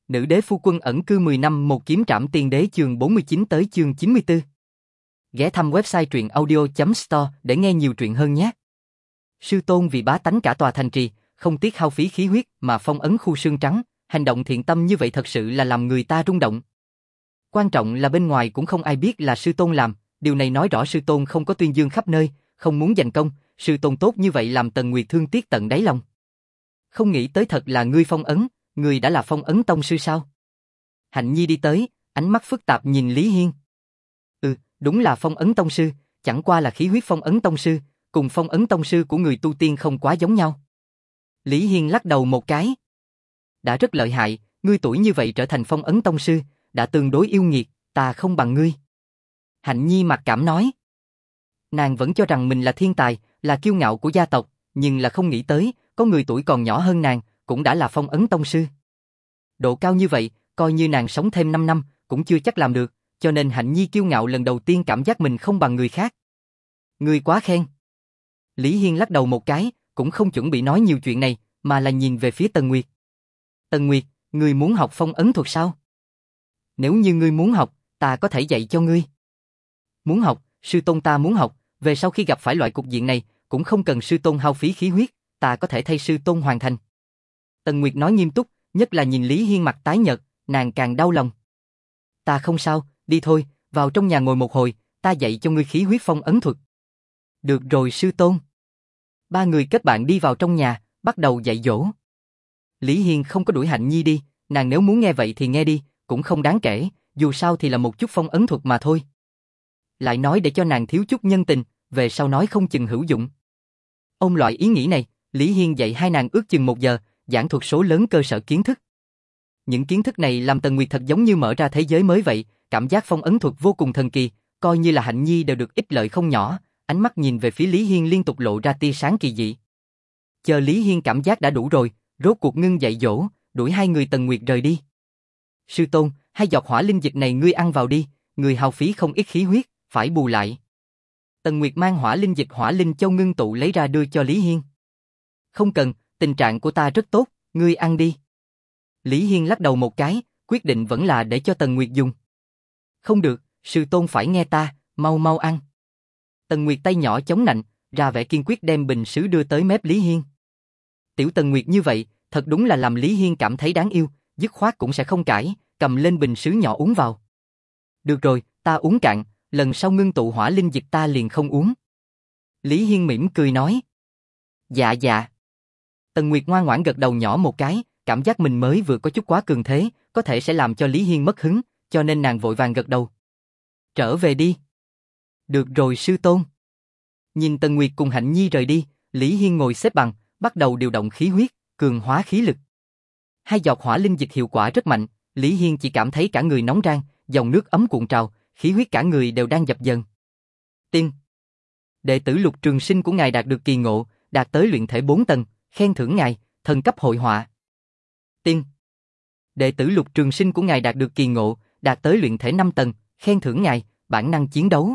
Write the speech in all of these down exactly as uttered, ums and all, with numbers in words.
Nữ đế phu quân ẩn cư mười năm một kiếm trảm tiên đế chương bốn mươi chín tới chương chín mươi tư. Ghé thăm website truyện audio chấm store để nghe nhiều truyện hơn nhé. Sư tôn vì bá tánh cả tòa thành trì, không tiếc hao phí khí huyết mà phong ấn khu xương trắng, hành động thiện tâm như vậy thật sự là làm người ta rung động. Quan trọng là bên ngoài cũng không ai biết là sư tôn làm, điều này nói rõ sư tôn không có tuyên dương khắp nơi, không muốn giành công, sư tôn tốt như vậy làm Tần Nguyệt thương tiếc tận đáy lòng. Không nghĩ tới thật là ngươi phong ấn, ngươi đã là phong ấn tông sư sao? Hạnh Nhi đi tới, ánh mắt phức tạp nhìn Lý Hiên. Ừ, đúng là phong ấn tông sư, chẳng qua là khí huyết phong ấn tông sư, cùng phong ấn tông sư của người tu tiên không quá giống nhau. Lý Hiên lắc đầu một cái. Đã rất lợi hại, ngươi tuổi như vậy trở thành phong ấn tông sư, đã tương đối yêu nghiệt, ta không bằng ngươi. Hạnh Nhi mặc cảm nói. Nàng vẫn cho rằng mình là thiên tài, là kiêu ngạo của gia tộc, nhưng là không nghĩ tới, có người tuổi còn nhỏ hơn nàng, cũng đã là phong ấn tông sư. Độ cao như vậy, coi như nàng sống thêm năm năm, cũng chưa chắc làm được, cho nên Hạnh Nhi kiêu ngạo lần đầu tiên cảm giác mình không bằng người khác. Ngươi quá khen. Lý Hiên lắc đầu một cái, cũng không chuẩn bị nói nhiều chuyện này, mà là nhìn về phía Tần Nguyệt. Tần Nguyệt, ngươi muốn học phong ấn thuật sao? Nếu như ngươi muốn học, ta có thể dạy cho ngươi. Muốn học, sư tôn ta muốn học, về sau khi gặp phải loại cục diện này, cũng không cần sư tôn hao phí khí huyết, ta có thể thay sư tôn hoàn thành. Tần Nguyệt nói nghiêm túc, nhất là nhìn Lý Hiên mặt tái nhợt, nàng càng đau lòng. Ta không sao, đi thôi, vào trong nhà ngồi một hồi, ta dạy cho ngươi khí huyết phong ấn thuật. Được rồi sư tôn. Ba người kết bạn đi vào trong nhà, bắt đầu dạy dỗ. Lý Hiên không có đuổi Hạnh Nhi đi, nàng nếu muốn nghe vậy thì nghe đi, cũng không đáng kể, dù sao thì là một chút phong ấn thuật mà thôi. Lại nói để cho nàng thiếu chút nhân tình, về sau nói không chừng hữu dụng. Ôm loại ý nghĩ này, Lý Hiên dạy hai nàng ước chừng một giờ, giảng thuật số lớn cơ sở kiến thức. Những kiến thức này làm Tần Nguyệt thật giống như mở ra thế giới mới vậy, cảm giác phong ấn thuật vô cùng thần kỳ, coi như là Hạnh Nhi đều được ích lợi không nhỏ, ánh mắt nhìn về phía Lý Hiên liên tục lộ ra tia sáng kỳ dị. Chờ Lý Hiên cảm giác đã đủ rồi, rốt cuộc ngưng dạy dỗ, đuổi hai người Tần Nguyệt rời đi. Sư tôn, hai giọt hỏa linh dịch này ngươi ăn vào đi, người hao phí không ít khí huyết, phải bù lại. Tần Nguyệt mang hỏa linh dịch hỏa linh châu ngưng tụ lấy ra đưa cho Lý Hiên. Không cần, tình trạng của ta rất tốt, ngươi ăn đi. Lý Hiên lắc đầu một cái, quyết định vẫn là để cho Tần Nguyệt dùng. Không được, sư tôn phải nghe ta, mau mau ăn. Tần Nguyệt tay nhỏ chống nạnh, ra vẻ kiên quyết đem bình sứ đưa tới mép Lý Hiên. Tiểu Tần Nguyệt như vậy, thật đúng là làm Lý Hiên cảm thấy đáng yêu, dứt khoát cũng sẽ không cãi, cầm lên bình sứ nhỏ uống vào. Được rồi, ta uống cạn, lần sau ngưng tụ hỏa linh dịch ta liền không uống. Lý Hiên mỉm cười nói. Dạ dạ. Tần Nguyệt ngoan ngoãn gật đầu nhỏ một cái, cảm giác mình mới vừa có chút quá cường thế, có thể sẽ làm cho Lý Hiên mất hứng, cho nên nàng vội vàng gật đầu. Trở về đi. Được rồi sư tôn. Nhìn Tần Nguyệt cùng Hạnh Nhi rời đi, Lý Hiên ngồi xếp bằng, bắt đầu điều động khí huyết, cường hóa khí lực. Hai giọt hỏa linh dịch hiệu quả rất mạnh, Lý Hiên chỉ cảm thấy cả người nóng rang, dòng nước ấm cuộn trào, khí huyết cả người đều đang dập dần. Tiên. Đệ tử Lục Trường Sinh của ngài đạt được kỳ ngộ, đạt tới luyện thể bốn tầng, khen thưởng ngài, thần cấp hội họa. Tiên. Đệ tử Lục Trường Sinh của ngài đạt được kỳ ngộ, đạt tới luyện thể năm tầng, khen thưởng ngài, bản năng chiến đấu.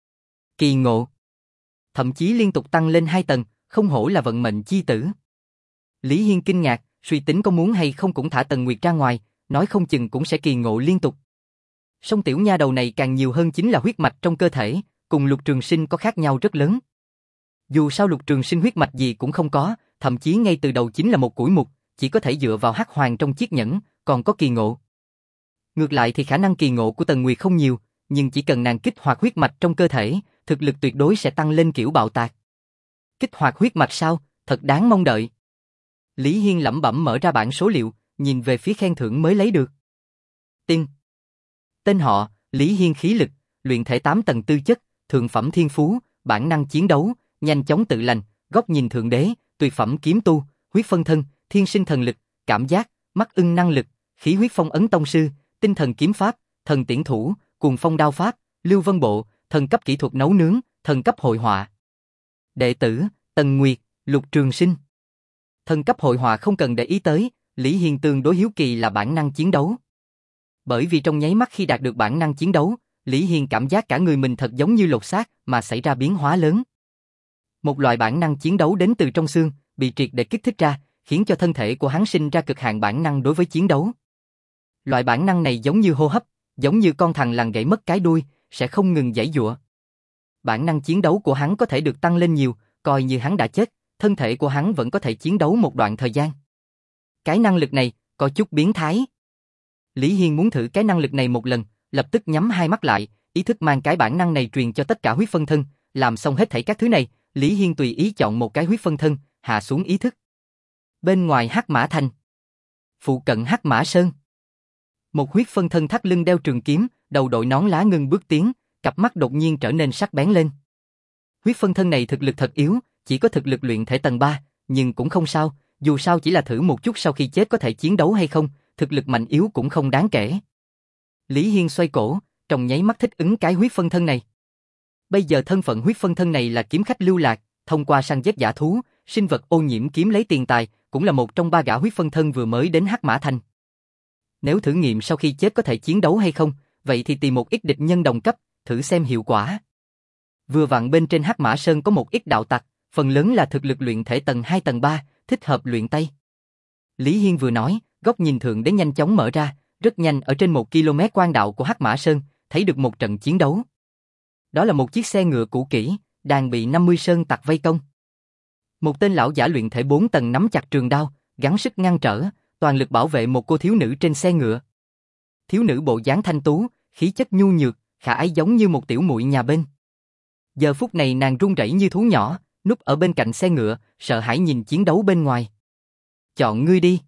Kỳ ngộ. Thậm chí liên tục tăng lên hai tầng, không hổ là vận mệnh chi tử. Lý Hiên kinh ngạc, suy tính có muốn hay không cũng thả Tần Nguyệt ra ngoài, nói không chừng cũng sẽ kỳ ngộ liên tục. Song tiểu nha đầu này càng nhiều hơn chính là huyết mạch trong cơ thể, cùng Lục Trường Sinh có khác nhau rất lớn. Dù sao Lục Trường Sinh huyết mạch gì cũng không có, thậm chí ngay từ đầu chính là một củi mục, chỉ có thể dựa vào hắc hoàng trong chiếc nhẫn, còn có kỳ ngộ. Ngược lại thì khả năng kỳ ngộ của Tần Nguyệt không nhiều, nhưng chỉ cần nàng kích hoạt huyết mạch trong cơ thể, thực lực tuyệt đối sẽ tăng lên kiểu bạo tạc. Kích hoạt huyết mạch sao, thật đáng mong đợi. Lý Hiên lẩm bẩm mở ra bảng số liệu, nhìn về phía khen thưởng mới lấy được. Tiên. Tên họ, Lý Hiên khí lực, luyện thể tám tầng tư chất, thượng phẩm thiên phú, bản năng chiến đấu, nhanh chóng tự lành, góc nhìn thượng đế, tuyệt phẩm kiếm tu, huyết phân thân, thiên sinh thần lực, cảm giác, mắt ưng năng lực, khí huyết phong ấn tông sư, tinh thần kiếm pháp, thần tiễn thủ, cuồng phong đao pháp, lưu vân bộ, thần cấp kỹ thuật nấu nướng, thần cấp hội họa. Đệ tử, Tần Nguyệt, Lục Trường Sinh. Thần cấp hội họa không cần để ý tới, Lý Hiên tương đối hiếu kỳ là bản năng chiến đấu. Bởi vì trong nháy mắt khi đạt được bản năng chiến đấu, Lý Hiên cảm giác cả người mình thật giống như lột xác mà xảy ra biến hóa lớn. Một loại bản năng chiến đấu đến từ trong xương, bị triệt để kích thích ra, khiến cho thân thể của hắn sinh ra cực hạn bản năng đối với chiến đấu. Loại bản năng này giống như hô hấp, giống như con thằn lằn gãy mất cái đuôi, sẽ không ngừng giãy giụa. Bản năng chiến đấu của hắn có thể được tăng lên nhiều, coi như hắn đã chết, thân thể của hắn vẫn có thể chiến đấu một đoạn thời gian. Cái năng lực này, có chút biến thái. Lý Hiên muốn thử cái năng lực này một lần, lập tức nhắm hai mắt lại, ý thức mang cái bản năng này truyền cho tất cả huyết phân thân, làm xong hết thảy các thứ này, Lý Hiên tùy ý chọn một cái huyết phân thân, hạ xuống ý thức. Bên ngoài Hắc Mã Thành, phụ cận Hắc Mã Sơn, một huyết phân thân thắt lưng đeo trường kiếm, đầu đội nón lá ngưng bước tiến, cặp mắt đột nhiên trở nên sắc bén lên. Huyết phân thân này thực lực thật yếu, chỉ có thực lực luyện thể tầng ba, nhưng cũng không sao, dù sao chỉ là thử một chút sau khi chết có thể chiến đấu hay không, thực lực mạnh yếu cũng không đáng kể. Lý Hiên xoay cổ, trong nháy mắt thích ứng cái huyết phân thân này. Bây giờ thân phận huyết phân thân này là kiếm khách lưu lạc, thông qua săn giết dã thú, sinh vật ô nhiễm kiếm lấy tiền tài, cũng là một trong ba gã huyết phân thân vừa mới đến Hắc Mã Thành. Nếu thử nghiệm sau khi chết có thể chiến đấu hay không, vậy thì tìm một ít địch nhân đồng cấp, thử xem hiệu quả. Vừa vặn bên trên Hắc Mã Sơn có một ít đạo tặc, phần lớn là thực lực luyện thể tầng hai tầng ba, thích hợp luyện tay. Lý Hiên vừa nói, góc nhìn thượng đế nhanh chóng mở ra, rất nhanh ở trên một ki lô mét quan đạo của Hắc Mã Sơn, thấy được một trận chiến đấu. Đó là một chiếc xe ngựa cũ kỹ, đang bị năm mươi sơn tặc vây công. Một tên lão giả luyện thể bốn tầng nắm chặt trường đao, gắng sức ngăn trở, toàn lực bảo vệ một cô thiếu nữ trên xe ngựa. Thiếu nữ bộ dáng thanh tú, khí chất nhu nhược, khả ái giống như một tiểu muội nhà bên. Giờ phút này nàng run rẩy như thú nhỏ, núp ở bên cạnh xe ngựa, sợ hãi nhìn chiến đấu bên ngoài. Chọn ngươi đi.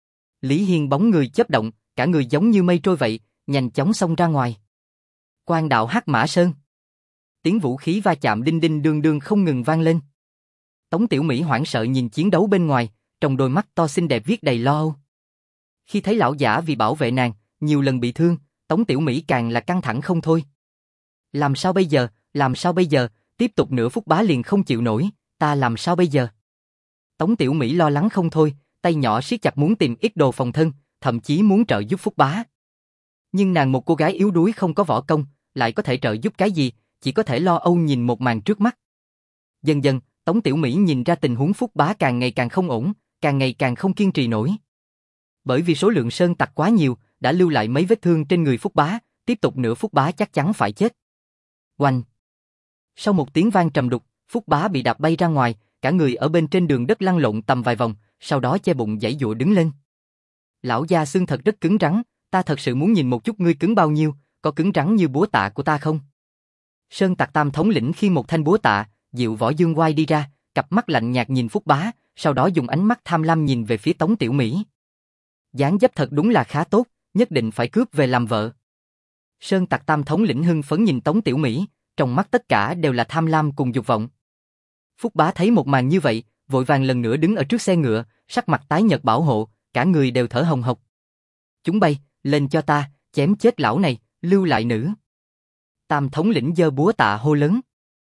Lý Hiên bóng người chớp động, cả người giống như mây trôi vậy, nhanh chóng xông ra ngoài. Quan đạo Hắc Mã Sơn. Tiếng vũ khí va chạm đinh đinh đương đương không ngừng vang lên. Tống Tiểu Mỹ hoảng sợ nhìn chiến đấu bên ngoài, trong đôi mắt to xinh đẹp viết đầy lo âu. Khi thấy lão giả vì bảo vệ nàng, nhiều lần bị thương, Tống Tiểu Mỹ càng là căng thẳng không thôi. Làm sao bây giờ, làm sao bây giờ, tiếp tục nửa phút bá liền không chịu nổi, ta làm sao bây giờ? Tống Tiểu Mỹ lo lắng không thôi, tay nhỏ siết chặt muốn tìm ít đồ phòng thân, thậm chí muốn trợ giúp Phúc Bá. Nhưng nàng một cô gái yếu đuối không có võ công, lại có thể trợ giúp cái gì, chỉ có thể lo âu nhìn một màn trước mắt. Dần dần, Tống Tiểu Mỹ nhìn ra tình huống Phúc Bá càng ngày càng không ổn, càng ngày càng không kiên trì nổi. Bởi vì số lượng sơn tặc quá nhiều, đã lưu lại mấy vết thương trên người Phúc Bá, tiếp tục nữa Phúc Bá chắc chắn phải chết. Oanh! Sau một tiếng vang trầm đục, Phúc Bá bị đạp bay ra ngoài, cả người ở bên trên đường đất lăn lộn tầm vài vòng, sau đó che bụng giãy giụa đứng lên. Lão gia xương thật rất cứng rắn, ta thật sự muốn nhìn một chút ngươi cứng bao nhiêu, có cứng rắn như búa tạ của ta không? Sơn tặc Tam thống lĩnh khi một thanh búa tạ, Diệu Võ Dương Oai đi ra, cặp mắt lạnh nhạt nhìn Phúc Bá, sau đó dùng ánh mắt tham lam nhìn về phía Tống Tiểu Mỹ. Dáng dấp thật đúng là khá tốt, nhất định phải cướp về làm vợ. Sơn tặc Tam thống lĩnh hưng phấn nhìn Tống Tiểu Mỹ, trong mắt tất cả đều là tham lam cùng dục vọng. Phúc Bá thấy một màn như vậy, vội vàng lần nữa đứng ở trước xe ngựa, sắc mặt tái nhợt bảo hộ, cả người đều thở hồng hộc. Chúng bay, lên cho ta, chém chết lão này, lưu lại nữ. Tam thống lĩnh giơ búa tạ hô lớn.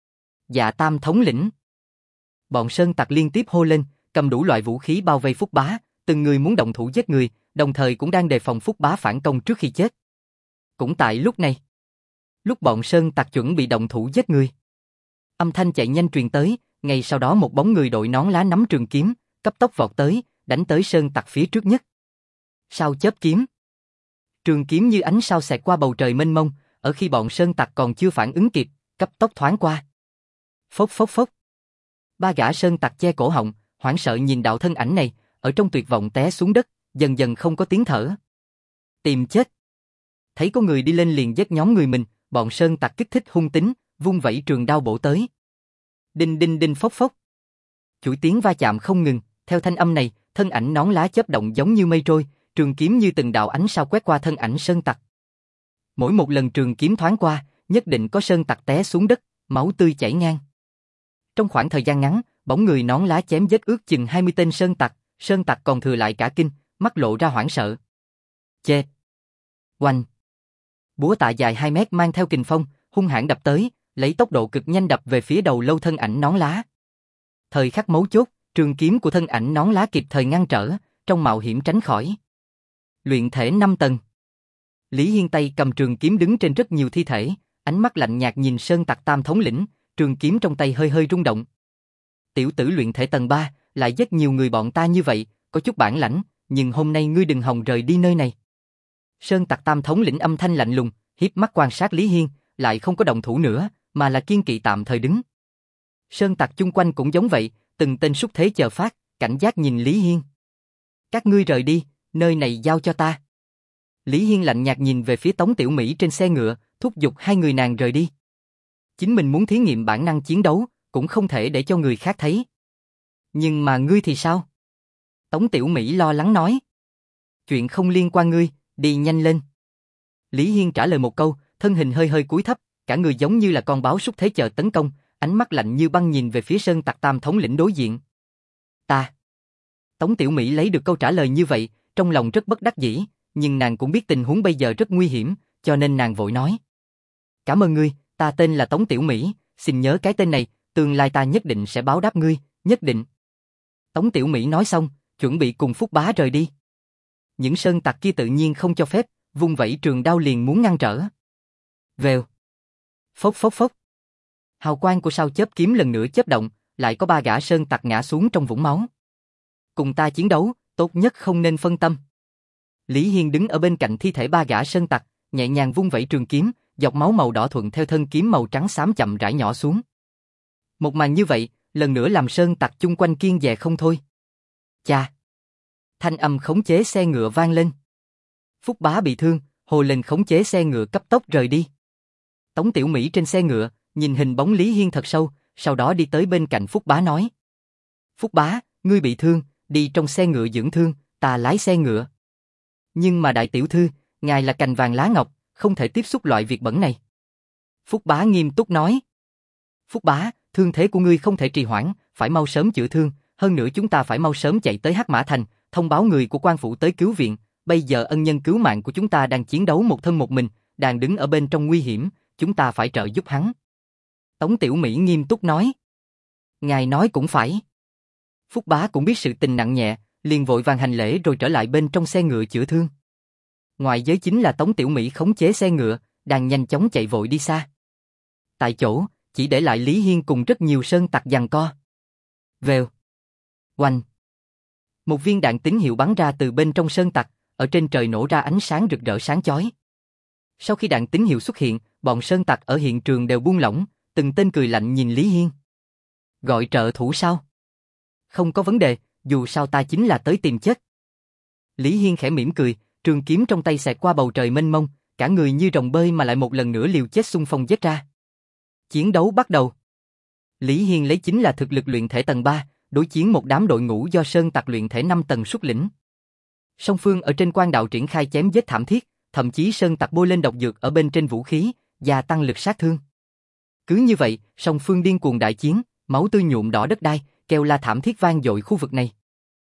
Dạ Tam thống lĩnh. Bọn sơn tặc liên tiếp hô lên, cầm đủ loại vũ khí bao vây Phúc Bá, từng người muốn động thủ giết người, đồng thời cũng đang đề phòng Phúc Bá phản công trước khi chết. Cũng tại lúc này, lúc bọn sơn tặc chuẩn bị động thủ giết người, âm thanh chạy nhanh truyền tới, ngay sau đó một bóng người đội nón lá nắm trường kiếm, cấp tốc vọt tới, đánh tới sơn tặc phía trước nhất. Sao chớp kiếm. Trường kiếm như ánh sao xẹt qua bầu trời mênh mông, ở khi bọn sơn tặc còn chưa phản ứng kịp, cấp tốc thoáng qua. Phốc phốc phốc. Ba gã sơn tặc che cổ họng, hoảng sợ nhìn đạo thân ảnh này, ở trong tuyệt vọng té xuống đất, dần dần không có tiếng thở. Tìm chết. Thấy có người đi lên liền giết nhóm người mình, bọn sơn tặc kích thích hung tính, vung vẩy trường đao bổ tới. Đinh đinh đinh phốc phốc. Chuỗi tiếng va chạm không ngừng, theo thanh âm này, thân ảnh nón lá chớp động giống như mây trôi, trường kiếm như từng đạo ánh sao quét qua thân ảnh sơn tặc. Mỗi một lần trường kiếm thoáng qua, nhất định có sơn tặc té xuống đất, máu tươi chảy ngang. Trong khoảng thời gian ngắn, bóng người nón lá chém giết ước chừng hai mươi tên sơn tặc, sơn tặc còn thừa lại cả kinh, mắt lộ ra hoảng sợ. Chê! Oanh! Búa tạ dài hai mét mang theo kình phong, hung hãn đập tới, lấy tốc độ cực nhanh đập về phía đầu lâu thân ảnh nón lá. Thời khắc mấu chốt, trường kiếm của thân ảnh nón lá kịp thời ngăn trở, trong mạo hiểm tránh khỏi. Luyện thể năm tầng. Lý Hiên tay cầm trường kiếm đứng trên rất nhiều thi thể, ánh mắt lạnh nhạt nhìn sơn tặc Tam thống lĩnh, trường kiếm trong tay hơi hơi rung động. Tiểu tử luyện thể tầng ba, lại giết nhiều người bọn ta như vậy, có chút bản lãnh, nhưng hôm nay ngươi đừng hòng rời đi nơi này. Sơn Tặc Tam thống lĩnh âm thanh lạnh lùng, hiếp mắt quan sát Lý Hiên, lại không có động thủ nữa, mà là kiên kỵ tạm thời đứng. Sơn Tặc chung quanh cũng giống vậy, từng tên xúc thế chờ phát, cảnh giác nhìn Lý Hiên. Các ngươi rời đi, nơi này giao cho ta. Lý Hiên lạnh nhạt nhìn về phía Tống Tiểu Mỹ trên xe ngựa, thúc giục hai người nàng rời đi. Chính mình muốn thí nghiệm bản năng chiến đấu, cũng không thể để cho người khác thấy. Nhưng mà ngươi thì sao? Tống Tiểu Mỹ lo lắng nói. Chuyện không liên quan ngươi, đi nhanh lên. Lý Hiên trả lời một câu, thân hình hơi hơi cúi thấp, cả người giống như là con báo súc thế chờ tấn công, ánh mắt lạnh như băng nhìn về phía Sơn Tặc Tam thống lĩnh đối diện. Ta. Tống Tiểu Mỹ lấy được câu trả lời như vậy, trong lòng rất bất đắc dĩ, nhưng nàng cũng biết tình huống bây giờ rất nguy hiểm, cho nên nàng vội nói. Cảm ơn ngươi, ta tên là Tống Tiểu Mỹ, xin nhớ cái tên này, tương lai ta nhất định sẽ báo đáp ngươi, nhất định. Tống Tiểu Mỹ nói xong, chuẩn bị cùng Phúc Bá rời đi. Những sơn tặc kia tự nhiên không cho phép, vung vẩy trường đao liền muốn ngăn trở. Vèo. Phốc phốc phốc. Hào quang của sao chớp kiếm lần nữa chớp động, lại có ba gã sơn tặc ngã xuống trong vũng máu. Cùng ta chiến đấu, tốt nhất không nên phân tâm. Lý Hiên đứng ở bên cạnh thi thể ba gã sơn tặc, nhẹ nhàng vung vẩy trường kiếm, dọc máu màu đỏ thuận theo thân kiếm màu trắng xám chậm rãi nhỏ xuống. Một màn như vậy, lần nữa làm sơn tặc chung quanh kiêng dè không thôi. Cha! Thanh âm khống chế xe ngựa vang lên. Phúc Bá bị thương, hồ lên khống chế xe ngựa cấp tốc rời đi. Tống Tiểu Mỹ trên xe ngựa, nhìn hình bóng Lý Hiên thật sâu, sau đó đi tới bên cạnh Phúc Bá nói. Phúc Bá, ngươi bị thương, đi trong xe ngựa dưỡng thương, ta lái xe ngựa. Nhưng mà đại tiểu thư, ngài là cành vàng lá ngọc, không thể tiếp xúc loại việc bẩn này. Phúc Bá nghiêm túc nói. Phúc Bá, thương thế của ngươi không thể trì hoãn, phải mau sớm chữa thương, hơn nữa chúng ta phải mau sớm chạy tới Hắc Mã Thành, thông báo người của quan phủ tới cứu viện, bây giờ ân nhân cứu mạng của chúng ta đang chiến đấu một thân một mình, đang đứng ở bên trong nguy hiểm, chúng ta phải trợ giúp hắn. Tống Tiểu Mỹ nghiêm túc nói. Ngài nói cũng phải. Phúc Bá cũng biết sự tình nặng nhẹ, liền vội vàng hành lễ rồi trở lại bên trong xe ngựa chữa thương. Ngoại giới chính là Tống Tiểu Mỹ khống chế xe ngựa, đang nhanh chóng chạy vội đi xa. Tại chỗ, chỉ để lại Lý Hiên cùng rất nhiều sơn tặc giằng co. Vèo. Oanh. Một viên đạn tín hiệu bắn ra từ bên trong sơn tặc, ở trên trời nổ ra ánh sáng rực rỡ sáng chói. Sau khi đạn tín hiệu xuất hiện, bọn sơn tặc ở hiện trường đều buông lỏng, từng tên cười lạnh nhìn Lý Hiên. Gọi trợ thủ sao? Không có vấn đề, dù sao ta chính là tới tìm chết. Lý Hiên khẽ mỉm cười, trường kiếm trong tay xẹt qua bầu trời mênh mông, cả người như rồng bơi mà lại một lần nữa liều chết xung phong giết ra. Chiến đấu bắt đầu. Lý Hiên lấy chính là thực lực luyện thể tầng ba, đối chiến một đám đội ngũ do sơn tặc luyện thể năm tầng xuất lĩnh. Song phương ở trên quan đạo triển khai chém giết thảm thiết, thậm chí sơn tặc bôi lên độc dược ở bên trên vũ khí, gia tăng lực sát thương. Cứ như vậy, song phương điên cuồng đại chiến, máu tươi nhuộm đỏ đất đai, kêu la thảm thiết vang dội khu vực này.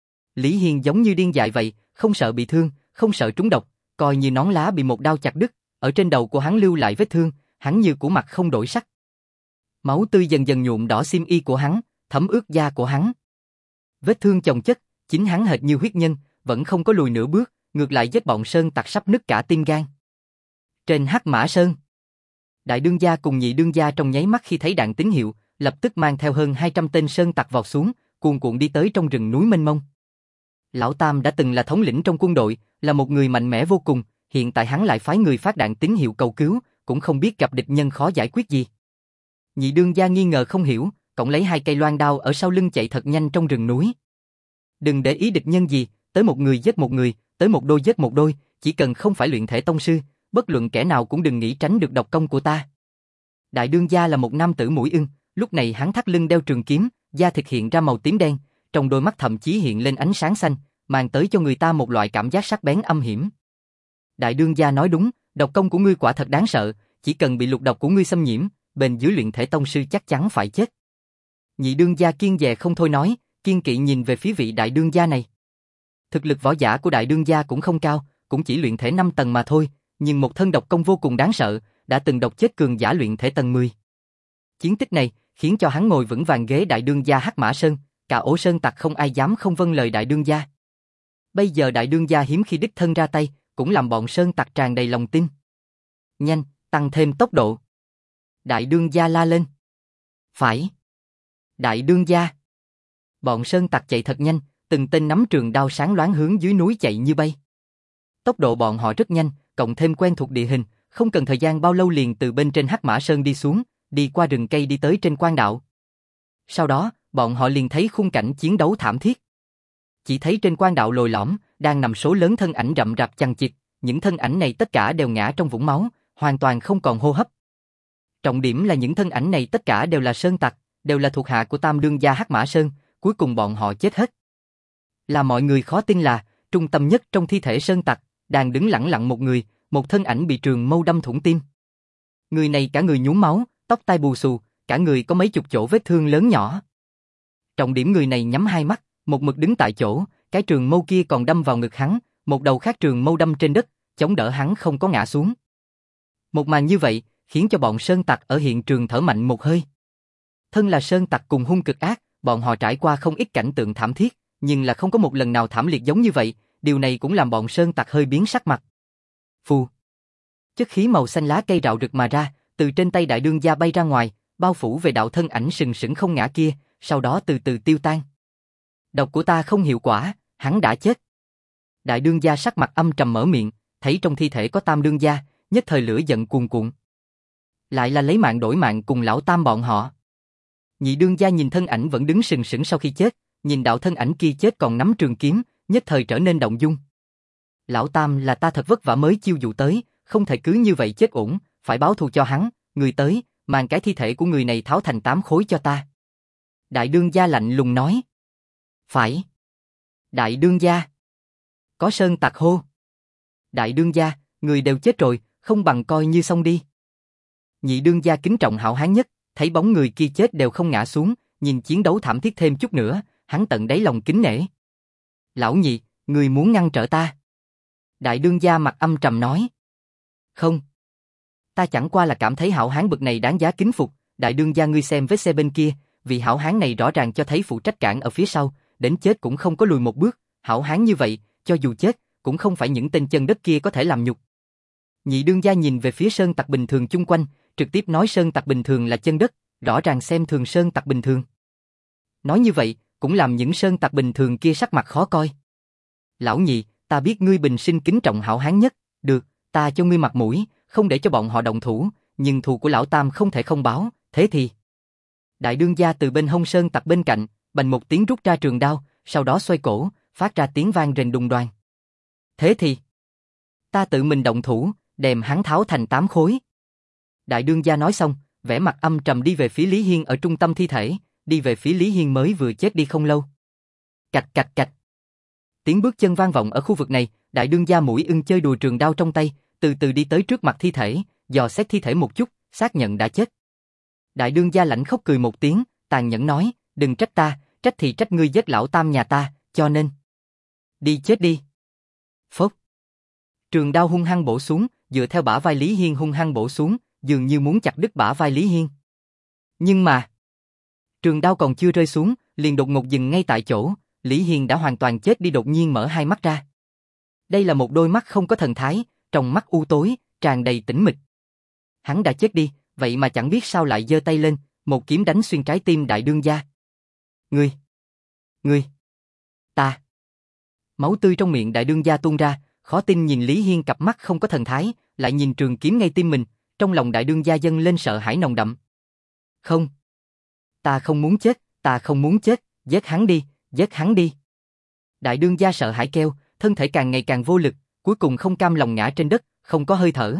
Lý Hiên giống như điên dại vậy, không sợ bị thương, không sợ trúng độc, coi như nón lá bị một đao chặt đứt, ở trên đầu của hắn lưu lại vết thương, hắn như củ mặt không đổi sắc. Máu tươi dần dần nhuộm đỏ xiêm y của hắn, thấm ướt da của hắn. Vết thương chồng chất, chính hắn hệt như huyết nhân, vẫn không có lùi nửa bước, ngược lại giết bọn sơn tặc sắp nứt cả tim gan. Trên Hắc Mã Sơn, đại đương gia cùng nhị đương gia trong nháy mắt khi thấy đạn tín hiệu, lập tức mang theo hơn hai trăm tên sơn tặc vọt xuống, cuồn cuộn đi tới trong rừng núi mênh mông. Lão Tam đã từng là thống lĩnh trong quân đội, là một người mạnh mẽ vô cùng, hiện tại hắn lại phái người phát đạn tín hiệu cầu cứu, cũng không biết gặp địch nhân khó giải quyết gì. Nhị đương gia nghi ngờ không hiểu, cõng lấy hai cây loan đao ở sau lưng chạy thật nhanh trong rừng núi. Đừng để ý địch nhân gì, tới một người giết một người, tới một đôi giết một đôi, chỉ cần không phải luyện thể tông sư, bất luận kẻ nào cũng đừng nghĩ tránh được độc công của ta. Đại đương gia là một nam tử mũi ưng, lúc này hắn thắt lưng đeo trường kiếm, da thịt hiện ra màu tím đen, trong đôi mắt thậm chí hiện lên ánh sáng xanh, mang tới cho người ta một loại cảm giác sắc bén âm hiểm. Đại đương gia nói đúng, độc công của ngươi quả thật đáng sợ, chỉ cần bị lục độc của ngươi xâm nhiễm, bên dưới luyện thể tông sư chắc chắn phải chết. Nhị đương gia kiên dè không thôi nói, kiên kỵ nhìn về phía vị đại đương gia này. Thực lực võ giả của đại đương gia cũng không cao, cũng chỉ luyện thể năm tầng mà thôi, nhưng một thân độc công vô cùng đáng sợ, đã từng độc chết cường giả luyện thể tầng mười. Chiến tích này khiến cho hắn ngồi vững vàng ghế đại đương gia Hắc Mã Sơn, cả ổ sơn tặc không ai dám không vâng lời đại đương gia. Bây giờ đại đương gia hiếm khi đích thân ra tay, cũng làm bọn sơn tặc tràn đầy lòng tin. Nhanh, tăng thêm tốc độ. Đại đương gia la lên. Phải. Đại đương gia. Bọn sơn tặc chạy thật nhanh, từng tên nắm trường đao sáng loáng hướng dưới núi chạy như bay. Tốc độ bọn họ rất nhanh, cộng thêm quen thuộc địa hình, không cần thời gian bao lâu liền từ bên trên Hắc Mã Sơn đi xuống, đi qua rừng cây đi tới trên quan đạo. Sau đó, bọn họ liền thấy khung cảnh chiến đấu thảm thiết. Chỉ thấy trên quan đạo lồi lõm, đang nằm số lớn thân ảnh rậm rạp chằng chịt, những thân ảnh này tất cả đều ngã trong vũng máu, hoàn toàn không còn hô hấp. Trọng điểm là những thân ảnh này tất cả đều là sơn tặc, đều là thuộc hạ của Tam đương gia Hắc Mã Sơn, cuối cùng bọn họ chết hết. Là mọi người khó tin là, trung tâm nhất trong thi thể sơn tặc, đang đứng lẳng lặng một người, một thân ảnh bị trường mâu đâm thủng tim. Người này cả người nhuốm máu, tóc tai bù xù, cả người có mấy chục chỗ vết thương lớn nhỏ. Trọng điểm người này nhắm hai mắt, một mực đứng tại chỗ, cái trường mâu kia còn đâm vào ngực hắn, một đầu khác trường mâu đâm trên đất, chống đỡ hắn không có ngã xuống. Một màn như vậy, khiến cho bọn sơn tặc ở hiện trường thở mạnh một hơi. Thân là sơn tặc cùng hung cực ác, bọn họ trải qua không ít cảnh tượng thảm thiết, nhưng là không có một lần nào thảm liệt giống như vậy, điều này cũng làm bọn sơn tặc hơi biến sắc mặt. Phù. Chất khí màu xanh lá cây rạo rực mà ra, từ trên tay đại đương gia bay ra ngoài, bao phủ về đạo thân ảnh sừng sững không ngã kia, sau đó từ từ tiêu tan. Độc của ta không hiệu quả, hắn đã chết. Đại đương gia sắc mặt âm trầm mở miệng, thấy trong thi thể có Tam đương gia, nhất thời lửa giận cuồn cuộn. Lại là lấy mạng đổi mạng cùng lão Tam bọn họ. Nhị đương gia nhìn thân ảnh vẫn đứng sừng sững sau khi chết, nhìn đạo thân ảnh kia chết còn nắm trường kiếm, nhất thời trở nên động dung. Lão Tam là ta thật vất vả mới chiêu dụ tới, không thể cứ như vậy chết uổng, phải báo thù cho hắn, người tới, mang cái thi thể của người này tháo thành tám khối cho ta. Đại đương gia lạnh lùng nói. Phải. Đại đương gia. Có sơn tặc hô. Đại đương gia, người đều chết rồi, không bằng coi như xong đi. Nhị đương gia kính trọng hảo hán nhất, thấy bóng người kia chết đều không ngã xuống, nhìn chiến đấu thảm thiết thêm chút nữa, hắn tận đáy lòng kính nể. Lão nhị, người muốn ngăn trở ta. Đại đương gia mặt âm trầm nói. Không. Ta chẳng qua là cảm thấy hảo hán bực này đáng giá kính phục, đại đương gia ngươi xem vết xe bên kia, vì hảo hán này rõ ràng cho thấy phụ trách cản ở phía sau, đến chết cũng không có lùi một bước, hảo hán như vậy, cho dù chết, cũng không phải những tên chân đất kia có thể làm nhục. Nhị đương gia nhìn về phía sơn tặc bình thường chung quanh, trực tiếp nói sơn tặc bình thường là chân đất, rõ ràng xem thường sơn tặc bình thường. Nói như vậy, cũng làm những sơn tặc bình thường kia sắc mặt khó coi. Lão nhị, ta biết ngươi bình sinh kính trọng hảo hán nhất, được, ta cho ngươi mặt mũi, không để cho bọn họ động thủ, nhưng thù của lão Tam không thể không báo, thế thì. Đại đương gia từ bên hông sơn tặc bên cạnh, bành một tiếng rút ra trường đao, sau đó xoay cổ, phát ra tiếng vang rền đùng đoàng. Thế thì, ta tự mình động thủ, đem hắn tháo thành tám khối. Đại đương gia nói xong, vẻ mặt âm trầm đi về phía Lý Hiên ở trung tâm thi thể, đi về phía Lý Hiên mới vừa chết đi không lâu. Cạch cạch cạch. Tiếng bước chân vang vọng ở khu vực này, đại đương gia mũi ưng chơi đùa trường đao trong tay, từ từ đi tới trước mặt thi thể, dò xét thi thể một chút, xác nhận đã chết. Đại đương gia lạnh khóc cười một tiếng, tàn nhẫn nói, đừng trách ta, trách thì trách ngươi giết lão Tam nhà ta, cho nên. Đi chết đi. Phốc. Trường đao hung hăng bổ xuống, dựa theo bả vai Lý Hiên hung hăng bổ xuống, dường như muốn chặt đứt bả vai Lý Hiên. Nhưng mà, trường đao còn chưa rơi xuống, liền đột ngột dừng ngay tại chỗ, Lý Hiên đã hoàn toàn chết đi đột nhiên mở hai mắt ra. Đây là một đôi mắt không có thần thái, trong mắt u tối, tràn đầy tĩnh mịch. Hắn đã chết đi, vậy mà chẳng biết sao lại giơ tay lên, một kiếm đánh xuyên trái tim đại đương gia. Ngươi! Ngươi! Ta! Máu tươi trong miệng đại đương gia tuôn ra, khó tin nhìn Lý Hiên cặp mắt không có thần thái, lại nhìn trường kiếm ngay tim mình, trong lòng đại đương gia dâng lên sợ hãi nồng đậm. Không! Ta không muốn chết, ta không muốn chết, giết hắn đi, giết hắn đi. Đại đương gia sợ hãi kêu, thân thể càng ngày càng vô lực, cuối cùng không cam lòng ngã trên đất, không có hơi thở.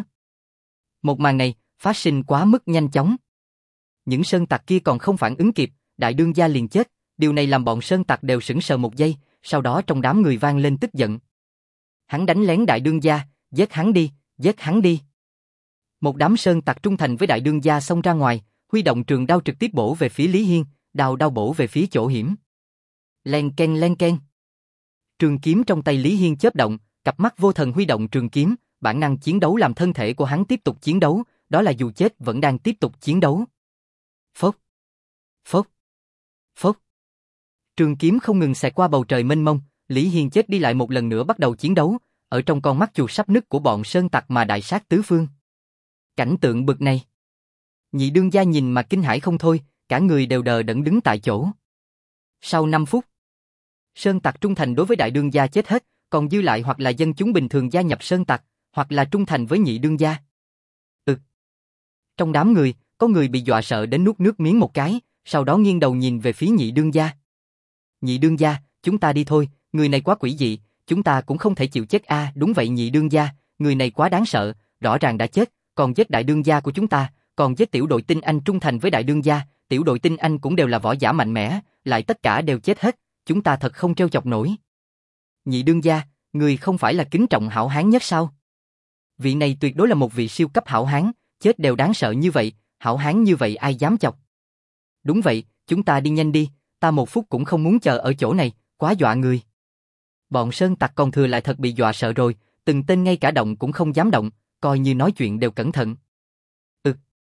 Một màn này, phát sinh quá mức nhanh chóng. Những sơn tặc kia còn không phản ứng kịp, đại đương gia liền chết, điều này làm bọn sơn tặc đều sững sờ một giây, sau đó trong đám người vang lên tức giận. Hắn đánh lén đại đương gia, giết hắn đi, giết hắn đi. Một đám sơn tặc trung thành với đại đương gia xông ra ngoài, huy động trường đao trực tiếp bổ về phía Lý Hiên, đao đao bổ về phía chỗ hiểm. Len ken len ken. Trường kiếm trong tay Lý Hiên chớp động, cặp mắt vô thần huy động trường kiếm, bản năng chiến đấu làm thân thể của hắn tiếp tục chiến đấu, đó là dù chết vẫn đang tiếp tục chiến đấu. Phốc, phốc, phốc. Trường kiếm không ngừng xẹt qua bầu trời mênh mông, Lý Hiên chết đi lại một lần nữa bắt đầu chiến đấu, ở trong con mắt chuột sắp nứt của bọn sơn tặc mà đại sát tứ phương. Cảnh tượng bực này, nhị đương gia nhìn mà kinh hãi không thôi, cả người đều đờ đẫn đứng tại chỗ. Sau năm phút, sơn tặc trung thành đối với đại đương gia chết hết, còn dư lại hoặc là dân chúng bình thường gia nhập Sơn Tặc, hoặc là trung thành với nhị đương gia. Ừ. Trong đám người, có người bị dọa sợ đến nuốt nước miếng một cái, sau đó nghiêng đầu nhìn về phía nhị đương gia. Nhị đương gia, chúng ta đi thôi, người này quá quỷ dị, chúng ta cũng không thể chịu chết a. À, đúng vậy nhị đương gia, người này quá đáng sợ, rõ ràng đã chết, còn giết đại đương gia của chúng ta, còn giết tiểu đội tinh anh trung thành với đại đương gia, tiểu đội tinh anh cũng đều là võ giả mạnh mẽ, lại tất cả đều chết hết, chúng ta thật không trêu chọc nổi. Nhị đương gia, người không phải là kính trọng hảo hán nhất sao? Vị này tuyệt đối là một vị siêu cấp hảo hán, chết đều đáng sợ như vậy, hảo hán như vậy ai dám chọc? Đúng vậy, chúng ta đi nhanh đi, ta một phút cũng không muốn chờ ở chỗ này, quá dọa người. Bọn Sơn Tặc còn thừa lại thật bị dọa sợ rồi, từng tên ngay cả động cũng không dám động, coi như nói chuyện đều cẩn thận. Ừ.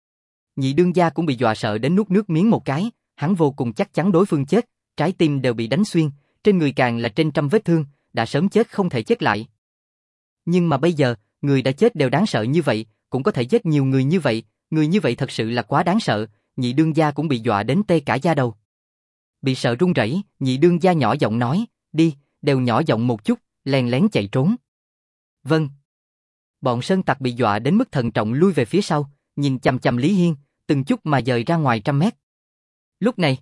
Nhị đương gia cũng bị dọa sợ đến nuốt nước miếng một cái, hắn vô cùng chắc chắn đối phương chết, trái tim đều bị đánh xuyên, trên người càng là trên trăm vết thương, đã sớm chết không thể chết lại. Nhưng mà bây giờ, người đã chết đều đáng sợ như vậy, cũng có thể giết nhiều người như vậy, người như vậy thật sự là quá đáng sợ, nhị đương gia cũng bị dọa đến tê cả da đầu. Bị sợ run rẩy, nhị đương gia nhỏ giọng nói, đi, đều nhỏ giọng một chút, lén lén chạy trốn. Vâng. Bọn Sơn Tặc bị dọa đến mức thận trọng lui về phía sau, nhìn chằm chằm Lý Hiên, từng chút mà dời ra ngoài trăm mét. Lúc này,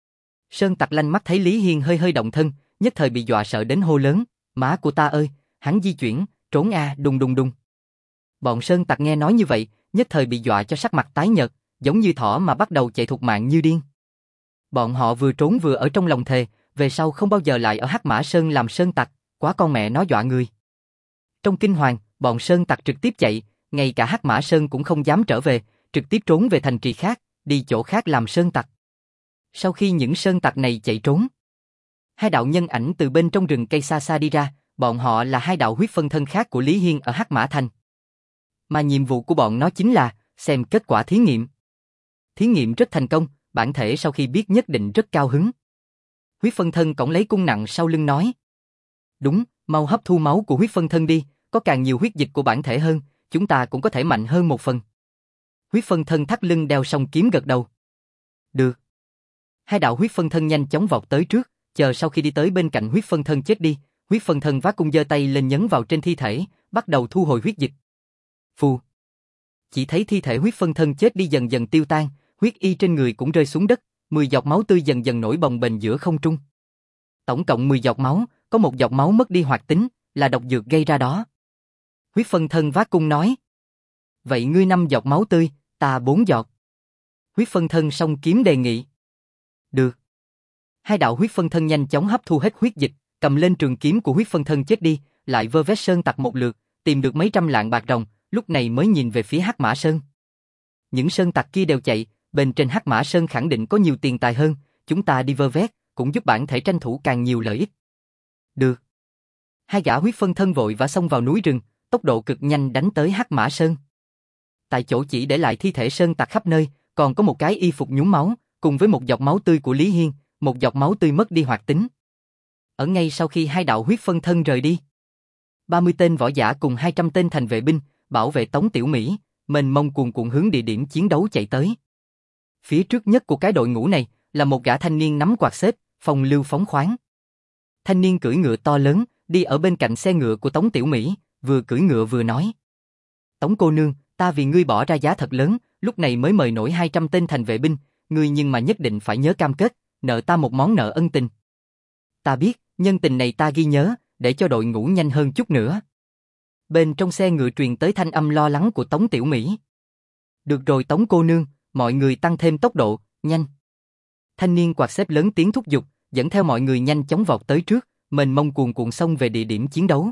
Sơn Tặc lanh mắt thấy Lý Hiên hơi hơi động thân, nhất thời bị dọa sợ đến hô lớn, má của ta ơi, hắn di chuyển, trốn a, đùng đùng đùng. Bọn Sơn Tặc nghe nói như vậy, nhất thời bị dọa cho sắc mặt tái nhợt, giống như thỏ mà bắt đầu chạy thục mạng như điên. Bọn họ vừa trốn vừa ở trong lòng thề, về sau không bao giờ lại ở Hắc Mã Sơn làm Sơn Tặc, quá con mẹ nó dọa người. Trong kinh hoàng, bọn Sơn Tặc trực tiếp chạy, ngay cả Hắc Mã Sơn cũng không dám trở về, trực tiếp trốn về thành trì khác, đi chỗ khác làm Sơn Tặc. Sau khi những Sơn Tặc này chạy trốn, hai đạo nhân ảnh từ bên trong rừng cây xa xa đi ra, bọn họ là hai đạo huyết phân thân khác của Lý Hiên ở Hắc Mã Thành. Mà nhiệm vụ của bọn nó chính là xem kết quả thí nghiệm. Thí nghiệm rất thành công, bản thể sau khi biết nhất định rất cao hứng. Huyết phân thân cõng lấy cung nặng sau lưng nói. Đúng, mau hấp thu máu của huyết phân thân đi, có càng nhiều huyết dịch của bản thể hơn, chúng ta cũng có thể mạnh hơn một phần. Huyết phân thân thắt lưng đeo song kiếm gật đầu. Được. Hai đạo huyết phân thân nhanh chóng vọt tới trước, chờ sau khi đi tới bên cạnh huyết phân thân chết đi, huyết phân thân vác cung giơ tay lên nhấn vào trên thi thể, bắt đầu thu hồi huyết dịch. Phù. Chỉ thấy thi thể huyết phân thân chết đi dần dần tiêu tan, huyết y trên người cũng rơi xuống đất, mười giọt máu tươi dần dần nổi bồng bềnh giữa không trung. Tổng cộng mười giọt máu, có một giọt máu mất đi hoạt tính, là độc dược gây ra đó. Huyết phân thân vác cung nói. Vậy ngươi năm giọt máu tươi, ta bốn giọt. Huyết phân thân song kiếm đề nghị. Được. Hai đạo huyết phân thân nhanh chóng hấp thu hết huyết dịch, cầm lên trường kiếm của huyết phân thân chết đi, lại vơ vét Sơn Tặc một lượt, tìm được mấy trăm lạng bạc ròng, lúc này mới nhìn về phía Hắc Mã Sơn. Những Sơn Tặc kia đều chạy, bên trên Hắc Mã Sơn khẳng định có nhiều tiền tài hơn, chúng ta đi vơ vét, cũng giúp bản thể tranh thủ càng nhiều lợi ích. Được. Hai gã huyết phân thân vội vã xông vào núi rừng, tốc độ cực nhanh đánh tới Hắc Mã Sơn. Tại chỗ chỉ để lại thi thể Sơn Tặc khắp nơi, còn có một cái y phục nhúng máu, cùng với một giọt máu tươi của Lý Hiên, một giọt máu tươi mất đi hoạt tính. Ở ngay sau khi hai đạo huyết phân thân rời đi, ba mươi tên võ giả cùng hai trăm tên thành vệ binh, bảo vệ Tống Tiểu Mỹ, mênh mông cuồn cuộn hướng địa điểm chiến đấu chạy tới. Phía trước nhất của cái đội ngũ này là một gã thanh niên nắm quạt xếp, phong lưu phóng khoáng. Thanh niên cưỡi ngựa to lớn, đi ở bên cạnh xe ngựa của Tống Tiểu Mỹ, vừa cưỡi ngựa vừa nói. Tống cô nương, ta vì ngươi bỏ ra giá thật lớn, lúc này mới mời nổi hai trăm tên thành vệ binh, ngươi nhưng mà nhất định phải nhớ cam kết, nợ ta một món nợ ân tình. Ta biết, nhân tình này ta ghi nhớ, để cho đội ngũ nhanh hơn chút nữa. Bên trong xe ngựa truyền tới thanh âm lo lắng của Tống Tiểu Mỹ. Được rồi Tống cô nương, mọi người tăng thêm tốc độ, nhanh. Thanh niên quạt xếp lớn tiếng thúc giục, dẫn theo mọi người nhanh chóng vọt tới trước, mênh mông cuồn cuộn xông về địa điểm chiến đấu.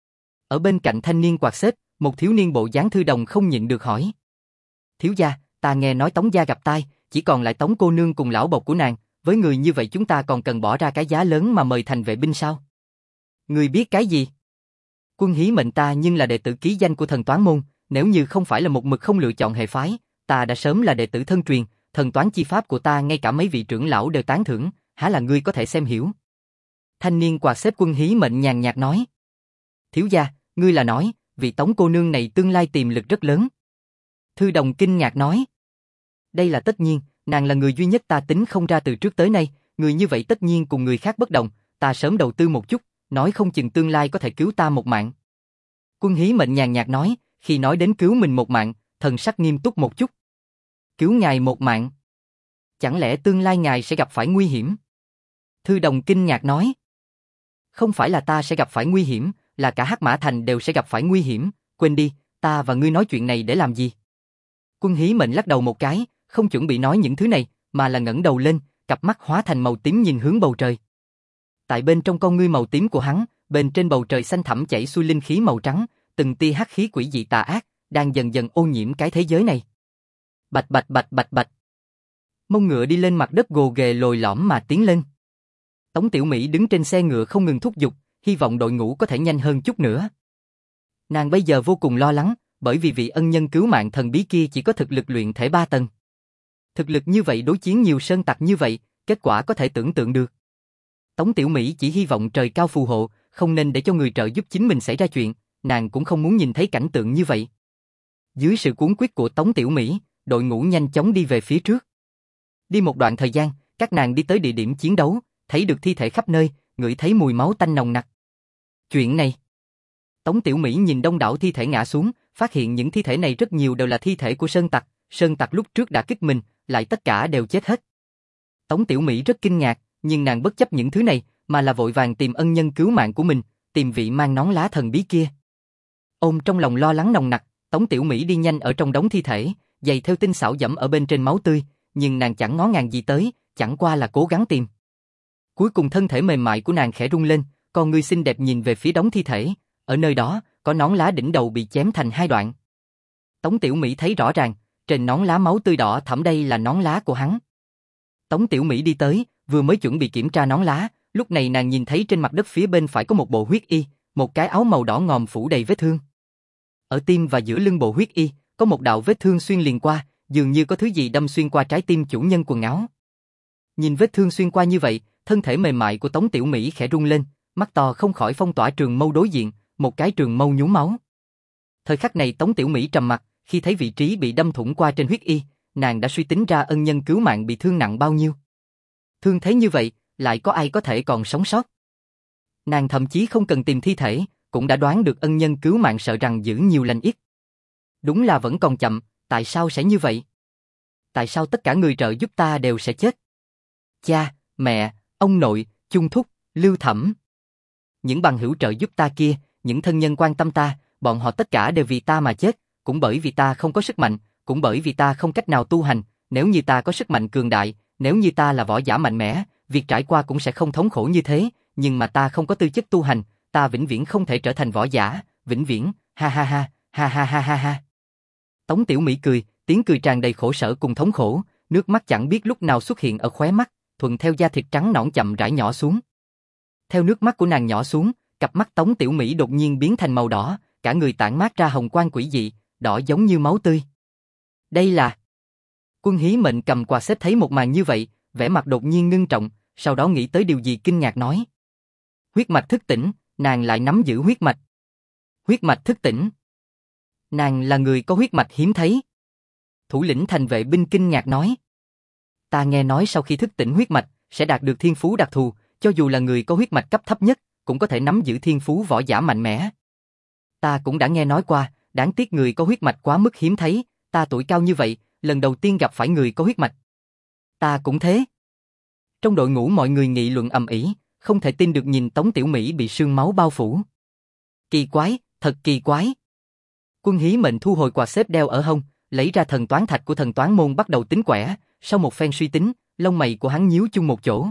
Ở bên cạnh thanh niên quạt xếp, một thiếu niên bộ dáng thư đồng không nhịn được hỏi. Thiếu gia, ta nghe nói Tống gia gặp tai, chỉ còn lại Tống cô nương cùng lão bộc của nàng, với người như vậy chúng ta còn cần bỏ ra cái giá lớn mà mời thành vệ binh sao? Người biết cái gì? Quân Hí mệnh ta nhưng là đệ tử ký danh của thần toán môn, nếu như không phải là một mực không lựa chọn hệ phái, ta đã sớm là đệ tử thân truyền, thần toán chi pháp của ta ngay cả mấy vị trưởng lão đều tán thưởng, há là ngươi có thể xem hiểu? Thanh niên quạt xếp Quân Hí mệnh nhàn nhạt nói. Thiếu gia, ngươi là nói, vị Tống cô nương này tương lai tiềm lực rất lớn. Thư đồng kinh ngạc nói. Đây là tất nhiên, nàng là người duy nhất ta tính không ra từ trước tới nay, người như vậy tất nhiên cùng người khác bất đồng, ta sớm đầu tư một chút, nói không chừng tương lai có thể cứu ta một mạng. Quân Hí Mệnh nhàn nhạt nói, khi nói đến cứu mình một mạng, thần sắc nghiêm túc một chút. Cứu ngài một mạng? Chẳng lẽ tương lai ngài sẽ gặp phải nguy hiểm? Thư Đồng kinh ngạc nói. Không phải là ta sẽ gặp phải nguy hiểm, là cả Hắc Mã Thành đều sẽ gặp phải nguy hiểm, quên đi, ta và ngươi nói chuyện này để làm gì? Quân Hí Mệnh lắc đầu một cái, không chuẩn bị nói những thứ này, mà là ngẩng đầu lên, cặp mắt hóa thành màu tím nhìn hướng bầu trời. Tại bên trong con ngươi màu tím của hắn, bên trên bầu trời xanh thẳm chảy xuôi linh khí màu trắng, từng tia hắc khí quỷ dị tà ác, đang dần dần ô nhiễm cái thế giới này. Bạch bạch bạch bạch bạch. Mông ngựa đi lên mặt đất gồ ghề lồi lõm mà tiến lên. Tống Tiểu Mỹ đứng trên xe ngựa không ngừng thúc giục, hy vọng đội ngũ có thể nhanh hơn chút nữa. Nàng bây giờ vô cùng lo lắng, bởi vì vị ân nhân cứu mạng thần bí kia chỉ có thực lực luyện thể ba tầng. Thực lực như vậy đối chiến nhiều sơn tặc như vậy, kết quả có thể tưởng tượng được. Tống Tiểu Mỹ chỉ hy vọng trời cao phù hộ, không nên để cho người trợ giúp chính mình xảy ra chuyện, nàng cũng không muốn nhìn thấy cảnh tượng như vậy. Dưới sự cuốn quyết của Tống Tiểu Mỹ, đội ngũ nhanh chóng đi về phía trước. Đi một đoạn thời gian, các nàng đi tới địa điểm chiến đấu, thấy được thi thể khắp nơi, ngửi thấy mùi máu tanh nồng nặc. Chuyện này. Tống Tiểu Mỹ nhìn đông đảo thi thể ngã xuống, phát hiện những thi thể này rất nhiều đều là thi thể của sơn tặc, sơn tặc lúc trước đã kích mình, lại tất cả đều chết hết. Tống Tiểu Mỹ rất kinh ngạc, nhưng nàng bất chấp những thứ này, mà là vội vàng tìm ân nhân cứu mạng của mình, tìm vị mang nón lá thần bí kia. Ôm trong lòng lo lắng nồng nặc, Tống Tiểu Mỹ đi nhanh ở trong đống thi thể, giày theo tinh xảo dẫm ở bên trên máu tươi, nhưng nàng chẳng ngó ngàng gì tới, chẳng qua là cố gắng tìm. Cuối cùng thân thể mềm mại của nàng khẽ rung lên, con ngươi xinh đẹp nhìn về phía đống thi thể, ở nơi đó, có nón lá đỉnh đầu bị chém thành hai đoạn. Tống Tiểu Mỹ thấy rõ ràng, trên nón lá máu tươi đỏ thẫm đây là nón lá của hắn. Tống Tiểu Mỹ đi tới, vừa mới chuẩn bị kiểm tra nón lá, lúc này nàng nhìn thấy trên mặt đất phía bên phải có một bộ huyết y, một cái áo màu đỏ ngòm phủ đầy vết thương. Ở tim và giữa lưng bộ huyết y, có một đạo vết thương xuyên liền qua, dường như có thứ gì đâm xuyên qua trái tim chủ nhân quần áo. Nhìn vết thương xuyên qua như vậy, thân thể mềm mại của Tống Tiểu Mỹ khẽ rung lên, mắt to không khỏi phong tỏa trường mâu đối diện, một cái trường mâu nhú máu. Thời khắc này Tống Tiểu Mỹ trầm mặt, khi thấy vị trí bị đâm thủng qua trên huyết y, nàng đã suy tính ra ân nhân cứu mạng bị thương nặng bao nhiêu. Thương thế như vậy, lại có ai có thể còn sống sót? Nàng thậm chí không cần tìm thi thể, cũng đã đoán được ân nhân cứu mạng sợ rằng giữ nhiều lành ít. Đúng là vẫn còn chậm, tại sao sẽ như vậy? Tại sao tất cả người trợ giúp ta đều sẽ chết? Cha, mẹ, ông nội, Chung Thúc, Lưu Thẩm. Những bằng hữu trợ giúp ta kia, những thân nhân quan tâm ta, bọn họ tất cả đều vì ta mà chết, cũng bởi vì ta không có sức mạnh, cũng bởi vì ta không cách nào tu hành, nếu như ta có sức mạnh cường đại, nếu như ta là võ giả mạnh mẽ, việc trải qua cũng sẽ không thống khổ như thế, nhưng mà ta không có tư chất tu hành, ta vĩnh viễn không thể trở thành võ giả, vĩnh viễn, ha ha ha, ha ha ha ha ha. Tống Tiểu Mỹ cười, tiếng cười tràn đầy khổ sở cùng thống khổ, nước mắt chẳng biết lúc nào xuất hiện ở khóe mắt, thuận theo da thịt trắng nõn chậm rãi nhỏ xuống. Theo nước mắt của nàng nhỏ xuống, cặp mắt Tống Tiểu Mỹ đột nhiên biến thành màu đỏ, cả người tản mát ra hồng quang quỷ dị, đỏ giống như máu tươi. Đây là... Quân Hí Mệnh cầm quà xếp thấy một màn như vậy, vẻ mặt đột nhiên ngưng trọng, sau đó nghĩ tới điều gì kinh ngạc nói. Huyết mạch thức tỉnh, nàng lại nắm giữ huyết mạch. Huyết mạch thức tỉnh. Nàng là người có huyết mạch hiếm thấy. Thủ lĩnh thành vệ binh kinh ngạc nói. Ta nghe nói sau khi thức tỉnh huyết mạch, sẽ đạt được thiên phú đặc thù, cho dù là người có huyết mạch cấp thấp nhất, cũng có thể nắm giữ thiên phú võ giả mạnh mẽ. Ta cũng đã nghe nói qua, đáng tiếc người có huyết mạch quá mức hiếm thấy, ta tuổi cao như vậy, lần đầu tiên gặp phải người có huyết mạch. Ta cũng thế. Trong đội ngũ mọi người nghị luận ầm ĩ, không thể tin được nhìn Tống Tiểu Mỹ bị sương máu bao phủ. Kỳ quái, thật kỳ quái. Quân Hí Mệnh thu hồi quà xếp đeo ở hông, lấy ra thần toán thạch của thần toán môn bắt đầu tính quẻ, sau một phen suy tính, lông mày của hắn nhíu chung một chỗ.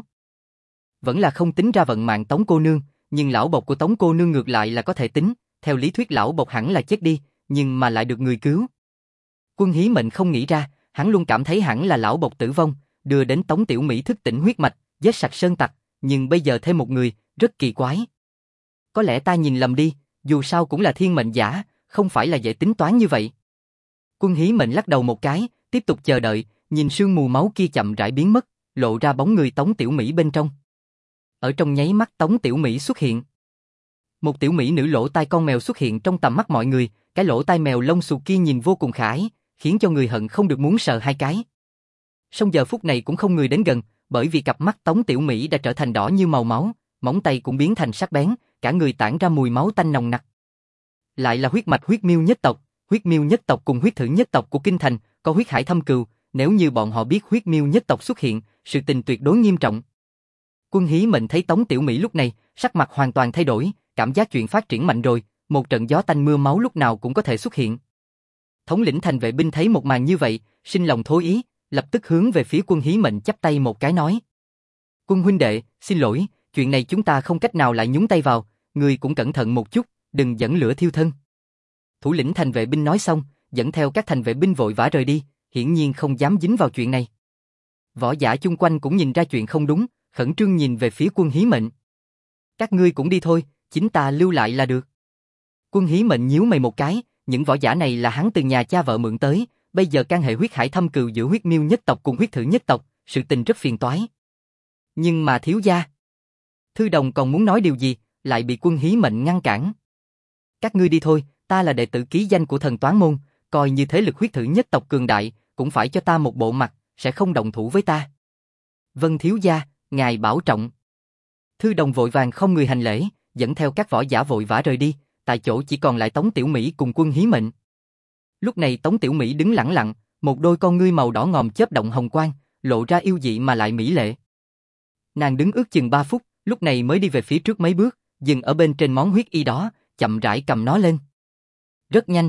Vẫn là không tính ra vận mạng Tống cô nương, nhưng lão bộc của Tống cô nương ngược lại là có thể tính, theo lý thuyết lão bộc hẳn là chết đi, nhưng mà lại được người cứu. Quân Hí Mệnh không nghĩ ra, hắn luôn cảm thấy hẳn là lão bộc tử vong, đưa đến Tống Tiểu Mỹ thức tỉnh huyết mạch, giết sạch sơn tặc, nhưng bây giờ thêm một người, rất kỳ quái. Có lẽ ta nhìn lầm đi, dù sao cũng là thiên mệnh giả, không phải là dễ tính toán như vậy. Quân Hí Mệnh lắc đầu một cái, tiếp tục chờ đợi, nhìn sương mù máu kia chậm rãi biến mất, lộ ra bóng người Tống Tiểu Mỹ bên trong. Ở trong nháy mắt Tống Tiểu Mỹ xuất hiện. Một tiểu mỹ nữ lỗ tai con mèo xuất hiện trong tầm mắt mọi người, cái lỗ tai mèo lông xù kia nhìn vô cùng khả ái, khiến cho người hận không được muốn sờ hai cái. Song giờ phút này cũng không người đến gần, bởi vì cặp mắt Tống Tiểu Mỹ đã trở thành đỏ như màu máu, móng tay cũng biến thành sắc bén, cả người tản ra mùi máu tanh nồng nặc. Lại là huyết mạch huyết miêu nhất tộc, huyết miêu nhất tộc cùng huyết thử nhất tộc của kinh thành, có huyết hải thâm cừu, nếu như bọn họ biết huyết miêu nhất tộc xuất hiện, sự tình tuyệt đối nghiêm trọng. Quân Hí Mệnh thấy Tống Tiểu Mỹ lúc này, sắc mặt hoàn toàn thay đổi, cảm giác chuyện phát triển mạnh rồi, một trận gió tanh mưa máu lúc nào cũng có thể xuất hiện. Thống lĩnh thành vệ binh thấy một màn như vậy, sinh lòng thối ý, lập tức hướng về phía Quân Hí Mệnh chắp tay một cái nói: "Quân huynh đệ, xin lỗi, chuyện này chúng ta không cách nào lại nhúng tay vào, ngươi cũng cẩn thận một chút, đừng dẫn lửa thiêu thân." Thủ lĩnh thành vệ binh nói xong, dẫn theo các thành vệ binh vội vã rời đi, hiển nhiên không dám dính vào chuyện này. Võ giả chung quanh cũng nhìn ra chuyện không đúng, khẩn trương nhìn về phía Quân Hí Mệnh. "Các ngươi cũng đi thôi, chính ta lưu lại là được." Quân Hí Mệnh nhíu mày một cái, những võ giả này là hắn từ nhà cha vợ mượn tới, bây giờ can hệ huyết hải thâm cừu giữa huyết miêu nhất tộc cùng huyết thử nhất tộc, sự tình rất phiền toái. Nhưng mà thiếu gia, Thư Đồng còn muốn nói điều gì, lại bị Quân Hí Mệnh ngăn cản. "Các ngươi đi thôi, ta là đệ tử ký danh của thần toán môn, coi như thế lực huyết thử nhất tộc cường đại, cũng phải cho ta một bộ mặt, sẽ không động thủ với ta." "Vân thiếu gia, ngài bảo trọng." Thư Đồng vội vàng không người hành lễ, dẫn theo các võ giả vội vã rời đi, tại chỗ chỉ còn lại Tống Tiểu Mỹ cùng Quân Hí Mệnh. Lúc này Tống Tiểu Mỹ đứng lẳng lặng, một đôi con ngươi màu đỏ ngòm chớp động hồng quang, lộ ra yêu dị mà lại mỹ lệ. Nàng đứng ước chừng ba phút, lúc này mới đi về phía trước mấy bước, dừng ở bên trên món huyết y đó, chậm rãi cầm nó lên. Rất nhanh,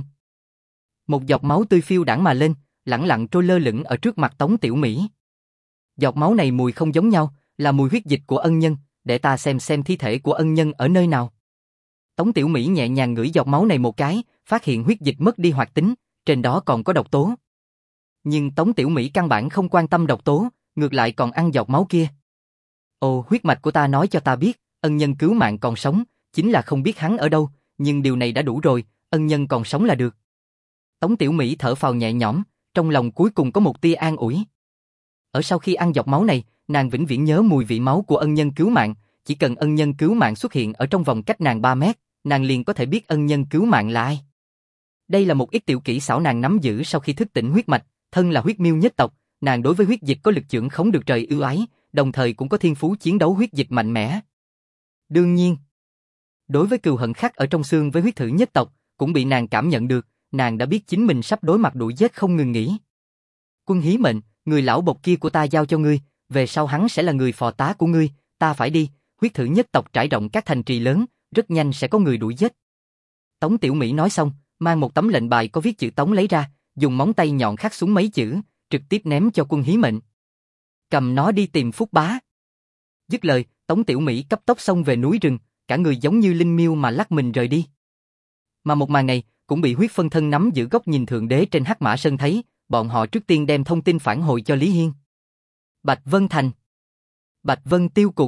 một giọt máu tươi phiêu đãng mà lên, lẳng lặng trôi lơ lửng ở trước mặt Tống Tiểu Mỹ. Giọt máu này mùi không giống nhau, là mùi huyết dịch của ân nhân, để ta xem xem thi thể của ân nhân ở nơi nào. Tống Tiểu Mỹ nhẹ nhàng ngửi giọt máu này một cái, phát hiện huyết dịch mất đi hoạt tính, trên đó còn có độc tố. Nhưng Tống Tiểu Mỹ căn bản không quan tâm độc tố, ngược lại còn ăn giọt máu kia. Ồ, huyết mạch của ta nói cho ta biết, ân nhân cứu mạng còn sống, chính là không biết hắn ở đâu, nhưng điều này đã đủ rồi, ân nhân còn sống là được. Tống Tiểu Mỹ thở phào nhẹ nhõm, trong lòng cuối cùng có một tia an ủi. Ở sau khi ăn giọt máu này, nàng vĩnh viễn nhớ mùi vị máu của ân nhân cứu mạng, chỉ cần ân nhân cứu mạng xuất hiện ở trong vòng cách nàng ba mét, nàng liền có thể biết ân nhân cứu mạng là ai. Đây là một ít tiểu kỹ xảo nàng nắm giữ sau khi thức tỉnh huyết mạch, thân là huyết miêu nhất tộc, nàng đối với huyết dịch có lực chưởng khống được trời ưu ái, đồng thời cũng có thiên phú chiến đấu huyết dịch mạnh mẽ. Đương nhiên, đối với cừu hận khắc ở trong xương với huyết thử nhất tộc, cũng bị nàng cảm nhận được, nàng đã biết chính mình sắp đối mặt đuổi giết không ngừng nghỉ. Quân Hí Mệnh, người lão bộc kia của ta giao cho ngươi, về sau hắn sẽ là người phò tá của ngươi, ta phải đi, huyết thử nhất tộc trải rộng các thành trì lớn, rất nhanh sẽ có người đuổi giết. Tống Tiểu Mỹ nói xong, mang một tấm lệnh bài có viết chữ Tống lấy ra, dùng móng tay nhọn khắc xuống mấy chữ, trực tiếp ném cho Quân Hí Mệnh. Cầm nó đi tìm Phúc Bá. Dứt lời, Tống Tiểu Mỹ cấp tốc xông về núi rừng, cả người giống như linh miêu mà lắc mình rời đi. Mà một màn này cũng bị huyết phân thân nắm giữ góc nhìn thượng đế trên Hắc Mã Sơn thấy, bọn họ trước tiên đem thông tin phản hồi cho Lý Hiên. Bạch Vân Thành, Bạch Vân Tiêu Cục.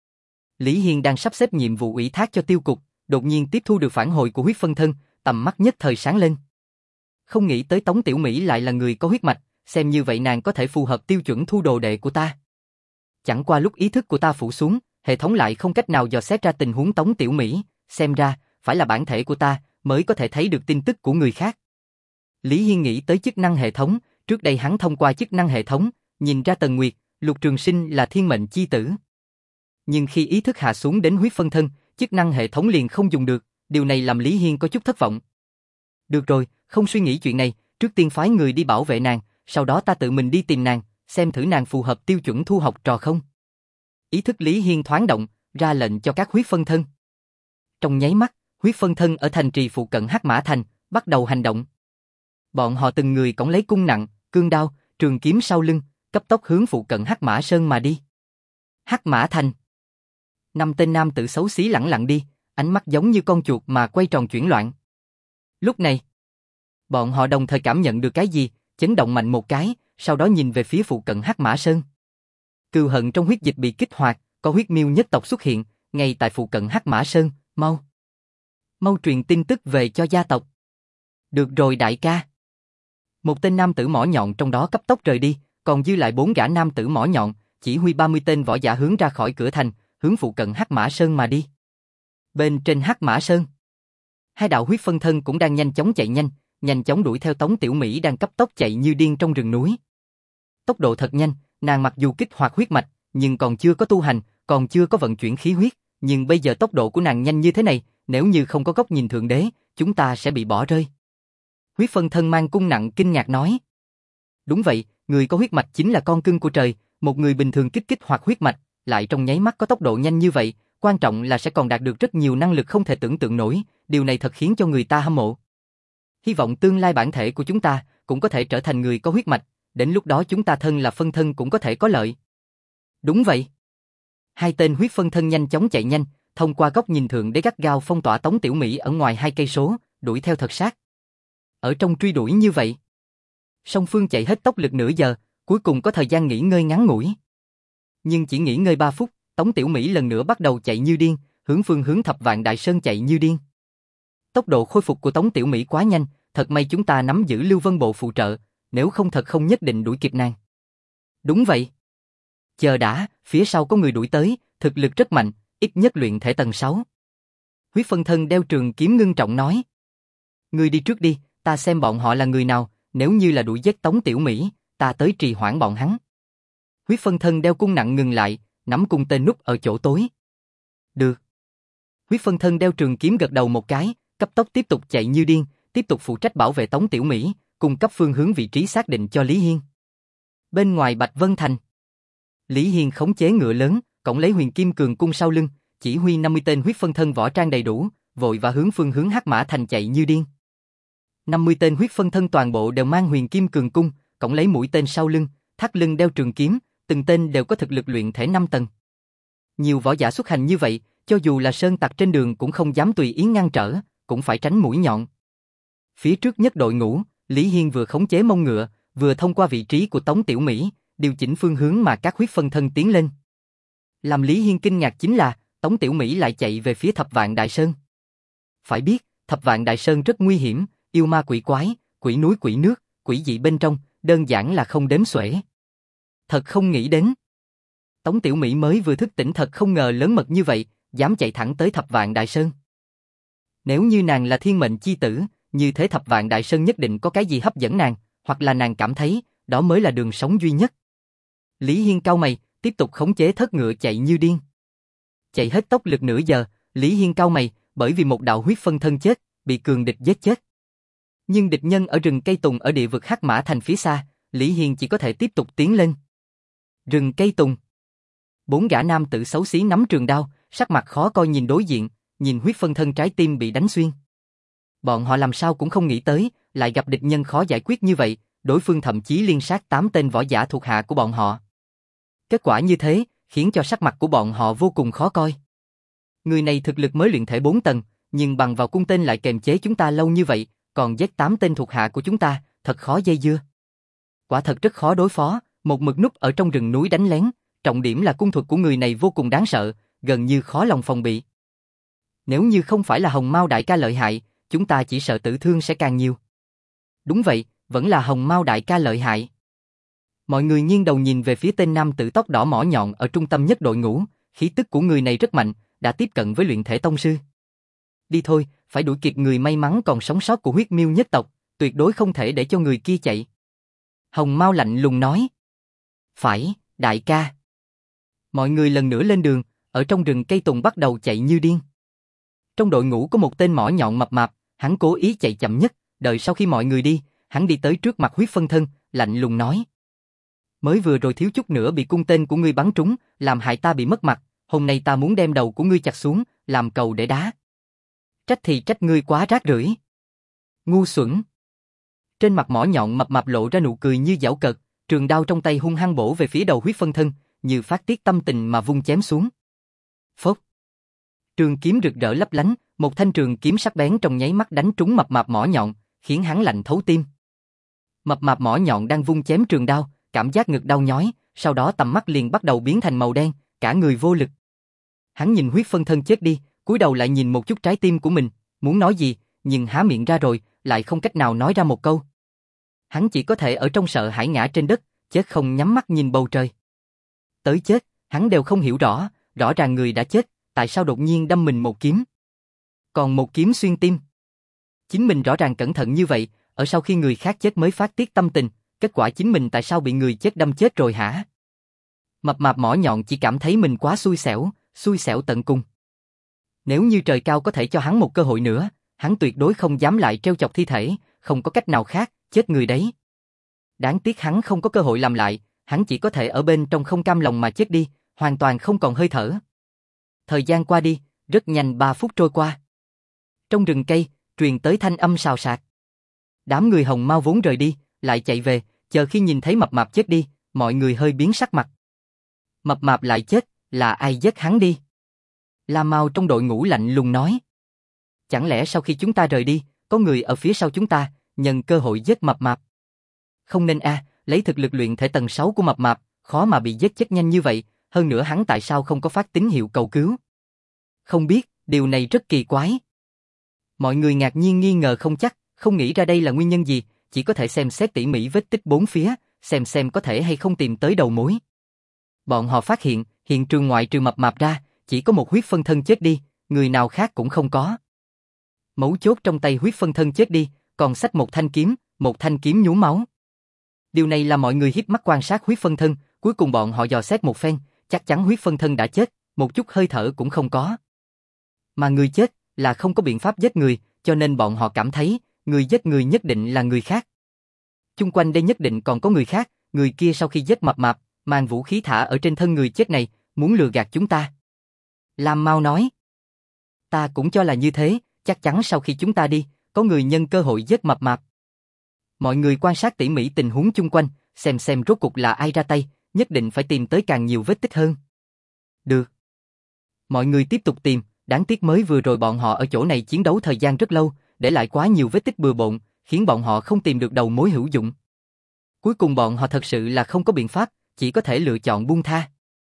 Lý Hiên đang sắp xếp nhiệm vụ ủy thác cho Tiêu Cục, đột nhiên tiếp thu được phản hồi của huyết phân thân, tầm mắt nhất thời sáng lên. Không nghĩ tới Tống Tiểu Mỹ lại là người có huyết mạch, xem như vậy nàng có thể phù hợp tiêu chuẩn thu đồ đệ của ta. Chẳng qua lúc ý thức của ta phủ xuống, hệ thống lại không cách nào dò xét ra tình huống Tống Tiểu Mỹ, xem ra, phải là bản thể của ta, mới có thể thấy được tin tức của người khác. Lý Hiên nghĩ tới chức năng hệ thống, trước đây hắn thông qua chức năng hệ thống, nhìn ra Tần Nguyệt, Lục Trường Sinh là thiên mệnh chi tử. Nhưng khi ý thức hạ xuống đến huyết phân thân, chức năng hệ thống liền không dùng được, điều này làm Lý Hiên có chút thất vọng. Được rồi, không suy nghĩ chuyện này, trước tiên phái người đi bảo vệ nàng, sau đó ta tự mình đi tìm nàng, xem thử nàng phù hợp tiêu chuẩn thu học trò không. Ý thức Lý Hiên thoáng động, ra lệnh cho các huyết phân thân. Trong nháy mắt, huyết phân thân ở thành trì phụ cận Hắc Mã Thành, bắt đầu hành động. Bọn họ từng người cõng lấy cung nặng, cương đao, trường kiếm sau lưng, cấp tốc hướng phụ cận Hắc Mã Sơn mà đi. Hắc Mã Thành. Năm tên nam tử xấu xí lẳng lặng đi, ánh mắt giống như con chuột mà quay tròn chuyển loạn. Lúc này, bọn họ đồng thời cảm nhận được cái gì, chấn động mạnh một cái, sau đó nhìn về phía phụ cận Hắc Mã Sơn. Cừu hận trong huyết dịch bị kích hoạt, có huyết miêu nhất tộc xuất hiện, ngay tại phụ cận Hắc Mã Sơn, mau. Mau truyền tin tức về cho gia tộc. Được rồi đại ca. Một tên nam tử mỏ nhọn trong đó cấp tốc rời đi, còn dư lại bốn gã nam tử mỏ nhọn, chỉ huy ba mươi tên võ giả hướng ra khỏi cửa thành, hướng phụ cận Hắc Mã Sơn mà đi. Bên trên Hắc Mã Sơn, hai đạo huyết phân thân cũng đang nhanh chóng chạy nhanh, nhanh chóng đuổi theo Tống Tiểu Mỹ đang cấp tốc chạy như điên trong rừng núi. Tốc độ thật nhanh, nàng mặc dù kích hoạt huyết mạch, nhưng còn chưa có tu hành, còn chưa có vận chuyển khí huyết, nhưng bây giờ tốc độ của nàng nhanh như thế này, nếu như không có góc nhìn thượng đế, chúng ta sẽ bị bỏ rơi. Huyết phân thân mang cung nặng kinh ngạc nói. Đúng vậy, người có huyết mạch chính là con cưng của trời, một người bình thường kích kích hoạt huyết mạch, lại trong nháy mắt có tốc độ nhanh như vậy, quan trọng là sẽ còn đạt được rất nhiều năng lực không thể tưởng tượng nổi, điều này thật khiến cho người ta hâm mộ. Hy vọng tương lai bản thể của chúng ta cũng có thể trở thành người có huyết mạch, đến lúc đó chúng ta thân là phân thân cũng có thể có lợi. Đúng vậy. Hai tên huyết phân thân nhanh chóng chạy nhanh, thông qua góc nhìn thượng đế gắt gao phong tỏa Tống Tiểu Mỹ ở ngoài hai cây số, đuổi theo thật sát. Ở trong truy đuổi như vậy, song phương chạy hết tốc lực nửa giờ, cuối cùng có thời gian nghỉ ngơi ngắn ngủi. Nhưng chỉ nghỉ ngơi ba phút, Tống Tiểu Mỹ lần nữa bắt đầu chạy như điên, hướng phương hướng Thập Vạn Đại Sơn chạy như điên. Tốc độ khôi phục của Tống Tiểu Mỹ quá nhanh, thật may chúng ta nắm giữ Lưu Vân Bộ phụ trợ, nếu không thật không nhất định đuổi kịp nàng. Đúng vậy. Chờ đã, phía sau có người đuổi tới, thực lực rất mạnh, ít nhất luyện thể tầng sáu. Huyết phân thân đeo trường kiếm ngưng trọng nói. Ngươi đi trước đi, ta xem bọn họ là người nào, nếu như là đuổi giết Tống Tiểu Mỹ, ta tới trì hoãn bọn hắn. Huyết phân thân đeo cung nặng ngừng lại, nắm cung tên núp ở chỗ tối. Được. Huyết phân thân đeo trường kiếm gật đầu một cái, cấp tốc tiếp tục chạy như điên, tiếp tục phụ trách bảo vệ Tống Tiểu Mỹ, cung cấp phương hướng vị trí xác định cho Lý Hiên. Bên ngoài Bạch Vân Thành, Lý Hiên khống chế ngựa lớn, cõng lấy Huyền Kim Cường cung sau lưng, chỉ huy năm mươi tên huyết phân thân võ trang đầy đủ, vội và hướng phương hướng Hắc Mã Thành chạy như điên. năm mươi tên huyết phân thân toàn bộ đều mang Huyền Kim Cường cung, cõng lấy mũi tên sau lưng, thắt lưng đeo trường kiếm, từng tên đều có thực lực luyện thể năm tầng. Nhiều võ giả xuất hành như vậy, cho dù là sơn tặc trên đường cũng không dám tùy ý ngăn trở, cũng phải tránh mũi nhọn. Phía trước nhất đội ngũ, Lý Hiên vừa khống chế mông ngựa, vừa thông qua vị trí của Tống Tiểu Mỹ, điều chỉnh phương hướng mà các huyết phân thân tiến lên. Làm Lý Hiên kinh ngạc chính là, Tống Tiểu Mỹ lại chạy về phía Thập Vạn Đại Sơn. Phải biết, Thập Vạn Đại Sơn rất nguy hiểm, yêu ma quỷ quái, quỷ núi quỷ nước, quỷ dị bên trong, đơn giản là không đếm xuể. Thật không nghĩ đến. Tống Tiểu Mỹ mới vừa thức tỉnh thật không ngờ lớn mật như vậy, dám chạy thẳng tới Thập Vạn Đại Sơn. Nếu như nàng là thiên mệnh chi tử, như thế Thập Vạn Đại Sơn nhất định có cái gì hấp dẫn nàng, hoặc là nàng cảm thấy, đó mới là đường sống duy nhất. Lý Hiên cau mày, tiếp tục khống chế thất ngựa chạy như điên. Chạy hết tốc lực nửa giờ, Lý Hiên cau mày, bởi vì một đạo huyết phân thân chết, bị cường địch giết chết. Nhưng địch nhân ở rừng cây tùng ở địa vực Hắc Mã Thành phía xa, Lý Hiên chỉ có thể tiếp tục tiến lên. Rừng cây tùng. Bốn gã nam tử xấu xí nắm trường đao, sắc mặt khó coi nhìn đối diện, nhìn huyết phân thân trái tim bị đánh xuyên. Bọn họ làm sao cũng không nghĩ tới, lại gặp địch nhân khó giải quyết như vậy, đối phương thậm chí liên sát tám tên võ giả thuộc hạ của bọn họ. Kết quả như thế, khiến cho sắc mặt của bọn họ vô cùng khó coi. Người này thực lực mới luyện thể bốn tầng, nhưng bằng vào cung tên lại kềm chế chúng ta lâu như vậy, còn giết tám tên thuộc hạ của chúng ta, thật khó dây dưa. Quả thật rất khó đối phó, một mực núp ở trong rừng núi đánh lén, trọng điểm là cung thuật của người này vô cùng đáng sợ, gần như khó lòng phòng bị. Nếu như không phải là Hồng Mao đại ca lợi hại, chúng ta chỉ sợ tử thương sẽ càng nhiều. Đúng vậy, vẫn là Hồng Mao đại ca lợi hại. Mọi người nghiêng đầu nhìn về phía tên nam tử tóc đỏ mỏ nhọn ở trung tâm nhất đội ngũ, khí tức của người này rất mạnh, đã tiếp cận với luyện thể tông sư. Đi thôi, phải đuổi kịp người may mắn còn sống sót của huyết miêu nhất tộc, tuyệt đối không thể để cho người kia chạy. Hồng Mao lạnh lùng nói. Phải, đại ca. Mọi người lần nữa lên đường, ở trong rừng cây tùng bắt đầu chạy như điên. Trong đội ngũ có một tên mỏ nhọn mập mạp, hắn cố ý chạy chậm nhất, đợi sau khi mọi người đi, hắn đi tới trước mặt huyết phân thân, lạnh lùng nói. Mới vừa rồi thiếu chút nữa bị cung tên của ngươi bắn trúng, làm hại ta bị mất mặt, hôm nay ta muốn đem đầu của ngươi chặt xuống, làm cầu để đá. Trách thì trách ngươi quá rác rưởi. Ngu xuẩn. Trên mặt mỏ nhọn mập mạp lộ ra nụ cười như giảo cợt, trường đao trong tay hung hăng bổ về phía đầu huyết phân thân, như phát tiết tâm tình mà vung chém xuống. Phốc. Trường kiếm rực rỡ lấp lánh, một thanh trường kiếm sắc bén trong nháy mắt đánh trúng mập mạp mỏ nhọn, khiến hắn lạnh thấu tim. Mập mạp mỏ nhọn đang vung chém trường đao, cảm giác ngực đau nhói, sau đó tầm mắt liền bắt đầu biến thành màu đen, cả người vô lực. Hắn nhìn huyết phân thân chết đi, cúi đầu lại nhìn một chút trái tim của mình, muốn nói gì, nhưng há miệng ra rồi, lại không cách nào nói ra một câu. Hắn chỉ có thể ở trong sợ hãi ngã trên đất, chết không nhắm mắt nhìn bầu trời. Tới chết, hắn đều không hiểu rõ, rõ ràng người đã chết, tại sao đột nhiên đâm mình một kiếm. Còn một kiếm xuyên tim. Chính mình rõ ràng cẩn thận như vậy, ở sau khi người khác chết mới phát tiết tâm tình, kết quả chính mình tại sao bị người chết đâm chết rồi hả? Mập mạp mỏ nhọn chỉ cảm thấy mình quá xui xẻo, xui xẻo tận cùng. Nếu như trời cao có thể cho hắn một cơ hội nữa, hắn tuyệt đối không dám lại trêu chọc thi thể, không có cách nào khác, chết người đấy. Đáng tiếc hắn không có cơ hội làm lại, hắn chỉ có thể ở bên trong không cam lòng mà chết đi, hoàn toàn không còn hơi thở. Thời gian qua đi, rất nhanh ba phút trôi qua. Trong rừng cây, truyền tới thanh âm xào xạc. Đám người Hồng Mao vốn rời đi, lại chạy về, chờ khi nhìn thấy Mập Mạp chết đi, mọi người hơi biến sắc mặt. Mập Mạp lại chết, là ai giết hắn đi? La Mao trong đội ngũ lạnh lùng nói. Chẳng lẽ sau khi chúng ta rời đi, có người ở phía sau chúng ta, nhân cơ hội giết Mập Mạp? Không nên a, à, lấy thực lực luyện thể tầng sáu của Mập Mạp, khó mà bị giết chết nhanh như vậy, hơn nữa hắn tại sao không có phát tín hiệu cầu cứu? Không biết, điều này rất kỳ quái. Mọi người ngạc nhiên nghi ngờ không chắc, không nghĩ ra đây là nguyên nhân gì, chỉ có thể xem xét tỉ mỉ vết tích bốn phía, xem xem có thể hay không tìm tới đầu mối. Bọn họ phát hiện, hiện trường ngoại trừ Mập Mạp ra, chỉ có một huyết phân thân chết đi, người nào khác cũng không có. Mấu chốt trong tay huyết phân thân chết đi, còn xách một thanh kiếm, một thanh kiếm nhú máu. Điều này là mọi người híp mắt quan sát huyết phân thân, cuối cùng bọn họ dò xét một phen, chắc chắn huyết phân thân đã chết, một chút hơi thở cũng không có. Mà người chết là không có biện pháp giết người, cho nên bọn họ cảm thấy, người giết người nhất định là người khác. Chung quanh đây nhất định còn có người khác, người kia sau khi giết Mập Mạp, mang vũ khí thả ở trên thân người chết này, muốn lừa gạt chúng ta. Lam Mao nói. Ta cũng cho là như thế, chắc chắn sau khi chúng ta đi, có người nhân cơ hội giết Mập Mạp. Mọi người quan sát tỉ mỉ tình huống chung quanh, xem xem rốt cục là ai ra tay, nhất định phải tìm tới càng nhiều vết tích hơn. Được. Mọi người tiếp tục tìm, đáng tiếc mới vừa rồi bọn họ ở chỗ này chiến đấu thời gian rất lâu, để lại quá nhiều vết tích bừa bộn, khiến bọn họ không tìm được đầu mối hữu dụng. Cuối cùng bọn họ thật sự là không có biện pháp, chỉ có thể lựa chọn buông tha.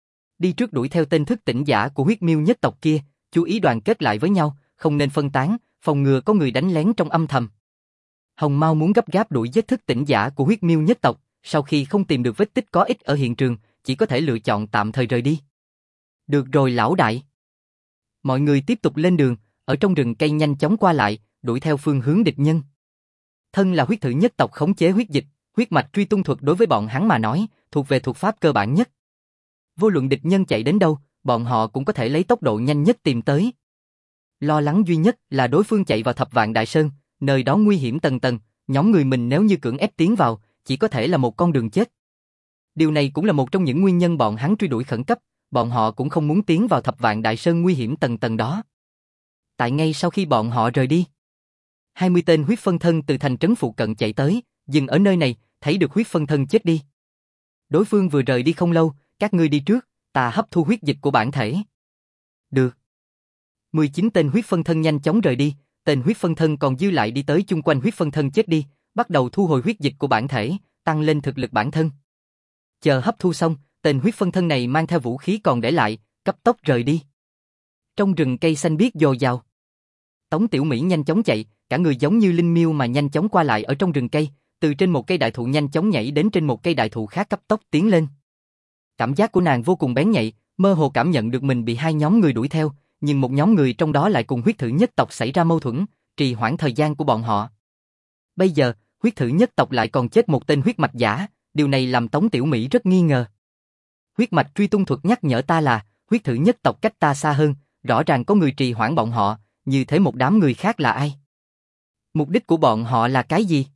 Đi trước đuổi theo tên thức tỉnh giả của huyết miêu nhất tộc kia, chú ý đoàn kết lại với nhau, không nên phân tán, phòng ngừa có người đánh lén trong âm thầm. Hồng Mao muốn gấp gáp đuổi giết thức tỉnh giả của huyết miêu nhất tộc, sau khi không tìm được vết tích có ích ở hiện trường, chỉ có thể lựa chọn tạm thời rời đi. Được rồi lão đại. Mọi người tiếp tục lên đường, ở trong rừng cây nhanh chóng qua lại, đuổi theo phương hướng địch nhân. Thân là huyết thử nhất tộc khống chế huyết dịch, huyết mạch truy tung thuật đối với bọn hắn mà nói, thuộc về thuật pháp cơ bản nhất. Vô luận địch nhân chạy đến đâu, bọn họ cũng có thể lấy tốc độ nhanh nhất tìm tới. Lo lắng duy nhất là đối phương chạy vào Thập Vạn Đại Sơn, nơi đó nguy hiểm tầng tầng, nhóm người mình nếu như cưỡng ép tiến vào, chỉ có thể là một con đường chết. Điều này cũng là một trong những nguyên nhân bọn hắn truy đuổi khẩn cấp, bọn họ cũng không muốn tiến vào Thập Vạn Đại Sơn nguy hiểm tầng tầng đó. Tại ngay sau khi bọn họ rời đi, hai mươi tên huyết phân thân từ thành trấn phụ cận chạy tới, dừng ở nơi này, thấy được huyết phân thân chết đi. Đối phương vừa rời đi không lâu, các ngươi đi trước, ta hấp thu huyết dịch của bản thể. Được. mười chín tên huyết phân thân nhanh chóng rời đi, tên huyết phân thân còn dư lại đi tới chung quanh huyết phân thân chết đi, bắt đầu thu hồi huyết dịch của bản thể, tăng lên thực lực bản thân. Chờ hấp thu xong, tên huyết phân thân này mang theo vũ khí còn để lại, cấp tốc rời đi. Trong rừng cây xanh biếc dồi dào, Tống Tiểu Mỹ nhanh chóng chạy, cả người giống như linh miêu mà nhanh chóng qua lại ở trong rừng cây, từ trên một cây đại thụ nhanh chóng nhảy đến trên một cây đại thụ khác cấp tốc tiến lên. Cảm giác của nàng vô cùng bén nhạy, mơ hồ cảm nhận được mình bị hai nhóm người đuổi theo, nhưng một nhóm người trong đó lại cùng huyết thử nhất tộc xảy ra mâu thuẫn, trì hoãn thời gian của bọn họ. Bây giờ, huyết thử nhất tộc lại còn chết một tên huyết mạch giả, điều này làm Tống Tiểu Mỹ rất nghi ngờ. Huyết mạch truy tung thuật nhắc nhở ta là, huyết thử nhất tộc cách ta xa hơn, rõ ràng có người trì hoãn bọn họ, như thế một đám người khác là ai? Mục đích của bọn họ là cái gì?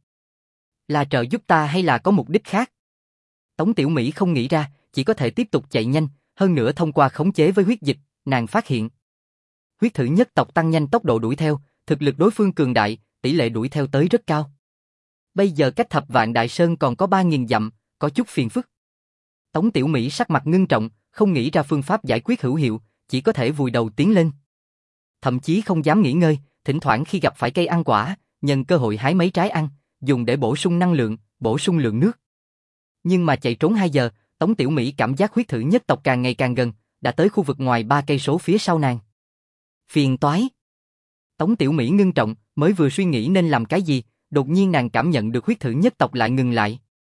Là trợ giúp ta hay là có mục đích khác? Tống Tiểu Mỹ không nghĩ ra, chỉ có thể tiếp tục chạy nhanh, hơn nữa thông qua khống chế với huyết dịch, nàng phát hiện. Huyết thử nhất tộc tăng nhanh tốc độ đuổi theo, thực lực đối phương cường đại, tỷ lệ đuổi theo tới rất cao. Bây giờ cách Thập Vạn Đại Sơn còn có ba nghìn dặm, có chút phiền phức. Tống Tiểu Mỹ sắc mặt ngưng trọng, không nghĩ ra phương pháp giải quyết hữu hiệu, chỉ có thể vùi đầu tiến lên. Thậm chí không dám nghỉ ngơi, thỉnh thoảng khi gặp phải cây ăn quả, nhân cơ hội hái mấy trái ăn, dùng để bổ sung năng lượng, bổ sung lượng nước. Nhưng mà chạy trốn hai giờ, Tống Tiểu Mỹ cảm giác huyết thử nhất tộc càng ngày càng gần, đã tới khu vực ngoài ba cây số phía sau nàng. Phiền toái. Tống Tiểu Mỹ ngưng trọng, mới vừa suy nghĩ nên làm cái gì, đột nhiên nàng cảm nhận được huyết thử nhất tộc lại ngừng lại.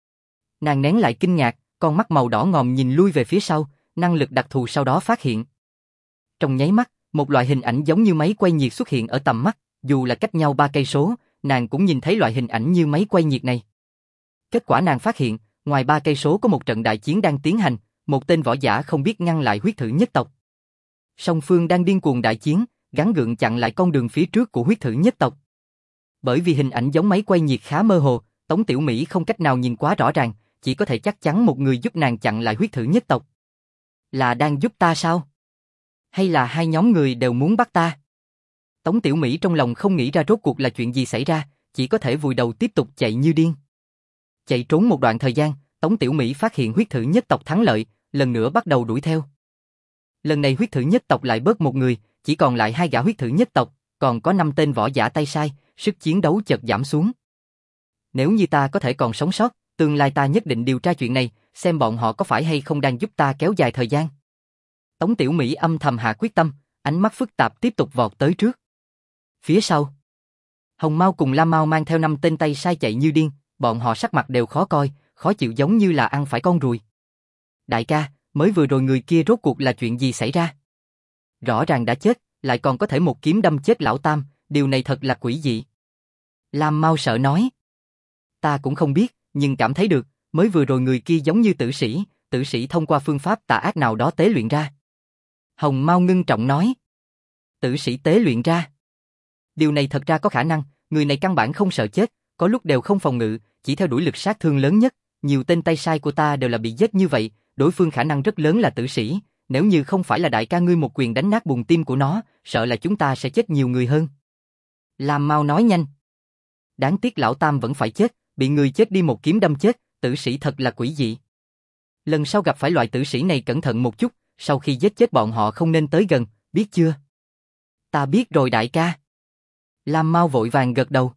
Nàng nén lại kinh ngạc, con mắt màu đỏ ngòm nhìn lui về phía sau, năng lực đặc thù sau đó phát hiện. Trong nháy mắt, một loại hình ảnh giống như máy quay nhiệt xuất hiện ở tầm mắt, dù là cách nhau ba cây số, nàng cũng nhìn thấy loại hình ảnh như máy quay nhiệt này. Kết quả nàng phát hiện, ngoài ba cây số có một trận đại chiến đang tiến hành, một tên võ giả không biết ngăn lại huyết thử nhất tộc. Song phương đang điên cuồng đại chiến, gắng gượng chặn lại con đường phía trước của huyết thử nhất tộc. Bởi vì hình ảnh giống máy quay nhiệt khá mơ hồ, Tống Tiểu Mỹ không cách nào nhìn quá rõ ràng, chỉ có thể chắc chắn một người giúp nàng chặn lại huyết thử nhất tộc. Là đang giúp ta sao? Hay là hai nhóm người đều muốn bắt ta? Tống Tiểu Mỹ trong lòng không nghĩ ra rốt cuộc là chuyện gì xảy ra, chỉ có thể vùi đầu tiếp tục chạy như điên. Chạy trốn một đoạn thời gian, Tống Tiểu Mỹ phát hiện huyết thử nhất tộc thắng lợi, lần nữa bắt đầu đuổi theo. Lần này huyết thử nhất tộc lại bớt một người, chỉ còn lại hai gã huyết thử nhất tộc, còn có năm tên võ giả tay sai, sức chiến đấu chợt giảm xuống. Nếu như ta có thể còn sống sót, tương lai ta nhất định điều tra chuyện này, xem bọn họ có phải hay không đang giúp ta kéo dài thời gian. Tống Tiểu Mỹ âm thầm hạ quyết tâm, ánh mắt phức tạp tiếp tục vọt tới trước. Phía sau, Hồng Mao cùng Lam Mao mang theo năm tên tay sai chạy như điên, bọn họ sắc mặt đều khó coi, khó chịu giống như là ăn phải con ruồi. Đại ca, mới vừa rồi người kia rốt cuộc là chuyện gì xảy ra? Rõ ràng đã chết, lại còn có thể một kiếm đâm chết lão tam, điều này thật là quỷ dị. Lam Mao sợ nói. Ta cũng không biết, nhưng cảm thấy được, mới vừa rồi người kia giống như tử sĩ, tử sĩ thông qua phương pháp tà ác nào đó tế luyện ra. Hồng Mao ngưng trọng nói. Tử sĩ tế luyện ra. Điều này thật ra có khả năng, người này căn bản không sợ chết, có lúc đều không phòng ngự, chỉ theo đuổi lực sát thương lớn nhất, nhiều tên tay sai của ta đều là bị giết như vậy, đối phương khả năng rất lớn là tử sĩ, nếu như không phải là đại ca ngươi một quyền đánh nát buồng tim của nó, sợ là chúng ta sẽ chết nhiều người hơn. Lam Mao nói nhanh. Đáng tiếc lão tam vẫn phải chết, bị người chết đi một kiếm đâm chết, tử sĩ thật là quỷ dị. Lần sau gặp phải loại tử sĩ này cẩn thận một chút, sau khi giết chết bọn họ không nên tới gần, biết chưa? Ta biết rồi đại ca. Lam Mao vội vàng gật đầu.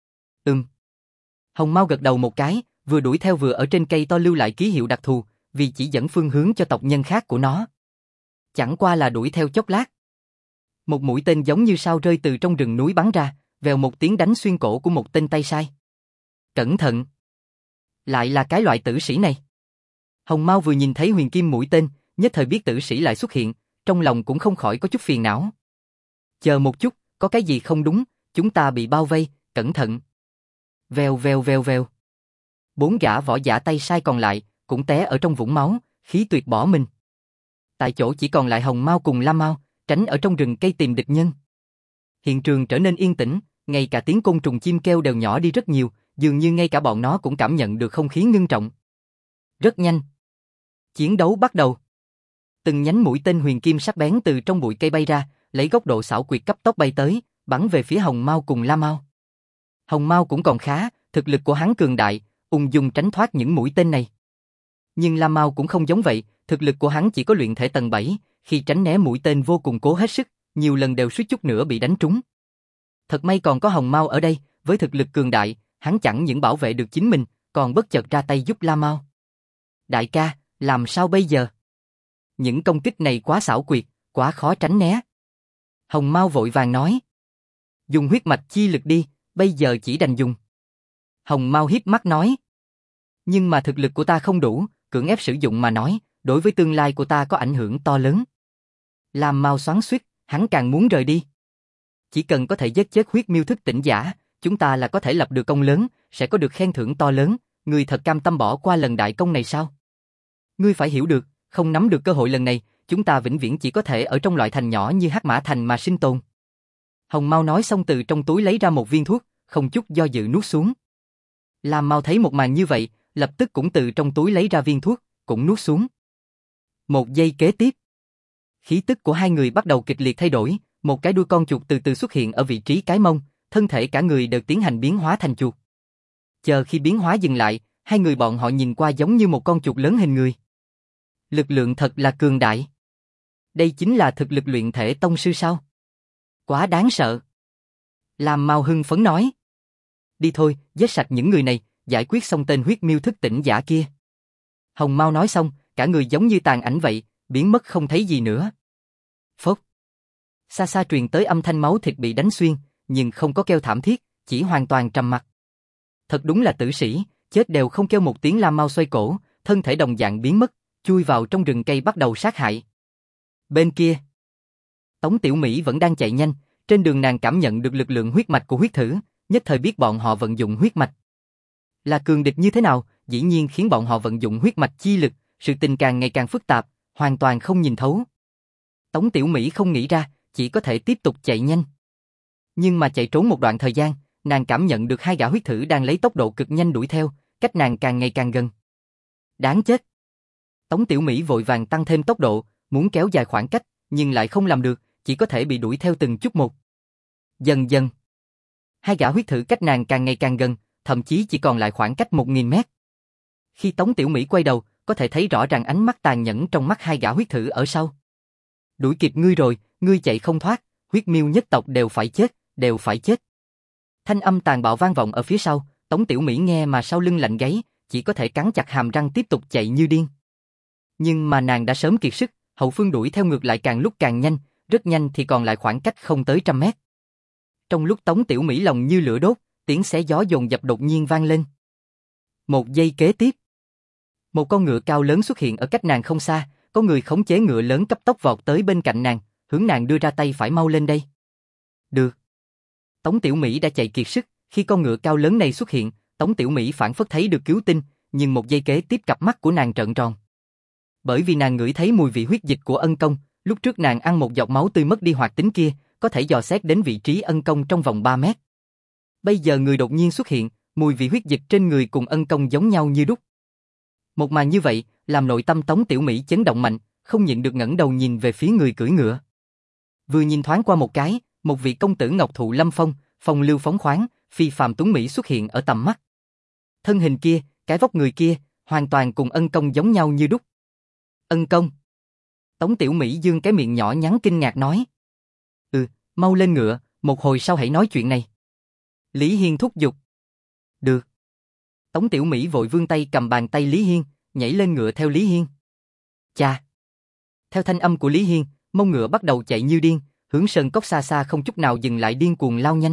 Ừm. Hồng Mao gật đầu một cái, vừa đuổi theo vừa ở trên cây to lưu lại ký hiệu đặc thù, vì chỉ dẫn phương hướng cho tộc nhân khác của nó. Chẳng qua là đuổi theo chốc lát. Một mũi tên giống như sao rơi từ trong rừng núi bắn ra, vèo một tiếng đánh xuyên cổ của một tên tay sai. Cẩn thận! Lại là cái loại tử sĩ này. Hồng Mao vừa nhìn thấy huyền kim mũi tên, nhất thời biết tử sĩ lại xuất hiện, trong lòng cũng không khỏi có chút phiền não. Chờ một chút, có cái gì không đúng, chúng ta bị bao vây, cẩn thận. Vèo vèo vèo vèo. Bốn gã võ giả tay sai còn lại, cũng té ở trong vũng máu, khí tuyệt bỏ mình. Tại chỗ chỉ còn lại Hồng Mao cùng Lam Mao, tránh ở trong rừng cây tìm địch nhân. Hiện trường trở nên yên tĩnh, ngay cả tiếng côn trùng chim kêu đều nhỏ đi rất nhiều, dường như ngay cả bọn nó cũng cảm nhận được không khí ngưng trọng. Rất nhanh. Chiến đấu bắt đầu. Từng nhánh mũi tên huyền kim sắc bén từ trong bụi cây bay ra, lấy góc độ xảo quyệt cấp tốc bay tới, bắn về phía Hồng Mao cùng Lam Mao. Hồng Mao cũng còn khá, thực lực của hắn cường đại, ung dung tránh thoát những mũi tên này. Nhưng Lam Mao cũng không giống vậy, thực lực của hắn chỉ có luyện thể tầng bảy, khi tránh né mũi tên vô cùng cố hết sức, nhiều lần đều suýt chút nữa bị đánh trúng. Thật may còn có Hồng Mao ở đây, với thực lực cường đại, hắn chẳng những bảo vệ được chính mình, còn bất chợt ra tay giúp Lam Mao. Đại ca, làm sao bây giờ? Những công kích này quá xảo quyệt, quá khó tránh né. Hồng Mao vội vàng nói. Dùng huyết mạch chi lực đi, bây giờ chỉ đành dùng. Hồng Mao híp mắt nói. Nhưng mà thực lực của ta không đủ, cưỡng ép sử dụng mà nói, đối với tương lai của ta có ảnh hưởng to lớn. Lam Mao xoắn xuýt, hắn càng muốn rời đi. Chỉ cần có thể giết chết huyết miêu thức tỉnh giả, chúng ta là có thể lập được công lớn, sẽ có được khen thưởng to lớn, ngươi thật cam tâm bỏ qua lần đại công này sao? Ngươi phải hiểu được, không nắm được cơ hội lần này, chúng ta vĩnh viễn chỉ có thể ở trong loại thành nhỏ như Hắc Mã Thành mà sinh tồn. Hồng Mao nói xong từ trong túi lấy ra một viên thuốc, không chút do dự nuốt xuống. Lam Mao thấy một màn như vậy, lập tức cũng từ trong túi lấy ra viên thuốc, cũng nuốt xuống. Một giây kế tiếp, khí tức của hai người bắt đầu kịch liệt thay đổi, một cái đuôi con chuột từ từ xuất hiện ở vị trí cái mông, thân thể cả người đều tiến hành biến hóa thành chuột. Chờ khi biến hóa dừng lại, hai người bọn họ nhìn qua giống như một con chuột lớn hình người. Lực lượng thật là cường đại. Đây chính là thực lực luyện thể tông sư sao? Quá đáng sợ. Lam Mao hưng phấn nói. Đi thôi, giết sạch những người này, giải quyết xong tên huyết miêu thức tỉnh giả kia. Hồng Mao nói xong, cả người giống như tàn ảnh vậy, biến mất không thấy gì nữa. Phốc. Xa xa truyền tới âm thanh máu thịt bị đánh xuyên, nhưng không có kêu thảm thiết, chỉ hoàn toàn trầm mặc. Thật đúng là tử sĩ, chết đều không kêu một tiếng. Lam Mao xoay cổ, thân thể đồng dạng biến mất, chui vào trong rừng cây bắt đầu sát hại. Bên kia, Tống Tiểu Mỹ vẫn đang chạy nhanh, trên đường nàng cảm nhận được lực lượng huyết mạch của huyết thử, nhất thời biết bọn họ vận dụng huyết mạch là cường địch như thế nào, dĩ nhiên khiến bọn họ vận dụng huyết mạch chi lực, sự tình càng ngày càng phức tạp, hoàn toàn không nhìn thấu. Tống Tiểu Mỹ không nghĩ ra, chỉ có thể tiếp tục chạy nhanh. Nhưng mà chạy trốn một đoạn thời gian, nàng cảm nhận được hai gã huyết thử đang lấy tốc độ cực nhanh đuổi theo, cách nàng càng ngày càng gần. Đáng chết! Tống Tiểu Mỹ vội vàng tăng thêm tốc độ, muốn kéo dài khoảng cách, nhưng lại không làm được, chỉ có thể bị đuổi theo từng chút một. Dần dần, hai gã huyết thử cách nàng càng ngày càng gần, thậm chí chỉ còn lại khoảng cách một nghìn mét. Khi Tống Tiểu Mỹ quay đầu, có thể thấy rõ ràng ánh mắt tàn nhẫn trong mắt hai gã huyết thử ở sau. Đuổi kịp ngươi rồi, ngươi chạy không thoát, huyết miêu nhất tộc đều phải chết, đều phải chết. Thanh âm tàn bạo vang vọng ở phía sau, Tống Tiểu Mỹ nghe mà sau lưng lạnh gáy, chỉ có thể cắn chặt hàm răng tiếp tục chạy như điên. Nhưng mà nàng đã sớm kiệt sức, hậu phương đuổi theo ngược lại càng lúc càng nhanh, rất nhanh thì còn lại khoảng cách không tới trăm mét. Trong lúc Tống Tiểu Mỹ lòng như lửa đốt, tiếng xé gió dồn dập đột nhiên vang lên. Một giây kế tiếp, một con ngựa cao lớn xuất hiện ở cách nàng không xa, có người khống chế ngựa lớn cấp tốc vọt tới bên cạnh nàng, hướng nàng đưa ra tay phải mau lên đây. Được. Tống Tiểu Mỹ đã chạy kiệt sức, khi con ngựa cao lớn này xuất hiện, Tống Tiểu Mỹ phảng phất thấy được cứu tinh, nhưng một giây kế tiếp cặp mắt của nàng trợn tròn. Bởi vì nàng ngửi thấy mùi vị huyết dịch của Ân Công, lúc trước nàng ăn một giọt máu tươi mất đi hoạt tính kia, có thể dò xét đến vị trí Ân Công trong vòng ba mét. Bây giờ người đột nhiên xuất hiện, mùi vị huyết dịch trên người cùng Ân Công giống nhau như đúc. Một màn như vậy, làm nội tâm Tống Tiểu Mỹ chấn động mạnh, không nhịn được ngẩng đầu nhìn về phía người cưỡi ngựa. Vừa nhìn thoáng qua một cái, một vị công tử ngọc thụ lâm phong, phong lưu phóng khoáng, phi phàm tuấn mỹ xuất hiện ở tầm mắt. Thân hình kia, cái vóc người kia, hoàn toàn cùng Ân Công giống nhau như đúc. Ân Công. Tống Tiểu Mỹ dương cái miệng nhỏ nhắn kinh ngạc nói. Ừ, mau lên ngựa, một hồi sau hãy nói chuyện này. Lý Hiên thúc giục. Được. Tống Tiểu Mỹ vội vươn tay cầm bàn tay Lý Hiên, nhảy lên ngựa theo Lý Hiên. Chà. Theo thanh âm của Lý Hiên, mông ngựa bắt đầu chạy như điên, hướng sơn cốc xa xa không chút nào dừng lại điên cuồng lao nhanh.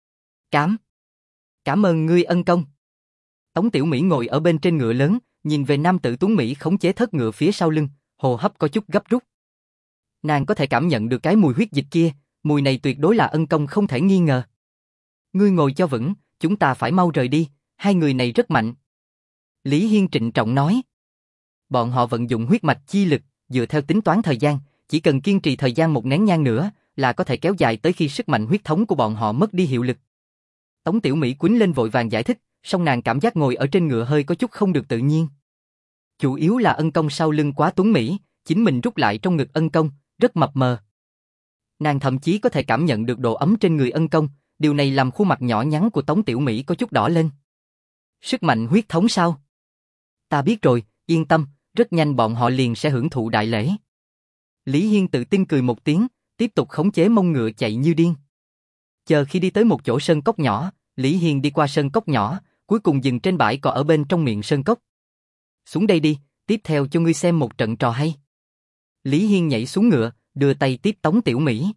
Cám. Cảm ơn ngươi Ân Công. Tống Tiểu Mỹ ngồi ở bên trên ngựa lớn, nhìn về nam tử tuấn Mỹ khống chế thớt ngựa phía sau lưng, hô hấp có chút gấp rút. Nàng có thể cảm nhận được cái mùi huyết dịch kia, mùi này tuyệt đối là Ân Công không thể nghi ngờ. Ngươi ngồi cho vững, chúng ta phải mau rời đi, hai người này rất mạnh. Lý Hiên trịnh trọng nói. Bọn họ vận dụng huyết mạch chi lực, dựa theo tính toán thời gian, chỉ cần kiên trì thời gian một nén nhang nữa, là có thể kéo dài tới khi sức mạnh huyết thống của bọn họ mất đi hiệu lực. Tống Tiểu Mỹ quýnh lên vội vàng giải thích, song nàng cảm giác ngồi ở trên ngựa hơi có chút không được tự nhiên. Chủ yếu là Ân Công sau lưng quá tuấn mỹ, chính mình rút lại trong ngực Ân Công, rất mập mờ. Nàng thậm chí có thể cảm nhận được độ ấm trên người Ân Công, điều này làm khuôn mặt nhỏ nhắn của Tống Tiểu Mỹ có chút đỏ lên. Sức mạnh huyết thống sao? Ta biết rồi, yên tâm, rất nhanh bọn họ liền sẽ hưởng thụ đại lễ. Lý Hiên tự tin cười một tiếng, tiếp tục khống chế mông ngựa chạy như điên. Chờ khi đi tới một chỗ sơn cốc nhỏ, Lý Hiên đi qua sơn cốc nhỏ, cuối cùng dừng trên bãi cỏ ở bên trong miệng sơn cốc. Xuống đây đi, tiếp theo cho ngươi xem một trận trò hay. Lý Hiên nhảy xuống ngựa, đưa tay tiếp Tống Tiểu Mỹ.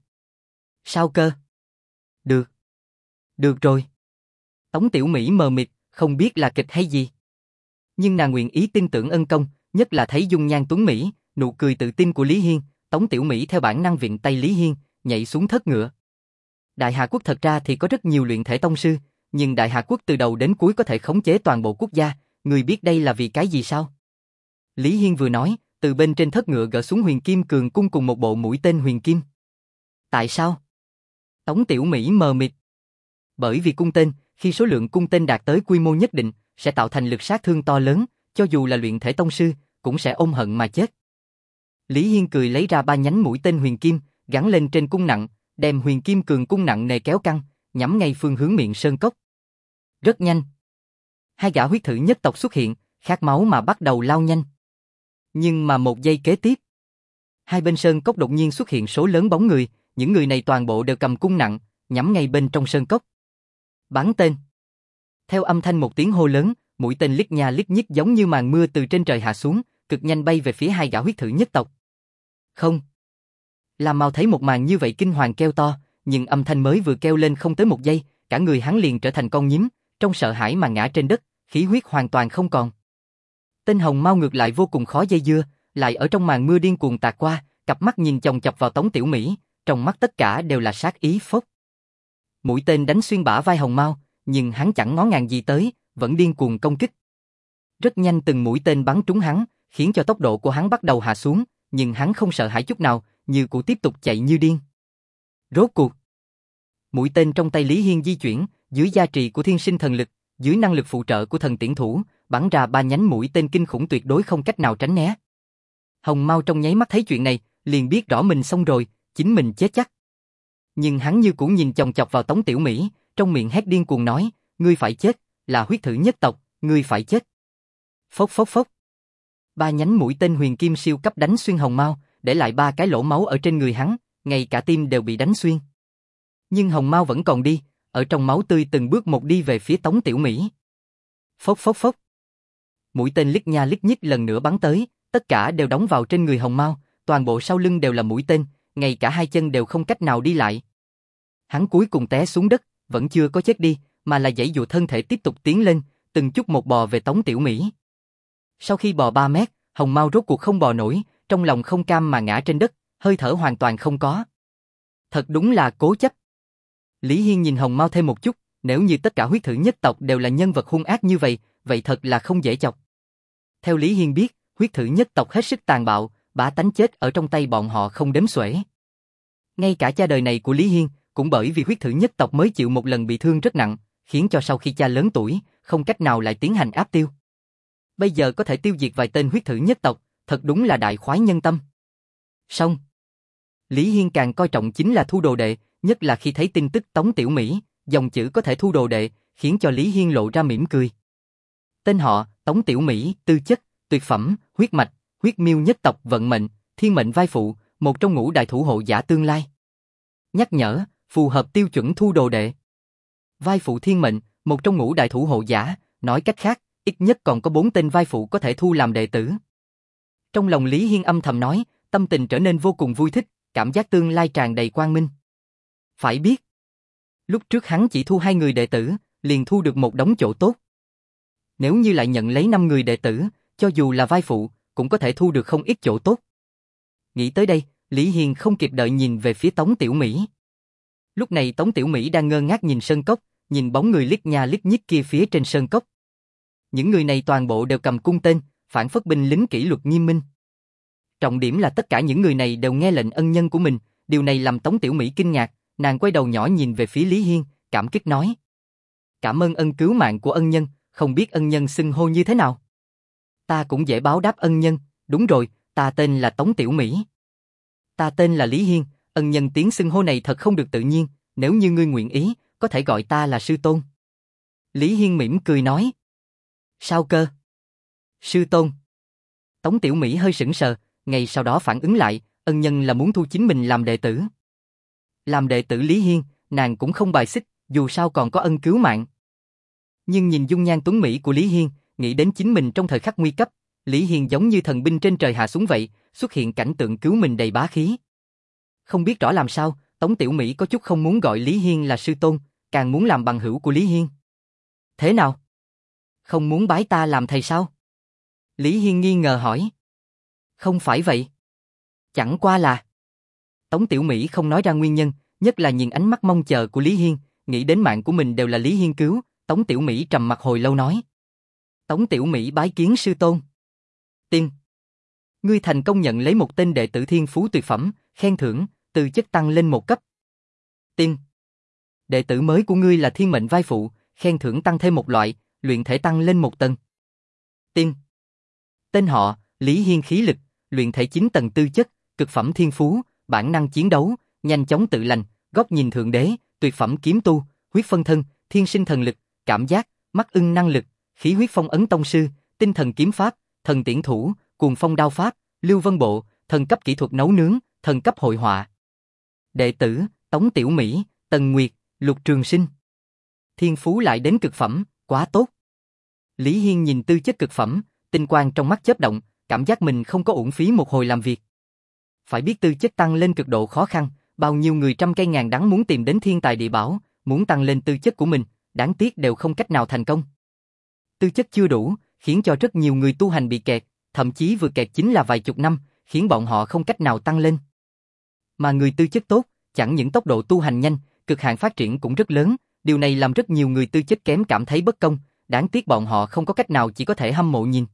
Sao cơ? Được. Được rồi. Tống Tiểu Mỹ mờ mịt, không biết là kịch hay gì. Nhưng nàng nguyện ý tin tưởng Ân Công, nhất là thấy dung nhan tuấn Mỹ, nụ cười tự tin của Lý Hiên, Tống Tiểu Mỹ theo bản năng vịn tay Lý Hiên, nhảy xuống thớt ngựa. Đại Hà Quốc thật ra thì có rất nhiều luyện thể tông sư, nhưng Đại Hà Quốc từ đầu đến cuối có thể khống chế toàn bộ quốc gia, người biết đây là vì cái gì sao? Lý Hiên vừa nói, từ bên trên thớt ngựa gỡ xuống huyền kim cường cung cùng một bộ mũi tên huyền kim. Tại sao? Tống Tiểu Mỹ mờ mịt. Bởi vì cung tên, khi số lượng cung tên đạt tới quy mô nhất định, sẽ tạo thành lực sát thương to lớn, cho dù là luyện thể tông sư, cũng sẽ ôm hận mà chết. Lý Hiên cười lấy ra ba nhánh mũi tên huyền kim, gắn lên trên cung nặng, đem huyền kim cường cung nặng nề kéo căng, nhắm ngay phương hướng miệng sơn cốc. Rất nhanh. Hai gã huyết thử nhất tộc xuất hiện, khát máu mà bắt đầu lao nhanh. Nhưng mà một giây kế tiếp, hai bên sơn cốc đột nhiên xuất hiện số lớn bóng người, những người này toàn bộ đều cầm cung nặng, nhắm ngay bên trong sơn cốc. Bắn tên. Theo âm thanh một tiếng hô lớn, mũi tên lít nha lít nhít giống như màn mưa từ trên trời hạ xuống, cực nhanh bay về phía hai gã huyết thử nhất tộc. Không. Lam Mao thấy một màn như vậy kinh hoàng kêu to, nhưng âm thanh mới vừa kêu lên không tới một giây, cả người hắn liền trở thành con nhím, trong sợ hãi mà ngã trên đất, khí huyết hoàn toàn không còn. Tên Hồng Mao ngược lại vô cùng khó dây dưa, lại ở trong màn mưa điên cuồng tạt qua, cặp mắt nhìn chòng chọc vào Tống Tiểu Mỹ, trong mắt tất cả đều là sát ý phốc. Mũi tên đánh xuyên bả vai Hồng Mao, nhưng hắn chẳng ngó ngàng gì tới, vẫn điên cuồng công kích. Rất nhanh từng mũi tên bắn trúng hắn, khiến cho tốc độ của hắn bắt đầu hạ xuống, nhưng hắn không sợ hãi chút nào, như cũ tiếp tục chạy như điên. Rốt cuộc. Mũi tên trong tay Lý Hiên di chuyển, dưới gia trì của thiên sinh thần lực, dưới năng lực phụ trợ của thần tiễn thủ, bắn ra ba nhánh mũi tên kinh khủng tuyệt đối không cách nào tránh né. Hồng Mao trong nháy mắt thấy chuyện này, liền biết rõ mình xong rồi, chính mình chết chắc. Nhưng hắn như cũ nhìn chòng chọc vào Tống Tiểu Mỹ, trong miệng hét điên cuồng nói, ngươi phải chết, là huyết thử nhất tộc, ngươi phải chết. Phốc phốc phốc. Ba nhánh mũi tên huyền kim siêu cấp đánh xuyên Hồng Mao, để lại ba cái lỗ máu ở trên người hắn, ngay cả tim đều bị đánh xuyên. Nhưng Hồng Mao vẫn còn đi, ở trong máu tươi từng bước một đi về phía Tống Tiểu Mỹ. Phốc phốc phốc. Mũi tên lít nha lít nhít lần nữa bắn tới, tất cả đều đóng vào trên người Hồng Mao, toàn bộ sau lưng đều là mũi tên, ngay cả hai chân đều không cách nào đi lại. Hắn cuối cùng té xuống đất, vẫn chưa có chết đi, mà là giãy giụa thân thể tiếp tục tiến lên, từng chút một bò về Tống Tiểu Mỹ. Sau khi bò ba mét, Hồng Mao rốt cuộc không bò nổi, trong lòng không cam mà ngã trên đất, hơi thở hoàn toàn không có. Thật đúng là cố chấp. Lý Hiên nhìn Hồng Mao thêm một chút, nếu như tất cả huyết thử nhất tộc đều là nhân vật hung ác như vậy, vậy thật là không dễ chọc. Theo Lý Hiên biết, huyết thử nhất tộc hết sức tàn bạo, bá tánh chết ở trong tay bọn họ không đếm xuể. Ngay cả cha đời này của Lý Hiên, cũng bởi vì huyết thử nhất tộc mới chịu một lần bị thương rất nặng, khiến cho sau khi cha lớn tuổi, không cách nào lại tiến hành áp tiêu. Bây giờ có thể tiêu diệt vài tên huyết thử nhất tộc, thật đúng là đại khoái nhân tâm. Xong. Lý Hiên càng coi trọng chính là thu đồ đệ, nhất là khi thấy tin tức Tống Tiểu Mỹ, dòng chữ có thể thu đồ đệ, khiến cho Lý Hiên lộ ra mỉm cười. Tên họ, Tống Tiểu Mỹ, tư chất, tuyệt phẩm, huyết mạch, huyết miêu nhất tộc vận mệnh, thiên mệnh vai phụ, một trong ngũ đại thủ hộ giả tương lai. Nhắc nhở, phù hợp tiêu chuẩn thu đồ đệ. Vai phụ thiên mệnh, một trong ngũ đại thủ hộ giả, nói cách khác, ít nhất còn có bốn tên vai phụ có thể thu làm đệ tử. Trong lòng Lý Hiên âm thầm nói, tâm tình trở nên vô cùng vui thích, cảm giác tương lai tràn đầy quang minh. Phải biết, lúc trước hắn chỉ thu hai người đệ tử, liền thu được một đống chỗ tốt. Nếu như lại nhận lấy năm người đệ tử, cho dù là vai phụ, cũng có thể thu được không ít chỗ tốt. Nghĩ tới đây, Lý Hiên không kịp đợi nhìn về phía Tống Tiểu Mỹ. Lúc này Tống Tiểu Mỹ đang ngơ ngác nhìn sơn cốc, nhìn bóng người lít nha lít nhít kia phía trên sơn cốc. Những người này toàn bộ đều cầm cung tên, phản phất binh lính kỷ luật nghiêm minh. Trọng điểm là tất cả những người này đều nghe lệnh ân nhân của mình, điều này làm Tống Tiểu Mỹ kinh ngạc, nàng quay đầu nhỏ nhìn về phía Lý Hiên, cảm kích nói. Cảm ơn ân cứu mạng của ân nhân, không biết ân nhân xưng hô như thế nào. Ta cũng dễ báo đáp ân nhân, đúng rồi, ta tên là Tống Tiểu Mỹ. Ta tên là Lý Hiên, ân nhân tiếng xưng hô này thật không được tự nhiên, nếu như ngươi nguyện ý, có thể gọi ta là sư tôn. Lý Hiên mỉm cười nói. Sao cơ? Sư tôn. Tống Tiểu Mỹ hơi sững sờ, ngay sau đó phản ứng lại, ân nhân là muốn thu chính mình làm đệ tử. Làm đệ tử Lý Hiên, nàng cũng không bài xích, dù sao còn có ân cứu mạng. Nhưng nhìn dung nhan tuấn mỹ của Lý Hiên, nghĩ đến chính mình trong thời khắc nguy cấp, Lý Hiên giống như thần binh trên trời hạ xuống vậy, xuất hiện cảnh tượng cứu mình đầy bá khí. Không biết rõ làm sao, Tống Tiểu Mỹ có chút không muốn gọi Lý Hiên là sư tôn, càng muốn làm bằng hữu của Lý Hiên. Thế nào? Không muốn bái ta làm thầy sao? Lý Hiên nghi ngờ hỏi. Không phải vậy. Chẳng qua là... Tống Tiểu Mỹ không nói ra nguyên nhân, nhất là nhìn ánh mắt mong chờ của Lý Hiên, nghĩ đến mạng của mình đều là Lý Hiên cứu, Tống Tiểu Mỹ trầm mặt hồi lâu nói. Tống Tiểu Mỹ bái kiến sư tôn. Tiên. Ngươi thành công nhận lấy một tên đệ tử thiên phú tuyệt phẩm, khen thưởng, từ chất tăng lên một cấp. Tiên. Đệ tử mới của ngươi là thiên mệnh vai phụ, khen thưởng tăng thêm một loại, luyện thể tăng lên một tầng. Tiên. Tên họ, Lý Hiên khí lực, luyện thể chín tầng tư chất, cực phẩm thiên phú, bản năng chiến đấu, nhanh chóng tự lành, góc nhìn thượng đế, tuyệt phẩm kiếm tu, huyết phân thân, thiên sinh thần lực, cảm giác, mắt ưng năng lực, khí huyết phong ấn tông sư, tinh thần kiếm pháp, thần tiễn thủ, cuồng phong đao pháp, lưu vân bộ, thần cấp kỹ thuật nấu nướng, thần cấp hội họa. Đệ tử, Tống Tiểu Mỹ, Tần Nguyệt, Lục Trường Sinh. Thiên phú lại đến cực phẩm, quá tốt. Lý Hiên nhìn tư chất cực phẩm, tinh quang trong mắt chớp động, cảm giác mình không có uổng phí một hồi làm việc. Phải biết tư chất tăng lên cực độ khó khăn, bao nhiêu người trăm cây ngàn đắng muốn tìm đến thiên tài địa bảo, muốn tăng lên tư chất của mình, đáng tiếc đều không cách nào thành công. Tư chất chưa đủ, khiến cho rất nhiều người tu hành bị kẹt, thậm chí vừa kẹt chính là vài chục năm, khiến bọn họ không cách nào tăng lên. Mà người tư chất tốt, chẳng những tốc độ tu hành nhanh, cực hạn phát triển cũng rất lớn, điều này làm rất nhiều người tư chất kém cảm thấy bất công, đáng tiếc bọn họ không có cách nào chỉ có thể hâm mộ nhìn.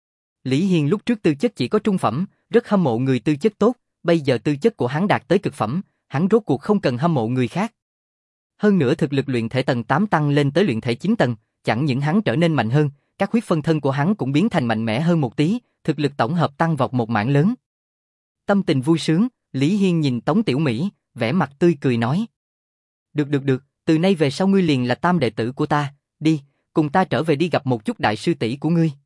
Lý Hiên lúc trước tư chất chỉ có trung phẩm, rất hâm mộ người tư chất tốt, bây giờ tư chất của hắn đạt tới cực phẩm, hắn rốt cuộc không cần hâm mộ người khác. Hơn nữa thực lực luyện thể tầng tám tăng lên tới luyện thể chín tầng, chẳng những hắn trở nên mạnh hơn, các huyết phân thân của hắn cũng biến thành mạnh mẽ hơn một tí, thực lực tổng hợp tăng vọt một mảng lớn. Tâm tình vui sướng, Lý Hiên nhìn Tống Tiểu Mỹ, vẻ mặt tươi cười nói. Được được được, từ nay về sau ngươi liền là tam đệ tử của ta, đi, cùng ta trở về đi gặp một chút đại sư tỷ của ngươi.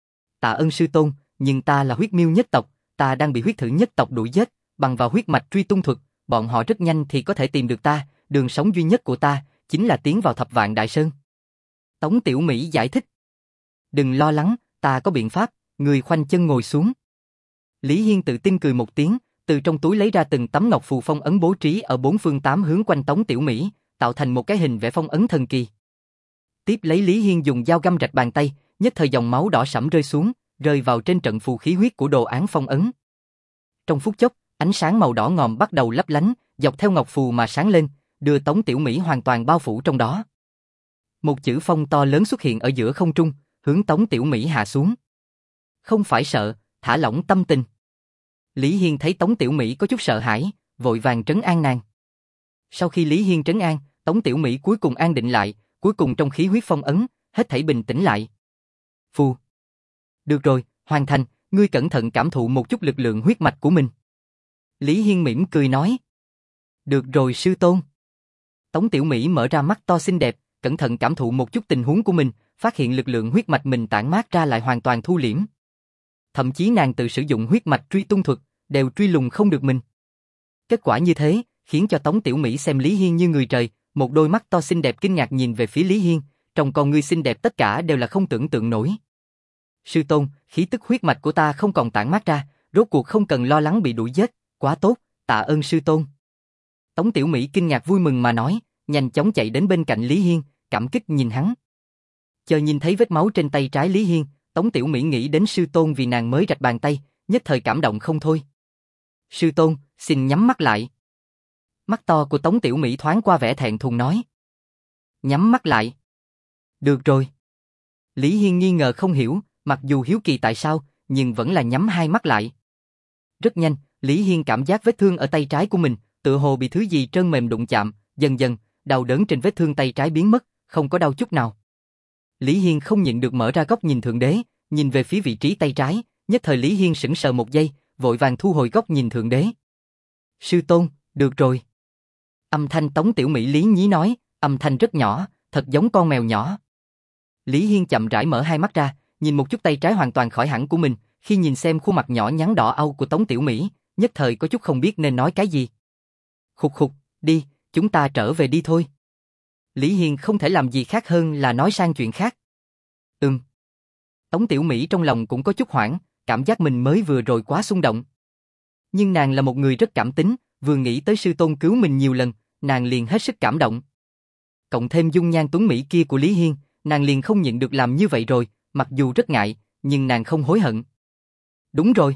Tạ ơn sư tôn, nhưng ta là huyết miêu nhất tộc, ta đang bị huyết thử nhất tộc đuổi giết, bằng vào huyết mạch truy tung thuật, bọn họ rất nhanh thì có thể tìm được ta, đường sống duy nhất của ta, chính là tiến vào thập vạn đại sơn. Tống Tiểu Mỹ giải thích. Đừng lo lắng, ta có biện pháp, người khoanh chân ngồi xuống. Lý Hiên tự tin cười một tiếng, từ trong túi lấy ra từng tấm ngọc phù phong ấn bố trí ở bốn phương tám hướng quanh Tống Tiểu Mỹ, tạo thành một cái hình vẽ phong ấn thần kỳ. Tiếp lấy Lý Hiên dùng dao găm rạch bàn tay, nhất thời dòng máu đỏ sẫm rơi xuống, rơi vào trên trận phù khí huyết của đồ án phong ấn. Trong phút chốc, ánh sáng màu đỏ ngòm bắt đầu lấp lánh, dọc theo ngọc phù mà sáng lên, đưa Tống Tiểu Mỹ hoàn toàn bao phủ trong đó. Một chữ phong to lớn xuất hiện ở giữa không trung, hướng Tống Tiểu Mỹ hạ xuống. Không phải sợ, thả lỏng tâm tình. Lý Hiên thấy Tống Tiểu Mỹ có chút sợ hãi, vội vàng trấn an nàng. Sau khi Lý Hiên trấn an, Tống Tiểu Mỹ cuối cùng an định lại, cuối cùng trong khí huyết phong ấn, hết thảy bình tĩnh lại. Phù. Được rồi, hoàn thành, ngươi cẩn thận cảm thụ một chút lực lượng huyết mạch của mình. Lý Hiên mỉm cười nói. Được rồi sư tôn. Tống Tiểu Mỹ mở ra mắt to xinh đẹp, cẩn thận cảm thụ một chút tình huống của mình, phát hiện lực lượng huyết mạch mình tản mát ra lại hoàn toàn thu liễm. Thậm chí nàng tự sử dụng huyết mạch truy tung thuật, đều truy lùng không được mình. Kết quả như thế, khiến cho Tống Tiểu Mỹ xem Lý Hiên như người trời, một đôi mắt to xinh đẹp kinh ngạc nhìn về phía Lý Hiên, trong con ngươi xinh đẹp tất cả đều là không tưởng tượng nổi. Sư tôn, khí tức huyết mạch của ta không còn tản mát ra, rốt cuộc không cần lo lắng bị đuổi giết, quá tốt, tạ ơn sư tôn. Tống Tiểu Mỹ kinh ngạc vui mừng mà nói, nhanh chóng chạy đến bên cạnh Lý Hiên, cảm kích nhìn hắn. Chờ nhìn thấy vết máu trên tay trái Lý Hiên, Tống Tiểu Mỹ nghĩ đến sư tôn vì nàng mới rạch bàn tay, nhất thời cảm động không thôi. Sư tôn, xin nhắm mắt lại. Mắt to của Tống Tiểu Mỹ thoáng qua vẻ thẹn thùng nói. Nhắm mắt lại. Được rồi. Lý Hiên nghi ngờ không hiểu, mặc dù hiếu kỳ tại sao, nhưng vẫn là nhắm hai mắt lại. Rất nhanh, Lý Hiên cảm giác vết thương ở tay trái của mình, tựa hồ bị thứ gì trơn mềm đụng chạm, dần dần, đau đớn trên vết thương tay trái biến mất, không có đau chút nào. Lý Hiên không nhịn được mở ra góc nhìn thượng đế, nhìn về phía vị trí tay trái, nhất thời Lý Hiên sững sờ một giây, vội vàng thu hồi góc nhìn thượng đế. Sư tôn, được rồi. Âm thanh Tống Tiểu Mỹ lý nhí nói, âm thanh rất nhỏ, thật giống con mèo nhỏ. Lý Hiên chậm rãi mở hai mắt ra, nhìn một chút tay trái hoàn toàn khỏi hẳn của mình, khi nhìn xem khuôn mặt nhỏ nhắn đỏ au của Tống Tiểu Mỹ, nhất thời có chút không biết nên nói cái gì. Khục khục, đi, chúng ta trở về đi thôi. Lý Hiên không thể làm gì khác hơn là nói sang chuyện khác. Ừm. Tống Tiểu Mỹ trong lòng cũng có chút hoảng, cảm giác mình mới vừa rồi quá xung động. Nhưng nàng là một người rất cảm tính, vừa nghĩ tới sư tôn cứu mình nhiều lần, nàng liền hết sức cảm động. Cộng thêm dung nhan tuấn Mỹ kia của Lý Hiên, nàng liền không nhịn được làm như vậy rồi, mặc dù rất ngại, nhưng nàng không hối hận. Đúng rồi.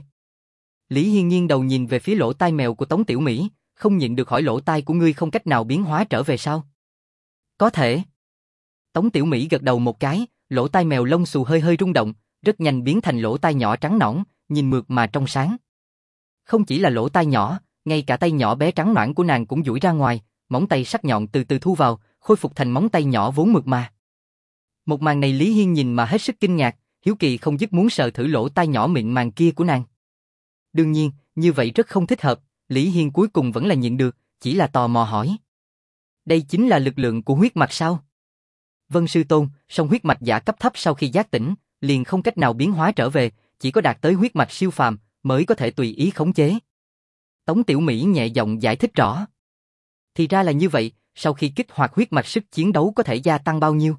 Lý Hiên nghiêng đầu nhìn về phía lỗ tai mèo của Tống Tiểu Mỹ, không nhịn được hỏi lỗ tai của ngươi không cách nào biến hóa trở về sao? Có thể. Tống Tiểu Mỹ gật đầu một cái, lỗ tai mèo lông xù hơi hơi rung động, rất nhanh biến thành lỗ tai nhỏ trắng nõn, nhìn mượt mà trong sáng. Không chỉ là lỗ tai nhỏ, ngay cả tay nhỏ bé trắng nõn của nàng cũng duỗi ra ngoài, móng tay sắc nhọn từ từ thu vào, khôi phục thành móng tay nhỏ vốn mượt mà. Một màn này Lý Hiên nhìn mà hết sức kinh ngạc, hiếu kỳ không dứt muốn sờ thử lỗ tai nhỏ mịn màng kia của nàng. Đương nhiên, như vậy rất không thích hợp, Lý Hiên cuối cùng vẫn là nhịn được, chỉ là tò mò hỏi. Đây chính là lực lượng của huyết mạch sao? Vân sư tôn, song huyết mạch giả cấp thấp sau khi giác tỉnh, liền không cách nào biến hóa trở về, chỉ có đạt tới huyết mạch siêu phàm mới có thể tùy ý khống chế. Tống Tiểu Mỹ nhẹ giọng giải thích rõ. Thì ra là như vậy, sau khi kích hoạt huyết mạch sức chiến đấu có thể gia tăng bao nhiêu?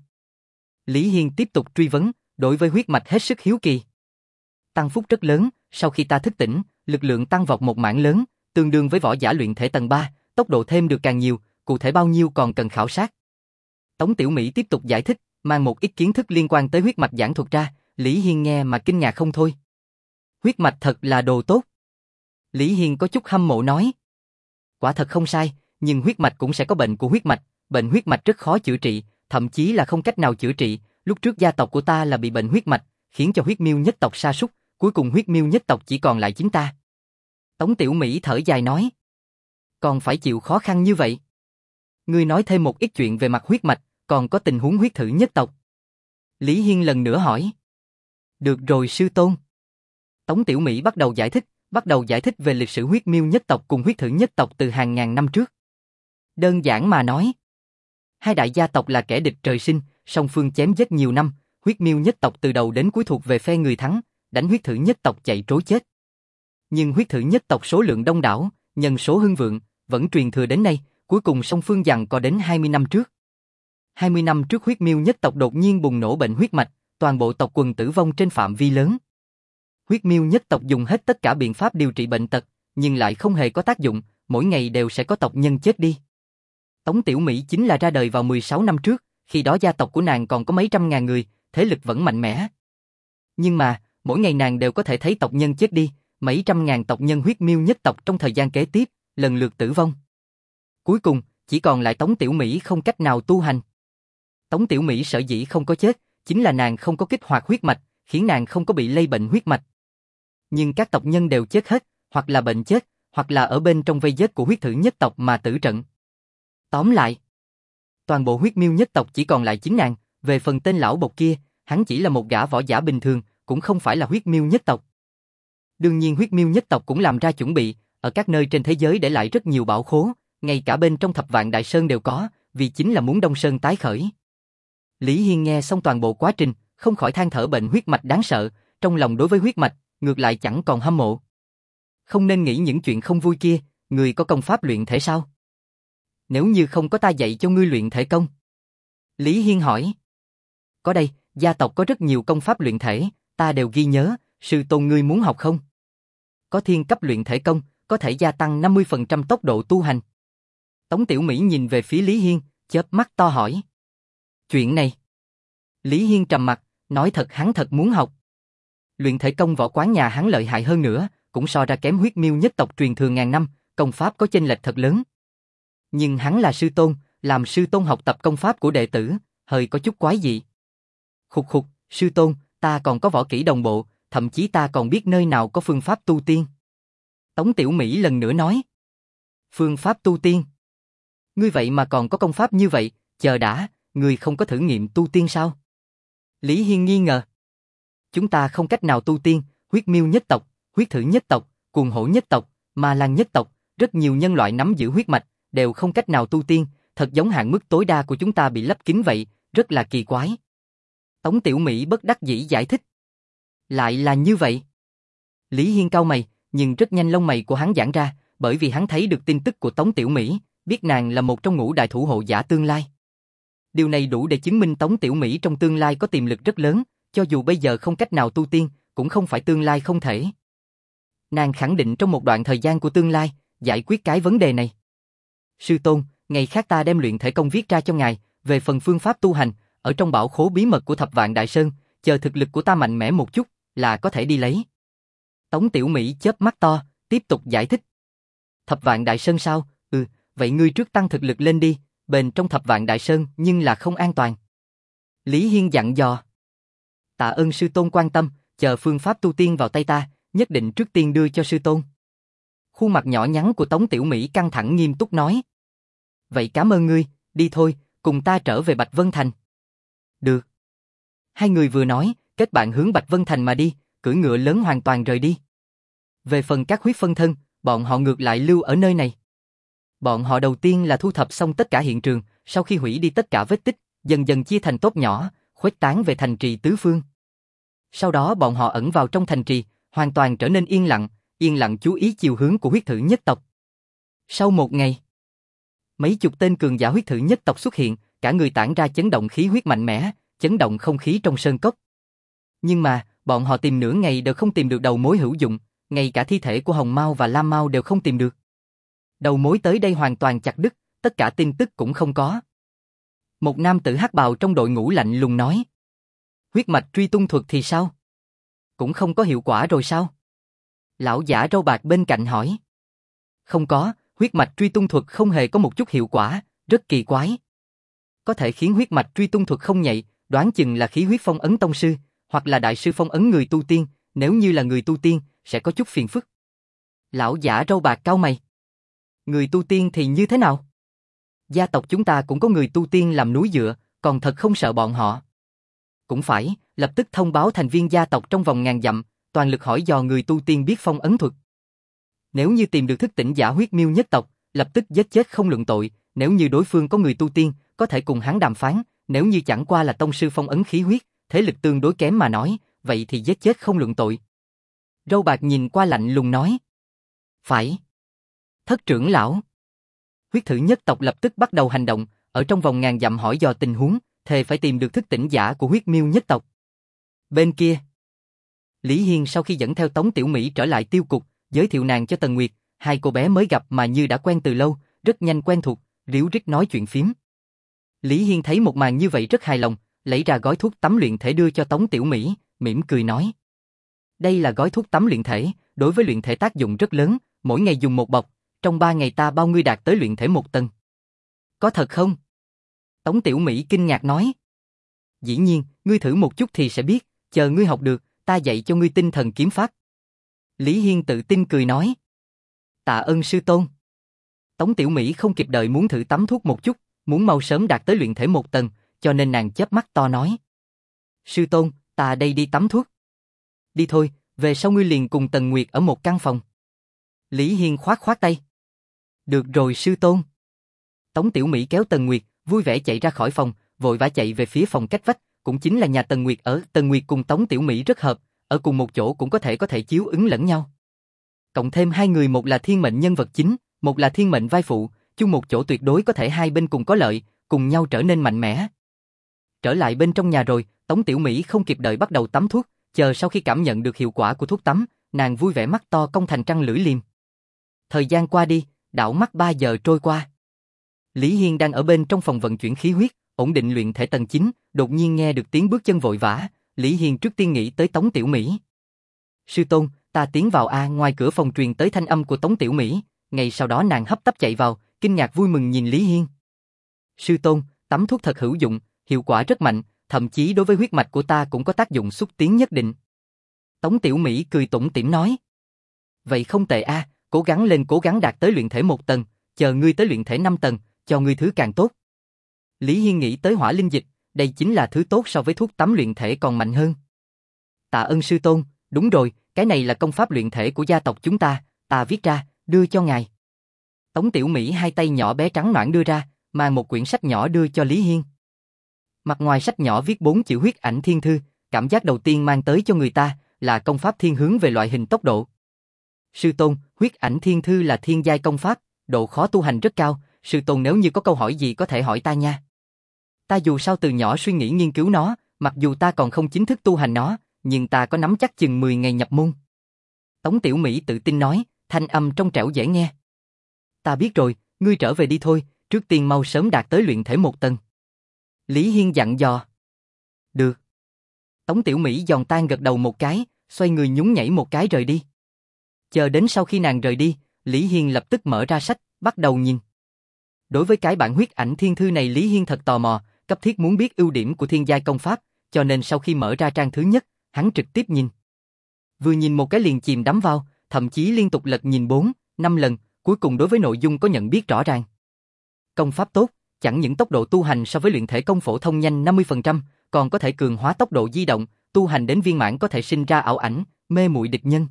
Lý Hiên tiếp tục truy vấn, đối với huyết mạch hết sức hiếu kỳ. Tăng phúc rất lớn, sau khi ta thức tỉnh, lực lượng tăng vọt một mảng lớn, tương đương với võ giả luyện thể tầng ba, tốc độ thêm được càng nhiều, cụ thể bao nhiêu còn cần khảo sát. Tống Tiểu Mỹ tiếp tục giải thích, mang một ít kiến thức liên quan tới huyết mạch giảng thuật ra, Lý Hiên nghe mà kinh ngạc không thôi. Huyết mạch thật là đồ tốt. Lý Hiên có chút hâm mộ nói. Quả thật không sai, nhưng huyết mạch cũng sẽ có bệnh của huyết mạch, bệnh huyết mạch rất khó chữa trị, thậm chí là không cách nào chữa trị, lúc trước gia tộc của ta là bị bệnh huyết mạch, khiến cho huyết miêu nhất tộc sa sút, cuối cùng huyết miêu nhất tộc chỉ còn lại chính ta. Tống Tiểu Mỹ thở dài nói. còn phải chịu khó khăn như vậy. Ngươi nói thêm một ít chuyện về mặt huyết mạch, còn có tình huống huyết thử nhất tộc. Lý Hiên lần nữa hỏi. Được rồi sư tôn. Tống Tiểu Mỹ bắt đầu giải thích, bắt đầu giải thích về lịch sử huyết miêu nhất tộc cùng huyết thử nhất tộc từ hàng ngàn năm trước. Đơn giản mà nói, hai đại gia tộc là kẻ địch trời sinh, song phương chém giết nhiều năm, huyết miêu nhất tộc từ đầu đến cuối thuộc về phe người thắng, đánh huyết thử nhất tộc chạy trối chết. Nhưng huyết thử nhất tộc số lượng đông đảo, nhân số hưng vượng, vẫn truyền thừa đến nay, cuối cùng song phương giằng co đến hai mươi năm trước. hai mươi năm trước huyết miêu nhất tộc đột nhiên bùng nổ bệnh huyết mạch, toàn bộ tộc quần tử vong trên phạm vi lớn. Huyết miêu nhất tộc dùng hết tất cả biện pháp điều trị bệnh tật, nhưng lại không hề có tác dụng, mỗi ngày đều sẽ có tộc nhân chết đi. Tống Tiểu Mỹ chính là ra đời vào mười sáu năm trước, khi đó gia tộc của nàng còn có mấy trăm ngàn người, thế lực vẫn mạnh mẽ. Nhưng mà, mỗi ngày nàng đều có thể thấy tộc nhân chết đi, mấy trăm ngàn tộc nhân huyết miêu nhất tộc trong thời gian kế tiếp, lần lượt tử vong. Cuối cùng, chỉ còn lại Tống Tiểu Mỹ không cách nào tu hành. Tống Tiểu Mỹ sở dĩ không có chết, chính là nàng không có kích hoạt huyết mạch, khiến nàng không có bị lây bệnh huyết mạch. Nhưng các tộc nhân đều chết hết, hoặc là bệnh chết, hoặc là ở bên trong vây giết của huyết thử nhất tộc mà tử trận. Tóm lại, toàn bộ huyết miêu nhất tộc chỉ còn lại chính nàng, về phần tên lão bộc kia, hắn chỉ là một gã võ giả bình thường, cũng không phải là huyết miêu nhất tộc. Đương nhiên huyết miêu nhất tộc cũng làm ra chuẩn bị, ở các nơi trên thế giới để lại rất nhiều bảo khố, ngay cả bên trong Thập Vạn Đại Sơn đều có, vì chính là muốn Đông Sơn tái khởi. Lý Hiên nghe xong toàn bộ quá trình, không khỏi than thở bệnh huyết mạch đáng sợ, trong lòng đối với huyết mạch, ngược lại chẳng còn hâm mộ. Không nên nghĩ những chuyện không vui kia, người có công pháp luyện thể sao? Nếu như không có ta dạy cho ngươi luyện thể công. Lý Hiên hỏi. Có đây, gia tộc có rất nhiều công pháp luyện thể, ta đều ghi nhớ, sư tôn ngươi muốn học không? Có thiên cấp luyện thể công, có thể gia tăng năm mươi phần trăm tốc độ tu hành. Tống Tiểu Mỹ nhìn về phía Lý Hiên, chớp mắt to hỏi. Chuyện này. Lý Hiên trầm mặt, nói thật hắn thật muốn học. Luyện thể công võ quán nhà hắn lợi hại hơn nữa, cũng so ra kém huyết miêu nhất tộc truyền thừa ngàn năm, công pháp có chênh lệch thật lớn. Nhưng hắn là sư tôn, làm sư tôn học tập công pháp của đệ tử, hơi có chút quái dị. Khục khục, sư tôn, ta còn có võ kỹ đồng bộ, thậm chí ta còn biết nơi nào có phương pháp tu tiên. Tống Tiểu Mỹ lần nữa nói. Phương pháp tu tiên? Ngươi vậy mà còn có công pháp như vậy, chờ đã, ngươi không có thử nghiệm tu tiên sao? Lý Hiên nghi ngờ. Chúng ta không cách nào tu tiên, huyết miêu nhất tộc, huyết thử nhất tộc, cuồng hổ nhất tộc, ma lan nhất tộc, rất nhiều nhân loại nắm giữ huyết mạch, đều không cách nào tu tiên, thật giống hạn mức tối đa của chúng ta bị lấp kín vậy, rất là kỳ quái. Tống Tiểu Mỹ bất đắc dĩ giải thích. Lại là như vậy. Lý Hiên cau mày, nhưng rất nhanh lông mày của hắn giãn ra, bởi vì hắn thấy được tin tức của Tống Tiểu Mỹ, biết nàng là một trong ngũ đại thủ hộ giả tương lai. Điều này đủ để chứng minh Tống Tiểu Mỹ trong tương lai có tiềm lực rất lớn, cho dù bây giờ không cách nào tu tiên, cũng không phải tương lai không thể. Nàng khẳng định trong một đoạn thời gian của tương lai, giải quyết cái vấn đề này. Sư tôn, ngày khác ta đem luyện thể công viết ra cho ngài, về phần phương pháp tu hành, ở trong bảo khố bí mật của Thập Vạn Đại Sơn, chờ thực lực của ta mạnh mẽ một chút, là có thể đi lấy. Tống Tiểu Mỹ chớp mắt to, tiếp tục giải thích. Thập Vạn Đại Sơn sao? Ừ, vậy ngươi trước tăng thực lực lên đi, bên trong Thập Vạn Đại Sơn nhưng là không an toàn. Lý Hiên dặn dò. Tạ ơn sư tôn quan tâm, chờ phương pháp tu tiên vào tay ta, nhất định trước tiên đưa cho sư tôn. Khuôn mặt nhỏ nhắn của Tống Tiểu Mỹ căng thẳng nghiêm túc nói. Vậy cảm ơn ngươi, đi thôi, cùng ta trở về Bạch Vân Thành. Được. Hai người vừa nói, kết bạn hướng Bạch Vân Thành mà đi, cưỡi ngựa lớn hoàn toàn rời đi. Về phần các huyết phân thân, bọn họ ngược lại lưu ở nơi này. Bọn họ đầu tiên là thu thập xong tất cả hiện trường, sau khi hủy đi tất cả vết tích, dần dần chia thành tốt nhỏ, khuếch tán về thành trì tứ phương. Sau đó bọn họ ẩn vào trong thành trì, hoàn toàn trở nên yên lặng, yên lặng chú ý chiều hướng của huyết thử nhất tộc. Sau một ngày, mấy chục tên cường giả huyết thử nhất tộc xuất hiện, cả người tản ra chấn động khí huyết mạnh mẽ, chấn động không khí trong sơn cốc. Nhưng mà, bọn họ tìm nửa ngày đều không tìm được đầu mối hữu dụng, ngay cả thi thể của Hồng Mao và Lam Mao đều không tìm được. Đầu mối tới đây hoàn toàn chặt đứt, tất cả tin tức cũng không có. Một nam tử hắc bào trong đội ngũ lạnh lùng nói. Huyết mạch truy tung thuật thì sao? Cũng không có hiệu quả rồi sao? Lão giả râu bạc bên cạnh hỏi. Không có, huyết mạch truy tung thuật không hề có một chút hiệu quả, rất kỳ quái. Có thể khiến huyết mạch truy tung thuật không nhạy, đoán chừng là khí huyết phong ấn tông sư, hoặc là đại sư phong ấn người tu tiên, nếu như là người tu tiên, sẽ có chút phiền phức. Lão giả râu bạc cau mày. Người tu tiên thì như thế nào? Gia tộc chúng ta cũng có người tu tiên làm núi dựa, còn thật không sợ bọn họ. Cũng phải, lập tức thông báo thành viên gia tộc trong vòng ngàn dặm, toàn lực hỏi dò người tu tiên biết phong ấn thuật. Nếu như tìm được thức tỉnh giả huyết miêu nhất tộc, lập tức giết chết không luận tội, nếu như đối phương có người tu tiên, có thể cùng hắn đàm phán, nếu như chẳng qua là tông sư phong ấn khí huyết, thế lực tương đối kém mà nói, vậy thì giết chết không luận tội. Râu bạc nhìn qua lạnh lùng nói. Phải. Thất trưởng lão. Huyết thử nhất tộc lập tức bắt đầu hành động, ở trong vòng ngàn dặm hỏi dò tình huống, thề phải tìm được thức tỉnh giả của huyết miêu nhất tộc. Bên kia, Lý Hiên sau khi dẫn theo Tống Tiểu Mỹ trở lại tiêu cục, giới thiệu nàng cho Tần Nguyệt, hai cô bé mới gặp mà như đã quen từ lâu, rất nhanh quen thuộc, ríu rít nói chuyện phiếm. Lý Hiên thấy một màn như vậy rất hài lòng, lấy ra gói thuốc tắm luyện thể đưa cho Tống Tiểu Mỹ, mỉm cười nói. Đây là gói thuốc tắm luyện thể, đối với luyện thể tác dụng rất lớn, mỗi ngày dùng một bọc, trong ba ngày ta bao ngươi đạt tới luyện thể một tầng. Có thật không? Tống Tiểu Mỹ kinh ngạc nói. Dĩ nhiên, ngươi thử một chút thì sẽ biết, chờ ngươi học được, ta dạy cho ngươi tinh thần kiếm pháp. Lý Hiên tự tin cười nói. Tạ ơn sư tôn. Tống Tiểu Mỹ không kịp đợi muốn thử tắm thuốc một chút, muốn mau sớm đạt tới luyện thể một tầng, cho nên nàng chớp mắt to nói. Sư tôn, ta đây đi tắm thuốc. Đi thôi, về sau ngươi liền cùng Tần Nguyệt ở một căn phòng. Lý Hiên khoát khoát tay. Được rồi sư tôn. Tống Tiểu Mỹ kéo Tần Nguyệt, vui vẻ chạy ra khỏi phòng, vội vã chạy về phía phòng cách vách, cũng chính là nhà Tần Nguyệt ở. Tần Nguyệt cùng Tống Tiểu Mỹ rất hợp, ở cùng một chỗ cũng có thể có thể chiếu ứng lẫn nhau. Cộng thêm hai người, một là thiên mệnh nhân vật chính, một là thiên mệnh vai phụ, chung một chỗ tuyệt đối có thể hai bên cùng có lợi, cùng nhau trở nên mạnh mẽ. Trở lại bên trong nhà rồi, Tống Tiểu Mỹ không kịp đợi bắt đầu tắm thuốc, chờ sau khi cảm nhận được hiệu quả của thuốc tắm, nàng vui vẻ mắt to cong thành trăng lưỡi liềm. Thời gian qua đi, đảo mắt ba giờ trôi qua. Lý Hiên đang ở bên trong phòng vận chuyển khí huyết, ổn định luyện thể tầng chín, đột nhiên nghe được tiếng bước chân vội vã, Lý Hiên trước tiên nghĩ tới Tống Tiểu Mỹ. Sư tôn, ta tiến vào a. Ngoài cửa phòng truyền tới thanh âm của Tống Tiểu Mỹ, ngay sau đó nàng hấp tấp chạy vào, kinh ngạc vui mừng nhìn Lý Hiên. Sư tôn, tắm thuốc thật hữu dụng, hiệu quả rất mạnh, thậm chí đối với huyết mạch của ta cũng có tác dụng xúc tiến nhất định. Tống Tiểu Mỹ cười tủm tỉm nói. Vậy không tệ a, cố gắng lên, cố gắng đạt tới luyện thể một tầng, chờ ngươi tới luyện thể năm tầng, cho ngươi thứ càng tốt. Lý Hiên nghĩ tới hỏa linh dịch, đây chính là thứ tốt so với thuốc tắm luyện thể còn mạnh hơn. Tạ ơn sư tôn, đúng rồi, cái này là công pháp luyện thể của gia tộc chúng ta, ta viết ra, đưa cho ngài. Tống Tiểu Mỹ hai tay nhỏ bé trắng nõn đưa ra, mang một quyển sách nhỏ đưa cho Lý Hiên. Mặt ngoài sách nhỏ viết bốn chữ huyết ảnh thiên thư, cảm giác đầu tiên mang tới cho người ta là công pháp thiên hướng về loại hình tốc độ. Sư tôn, huyết ảnh thiên thư là thiên giai công pháp, độ khó tu hành rất cao, sư tôn nếu như có câu hỏi gì có thể hỏi ta nha. Ta dù sao từ nhỏ suy nghĩ nghiên cứu nó, mặc dù ta còn không chính thức tu hành nó, nhưng ta có nắm chắc chừng mười ngày nhập môn. Tống Tiểu Mỹ tự tin nói, thanh âm trong trẻo dễ nghe. Ta biết rồi, ngươi trở về đi thôi, trước tiên mau sớm đạt tới luyện thể một tầng. Lý Hiên dặn dò. Được. Tống Tiểu Mỹ giòn tan gật đầu một cái, xoay người nhún nhảy một cái rời đi. Chờ đến sau khi nàng rời đi, Lý Hiên lập tức mở ra sách, bắt đầu nhìn. Đối với cái bản huyết ảnh thiên thư này Lý Hiên thật tò mò, cấp thiết muốn biết ưu điểm của thiên giai công pháp, cho nên sau khi mở ra trang thứ nhất, hắn trực tiếp nhìn. Vừa nhìn một cái liền chìm đắm vào, thậm chí liên tục lật nhìn bốn, năm lần, cuối cùng đối với nội dung có nhận biết rõ ràng. Công pháp tốt, chẳng những tốc độ tu hành so với luyện thể công phổ thông nhanh năm mươi phần trăm, còn có thể cường hóa tốc độ di động, tu hành đến viên mãn có thể sinh ra ảo ảnh, mê muội địch nhân.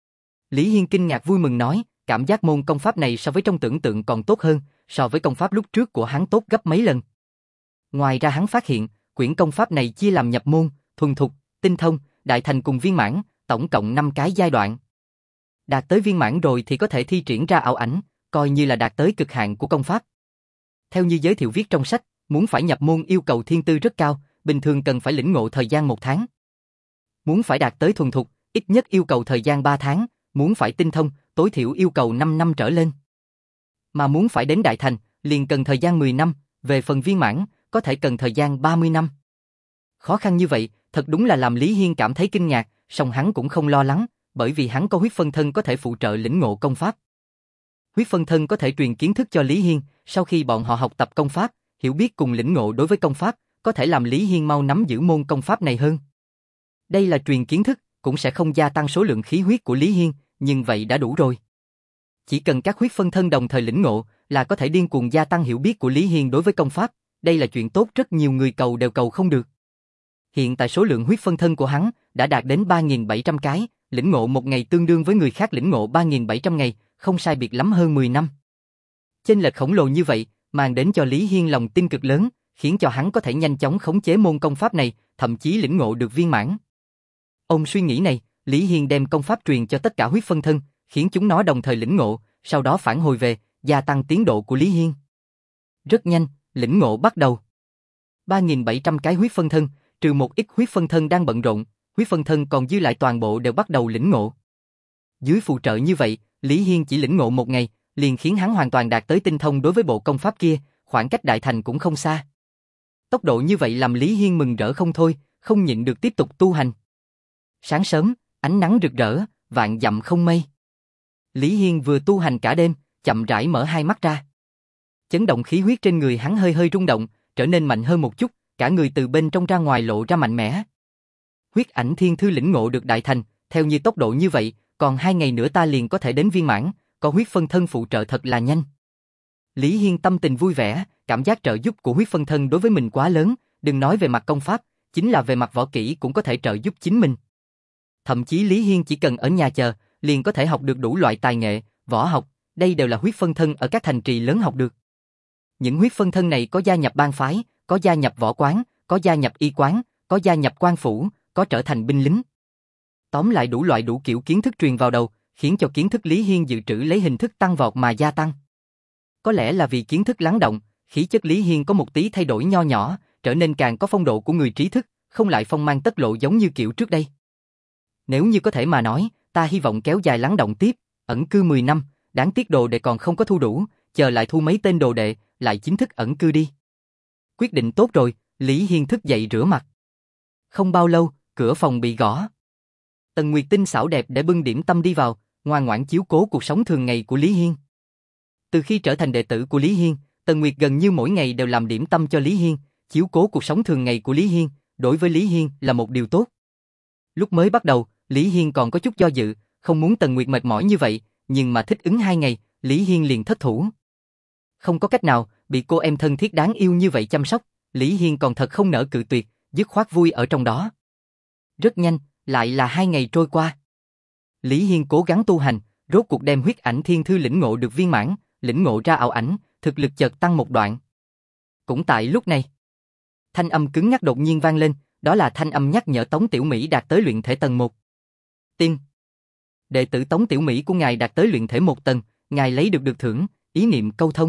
Lý Hiên kinh ngạc vui mừng nói, cảm giác môn công pháp này so với trong tưởng tượng còn tốt hơn, so với công pháp lúc trước của hắn tốt gấp mấy lần. Ngoài ra hắn phát hiện, quyển công pháp này chia làm nhập môn, thuần thục, tinh thông, đại thành cùng viên mãn, tổng cộng năm cái giai đoạn. Đạt tới viên mãn rồi thì có thể thi triển ra ảo ảnh, coi như là đạt tới cực hạn của công pháp. Theo như giới thiệu viết trong sách, muốn phải nhập môn yêu cầu thiên tư rất cao, bình thường cần phải lĩnh ngộ thời gian một tháng. Muốn phải đạt tới thuần thục, ít nhất yêu cầu thời gian ba tháng, muốn phải tinh thông, tối thiểu yêu cầu năm năm trở lên. Mà muốn phải đến đại thành, liền cần thời gian mười năm, về phần viên mãn, có thể cần thời gian ba mươi năm. Khó khăn như vậy, thật đúng là làm Lý Hiên cảm thấy kinh ngạc, song hắn cũng không lo lắng, bởi vì hắn có huyết phân thân có thể phụ trợ lĩnh ngộ công pháp. Huyết phân thân có thể truyền kiến thức cho Lý Hiên, sau khi bọn họ học tập công pháp, hiểu biết cùng lĩnh ngộ đối với công pháp, có thể làm Lý Hiên mau nắm giữ môn công pháp này hơn. Đây là truyền kiến thức, cũng sẽ không gia tăng số lượng khí huyết của Lý Hiên, nhưng vậy đã đủ rồi. Chỉ cần các huyết phân thân đồng thời lĩnh ngộ là có thể điên cuồng gia tăng hiểu biết của Lý Hiên đối với công pháp, đây là chuyện tốt rất nhiều người cầu đều cầu không được. Hiện tại số lượng huyết phân thân của hắn đã đạt đến ba nghìn bảy trăm cái, lĩnh ngộ một ngày tương đương với người khác lĩnh ngộ ba nghìn bảy trăm ngày, không sai biệt lắm hơn mười năm. Chênh lệch khổng lồ như vậy, mang đến cho Lý Hiên lòng tin cực lớn, khiến cho hắn có thể nhanh chóng khống chế môn công pháp này, thậm chí lĩnh ngộ được viên mãn. Ông suy nghĩ này, Lý Hiên đem công pháp truyền cho tất cả huyết phân thân, khiến chúng nó đồng thời lĩnh ngộ, sau đó phản hồi về, gia tăng tiến độ của Lý Hiên. Rất nhanh, lĩnh ngộ bắt đầu. ba nghìn bảy trăm cái huyết phân thân, trừ một ít huyết phân thân đang bận rộn, huyết phân thân còn dư lại toàn bộ đều bắt đầu lĩnh ngộ. Dưới phù trợ như vậy, Lý Hiên chỉ lĩnh ngộ một ngày, liền khiến hắn hoàn toàn đạt tới tinh thông đối với bộ công pháp kia, khoảng cách đại thành cũng không xa. Tốc độ như vậy làm Lý Hiên mừng rỡ không thôi, không nhịn được tiếp tục tu hành. Sáng sớm, ánh nắng rực rỡ, vạn dặm không mây. Lý Hiên vừa tu hành cả đêm, chậm rãi mở hai mắt ra. Chấn động khí huyết trên người hắn hơi hơi rung động, trở nên mạnh hơn một chút, cả người từ bên trong ra ngoài lộ ra mạnh mẽ. Huyết ảnh thiên thư lĩnh ngộ được đại thành, theo như tốc độ như vậy, còn hai ngày nữa ta liền có thể đến viên mãn, có huyết phân thân phụ trợ thật là nhanh. Lý Hiên tâm tình vui vẻ, cảm giác trợ giúp của huyết phân thân đối với mình quá lớn, đừng nói về mặt công pháp, chính là về mặt võ kỹ cũng có thể trợ giúp chính mình. Thậm chí Lý Hiên chỉ cần ở nhà chờ, liền có thể học được đủ loại tài nghệ, võ học, đây đều là huyết phân thân ở các thành trì lớn học được. Những huyết phân thân này có gia nhập bang phái, có gia nhập võ quán, có gia nhập y quán, có gia nhập quan phủ, có trở thành binh lính. Tóm lại đủ loại đủ kiểu kiến thức truyền vào đầu, khiến cho kiến thức Lý Hiên dự trữ lấy hình thức tăng vọt mà gia tăng. Có lẽ là vì kiến thức lắng động, khí chất Lý Hiên có một tí thay đổi nho nhỏ, trở nên càng có phong độ của người trí thức, không lại phong mang tất lộ giống như kiểu trước đây. Nếu như có thể mà nói, ta hy vọng kéo dài lắng động tiếp, ẩn cư mười năm, đáng tiếc đồ đệ còn không có thu đủ, chờ lại thu mấy tên đồ đệ, lại chính thức ẩn cư đi. Quyết định tốt rồi, Lý Hiên thức dậy rửa mặt. Không bao lâu, cửa phòng bị gõ. Tần Nguyệt tinh xảo đẹp để bưng điểm tâm đi vào, ngoan ngoãn chiếu cố cuộc sống thường ngày của Lý Hiên. Từ khi trở thành đệ tử của Lý Hiên, Tần Nguyệt gần như mỗi ngày đều làm điểm tâm cho Lý Hiên, chiếu cố cuộc sống thường ngày của Lý Hiên, đối với Lý Hiên là một điều tốt. Lúc mới bắt đầu, Lý Hiên còn có chút do dự, không muốn Tần Nguyệt mệt mỏi như vậy, nhưng mà thích ứng hai ngày, Lý Hiên liền thất thủ. Không có cách nào, bị cô em thân thiết đáng yêu như vậy chăm sóc, Lý Hiên còn thật không nỡ cự tuyệt, dứt khoát vui ở trong đó. Rất nhanh, lại là hai ngày trôi qua. Lý Hiên cố gắng tu hành, rốt cuộc đem huyết ảnh thiên thư lĩnh ngộ được viên mãn, lĩnh ngộ ra ảo ảnh, thực lực chợt tăng một đoạn. Cũng tại lúc này, thanh âm cứng nhắc đột nhiên vang lên, đó là thanh âm nhắc nhở Tống Tiểu Mỹ đạt tới luyện thể tầng một. Tiên. Đệ tử Tống Tiểu Mỹ của ngài đạt tới luyện thể một tầng, ngài lấy được được thưởng, ý niệm câu thông.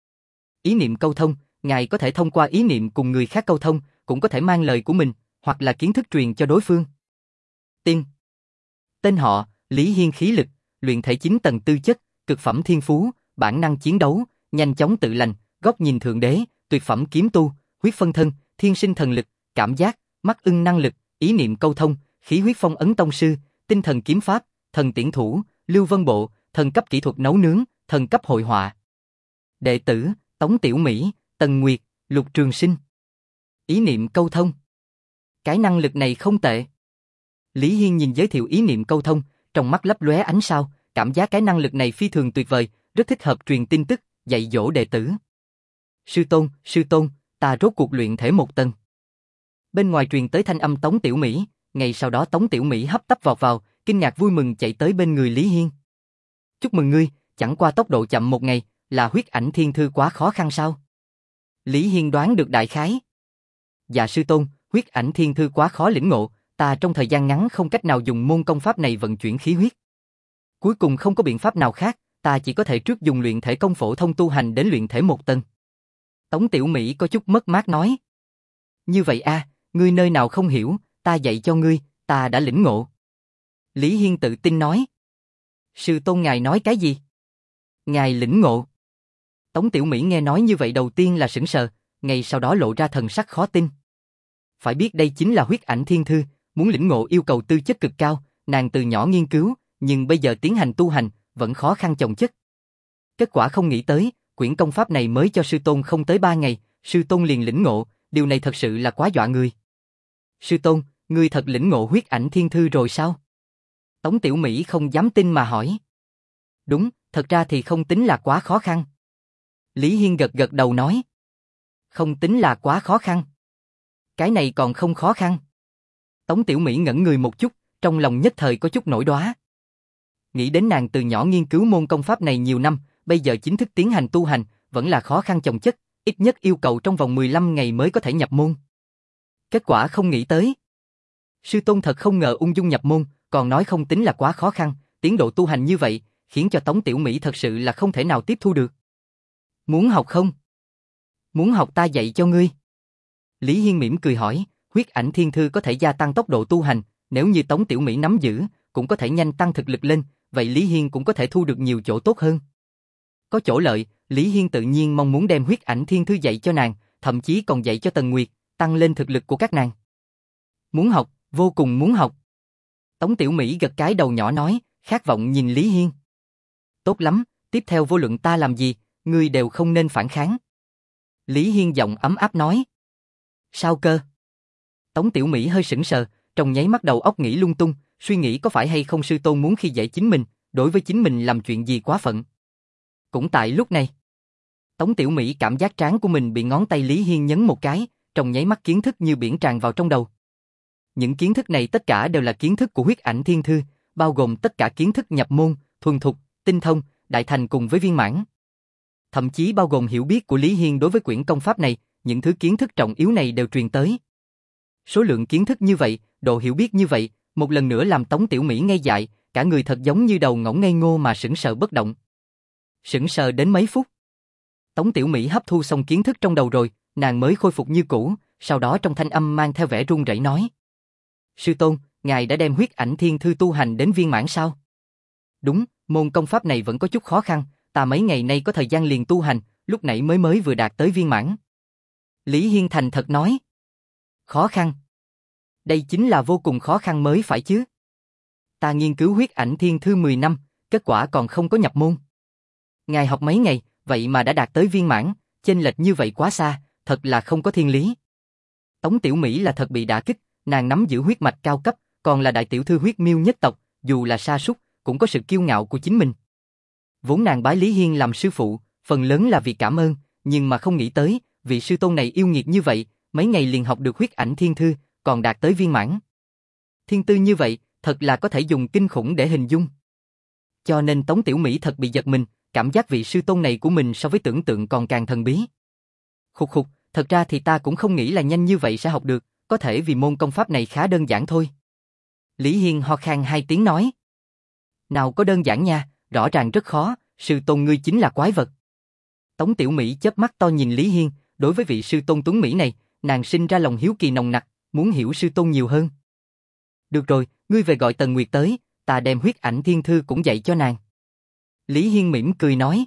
Ý niệm câu thông, ngài có thể thông qua ý niệm cùng người khác câu thông, cũng có thể mang lời của mình, hoặc là kiến thức truyền cho đối phương. Tiên. Tên họ, Lý Hiên khí lực, luyện thể chín tầng tư chất, cực phẩm thiên phú, bản năng chiến đấu, nhanh chóng tự lành, góc nhìn thượng đế, tuyệt phẩm kiếm tu, huyết phân thân, thiên sinh thần lực, cảm giác, mắt ưng năng lực, ý niệm câu thông, khí huyết phong ấn tông sư, tinh thần kiếm pháp, thần tiễn thủ, lưu vân bộ, thần cấp kỹ thuật nấu nướng, thần cấp hội họa. Đệ tử, Tống Tiểu Mỹ, Tần Nguyệt, Lục Trường Sinh. Ý niệm câu thông. Cái năng lực này không tệ. Lý Hiên nhìn giới thiệu ý niệm câu thông, trong mắt lấp lóe ánh sao, cảm giác cái năng lực này phi thường tuyệt vời, rất thích hợp truyền tin tức, dạy dỗ đệ tử. Sư tôn, sư tôn, ta rốt cuộc luyện thể một tầng. Bên ngoài truyền tới thanh âm Tống Tiểu Mỹ, ngày sau đó Tống Tiểu Mỹ hấp tấp vọt vào, kinh ngạc vui mừng chạy tới bên người Lý Hiên. Chúc mừng ngươi, chẳng qua tốc độ chậm một ngày, là huyết ảnh thiên thư quá khó khăn sao? Lý Hiên đoán được đại khái. Dạ sư tôn, huyết ảnh thiên thư quá khó lĩnh ngộ, ta trong thời gian ngắn không cách nào dùng môn công pháp này vận chuyển khí huyết. Cuối cùng không có biện pháp nào khác, ta chỉ có thể trước dùng luyện thể công phổ thông tu hành đến luyện thể một tầng. Tống Tiểu Mỹ có chút mất mát nói. Như vậy a, à, ngươi nơi nào không hiểu, ta dạy cho ngươi, ta đã lĩnh ngộ. Lý Hiên tự tin nói. Sư tôn ngài nói cái gì? Ngài lĩnh ngộ. Tống Tiểu Mỹ nghe nói như vậy đầu tiên là sững sờ, ngay sau đó lộ ra thần sắc khó tin. Phải biết đây chính là huyết ảnh thiên thư, muốn lĩnh ngộ yêu cầu tư chất cực cao, nàng từ nhỏ nghiên cứu, nhưng bây giờ tiến hành tu hành, vẫn khó khăn chồng chất. Kết quả không nghĩ tới, quyển công pháp này mới cho sư tôn không tới ba ngày, sư tôn liền lĩnh ngộ, điều này thật sự là quá dọa người. Sư tôn, ngươi thật lĩnh ngộ huyết ảnh thiên thư rồi sao? Tống Tiểu Mỹ không dám tin mà hỏi. Đúng, thật ra thì không tính là quá khó khăn. Lý Hiên gật gật đầu nói. Không tính là quá khó khăn. Cái này còn không khó khăn. Tống Tiểu Mỹ ngẩn người một chút, trong lòng nhất thời có chút nổi đoá. Nghĩ đến nàng từ nhỏ nghiên cứu môn công pháp này nhiều năm, bây giờ chính thức tiến hành tu hành, vẫn là khó khăn chồng chất, ít nhất yêu cầu trong vòng mười lăm ngày mới có thể nhập môn. Kết quả không nghĩ tới. Sư tôn thật không ngờ ung dung nhập môn, còn nói không tính là quá khó khăn, tiến độ tu hành như vậy, khiến cho Tống Tiểu Mỹ thật sự là không thể nào tiếp thu được. Muốn học không? Muốn học ta dạy cho ngươi. Lý Hiên mỉm cười hỏi, huyết ảnh thiên thư có thể gia tăng tốc độ tu hành, nếu như Tống Tiểu Mỹ nắm giữ, cũng có thể nhanh tăng thực lực lên, vậy Lý Hiên cũng có thể thu được nhiều chỗ tốt hơn. Có chỗ lợi, Lý Hiên tự nhiên mong muốn đem huyết ảnh thiên thư dạy cho nàng, thậm chí còn dạy cho Tần Nguyệt, tăng lên thực lực của các nàng. Muốn học, vô cùng muốn học. Tống Tiểu Mỹ gật cái đầu nhỏ nói, khát vọng nhìn Lý Hiên. Tốt lắm, tiếp theo vô luận ta làm gì, ngươi đều không nên phản kháng. Lý Hiên giọng ấm áp nói. Sao cơ? Tống Tiểu Mỹ hơi sững sờ, trong nháy mắt đầu óc nghĩ lung tung, suy nghĩ có phải hay không sư tôn muốn khi dễ chính mình, đối với chính mình làm chuyện gì quá phận. Cũng tại lúc này, Tống Tiểu Mỹ cảm giác trán của mình bị ngón tay Lý Hiên nhấn một cái, trong nháy mắt kiến thức như biển tràn vào trong đầu. Những kiến thức này tất cả đều là kiến thức của huyết ảnh thiên thư, bao gồm tất cả kiến thức nhập môn, thuần thục, tinh thông, đại thành cùng với viên mãn. Thậm chí bao gồm hiểu biết của Lý Hiên đối với quyển công pháp này, những thứ kiến thức trọng yếu này đều truyền tới. Số lượng kiến thức như vậy, độ hiểu biết như vậy, một lần nữa làm Tống Tiểu Mỹ ngây dại, cả người thật giống như đầu ngỗng ngây ngô mà sững sờ bất động. Sững sờ đến mấy phút. Tống Tiểu Mỹ hấp thu xong kiến thức trong đầu rồi, nàng mới khôi phục như cũ, sau đó trong thanh âm mang theo vẻ run rẩy nói. Sư tôn, ngài đã đem huyết ảnh thiên thư tu hành đến viên mãn sao? Đúng, môn công pháp này vẫn có chút khó khăn, ta mấy ngày nay có thời gian liền tu hành, lúc nãy mới mới vừa đạt tới viên mãn. Lý Hiên thành thật nói. Khó khăn? Đây chính là vô cùng khó khăn mới phải chứ. Ta nghiên cứu huyết ảnh thiên thư mười năm, kết quả còn không có nhập môn. Ngài học mấy ngày, vậy mà đã đạt tới viên mãn, chênh lệch như vậy quá xa, thật là không có thiên lý. Tống Tiểu Mỹ là thật bị đả kích, nàng nắm giữ huyết mạch cao cấp, còn là đại tiểu thư huyết miêu nhất tộc, dù là sa súc, cũng có sự kiêu ngạo của chính mình. Vốn nàng bái Lý Hiên làm sư phụ, phần lớn là vì cảm ơn, nhưng mà không nghĩ tới, vị sư tôn này yêu nghiệt như vậy, mấy ngày liền học được huyết ảnh thiên thư, còn đạt tới viên mãn. Thiên tư như vậy, thật là có thể dùng kinh khủng để hình dung. Cho nên Tống Tiểu Mỹ thật bị giật mình, cảm giác vị sư tôn này của mình so với tưởng tượng còn càng thần bí. Khục khục, thật ra thì ta cũng không nghĩ là nhanh như vậy sẽ học được, có thể vì môn công pháp này khá đơn giản thôi. Lý Hiên ho khan hai tiếng nói. Nào có đơn giản nha, rõ ràng rất khó, sư tôn ngươi chính là quái vật. Tống Tiểu Mỹ chớp mắt to nhìn Lý Hiên, đối với vị sư tôn tuấn Mỹ này, nàng sinh ra lòng hiếu kỳ nồng nặc, muốn hiểu sư tôn nhiều hơn. Được rồi, ngươi về gọi Tần Nguyệt tới, ta đem huyết ảnh thiên thư cũng dạy cho nàng. Lý Hiên mỉm cười nói.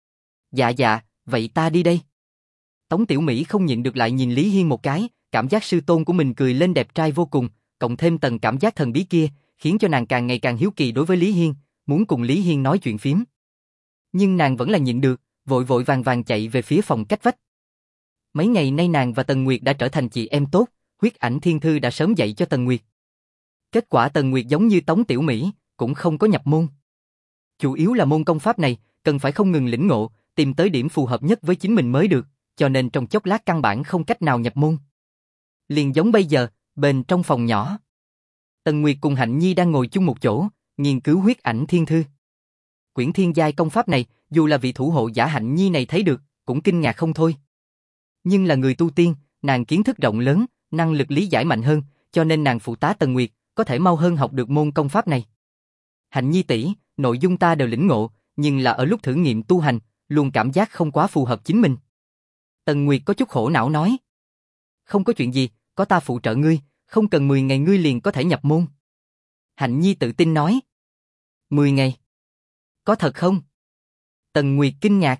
Dạ dạ, vậy ta đi đây. Tống Tiểu Mỹ không nhịn được lại nhìn Lý Hiên một cái, cảm giác sư tôn của mình cười lên đẹp trai vô cùng, cộng thêm tầng cảm giác thần bí kia, khiến cho nàng càng ngày càng hiếu kỳ đối với Lý Hiên, muốn cùng Lý Hiên nói chuyện phiếm. Nhưng nàng vẫn là nhịn được, vội vội vàng vàng chạy về phía phòng cách vách. Mấy ngày nay nàng và Tần Nguyệt đã trở thành chị em tốt, huyết ảnh thiên thư đã sớm dạy cho Tần Nguyệt. Kết quả Tần Nguyệt giống như Tống Tiểu Mỹ, cũng không có nhập môn. Chủ yếu là môn công pháp này, cần phải không ngừng lĩnh ngộ, tìm tới điểm phù hợp nhất với chính mình mới được, cho nên trong chốc lát căn bản không cách nào nhập môn. Liền giống bây giờ, bên trong phòng nhỏ. Tần Nguyệt cùng Hạnh Nhi đang ngồi chung một chỗ, nghiên cứu huyết ảnh thiên thư. Quyển thiên giai công pháp này, dù là vị thủ hộ giả Hạnh Nhi này thấy được, cũng kinh ngạc không thôi. Nhưng là người tu tiên, nàng kiến thức rộng lớn, năng lực lý giải mạnh hơn, cho nên nàng phụ tá Tần Nguyệt, có thể mau hơn học được môn công pháp này. Hạnh Nhi tỷ, nội dung ta đều lĩnh ngộ, nhưng là ở lúc thử nghiệm tu hành, luôn cảm giác không quá phù hợp chính mình. Tần Nguyệt có chút khổ não nói. Không có chuyện gì, có ta phụ trợ ngươi, không cần mười ngày ngươi liền có thể nhập môn. Hạnh Nhi tự tin nói. mười ngày? Có thật không? Tần Nguyệt kinh ngạc.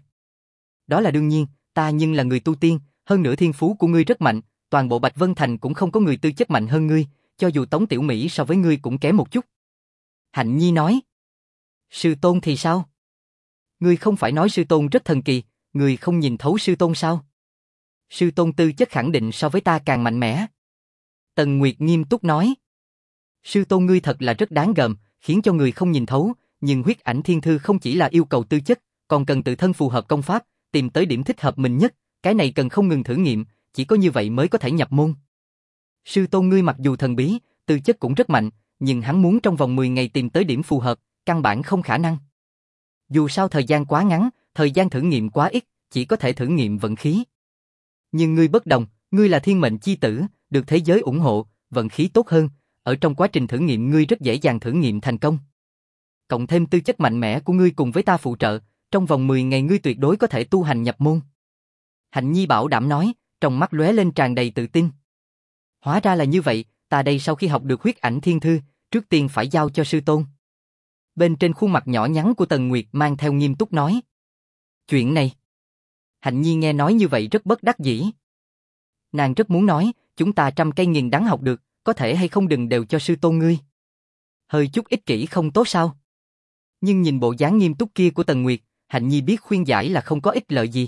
Đó là đương nhiên, ta nhưng là người tu tiên, hơn nữa thiên phú của ngươi rất mạnh, toàn bộ Bạch Vân Thành cũng không có người tư chất mạnh hơn ngươi, cho dù Tống Tiểu Mỹ so với ngươi cũng kém một chút. Hạnh Nhi nói. Sư tôn thì sao? Ngươi không phải nói sư tôn rất thần kỳ, ngươi không nhìn thấu sư tôn sao? Sư tôn tư chất khẳng định so với ta càng mạnh mẽ. Tần Nguyệt nghiêm túc nói. Sư tôn ngươi thật là rất đáng gờm, khiến cho người không nhìn thấu, nhưng huyết ảnh thiên thư không chỉ là yêu cầu tư chất, còn cần tự thân phù hợp công pháp, tìm tới điểm thích hợp mình nhất, cái này cần không ngừng thử nghiệm, chỉ có như vậy mới có thể nhập môn. Sư tôn ngươi mặc dù thần bí, tư chất cũng rất mạnh, nhưng hắn muốn trong vòng mười ngày tìm tới điểm phù hợp, căn bản không khả năng. Dù sao thời gian quá ngắn, thời gian thử nghiệm quá ít, chỉ có thể thử nghiệm vận khí. Nhưng ngươi bất đồng, ngươi là thiên mệnh chi tử, được thế giới ủng hộ, vận khí tốt hơn, ở trong quá trình thử nghiệm ngươi rất dễ dàng thử nghiệm thành công. Cộng thêm tư chất mạnh mẽ của ngươi cùng với ta phụ trợ, trong vòng mười ngày ngươi tuyệt đối có thể tu hành nhập môn. Hạnh Nhi bảo đảm nói, trong mắt lóe lên tràn đầy tự tin. Hóa ra là như vậy, ta đây sau khi học được huyết ảnh thiên thư, trước tiên phải giao cho sư tôn. Bên trên khuôn mặt nhỏ nhắn của Tần Nguyệt mang theo nghiêm túc nói. Chuyện này. Hạnh Nhi nghe nói như vậy rất bất đắc dĩ. Nàng rất muốn nói, chúng ta trăm cây nghìn đắng học được, có thể hay không đừng đều cho sư tôn ngươi. Hơi chút ích kỷ không tốt sao? Nhưng nhìn bộ dáng nghiêm túc kia của Tần Nguyệt, Hạnh Nhi biết khuyên giải là không có ích lợi gì.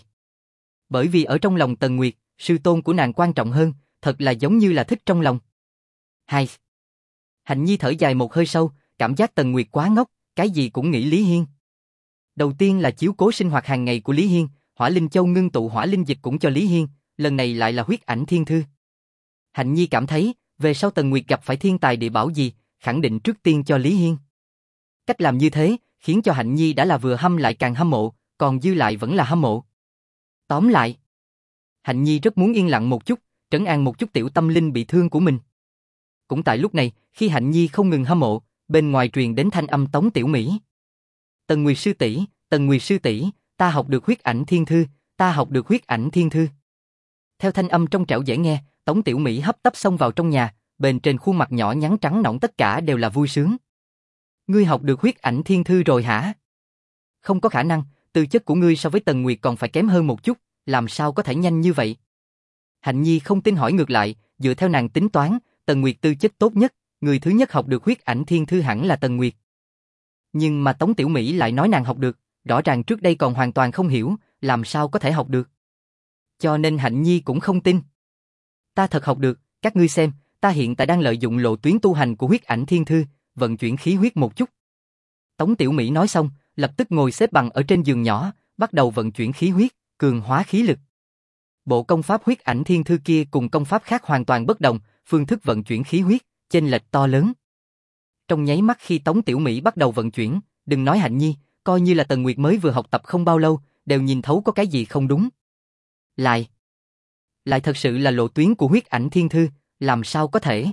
Bởi vì ở trong lòng Tần Nguyệt, sư tôn của nàng quan trọng hơn, thật là giống như là thích trong lòng. Hai. Hạnh Nhi thở dài một hơi sâu, cảm giác Tần Nguyệt quá ngốc, cái gì cũng nghĩ Lý Hiên. Đầu tiên là chiếu cố sinh hoạt hàng ngày của Lý Hiên, Hỏa Linh Châu ngưng tụ hỏa linh dịch cũng cho Lý Hiên, lần này lại là huyết ảnh thiên thư. Hạnh Nhi cảm thấy, về sau Tần Nguyệt gặp phải thiên tài địa bảo gì, khẳng định trước tiên cho Lý Hiên. Cách làm như thế, khiến cho Hạnh Nhi đã là vừa hâm lại càng hâm mộ, còn dư lại vẫn là hâm mộ. Tóm lại, Hạnh Nhi rất muốn yên lặng một chút, trấn an một chút tiểu tâm linh bị thương của mình. Cũng tại lúc này, khi Hạnh Nhi không ngừng hâm mộ, bên ngoài truyền đến thanh âm Tống Tiểu Mỹ. Tần Nguyệt sư tỷ, Tần Nguyệt sư tỷ, ta học được huyết ảnh thiên thư, ta học được huyết ảnh thiên thư. Theo thanh âm trong trẻo dễ nghe, Tống Tiểu Mỹ hấp tấp xông vào trong nhà, bên trên khuôn mặt nhỏ nhắn trắng nõn tất cả đều là vui sướng. Ngươi học được huyết ảnh thiên thư rồi hả? Không có khả năng, tư chất của ngươi so với Tần Nguyệt còn phải kém hơn một chút, làm sao có thể nhanh như vậy? Hạnh Nhi không tin hỏi ngược lại, dựa theo nàng tính toán, Tần Nguyệt tư chất tốt nhất, người thứ nhất học được huyết ảnh thiên thư hẳn là Tần Nguyệt. Nhưng mà Tống Tiểu Mỹ lại nói nàng học được, rõ ràng trước đây còn hoàn toàn không hiểu, làm sao có thể học được. Cho nên Hạnh Nhi cũng không tin. Ta thật học được, các ngươi xem, ta hiện tại đang lợi dụng lộ tuyến tu hành của huyết ảnh thiên thư, vận chuyển khí huyết một chút. Tống Tiểu Mỹ nói xong, lập tức ngồi xếp bằng ở trên giường nhỏ, bắt đầu vận chuyển khí huyết, cường hóa khí lực. Bộ công pháp huyết ảnh thiên thư kia cùng công pháp khác hoàn toàn bất đồng, phương thức vận chuyển khí huyết, chênh lệch to lớn. Trong nháy mắt khi Tống Tiểu Mỹ bắt đầu vận chuyển, đừng nói Hạnh Nhi, coi như là Tần Nguyệt mới vừa học tập không bao lâu, đều nhìn thấu có cái gì không đúng. Lại, lại thật sự là lộ tuyến của huyết ảnh thiên thư, làm sao có thể?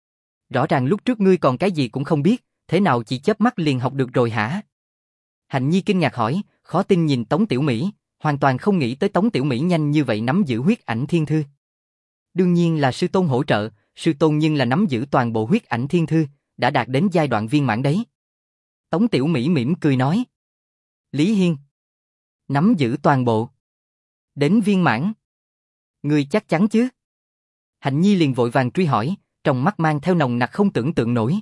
Rõ ràng lúc trước ngươi còn cái gì cũng không biết, thế nào chỉ chớp mắt liền học được rồi hả? Hạnh Nhi kinh ngạc hỏi, khó tin nhìn Tống Tiểu Mỹ, hoàn toàn không nghĩ tới Tống Tiểu Mỹ nhanh như vậy nắm giữ huyết ảnh thiên thư. Đương nhiên là sư tôn hỗ trợ, sư tôn nhưng là nắm giữ toàn bộ huyết ảnh thiên thư, đã đạt đến giai đoạn viên mãn đấy. Tống Tiểu Mỹ mỉm cười nói. Lý Hiên. Nắm giữ toàn bộ. Đến viên mãn. Ngươi chắc chắn chứ? Hạnh Nhi liền vội vàng truy hỏi, trong mắt mang theo nồng nặc không tưởng tượng nổi.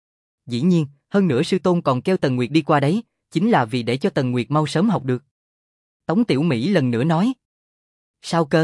Dĩ nhiên, hơn nữa sư tôn còn kêu Tần Nguyệt đi qua đấy, chính là vì để cho Tần Nguyệt mau sớm học được. Tống Tiểu Mỹ lần nữa nói. Sao cơ?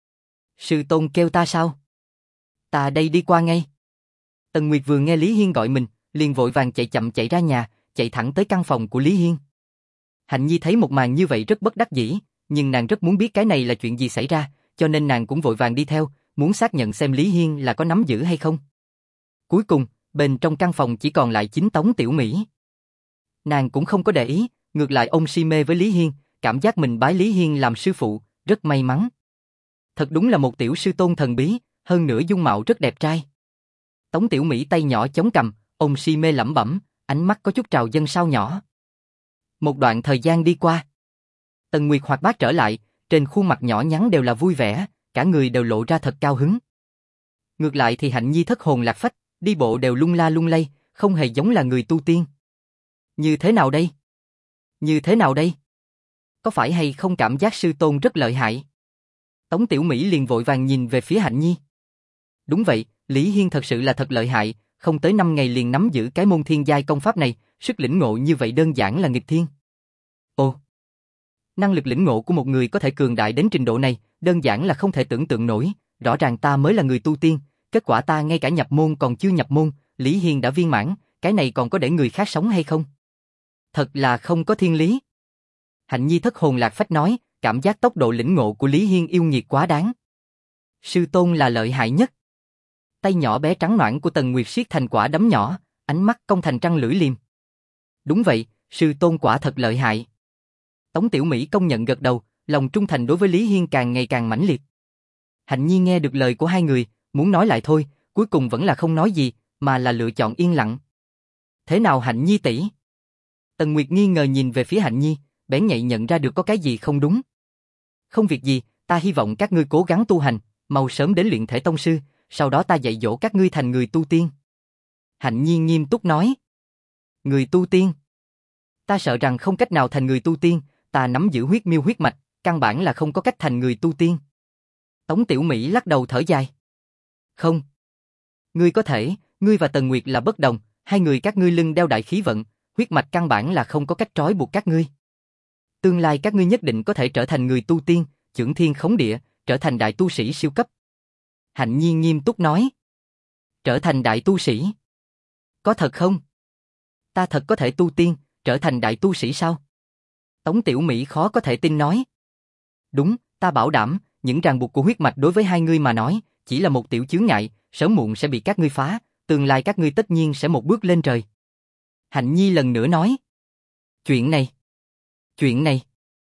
Sư tôn kêu ta sao? Ta đây đi qua ngay. Tần Nguyệt vừa nghe Lý Hiên gọi mình, liền vội vàng chạy chậm chạy ra nhà, chạy thẳng tới căn phòng của Lý Hiên. Hạnh Nhi thấy một màn như vậy rất bất đắc dĩ, nhưng nàng rất muốn biết cái này là chuyện gì xảy ra, cho nên nàng cũng vội vàng đi theo, muốn xác nhận xem Lý Hiên là có nắm giữ hay không. Cuối cùng, bên trong căn phòng chỉ còn lại chính Tống Tiểu Mỹ. Nàng cũng không có để ý, ngược lại ôm si mê với Lý Hiên, cảm giác mình bái Lý Hiên làm sư phụ, rất may mắn. Thật đúng là một tiểu sư tôn thần bí, hơn nữa dung mạo rất đẹp trai. Tống Tiểu Mỹ tay nhỏ chống cằm, ôm si mê lẩm bẩm, ánh mắt có chút trào dâng sao nhỏ. Một đoạn thời gian đi qua. Tần Nguyệt hoạt bát trở lại, trên khuôn mặt nhỏ nhắn đều là vui vẻ, cả người đều lộ ra thật cao hứng. Ngược lại thì Hạnh Nhi thất hồn lạc phách, đi bộ đều lung la lung lay, không hề giống là người tu tiên. Như thế nào đây? Như thế nào đây? Có phải hay không cảm giác sư tôn rất lợi hại? Tống Tiểu Mỹ liền vội vàng nhìn về phía Hạnh Nhi. Đúng vậy, Lý Hiên thật sự là thật lợi hại, không tới năm ngày liền nắm giữ cái môn thiên giai công pháp này, sức lĩnh ngộ như vậy đơn giản là nghịch thiên. Ồ, năng lực lĩnh ngộ của một người có thể cường đại đến trình độ này, đơn giản là không thể tưởng tượng nổi, rõ ràng ta mới là người tu tiên, kết quả ta ngay cả nhập môn còn chưa nhập môn, Lý Hiên đã viên mãn, cái này còn có để người khác sống hay không? thật là không có thiên lý. Hạnh Nhi thất hồn lạc phách nói, cảm giác tốc độ lĩnh ngộ của Lý Hiên yêu nghiệt quá đáng. Sư tôn là lợi hại nhất. Tay nhỏ bé trắng nõn của Tần Nguyệt siết thành quả đấm nhỏ, ánh mắt cong thành trăng lưỡi liềm. Đúng vậy, sư tôn quả thật lợi hại. Tống Tiểu Mỹ công nhận gật đầu, lòng trung thành đối với Lý Hiên càng ngày càng mãnh liệt. Hạnh Nhi nghe được lời của hai người, muốn nói lại thôi, cuối cùng vẫn là không nói gì, mà là lựa chọn yên lặng. Thế nào Hạnh Nhi tỷ? Tần Nguyệt nghi ngờ nhìn về phía Hạnh Nhi, bén nhạy nhận ra được có cái gì không đúng. Không việc gì, ta hy vọng các ngươi cố gắng tu hành, mau sớm đến luyện thể tông sư, sau đó ta dạy dỗ các ngươi thành người tu tiên. Hạnh Nhi nghiêm túc nói. Người tu tiên? Ta sợ rằng không cách nào thành người tu tiên, ta nắm giữ huyết miêu huyết mạch, căn bản là không có cách thành người tu tiên. Tống Tiểu Mỹ lắc đầu thở dài. Không. Ngươi có thể, ngươi và Tần Nguyệt là bất đồng, hai người các ngươi lưng đeo đại khí vận, huyết mạch căn bản là không có cách trói buộc các ngươi. Tương lai các ngươi nhất định có thể trở thành người tu tiên, chưởng thiên khống địa, trở thành đại tu sĩ siêu cấp. Hạnh Nhi nghiêm túc nói. Trở thành đại tu sĩ? Có thật không? Ta thật có thể tu tiên, trở thành đại tu sĩ sao? Tống Tiểu Mỹ khó có thể tin nói. Đúng, ta bảo đảm, những ràng buộc của huyết mạch đối với hai ngươi mà nói, chỉ là một tiểu chướng ngại, sớm muộn sẽ bị các ngươi phá, tương lai các ngươi tất nhiên sẽ một bước lên trời. Hạnh Nhi lần nữa nói. Chuyện này, chuyện này.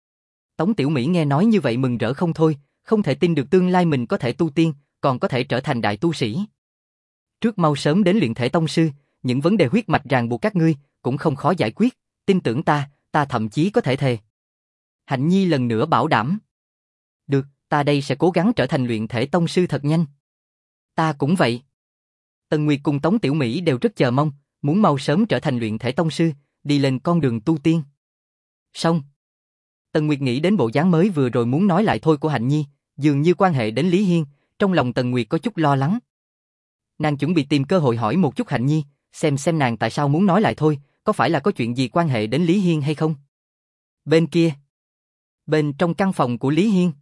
Tống Tiểu Mỹ nghe nói như vậy mừng rỡ không thôi, không thể tin được tương lai mình có thể tu tiên, còn có thể trở thành đại tu sĩ. Trước mau sớm đến luyện thể tông sư, những vấn đề huyết mạch ràng buộc các ngươi cũng không khó giải quyết, tin tưởng ta, ta thậm chí có thể thề. Hạnh Nhi lần nữa bảo đảm. Được, ta đây sẽ cố gắng trở thành luyện thể tông sư thật nhanh. Ta cũng vậy. Tần Nguyệt cùng Tống Tiểu Mỹ đều rất chờ mong, muốn mau sớm trở thành luyện thể tông sư, đi lên con đường tu tiên. Xong. Tần Nguyệt nghĩ đến bộ dáng mới vừa rồi muốn nói lại thôi của Hạnh Nhi, dường như quan hệ đến Lý Hiên, trong lòng Tần Nguyệt có chút lo lắng. Nàng chuẩn bị tìm cơ hội hỏi một chút Hạnh Nhi, xem xem nàng tại sao muốn nói lại thôi, có phải là có chuyện gì quan hệ đến Lý Hiên hay không? Bên kia. Bên trong căn phòng của Lý Hiên.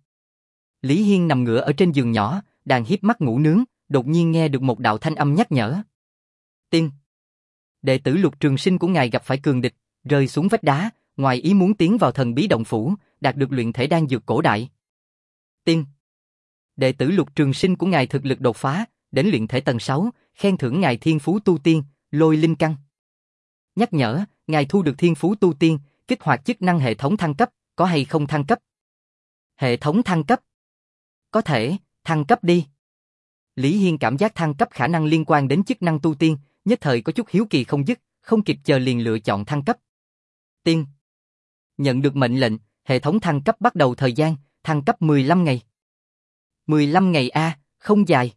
Lý Hiên nằm ngửa ở trên giường nhỏ, đang híp mắt ngủ nướng, đột nhiên nghe được một đạo thanh âm nhắc nhở. Tiên. Đệ tử Lục Trường Sinh của ngài gặp phải cường địch, rơi xuống vách đá, ngoài ý muốn tiến vào thần bí động phủ, đạt được luyện thể đan dược cổ đại. Tiên. Đệ tử Lục Trường Sinh của ngài thực lực đột phá, đến luyện thể tầng sáu, khen thưởng ngài thiên phú tu tiên, lôi linh căn. Nhắc nhở, ngài thu được thiên phú tu tiên, kích hoạt chức năng hệ thống thăng cấp, có hay không thăng cấp? Hệ thống thăng cấp. Có thể, thăng cấp đi. Lý Hiên cảm giác thăng cấp khả năng liên quan đến chức năng tu tiên, nhất thời có chút hiếu kỳ không dứt, không kịp chờ liền lựa chọn thăng cấp. Tiên. Nhận được mệnh lệnh, hệ thống thăng cấp bắt đầu thời gian, thăng cấp mười lăm ngày. mười lăm ngày a, à, không dài.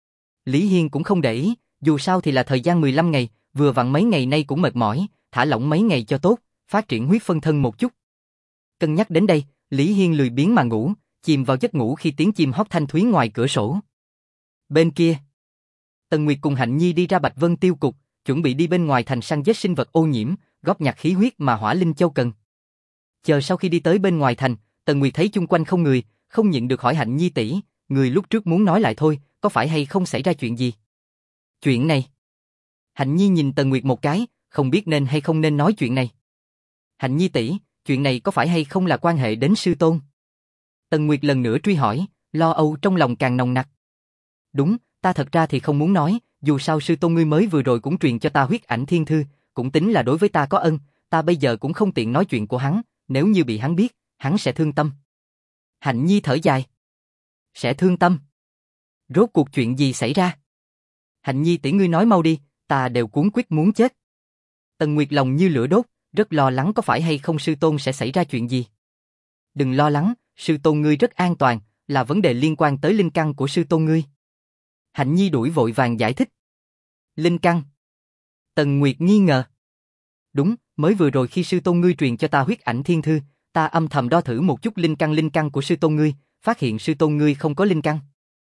Lý Hiên cũng không để ý, dù sao thì là thời gian mười lăm ngày, vừa vặn mấy ngày nay cũng mệt mỏi, thả lỏng mấy ngày cho tốt, phát triển huyết phân thân một chút. Cân nhắc đến đây, Lý Hiên lười biếng mà ngủ, chìm vào giấc ngủ khi tiếng chim hót thanh thúy ngoài cửa sổ. Bên kia, Tần Nguyệt cùng Hạnh Nhi đi ra Bạch Vân Tiêu Cục, chuẩn bị đi bên ngoài thành săn giết sinh vật ô nhiễm, góp nhặt khí huyết mà Hỏa Linh Châu cần. Chờ sau khi đi tới bên ngoài thành, Tần Nguyệt thấy chung quanh không người, không nhịn được hỏi Hạnh Nhi tỷ, người lúc trước muốn nói lại thôi, có phải hay không xảy ra chuyện gì? Chuyện này. Hạnh Nhi nhìn Tần Nguyệt một cái, không biết nên hay không nên nói chuyện này. Hạnh Nhi tỷ, chuyện này có phải hay không là quan hệ đến sư tôn? Tần Nguyệt lần nữa truy hỏi, lo âu trong lòng càng nồng nặc. Đúng, ta thật ra thì không muốn nói, dù sao sư tôn ngươi mới vừa rồi cũng truyền cho ta huyết ảnh thiên thư, cũng tính là đối với ta có ân, ta bây giờ cũng không tiện nói chuyện của hắn, nếu như bị hắn biết, hắn sẽ thương tâm. Hạnh Nhi thở dài. Sẽ thương tâm? Rốt cuộc chuyện gì xảy ra? Hạnh Nhi tỷ ngươi nói mau đi, ta đều cuống quýt muốn chết. Tần Nguyệt lòng như lửa đốt, rất lo lắng có phải hay không sư tôn sẽ xảy ra chuyện gì. Đừng lo lắng, sư tôn ngươi rất an toàn, là vấn đề liên quan tới linh căn của sư tôn ngươi. Hạnh Nhi đuổi vội vàng giải thích. Linh căn? Tần Nguyệt nghi ngờ. Đúng, mới vừa rồi khi sư tôn ngươi truyền cho ta huyết ảnh thiên thư, ta âm thầm đo thử một chút linh căn linh căn của sư tôn ngươi, phát hiện sư tôn ngươi không có linh căn.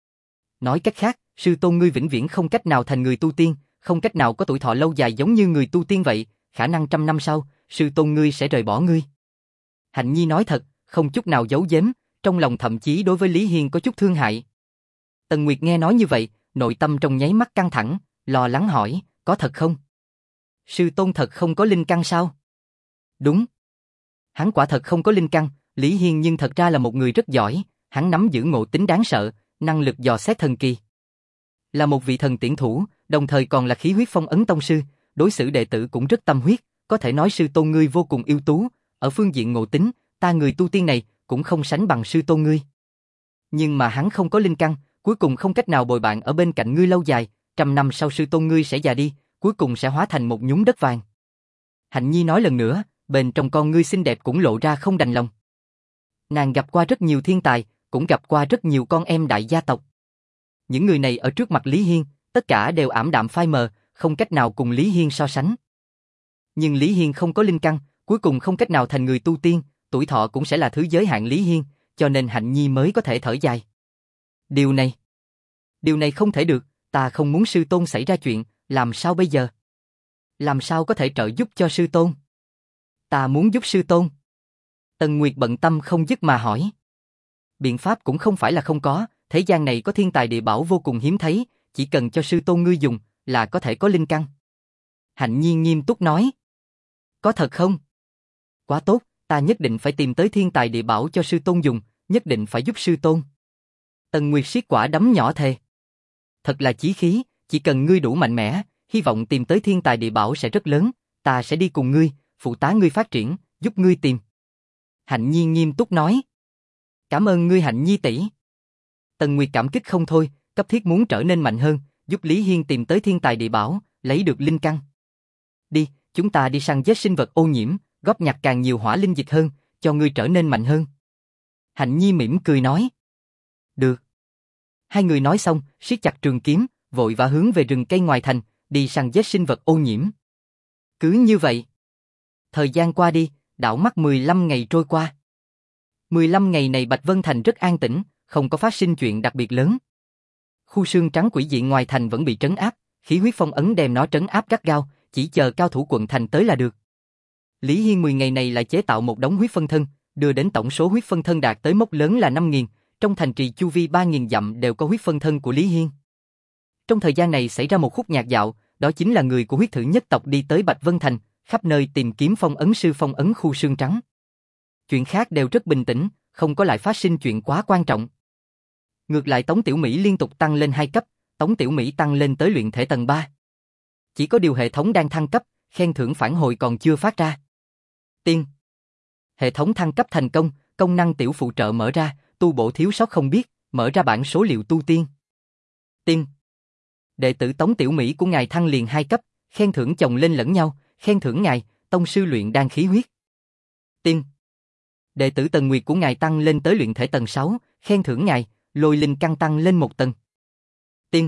Nói cách khác, sư tôn ngươi vĩnh viễn không cách nào thành người tu tiên, không cách nào có tuổi thọ lâu dài giống như người tu tiên vậy, khả năng trăm năm sau, sư tôn ngươi sẽ rời bỏ ngươi. Hạnh Nhi nói thật, không chút nào giấu giếm, trong lòng thậm chí đối với Lý Hiên có chút thương hại. Tần Nguyệt nghe nói như vậy, nội tâm trong nháy mắt căng thẳng, lo lắng hỏi, có thật không? Sư tôn thật không có linh căn sao? Đúng. Hắn quả thật không có linh căn, Lý Hiên nhưng thật ra là một người rất giỏi, hắn nắm giữ ngộ tính đáng sợ, năng lực dò xét thần kỳ. Là một vị thần tiễn thủ, đồng thời còn là khí huyết phong ấn tông sư, đối xử đệ tử cũng rất tâm huyết, có thể nói sư tôn ngươi vô cùng ưu tú, ở phương diện ngộ tính, ta người tu tiên này cũng không sánh bằng sư tôn ngươi. Nhưng mà hắn không có linh căn, cuối cùng không cách nào bồi bạn ở bên cạnh ngươi lâu dài, trăm năm sau sư tôn ngươi sẽ già đi, cuối cùng sẽ hóa thành một nhúm đất vàng. Hạnh Nhi nói lần nữa, bên trong con ngươi xinh đẹp cũng lộ ra không đành lòng. Nàng gặp qua rất nhiều thiên tài, cũng gặp qua rất nhiều con em đại gia tộc. Những người này ở trước mặt Lý Hiên, tất cả đều ảm đạm phai mờ, không cách nào cùng Lý Hiên so sánh. Nhưng Lý Hiên không có linh căn, cuối cùng không cách nào thành người tu tiên, tuổi thọ cũng sẽ là thứ giới hạn Lý Hiên, cho nên Hạnh Nhi mới có thể thở dài. Điều này, điều này không thể được, ta không muốn sư tôn xảy ra chuyện, làm sao bây giờ? Làm sao có thể trợ giúp cho sư tôn? Ta muốn giúp sư tôn. Tần Nguyệt bận tâm không dứt mà hỏi. Biện pháp cũng không phải là không có, thế gian này có thiên tài địa bảo vô cùng hiếm thấy, chỉ cần cho sư tôn ngươi dùng, là có thể có linh căn. Hạnh Nhi nghiêm túc nói. Có thật không? Quá tốt, ta nhất định phải tìm tới thiên tài địa bảo cho sư tôn dùng, nhất định phải giúp sư tôn. Tần Nguyệt siết quả đấm nhỏ thề. Thật là chí khí, chỉ cần ngươi đủ mạnh mẽ, hy vọng tìm tới thiên tài địa bảo sẽ rất lớn, ta sẽ đi cùng ngươi, phụ tá ngươi phát triển, giúp ngươi tìm. Hạnh Nhi nghiêm túc nói. Cảm ơn ngươi Hạnh Nhi tỷ. Tần Nguyệt cảm kích không thôi, cấp thiết muốn trở nên mạnh hơn, giúp Lý Hiên tìm tới thiên tài địa bảo, lấy được linh căn. Đi, chúng ta đi săn giết sinh vật ô nhiễm, góp nhặt càng nhiều hỏa linh dịch hơn, cho ngươi trở nên mạnh hơn. Hạnh Nhi mỉm cười nói. Được. Hai người nói xong, siết chặt trường kiếm, vội vã hướng về rừng cây ngoài thành, đi săn giết sinh vật ô nhiễm. Cứ như vậy. Thời gian qua đi, đảo mắt mười lăm ngày trôi qua. mười lăm ngày này Bạch Vân Thành rất an tĩnh, không có phát sinh chuyện đặc biệt lớn. Khu xương trắng quỷ dị ngoài thành vẫn bị trấn áp, khí huyết phong ấn đem nó trấn áp gắt gao, chỉ chờ cao thủ quận thành tới là được. Lý Hiên mười ngày này lại chế tạo một đống huyết phân thân, đưa đến tổng số huyết phân thân đạt tới mốc lớn là năm nghìn, trong thành trì chu vi ba nghìn dặm đều có huyết phân thân của Lý Hiên. Trong thời gian này xảy ra một khúc nhạc dạo, đó chính là người của huyết thử nhất tộc đi tới Bạch Vân Thành, khắp nơi tìm kiếm phong ấn sư phong ấn khu xương trắng. Chuyện khác đều rất bình tĩnh, không có lại phát sinh chuyện quá quan trọng. Ngược lại Tống Tiểu Mỹ liên tục tăng lên hai cấp, Tống Tiểu Mỹ tăng lên tới luyện thể tầng ba. Chỉ có điều hệ thống đang thăng cấp, khen thưởng phản hồi còn chưa phát ra. Tiên. Hệ thống thăng cấp thành công, công năng tiểu phụ trợ mở ra, tu bổ thiếu sót không biết, mở ra bảng số liệu tu tiên. Tiên. Đệ tử Tống Tiểu Mỹ của ngài thăng liền hai cấp, khen thưởng chồng lên lẫn nhau, khen thưởng ngài, tông sư luyện đan khí huyết. Tiên. Đệ tử Tần Nguyệt của ngài tăng lên tới luyện thể tầng sáu, khen thưởng ngài, lôi linh căn tăng lên một tầng. Tiên.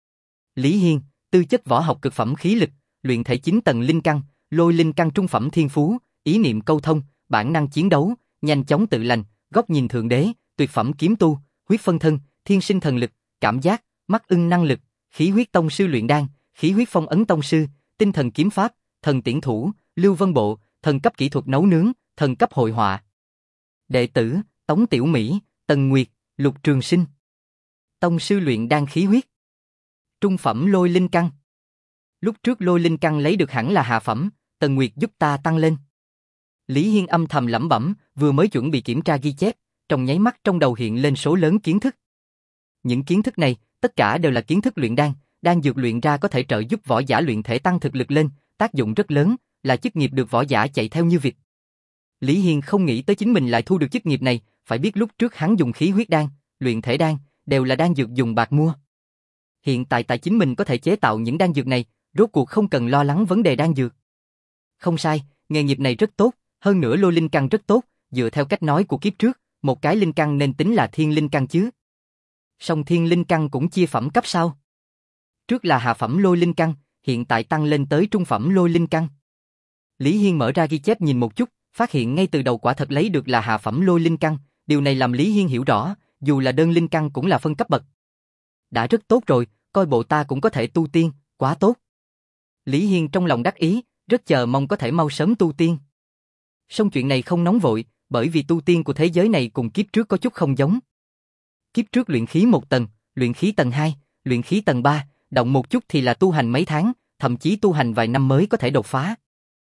Lý Hiên, tư chất võ học cực phẩm khí lực, luyện thể chín tầng linh căn, lôi linh căn trung phẩm thiên phú, ý niệm câu thông, bản năng chiến đấu, nhanh chóng tự lành, góc nhìn thượng đế, tuyệt phẩm kiếm tu, huyết phân thân, thiên sinh thần lực, cảm giác, mắt ưng năng lực, khí huyết tông sư luyện đan, khí huyết phong ấn tông sư, tinh thần kiếm pháp, thần tiễn thủ, lưu vân bộ, thần cấp kỹ thuật nấu nướng, thần cấp hội họa. Đệ tử, Tống Tiểu Mỹ, Tần Nguyệt, Lục Trường Sinh. Tông sư luyện đan khí huyết. Trung phẩm lôi linh căn. Lúc trước lôi linh căn lấy được hẳn là hạ phẩm, Tần Nguyệt giúp ta tăng lên. Lý Hiên âm thầm lẩm bẩm, vừa mới chuẩn bị kiểm tra ghi chép, trong nháy mắt trong đầu hiện lên số lớn kiến thức. Những kiến thức này, tất cả đều là kiến thức luyện đan, đan dược luyện ra có thể trợ giúp võ giả luyện thể tăng thực lực lên, tác dụng rất lớn, là chức nghiệp được võ giả chạy theo như vịt. Lý Hiên không nghĩ tới chính mình lại thu được chức nghiệp này, phải biết lúc trước hắn dùng khí huyết đan, luyện thể đan, đều là đan dược dùng bạc mua. Hiện tại tại chính mình có thể chế tạo những đan dược này, rốt cuộc không cần lo lắng vấn đề đan dược. Không sai, nghề nghiệp này rất tốt, hơn nữa lôi linh căn rất tốt, dựa theo cách nói của kiếp trước, một cái linh căn nên tính là thiên linh căn chứ. Song thiên linh căn cũng chia phẩm cấp sao? Trước là hạ phẩm lôi linh căn, hiện tại tăng lên tới trung phẩm lôi linh căn. Lý Hiên mở ra ghi chép nhìn một chút, phát hiện ngay từ đầu quả thật lấy được là hạ phẩm lôi linh căn, điều này làm Lý Hiên hiểu rõ, dù là đơn linh căn cũng là phân cấp bậc. Đã rất tốt rồi, coi bộ ta cũng có thể tu tiên, quá tốt. Lý Hiên trong lòng đắc ý, rất chờ mong có thể mau sớm tu tiên. Song chuyện này không nóng vội, bởi vì tu tiên của thế giới này cùng kiếp trước có chút không giống. Kiếp trước luyện khí một tầng, luyện khí tầng hai, luyện khí tầng ba, động một chút thì là tu hành mấy tháng, thậm chí tu hành vài năm mới có thể đột phá.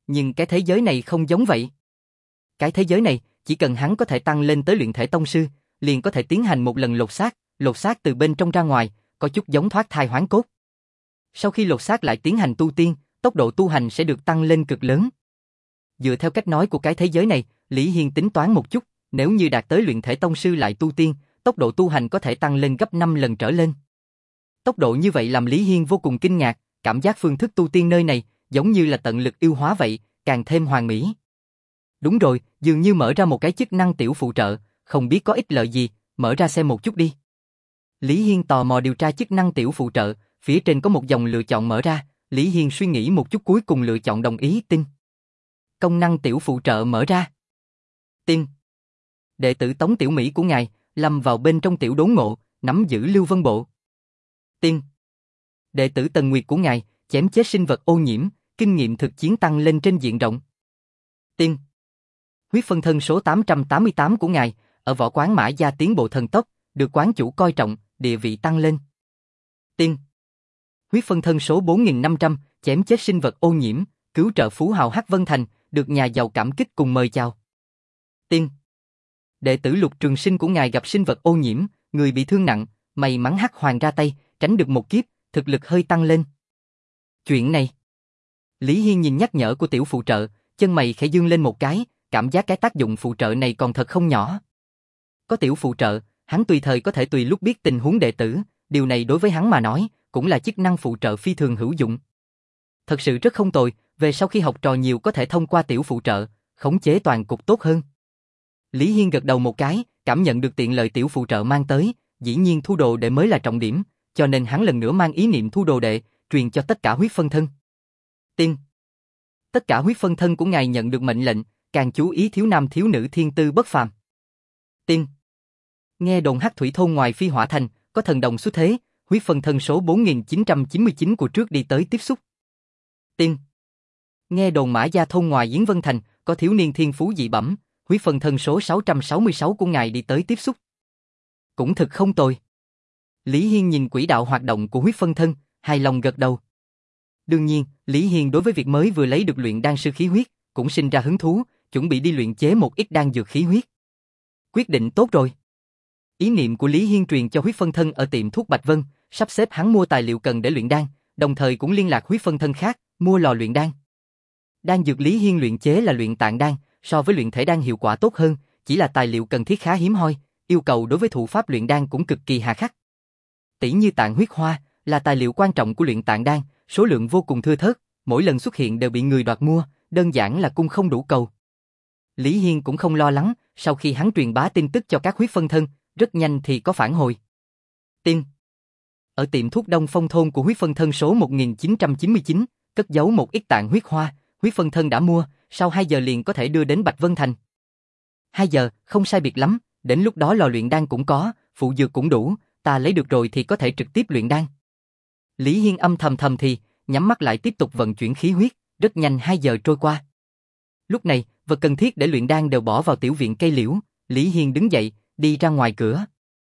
Nhưng cái thế giới này không giống vậy. Cái thế giới này, chỉ cần hắn có thể tăng lên tới luyện thể tông sư, liền có thể tiến hành một lần lột xác, lột xác từ bên trong ra ngoài, có chút giống thoát thai hoán cốt. Sau khi lột xác lại tiến hành tu tiên, tốc độ tu hành sẽ được tăng lên cực lớn. Dựa theo cách nói của cái thế giới này, Lý Hiên tính toán một chút, nếu như đạt tới luyện thể tông sư lại tu tiên, tốc độ tu hành có thể tăng lên gấp năm lần trở lên. Tốc độ như vậy làm Lý Hiên vô cùng kinh ngạc, cảm giác phương thức tu tiên nơi này giống như là tận lực yêu hóa vậy, càng thêm hoàn mỹ. Đúng rồi, dường như mở ra một cái chức năng tiểu phụ trợ, không biết có ích lợi gì, mở ra xem một chút đi. Lý Hiên tò mò điều tra chức năng tiểu phụ trợ, phía trên có một dòng lựa chọn mở ra, Lý Hiên suy nghĩ một chút cuối cùng lựa chọn đồng ý tin. Công năng tiểu phụ trợ mở ra. Tiên. Đệ tử Tống Tiểu Mỹ của ngài, lâm vào bên trong tiểu đốn ngộ, nắm giữ Lưu Vân Bộ. Tiên. Đệ tử Tần Nguyệt của ngài, chém chết sinh vật ô nhiễm, kinh nghiệm thực chiến tăng lên trên diện rộng. Tiên. Huyết phân thân số tám trăm tám mươi tám của ngài, ở võ quán Mã Gia tiến bộ thần tốc, được quán chủ coi trọng, địa vị tăng lên. Tiên. Huyết phân thân số bốn nghìn năm trăm, chém chết sinh vật ô nhiễm, cứu trợ phú hào Hắc Vân Thành, được nhà giàu cảm kích cùng mời chào. Tiên. Đệ tử Lục Trường Sinh của ngài gặp sinh vật ô nhiễm, người bị thương nặng, may mắn Hắc Hoàng ra tay, tránh được một kiếp, thực lực hơi tăng lên. Chuyện này. Lý Hiên nhìn nhắc nhở của tiểu phụ trợ, chân mày khẽ dương lên một cái, cảm giác cái tác dụng phụ trợ này còn thật không nhỏ. Có tiểu phụ trợ, hắn tùy thời có thể tùy lúc biết tình huống đệ tử, điều này đối với hắn mà nói, cũng là chức năng phụ trợ phi thường hữu dụng. Thật sự rất không tồi, về sau khi học trò nhiều có thể thông qua tiểu phụ trợ, khống chế toàn cục tốt hơn. Lý Hiên gật đầu một cái, cảm nhận được tiện lợi tiểu phụ trợ mang tới, dĩ nhiên thu đồ đệ mới là trọng điểm, cho nên hắn lần nữa mang ý niệm thu đồ đệ, truyền cho tất cả huyết phân thân. Tiên. Tất cả huyết phân thân của ngài nhận được mệnh lệnh, càng chú ý thiếu nam thiếu nữ thiên tư bất phàm. Tiên. Nghe đồn Hắc Thủy thôn ngoài Phi Hỏa Thành, có thần đồng xuất thế, huyết phân thân số bốn nghìn chín trăm chín mươi chín của trước đi tới tiếp xúc. Tiên. Nghe đồn Mã Gia thôn ngoài Yến Vân Thành, có thiếu niên thiên phú dị bẩm, huyết phân thân số sáu trăm sáu mươi sáu của ngài đi tới tiếp xúc. Cũng thực không tồi. Lý Hiên nhìn quỹ đạo hoạt động của huyết phân thân, hài lòng gật đầu. Đương nhiên, Lý Hiên đối với việc mới vừa lấy được luyện đan sư khí huyết, cũng sinh ra hứng thú, chuẩn bị đi luyện chế một ít đan dược khí huyết. Quyết định tốt rồi. Ý niệm của Lý Hiên truyền cho huyết phân thân ở tiệm thuốc Bạch Vân, sắp xếp hắn mua tài liệu cần để luyện đan, đồng thời cũng liên lạc huyết phân thân khác, mua lò luyện đan. Đan dược Lý Hiên luyện chế là luyện tạng đan, so với luyện thể đan hiệu quả tốt hơn, chỉ là tài liệu cần thiết khá hiếm hoi, yêu cầu đối với thủ pháp luyện đan cũng cực kỳ hà khắc. Tỷ như tạng huyết hoa, là tài liệu quan trọng của luyện tạng đan, số lượng vô cùng thưa thớt, mỗi lần xuất hiện đều bị người đoạt mua, đơn giản là cung không đủ cầu. Lý Hiên cũng không lo lắng, sau khi hắn truyền bá tin tức cho các huyết phân thân, rất nhanh thì có phản hồi. Tiên. Ở tiệm thuốc Đông Phong thôn của huyết phân thân số một nghìn chín trăm chín mươi chín, cất giấu một ít tạng huyết hoa, huyết phân thân đã mua, sau hai giờ liền có thể đưa đến Bạch Vân Thành. hai giờ, không sai biệt lắm, đến lúc đó lò luyện đan cũng có, phụ dược cũng đủ, ta lấy được rồi thì có thể trực tiếp luyện đan. Lý Hiên âm thầm thầm thì, nhắm mắt lại tiếp tục vận chuyển khí huyết, rất nhanh hai giờ trôi qua. Lúc này, vật cần thiết để luyện đan đều bỏ vào tiểu viện cây liễu, Lý Hiên đứng dậy, đi ra ngoài cửa.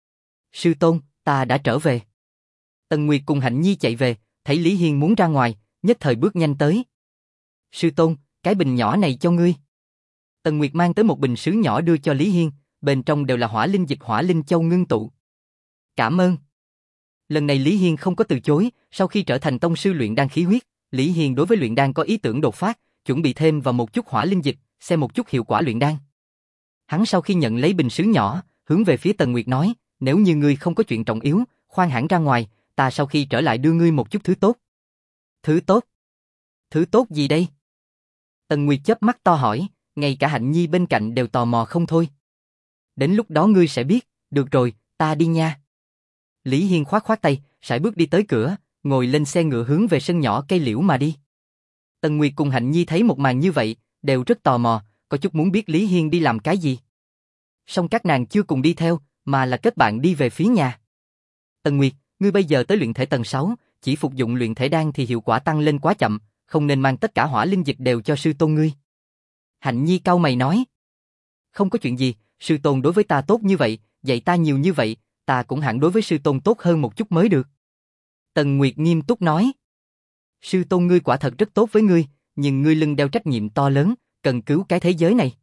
Sư tôn, ta đã trở về. Tần Nguyệt cùng Hạnh Nhi chạy về, thấy Lý Hiên muốn ra ngoài, nhất thời bước nhanh tới. Sư tôn, cái bình nhỏ này cho ngươi. Tần Nguyệt mang tới một bình sứ nhỏ đưa cho Lý Hiên, bên trong đều là hỏa linh dịch hỏa linh châu ngưng tụ. Cảm ơn. Lần này Lý Hiên không có từ chối, sau khi trở thành tông sư luyện đan khí huyết, Lý Hiên đối với luyện đan có ý tưởng đột phát, chuẩn bị thêm vào một chút hỏa linh dịch, xem một chút hiệu quả luyện đan. Hắn sau khi nhận lấy bình sứ nhỏ, hướng về phía Tần Nguyệt nói, nếu như ngươi không có chuyện trọng yếu, khoan hẳn ra ngoài, ta sau khi trở lại đưa ngươi một chút thứ tốt. Thứ tốt? Thứ tốt gì đây? Tần Nguyệt chớp mắt to hỏi, ngay cả Hạnh Nhi bên cạnh đều tò mò không thôi. Đến lúc đó ngươi sẽ biết, được rồi, ta đi nha. Lý Hiên khoát khoát tay, sải bước đi tới cửa, ngồi lên xe ngựa hướng về sân nhỏ cây liễu mà đi. Tần Nguyệt cùng Hạnh Nhi thấy một màn như vậy, đều rất tò mò, có chút muốn biết Lý Hiên đi làm cái gì. Song các nàng chưa cùng đi theo, mà là kết bạn đi về phía nhà. Tần Nguyệt, ngươi bây giờ tới luyện thể tầng sáu, chỉ phục dụng luyện thể đan thì hiệu quả tăng lên quá chậm, không nên mang tất cả hỏa linh dịch đều cho sư tôn ngươi. Hạnh Nhi cau mày nói. Không có chuyện gì, sư tôn đối với ta tốt như vậy, dạy ta nhiều như vậy, ta cũng hẳn đối với sư tôn tốt hơn một chút mới được. Tần Nguyệt nghiêm túc nói. Sư tôn ngươi quả thật rất tốt với ngươi, nhưng ngươi lưng đeo trách nhiệm to lớn, cần cứu cái thế giới này.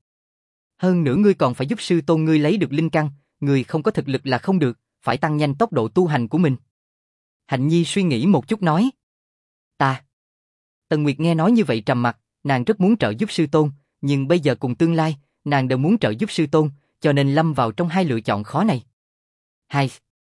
Hơn nữa ngươi còn phải giúp sư tôn ngươi lấy được linh căn, ngươi không có thực lực là không được, phải tăng nhanh tốc độ tu hành của mình. Hạnh Nhi suy nghĩ một chút nói. Ta. Tần Nguyệt nghe nói như vậy trầm mặt, nàng rất muốn trợ giúp sư tôn, nhưng bây giờ cùng tương lai, nàng đều muốn trợ giúp sư tôn, cho nên lâm vào trong hai lựa chọn khó này. Hai.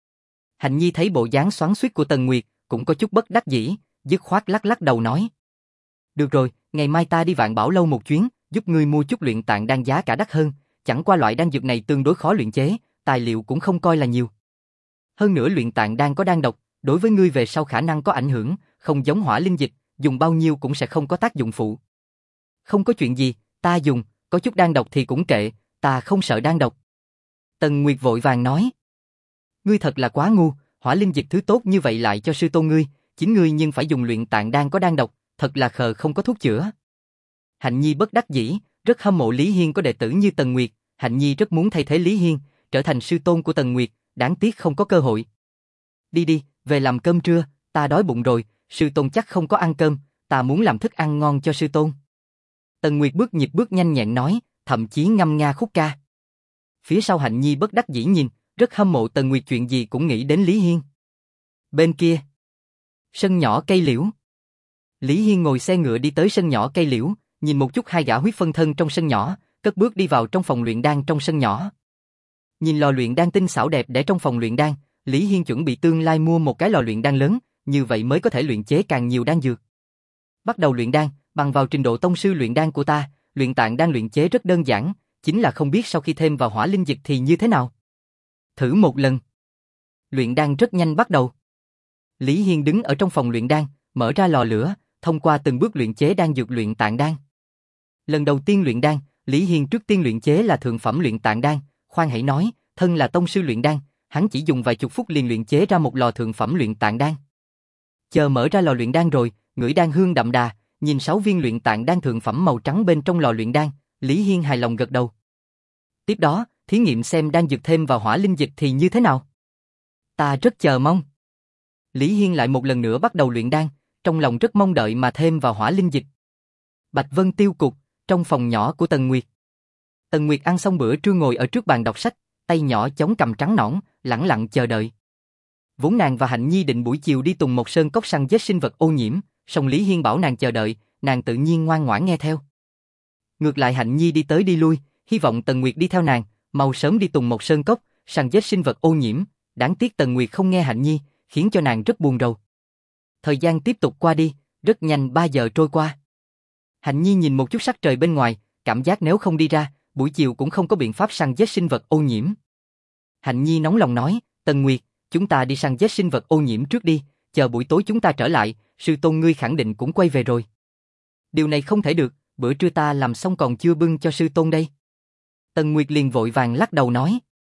Hạnh Nhi thấy bộ dáng xoắn xuýt của Tần Nguyệt, cũng có chút bất đắc dĩ, dứt khoát lắc lắc đầu nói. Được rồi, ngày mai ta đi Vạn Bảo Lâu một chuyến, giúp ngươi mua chút luyện tạng đan giá cả đắt hơn, chẳng qua loại đan dược này tương đối khó luyện chế, tài liệu cũng không coi là nhiều. Hơn nữa luyện tạng đan có đan độc, đối với ngươi về sau khả năng có ảnh hưởng, không giống hỏa linh dịch, dùng bao nhiêu cũng sẽ không có tác dụng phụ. Không có chuyện gì, ta dùng, có chút đan độc thì cũng kệ, ta không sợ đan độc. Tần Nguyệt vội vàng nói. Ngươi thật là quá ngu, hỏa linh dịch thứ tốt như vậy lại cho sư tôn ngươi, chính ngươi nhưng phải dùng luyện tạng đan có đan độc, thật là khờ không có thuốc chữa. Hạnh Nhi bất đắc dĩ, rất hâm mộ Lý Hiên có đệ tử như Tần Nguyệt, Hạnh Nhi rất muốn thay thế Lý Hiên, trở thành sư tôn của Tần Nguyệt, đáng tiếc không có cơ hội. Đi đi, về làm cơm trưa, ta đói bụng rồi, sư tôn chắc không có ăn cơm, ta muốn làm thức ăn ngon cho sư tôn. Tần Nguyệt bước nhịp bước nhanh nhẹn nói, thậm chí ngâm nga khúc ca. Phía sau Hạnh Nhi bất đắc dĩ nhìn, rất hâm mộ Tần Nguyệt chuyện gì cũng nghĩ đến Lý Hiên. Bên kia, sân nhỏ cây liễu. Lý Hiên ngồi xe ngựa đi tới sân nhỏ cây liễu, nhìn một chút hai gã huyết phân thân trong sân nhỏ, cất bước đi vào trong phòng luyện đan trong sân nhỏ. Nhìn lò luyện đan tinh xảo đẹp để trong phòng luyện đan, Lý Hiên chuẩn bị tương lai mua một cái lò luyện đan lớn, như vậy mới có thể luyện chế càng nhiều đan dược. Bắt đầu luyện đan, bằng vào trình độ tông sư luyện đan của ta, luyện tạng đan luyện chế rất đơn giản, chính là không biết sau khi thêm vào hỏa linh dịch thì như thế nào. Thử một lần. Luyện đan rất nhanh bắt đầu. Lý Hiên đứng ở trong phòng luyện đan, mở ra lò lửa, thông qua từng bước luyện chế đan dược luyện tạng đan. Lần đầu tiên luyện đan, Lý Hiên trước tiên luyện chế là thượng phẩm luyện tạng đan, khoan hãy nói, thân là tông sư luyện đan, hắn chỉ dùng vài chục phút liền luyện chế ra một lò thượng phẩm luyện tạng đan. Chờ mở ra lò luyện đan rồi, ngửi đan hương đậm đà, nhìn sáu viên luyện tạng đan thượng phẩm màu trắng bên trong lò luyện đan, Lý Hiên hài lòng gật đầu. Tiếp đó, thí nghiệm xem đan dược thêm vào hỏa linh dịch thì như thế nào. Ta rất chờ mong. Lý Hiên lại một lần nữa bắt đầu luyện đan, trong lòng rất mong đợi mà thêm vào hỏa linh dịch. Bạch Vân Tiêu Cục, trong phòng nhỏ của Tần Nguyệt. Tần Nguyệt ăn xong bữa trưa ngồi ở trước bàn đọc sách, tay nhỏ chống cầm trắng nõn, lẳng lặng chờ đợi. Vốn nàng và Hạnh Nhi định buổi chiều đi Tùng Mộc Sơn cốc săn giết sinh vật ô nhiễm, song Lý Hiên bảo nàng chờ đợi, nàng tự nhiên ngoan ngoãn nghe theo. Ngược lại Hạnh Nhi đi tới đi lui, hy vọng Tần Nguyệt đi theo nàng, mau sớm đi Tùng Mộc Sơn cốc, săn giết sinh vật ô nhiễm, đáng tiếc Tần Nguyệt không nghe Hạnh Nhi, khiến cho nàng rất buồn rầu. Thời gian tiếp tục qua đi, rất nhanh ba giờ trôi qua. Hạnh Nhi nhìn một chút sắc trời bên ngoài, cảm giác nếu không đi ra, buổi chiều cũng không có biện pháp săn giết sinh vật ô nhiễm. Hạnh Nhi nóng lòng nói, Tần Nguyệt, chúng ta đi săn giết sinh vật ô nhiễm trước đi, chờ buổi tối chúng ta trở lại, sư tôn ngươi khẳng định cũng quay về rồi. Điều này không thể được, bữa trưa ta làm xong còn chưa bưng cho sư tôn đây. Tần Nguyệt liền vội vàng lắc đầu nói.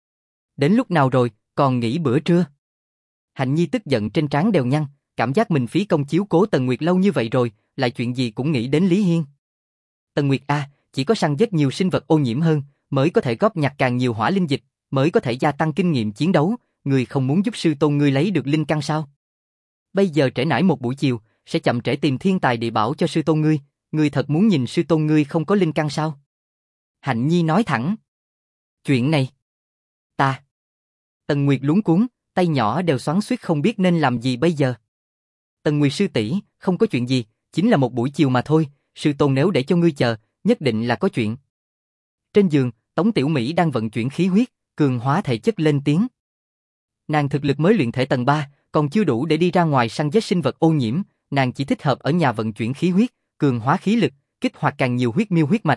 Đến lúc nào rồi, còn nghỉ bữa trưa? Hạnh Nhi tức giận trên trán đều nhăn, cảm giác mình phí công chiếu cố Tần Nguyệt lâu như vậy rồi, lại chuyện gì cũng nghĩ đến Lý Hiên. Tần Nguyệt a, chỉ có săn giết nhiều sinh vật ô nhiễm hơn, mới có thể góp nhặt càng nhiều hỏa linh dịch, mới có thể gia tăng kinh nghiệm chiến đấu, ngươi không muốn giúp sư tôn ngươi lấy được linh căn sao? Bây giờ trễ nải một buổi chiều, sẽ chậm trễ tìm thiên tài địa bảo cho sư tôn ngươi, ngươi thật muốn nhìn sư tôn ngươi không có linh căn sao? Hạnh Nhi nói thẳng. Chuyện này, ta. Tần Nguyệt luống cuống, tay nhỏ đều xoắn xuýt không biết nên làm gì bây giờ. Tần Nguyệt sư tỷ, không có chuyện gì, chính là một buổi chiều mà thôi, sư tôn nếu để cho ngươi chờ, nhất định là có chuyện. Trên giường, Tống Tiểu Mỹ đang vận chuyển khí huyết, cường hóa thể chất lên tiếng. Nàng thực lực mới luyện thể tầng ba, còn chưa đủ để đi ra ngoài săn giết sinh vật ô nhiễm, nàng chỉ thích hợp ở nhà vận chuyển khí huyết, cường hóa khí lực, kích hoạt càng nhiều huyết miêu huyết mạch.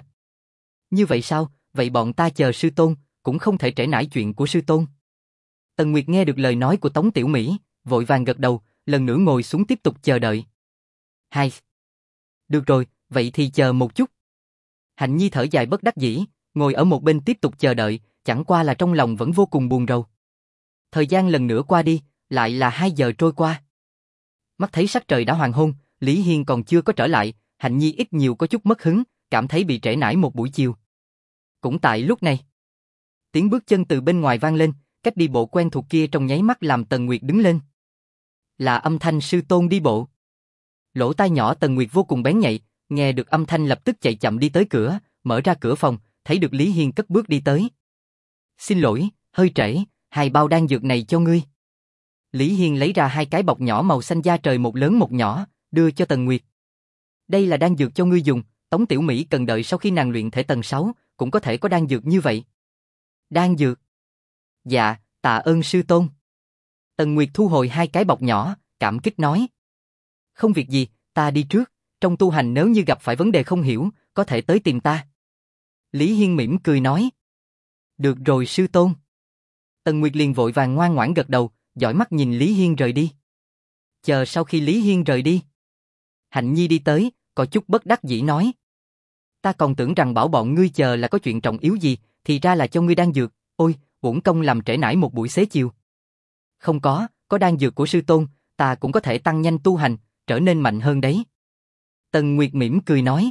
Như vậy sao, vậy bọn ta chờ sư tôn, cũng không thể trễ nải chuyện của sư tôn. Tần Nguyệt nghe được lời nói của Tống Tiểu Mỹ, vội vàng gật đầu, lần nữa ngồi xuống tiếp tục chờ đợi. Hai. Được rồi, vậy thì chờ một chút. Hạnh Nhi thở dài bất đắc dĩ, ngồi ở một bên tiếp tục chờ đợi, chẳng qua là trong lòng vẫn vô cùng buồn rầu. Thời gian lần nữa qua đi, lại là hai giờ trôi qua. Mắt thấy sắc trời đã hoàng hôn, Lý Hiên còn chưa có trở lại, Hạnh Nhi ít nhiều có chút mất hứng, cảm thấy bị trễ nải một buổi chiều. Cũng tại lúc này, tiếng bước chân từ bên ngoài vang lên, cách đi bộ quen thuộc kia trong nháy mắt làm Tần Nguyệt đứng lên. Là âm thanh sư tôn đi bộ. Lỗ tai nhỏ Tần Nguyệt vô cùng bén nhạy, Nghe được âm thanh lập tức chạy chậm đi tới cửa, mở ra cửa phòng, thấy được Lý Hiên cất bước đi tới. Xin lỗi, hơi trễ, hai bao đan dược này cho ngươi. Lý Hiên lấy ra hai cái bọc nhỏ màu xanh da trời một lớn một nhỏ, đưa cho Tần Nguyệt. Đây là đan dược cho ngươi dùng, Tống Tiểu Mỹ cần đợi sau khi nàng luyện thể tầng sáu, cũng có thể có đan dược như vậy. Đan dược? Dạ, tạ ơn sư tôn. Tần Nguyệt thu hồi hai cái bọc nhỏ, cảm kích nói. Không việc gì, ta đi trước, trong tu hành nếu như gặp phải vấn đề không hiểu, có thể tới tìm ta. Lý Hiên mỉm cười nói. Được rồi sư tôn. Tần Nguyệt liền vội vàng ngoan ngoãn gật đầu, dõi mắt nhìn Lý Hiên rời đi. Chờ sau khi Lý Hiên rời đi, Hạnh Nhi đi tới, có chút bất đắc dĩ nói. Ta còn tưởng rằng bảo bọn ngươi chờ là có chuyện trọng yếu gì, thì ra là cho ngươi đan dược, ôi, uổng công làm trễ nải một buổi xế chiều. Không có, có đan dược của sư tôn, ta cũng có thể tăng nhanh tu hành, trở nên mạnh hơn đấy. Tần Nguyệt mỉm cười nói.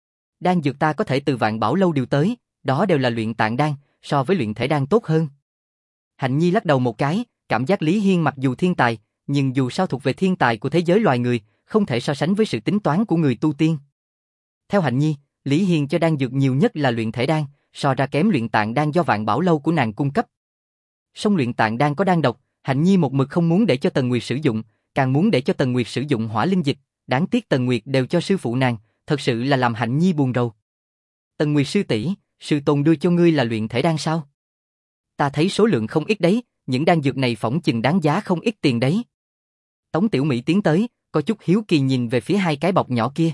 Đan dược ta có thể từ Vạn Bảo Lâu điều tới, đó đều là luyện tạng đan, so với luyện thể đan tốt hơn. Hạnh Nhi lắc đầu một cái, cảm giác Lý Hiên mặc dù thiên tài, nhưng dù sao thuộc về thiên tài của thế giới loài người, không thể so sánh với sự tính toán của người tu tiên. Theo Hạnh Nhi, Lý Hiên cho đan dược nhiều nhất là luyện thể đan, so ra kém luyện tạng đan do Vạn Bảo Lâu của nàng cung cấp. Song luyện tạng đan có đan độc, Hạnh Nhi một mực không muốn để cho Tần Nguyệt sử dụng, càng muốn để cho Tần Nguyệt sử dụng hỏa linh dịch, đáng tiếc Tần Nguyệt đều cho sư phụ nàng, thật sự là làm Hạnh Nhi buồn rầu. Tần Nguyệt sư tỷ, sư tôn đưa cho ngươi là luyện thể đan sao? Ta thấy số lượng không ít đấy, những đan dược này phỏng chừng đáng giá không ít tiền đấy. Tống Tiểu Mỹ tiến tới, có chút hiếu kỳ nhìn về phía hai cái bọc nhỏ kia.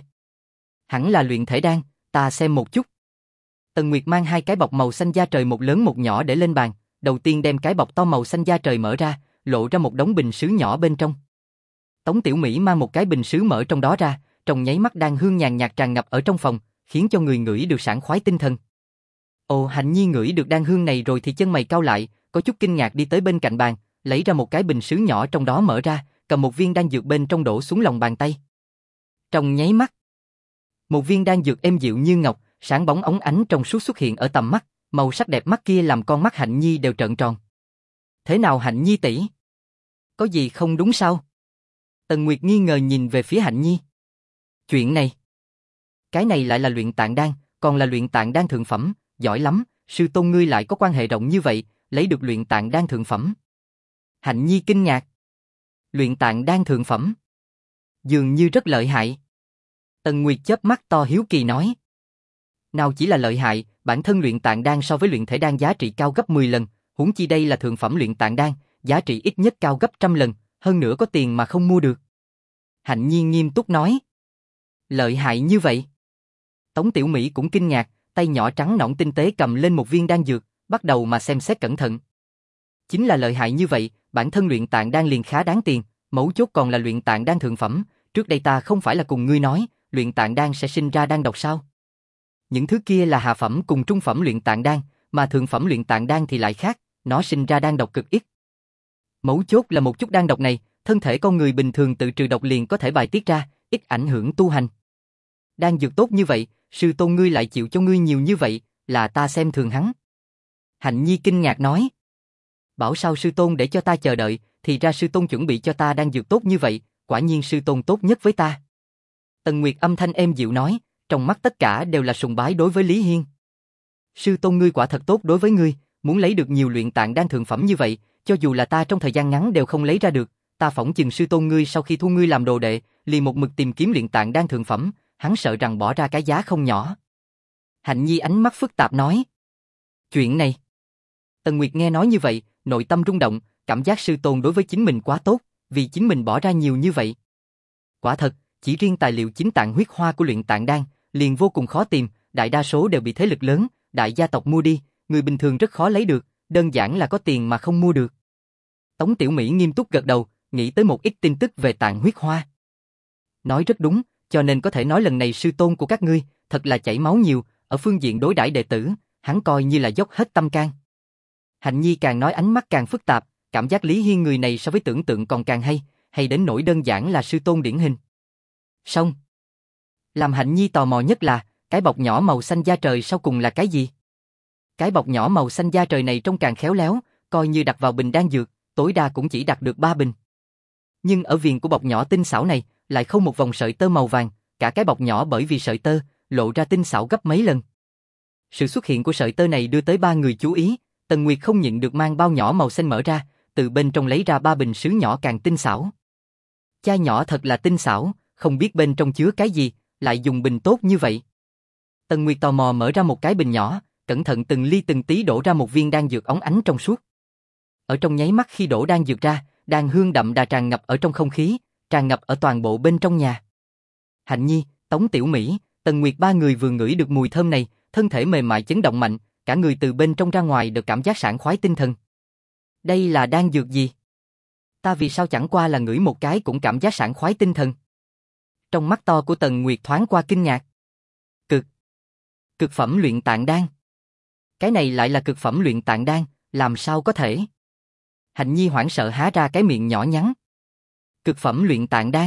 Hẳn là luyện thể đan, ta xem một chút. Tần Nguyệt mang hai cái bọc màu xanh da trời một lớn một nhỏ để lên bàn, đầu tiên đem cái bọc to màu xanh da trời mở ra, lộ ra một đống bình sứ nhỏ bên trong. Tống Tiểu Mỹ mang một cái bình sứ mở trong đó ra, trong nháy mắt đan hương nhàn nhạt tràn ngập ở trong phòng, khiến cho người ngửi được sảng khoái tinh thần. Ồ, Hạnh Nhi ngửi được đan hương này rồi thì chân mày cau lại, có chút kinh ngạc đi tới bên cạnh bàn, lấy ra một cái bình sứ nhỏ trong đó mở ra, cầm một viên đan dược bên trong đổ xuống lòng bàn tay. Trong nháy mắt, một viên đan dược êm dịu như ngọc, sáng bóng óng ánh trong suốt xuất hiện ở tầm mắt, màu sắc đẹp mắt kia làm con mắt Hạnh Nhi đều trợn tròn. Thế nào Hạnh Nhi tỷ? Có gì không đúng sao? Tần Nguyệt nghi ngờ nhìn về phía Hạnh Nhi. Chuyện này, cái này lại là luyện tạng đan, còn là luyện tạng đan thượng phẩm, giỏi lắm, sư tôn ngươi lại có quan hệ rộng như vậy, lấy được luyện tạng đan thượng phẩm. Hạnh Nhi kinh ngạc. Luyện tạng đan thượng phẩm? Dường như rất lợi hại. Tần Nguyệt chớp mắt to hiếu kỳ nói. Nào chỉ là lợi hại, bản thân luyện tạng đan so với luyện thể đan giá trị cao gấp mười lần, huống chi đây là thượng phẩm luyện tạng đan, giá trị ít nhất cao gấp trăm lần, hơn nữa có tiền mà không mua được. Hạnh Nhi nghiêm túc nói. Lợi hại như vậy? Tống Tiểu Mỹ cũng kinh ngạc, tay nhỏ trắng nõn tinh tế cầm lên một viên đan dược, bắt đầu mà xem xét cẩn thận. Chính là lợi hại như vậy, bản thân luyện tạng đan liền khá đáng tiền, mấu chốt còn là luyện tạng đan thượng phẩm, trước đây ta không phải là cùng ngươi nói, luyện tạng đan sẽ sinh ra đan độc sao? Những thứ kia là hạ phẩm cùng trung phẩm luyện tạng đan, mà thượng phẩm luyện tạng đan thì lại khác, nó sinh ra đan độc cực ít. Mấu chốt là một chút đan độc này, thân thể con người bình thường tự trừ độc liền có thể bài tiết ra, ít ảnh hưởng tu hành. Đan dược tốt như vậy, sư tôn ngươi lại chịu cho ngươi nhiều như vậy, là ta xem thường hắn. Hạnh Nhi kinh ngạc nói. Bảo sao sư tôn để cho ta chờ đợi, thì ra sư tôn chuẩn bị cho ta đan dược tốt như vậy, quả nhiên sư tôn tốt nhất với ta. Tần Nguyệt âm thanh êm dịu nói, trong mắt tất cả đều là sùng bái đối với Lý Hiên. Sư tôn ngươi quả thật tốt đối với ngươi, muốn lấy được nhiều luyện tạng đan thượng phẩm như vậy, cho dù là ta trong thời gian ngắn đều không lấy ra được, ta phỏng chừng sư tôn ngươi sau khi thu ngươi làm đồ đệ, liền một mực tìm kiếm luyện tạng đan thượng phẩm, hắn sợ rằng bỏ ra cái giá không nhỏ. Hạnh Nhi ánh mắt phức tạp nói. Chuyện này. Tần Nguyệt nghe nói như vậy, nội tâm rung động, cảm giác sư tôn đối với chính mình quá tốt, vì chính mình bỏ ra nhiều như vậy. Quả thật, chỉ riêng tài liệu chính tạng huyết hoa của luyện tạng đan, liền vô cùng khó tìm, đại đa số đều bị thế lực lớn, đại gia tộc mua đi, người bình thường rất khó lấy được, đơn giản là có tiền mà không mua được. Tống Tiểu Mỹ nghiêm túc gật đầu, nghĩ tới một ít tin tức về tạng huyết hoa. Nói rất đúng, cho nên có thể nói lần này sư tôn của các ngươi, thật là chảy máu nhiều, ở phương diện đối đãi đệ tử, hắn coi như là dốc hết tâm can. Hạnh Nhi càng nói ánh mắt càng phức tạp, cảm giác Lý Hiên người này so với tưởng tượng còn càng hay, hay đến nỗi đơn giản là sư tôn điển hình. Xong. Làm Hạnh Nhi tò mò nhất là, cái bọc nhỏ màu xanh da trời sau cùng là cái gì? Cái bọc nhỏ màu xanh da trời này trông càng khéo léo, coi như đặt vào bình đan dược, tối đa cũng chỉ đặt được ba bình. Nhưng ở viền của bọc nhỏ tinh xảo này, lại không một vòng sợi tơ màu vàng, cả cái bọc nhỏ bởi vì sợi tơ, lộ ra tinh xảo gấp mấy lần. Sự xuất hiện của sợi tơ này đưa tới ba người chú ý, Tần Nguyệt không nhịn được mang bao nhỏ màu xanh mở ra, từ bên trong lấy ra ba bình sứ nhỏ càng tinh xảo. Chai nhỏ thật là tinh xảo, không biết bên trong chứa cái gì, lại dùng bình tốt như vậy. Tần Nguyệt tò mò mở ra một cái bình nhỏ, cẩn thận từng ly từng tí đổ ra một viên đan dược óng ánh trong suốt. Ở trong nháy mắt khi đổ đan dược ra, đan hương đậm đà tràn ngập ở trong không khí, tràn ngập ở toàn bộ bên trong nhà. Hạnh Nhi, Tống Tiểu Mỹ, Tần Nguyệt ba người vừa ngửi được mùi thơm này, thân thể mềm mại chấn động mạnh, cả người từ bên trong ra ngoài được cảm giác sảng khoái tinh thần. Đây là đan dược gì? Ta vì sao chẳng qua là ngửi một cái cũng cảm giác sảng khoái tinh thần? Trong mắt to của Tần Nguyệt thoáng qua kinh ngạc. Cực. Cực phẩm luyện tạng đan. Cái này lại là cực phẩm luyện tạng đan, làm sao có thể? Hạnh Nhi hoảng sợ há ra cái miệng nhỏ nhắn. Cực phẩm luyện tạng đan.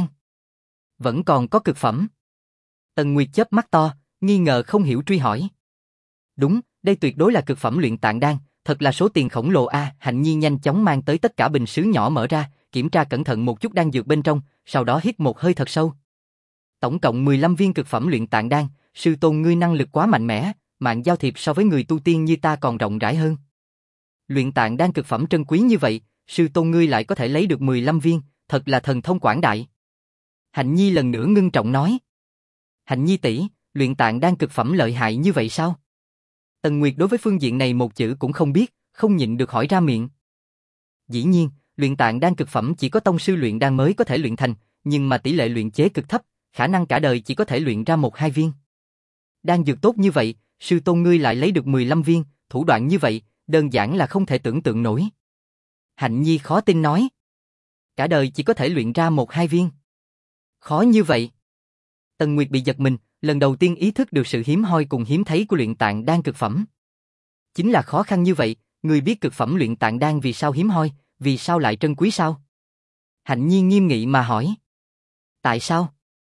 Vẫn còn có cực phẩm. Tần Nguyệt chớp mắt to, nghi ngờ không hiểu truy hỏi. Đúng, đây tuyệt đối là cực phẩm luyện tạng đan, thật là số tiền khổng lồ a. À, Hạnh Nhi nhanh chóng mang tới tất cả bình sứ nhỏ mở ra, kiểm tra cẩn thận một chút đan dược bên trong, sau đó hít một hơi thật sâu. Tổng cộng mười lăm viên cực phẩm luyện tạng đan, sư tôn ngươi năng lực quá mạnh mẽ, mạng giao thiệp so với người tu tiên như ta còn rộng rãi hơn. Luyện tạng đan cực phẩm trân quý như vậy, sư tôn ngươi lại có thể lấy được mười lăm viên, thật là thần thông quảng đại. Hạnh Nhi lần nữa ngưng trọng nói. Hạnh Nhi tỷ, luyện tạng đan cực phẩm lợi hại như vậy sao? Tần Nguyệt đối với phương diện này một chữ cũng không biết, không nhịn được hỏi ra miệng. Dĩ nhiên, luyện tạng đan cực phẩm chỉ có tông sư luyện đan mới có thể luyện thành, nhưng mà tỷ lệ luyện chế cực thấp, khả năng cả đời chỉ có thể luyện ra một hai viên. Đan dược tốt như vậy, sư tôn ngươi lại lấy được mười lăm viên, thủ đoạn như vậy, đơn giản là không thể tưởng tượng nổi. Hạnh Nhi khó tin nói. Cả đời chỉ có thể luyện ra một hai viên. Khó như vậy. Tần Nguyệt bị giật mình, lần đầu tiên ý thức được sự hiếm hoi cùng hiếm thấy của luyện tạng đan cực phẩm. Chính là khó khăn như vậy, người biết cực phẩm luyện tạng đan vì sao hiếm hoi, vì sao lại trân quý sao? Hạnh Nhi nghiêm nghị mà hỏi. Tại sao?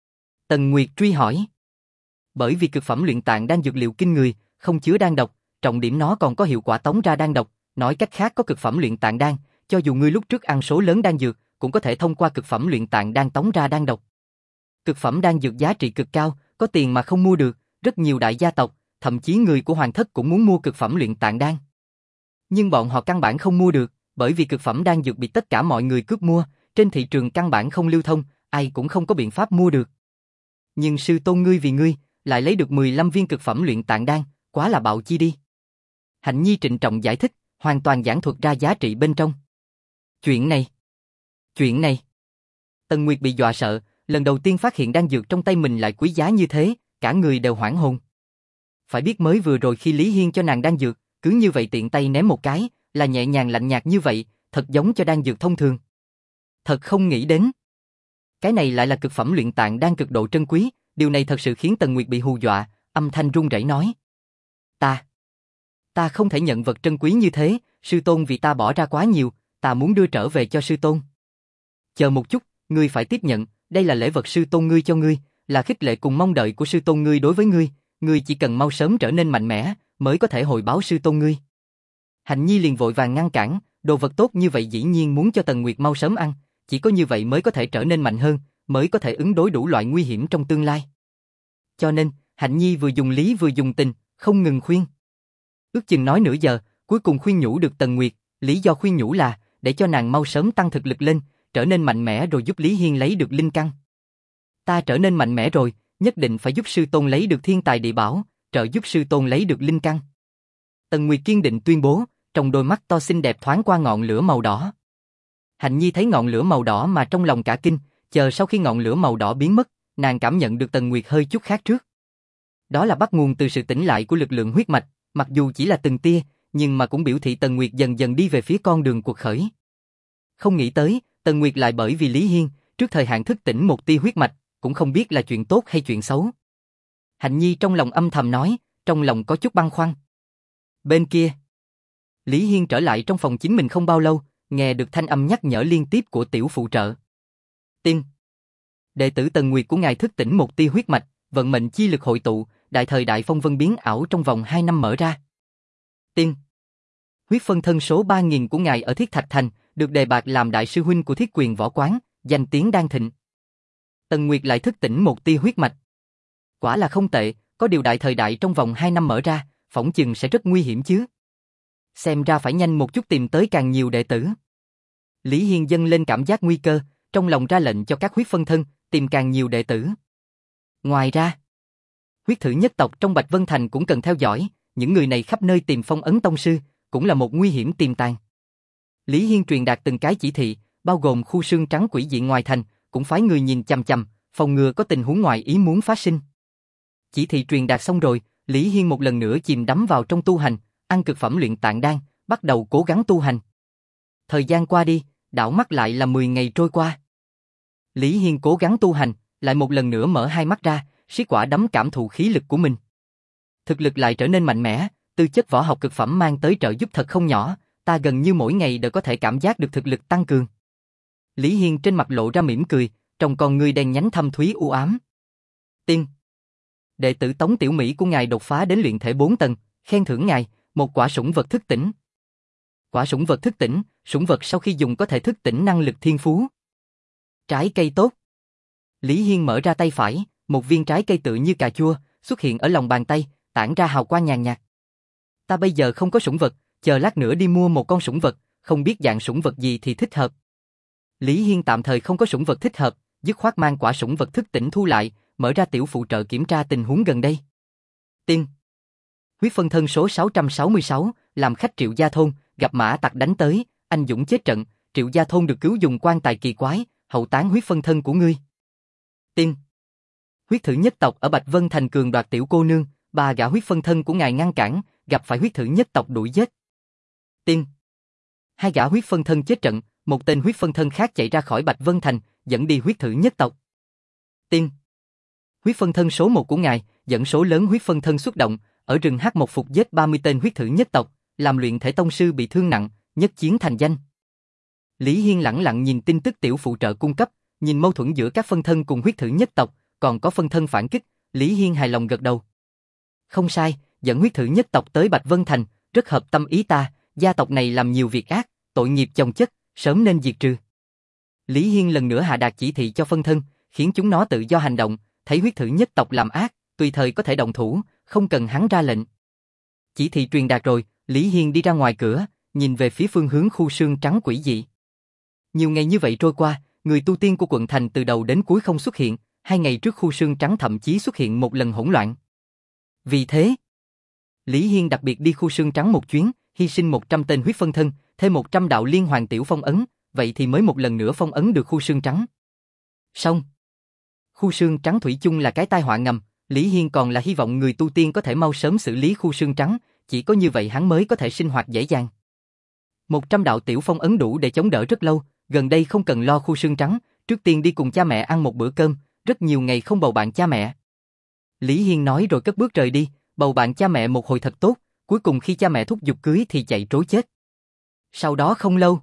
Tần Nguyệt truy hỏi. Bởi vì cực phẩm luyện tạng đan dược liệu kinh người, không chứa đan độc, trọng điểm nó còn có hiệu quả tống ra đan độc, nói cách khác có cực phẩm luyện tạng đan, cho dù ngươi lúc trước ăn số lớn đan dược, cũng có thể thông qua cực phẩm luyện tạng đan tống ra đan độc. Cực phẩm đan dược giá trị cực cao, có tiền mà không mua được, rất nhiều đại gia tộc, thậm chí người của hoàng thất cũng muốn mua cực phẩm luyện tạng đan. Nhưng bọn họ căn bản không mua được, bởi vì cực phẩm đan dược bị tất cả mọi người cướp mua, trên thị trường căn bản không lưu thông, ai cũng không có biện pháp mua được. Nhưng sư tôn ngươi vì ngươi, lại lấy được mười lăm viên cực phẩm luyện tạng đan, quá là bạo chi đi. Hạnh Nhi trịnh trọng giải thích, hoàn toàn giảng thuật ra giá trị bên trong. Chuyện này, chuyện này. Tần Nguyệt bị dọa sợ, lần đầu tiên phát hiện đan dược trong tay mình lại quý giá như thế, cả người đều hoảng hồn. Phải biết mới vừa rồi khi Lý Hiên cho nàng đan dược, cứ như vậy tiện tay ném một cái, là nhẹ nhàng lạnh nhạt như vậy, thật giống cho đan dược thông thường. Thật không nghĩ đến. Cái này lại là cực phẩm luyện tạng đan cực độ trân quý, điều này thật sự khiến Tần Nguyệt bị hù dọa, âm thanh run rẩy nói. Ta, ta không thể nhận vật trân quý như thế, sư tôn vì ta bỏ ra quá nhiều, ta muốn đưa trở về cho sư tôn. Chờ một chút, ngươi phải tiếp nhận, đây là lễ vật sư tôn ngươi cho ngươi, là khích lệ cùng mong đợi của sư tôn ngươi đối với ngươi, ngươi chỉ cần mau sớm trở nên mạnh mẽ, mới có thể hồi báo sư tôn ngươi. Hạnh Nhi liền vội vàng ngăn cản, đồ vật tốt như vậy dĩ nhiên muốn cho Tần Nguyệt mau sớm ăn, chỉ có như vậy mới có thể trở nên mạnh hơn, mới có thể ứng đối đủ loại nguy hiểm trong tương lai. Cho nên, Hạnh Nhi vừa dùng lý vừa dùng tình, không ngừng khuyên. Ước chừng nói nửa giờ, cuối cùng khuyên nhủ được Tần Nguyệt, lý do khuyên nhủ là để cho nàng mau sớm tăng thực lực lên, trở nên mạnh mẽ rồi giúp Lý Hiên lấy được linh căn. Ta trở nên mạnh mẽ rồi, nhất định phải giúp sư tôn lấy được thiên tài địa bảo, trợ giúp sư tôn lấy được linh căn. Tần Nguyệt kiên định tuyên bố, trong đôi mắt to xinh đẹp thoáng qua ngọn lửa màu đỏ. Hạnh Nhi thấy ngọn lửa màu đỏ mà trong lòng cả kinh, chờ sau khi ngọn lửa màu đỏ biến mất, nàng cảm nhận được Tần Nguyệt hơi chút khác trước. Đó là bắt nguồn từ sự tỉnh lại của lực lượng huyết mạch, mặc dù chỉ là từng tia, nhưng mà cũng biểu thị Tần Nguyệt dần dần đi về phía con đường cuộc khởi. Không nghĩ tới, Tần Nguyệt lại bởi vì Lý Hiên, trước thời hạn thức tỉnh một tia huyết mạch, cũng không biết là chuyện tốt hay chuyện xấu. Hạnh Nhi trong lòng âm thầm nói, trong lòng có chút băn khoăn. Bên kia, Lý Hiên trở lại trong phòng chính mình không bao lâu, nghe được thanh âm nhắc nhở liên tiếp của tiểu phụ trợ. Tiên, đệ tử Tần Nguyệt của ngài thức tỉnh một tia huyết mạch, vận mệnh chi lực hội tụ, đại thời đại phong vân biến ảo trong vòng hai năm mở ra. Tiên, huyết phân thân số ba nghìn của ngài ở Thiết Thạch Thành, được đề bạt làm đại sư huynh của Thiết Quyền Võ Quán, danh tiếng đang thịnh. Tần Nguyệt lại thức tỉnh một tia huyết mạch, Quả là không tệ, có điều đại thời đại trong vòng hai năm mở ra, phỏng chừng sẽ rất nguy hiểm chứ. Xem ra phải nhanh một chút tìm tới càng nhiều đệ tử. Lý Hiên dâng lên cảm giác nguy cơ, trong lòng ra lệnh cho các huyết phân thân, tìm càng nhiều đệ tử. Ngoài ra, huyết thử nhất tộc trong Bạch Vân Thành cũng cần theo dõi, những người này khắp nơi tìm phong ấn tông sư, cũng là một nguy hiểm tiềm tàng. Lý Hiên truyền đạt từng cái chỉ thị, bao gồm khu sương trắng quỷ dị ngoài thành, cũng phái người nhìn chằm chằm, phòng ngừa có tình huống ngoài ý muốn phát sinh. Chỉ thị truyền đạt xong rồi, Lý Hiên một lần nữa chìm đắm vào trong tu hành, ăn cực phẩm luyện tạng đan, bắt đầu cố gắng tu hành. Thời gian qua đi, đảo mắt lại là mười ngày trôi qua. Lý Hiên cố gắng tu hành, lại một lần nữa mở hai mắt ra, siết quả đấm cảm thụ khí lực của mình. Thực lực lại trở nên mạnh mẽ, tư chất võ học cực phẩm mang tới trợ giúp thật không nhỏ, ta gần như mỗi ngày đều có thể cảm giác được thực lực tăng cường. Lý Hiên trên mặt lộ ra mỉm cười, trong con ngươi đen nhánh thâm thúy u ám. Tiên, đệ tử Tống Tiểu Mỹ của ngài đột phá đến luyện thể bốn tầng, khen thưởng ngài một quả sủng vật thức tỉnh. Quả sủng vật thức tỉnh, sủng vật sau khi dùng có thể thức tỉnh năng lực thiên phú. Trái cây tốt. Lý Hiên mở ra tay phải, một viên trái cây tự như cà chua xuất hiện ở lòng bàn tay, tản ra hào quang nhàn nhạt. Ta bây giờ không có sủng vật, chờ lát nữa đi mua một con sủng vật, không biết dạng sủng vật gì thì thích hợp. Lý Hiên tạm thời không có sủng vật thích hợp, dứt khoát mang quả sủng vật thức tỉnh thu lại, mở ra tiểu phụ trợ kiểm tra tình huống gần đây. Tiên, huyết phân thân số sáu trăm sáu mươi sáu, làm khách Triệu Gia Thôn, gặp mã tặc đánh tới, anh dũng chết trận, Triệu Gia Thôn được cứu dùng quan tài kỳ quái, hậu táng huyết phân thân của ngươi. Tiên, huyết thử nhất tộc ở Bạch Vân Thành cường đoạt tiểu cô nương, ba gã huyết phân thân của ngài ngăn cản, gặp phải huyết thử nhất tộc đuổi giết. Tiên, hai gã huyết phân thân chết trận, một tên huyết phân thân khác chạy ra khỏi Bạch Vân Thành, dẫn đi huyết thử nhất tộc. Tiên, huyết phân thân số một của ngài, dẫn số lớn huyết phân thân xuất động, ở rừng hắc một phục giết ba mươi tên huyết thử nhất tộc, làm luyện thể tông sư bị thương nặng, nhất chiến thành danh. Lý Hiên lẳng lặng nhìn tin tức tiểu phụ trợ cung cấp, nhìn mâu thuẫn giữa các phân thân cùng huyết thử nhất tộc, còn có phân thân phản kích, Lý Hiên hài lòng gật đầu. Không sai, dẫn huyết thử nhất tộc tới Bạch Vân Thành, rất hợp tâm ý ta, gia tộc này làm nhiều việc ác, tội nghiệp chồng chất, sớm nên diệt trừ. Lý Hiên lần nữa hạ đạt chỉ thị cho phân thân, khiến chúng nó tự do hành động, thấy huyết thử nhất tộc làm ác, tùy thời có thể động thủ, không cần hắn ra lệnh. Chỉ thị truyền đạt rồi, Lý Hiên đi ra ngoài cửa, nhìn về phía phương hướng khu sương trắng quỷ dị. Nhiều ngày như vậy trôi qua, người tu tiên của quận thành từ đầu đến cuối không xuất hiện, hai ngày trước khu sương trắng thậm chí xuất hiện một lần hỗn loạn. Vì thế, Lý Hiên đặc biệt đi khu sương trắng một chuyến, hy sinh một trăm tên huyết phân thân, thêm một trăm đạo liên hoàn tiểu phong ấn, vậy thì mới một lần nữa phong ấn được khu sương trắng. Xong. Khu sương trắng thủy chung là cái tai họa ngầm, Lý Hiên còn là hy vọng người tu tiên có thể mau sớm xử lý khu sương trắng, chỉ có như vậy hắn mới có thể sinh hoạt dễ dàng. một trăm đạo tiểu phong ấn đủ để chống đỡ rất lâu, gần đây không cần lo khu sương trắng, trước tiên đi cùng cha mẹ ăn một bữa cơm, rất nhiều ngày không bầu bạn cha mẹ. Lý Hiên nói rồi cất bước rời đi, bầu bạn cha mẹ một hồi thật tốt, cuối cùng khi cha mẹ thúc giục cưới thì chạy trối chết. Sau đó không lâu,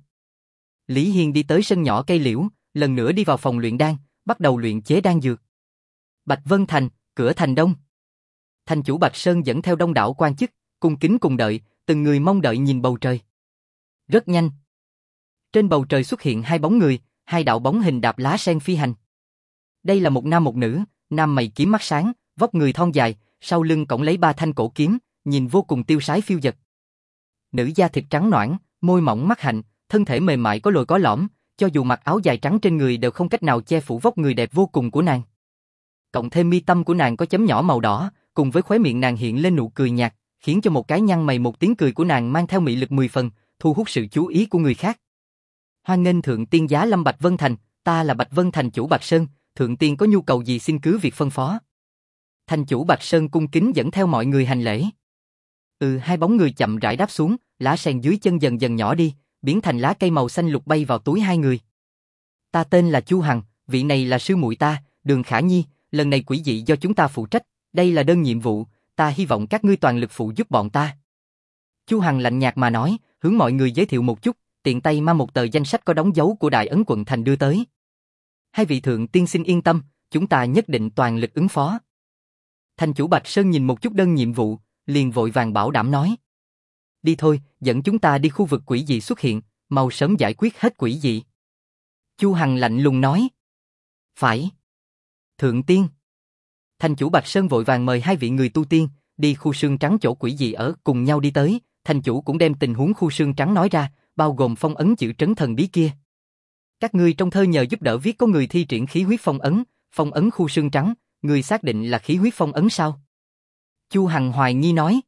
Lý Hiên đi tới sân nhỏ cây liễu, lần nữa đi vào phòng luyện đan, bắt đầu luyện chế đan dược. Bạch Vân Thành, cửa thành đông. Thành chủ Bạch Sơn dẫn theo đông đảo quan chức, cung kính cùng đợi, từng người mong đợi nhìn bầu trời. Rất nhanh, trên bầu trời xuất hiện hai bóng người, hai đạo bóng hình đạp lá sen phi hành. Đây là một nam một nữ, nam mày kiếm mắt sáng, vóc người thon dài, sau lưng cõng lấy ba thanh cổ kiếm, nhìn vô cùng tiêu sái phiêu dật. Nữ da thịt trắng nõn, môi mỏng mắt hạnh, thân thể mềm mại có lồi có lõm, cho dù mặc áo dài trắng trên người đều không cách nào che phủ vóc người đẹp vô cùng của nàng. Cộng thêm mi tâm của nàng có chấm nhỏ màu đỏ, cùng với khóe miệng nàng hiện lên nụ cười nhạt, khiến cho một cái nhăn mày một tiếng cười của nàng mang theo mị lực mười phần, thu hút sự chú ý của người khác. Hoan nghênh thượng tiên giá lâm Bạch Vân Thành, ta là Bạch Vân Thành chủ Bạch Sơn, thượng tiên có nhu cầu gì xin cứ việc phân phó. Thành chủ Bạch Sơn cung kính dẫn theo mọi người hành lễ. Ừ, hai bóng người chậm rãi đáp xuống, lá sen dưới chân dần dần nhỏ đi, biến thành lá cây màu xanh lục bay vào túi hai người. Ta tên là Chu Hằng, vị này là sư muội ta, Đường Khả Nhi, lần này quỷ dị do chúng ta phụ trách, đây là đơn nhiệm vụ, ta hy vọng các ngươi toàn lực phụ giúp bọn ta. Chu Hằng lạnh nhạt mà nói, hướng mọi người giới thiệu một chút, tiện tay mang một tờ danh sách có đóng dấu của Đại Ấn quận thành đưa tới. Hai vị thượng tiên xin yên tâm, chúng ta nhất định toàn lực ứng phó. Thành chủ Bạch Sơn nhìn một chút đơn nhiệm vụ, liền vội vàng bảo đảm nói. Đi thôi, dẫn chúng ta đi khu vực quỷ dị xuất hiện, mau sớm giải quyết hết quỷ dị. Chu Hằng lạnh lùng nói. Phải. Thượng tiên. Thành chủ Bạch Sơn vội vàng mời hai vị người tu tiên, đi khu sương trắng chỗ quỷ dị ở, cùng nhau đi tới, thành chủ cũng đem tình huống khu sương trắng nói ra, bao gồm phong ấn chữ trấn thần bí kia. Các ngươi trong thơ nhờ giúp đỡ viết có người thi triển khí huyết phong ấn, phong ấn khu sương trắng, ngươi xác định là khí huyết phong ấn sao? Chu Hằng hoài nghi nói.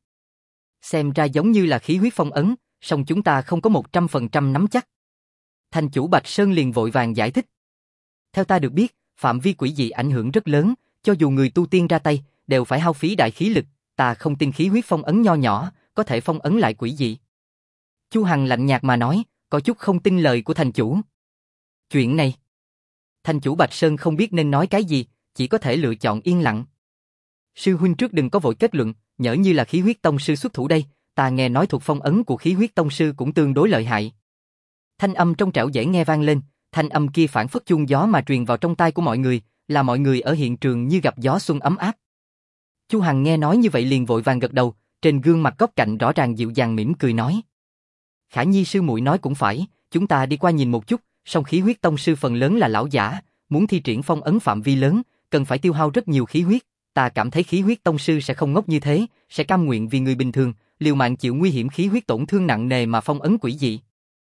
Xem ra giống như là khí huyết phong ấn, song chúng ta không có một trăm phần trăm nắm chắc. Thành chủ Bạch Sơn liền vội vàng giải thích. Theo ta được biết, phạm vi quỷ dị ảnh hưởng rất lớn, cho dù người tu tiên ra tay, đều phải hao phí đại khí lực, ta không tin khí huyết phong ấn nho nhỏ, có thể phong ấn lại quỷ dị. Chu Hằng lạnh nhạt mà nói, có chút không tin lời của thành chủ. Chuyện này, thành chủ Bạch Sơn không biết nên nói cái gì, chỉ có thể lựa chọn yên lặng. Sư huynh trước đừng có vội kết luận, nhỡ như là khí huyết tông sư xuất thủ đây, ta nghe nói thuộc phong ấn của khí huyết tông sư cũng tương đối lợi hại. Thanh âm trong trẻo dễ nghe vang lên, thanh âm kia phản phất chuông gió mà truyền vào trong tai của mọi người, là mọi người ở hiện trường như gặp gió xuân ấm áp. Chu Hằng nghe nói như vậy liền vội vàng gật đầu, trên gương mặt góc cạnh rõ ràng dịu dàng mỉm cười nói. Khả Nhi sư muội nói cũng phải, chúng ta đi qua nhìn một chút, song khí huyết tông sư phần lớn là lão giả, muốn thi triển phong ấn phạm vi lớn, cần phải tiêu hao rất nhiều khí huyết, ta cảm thấy khí huyết tông sư sẽ không ngốc như thế, sẽ cam nguyện vì người bình thường, liều mạng chịu nguy hiểm khí huyết tổn thương nặng nề mà phong ấn quỷ dị.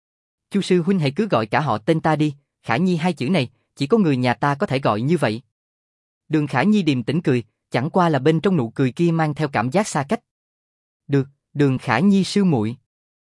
Chu sư huynh hãy cứ gọi cả họ tên ta đi, Khả Nhi hai chữ này, chỉ có người nhà ta có thể gọi như vậy. Đường Khả Nhi điềm tĩnh cười, chẳng qua là bên trong nụ cười kia mang theo cảm giác xa cách. Được, Đường Khả Nhi sư muội.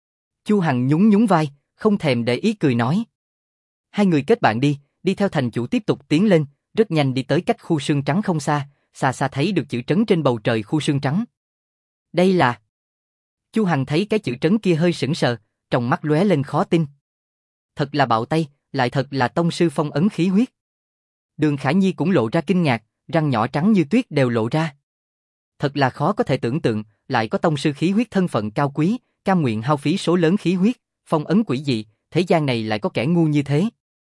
Chu Hằng nhún nhún vai, không thèm để ý cười nói. Hai người kết bạn đi, đi theo thành chủ tiếp tục tiến lên, rất nhanh đi tới cách khu sương trắng không xa, xa xa thấy được chữ trấn trên bầu trời khu sương trắng. Đây là... Chu Hằng thấy cái chữ trấn kia hơi sững sờ, trong mắt lóe lên khó tin. Thật là bạo tay, lại thật là tông sư phong ấn khí huyết. Đường Khả Nhi cũng lộ ra kinh ngạc, răng nhỏ trắng như tuyết đều lộ ra. Thật là khó có thể tưởng tượng, lại có tông sư khí huyết thân phận cao quý, cam nguyện hao phí số lớn khí huyết, phong ấn quỷ dị, thế gian này lại có kẻ ngu như thế.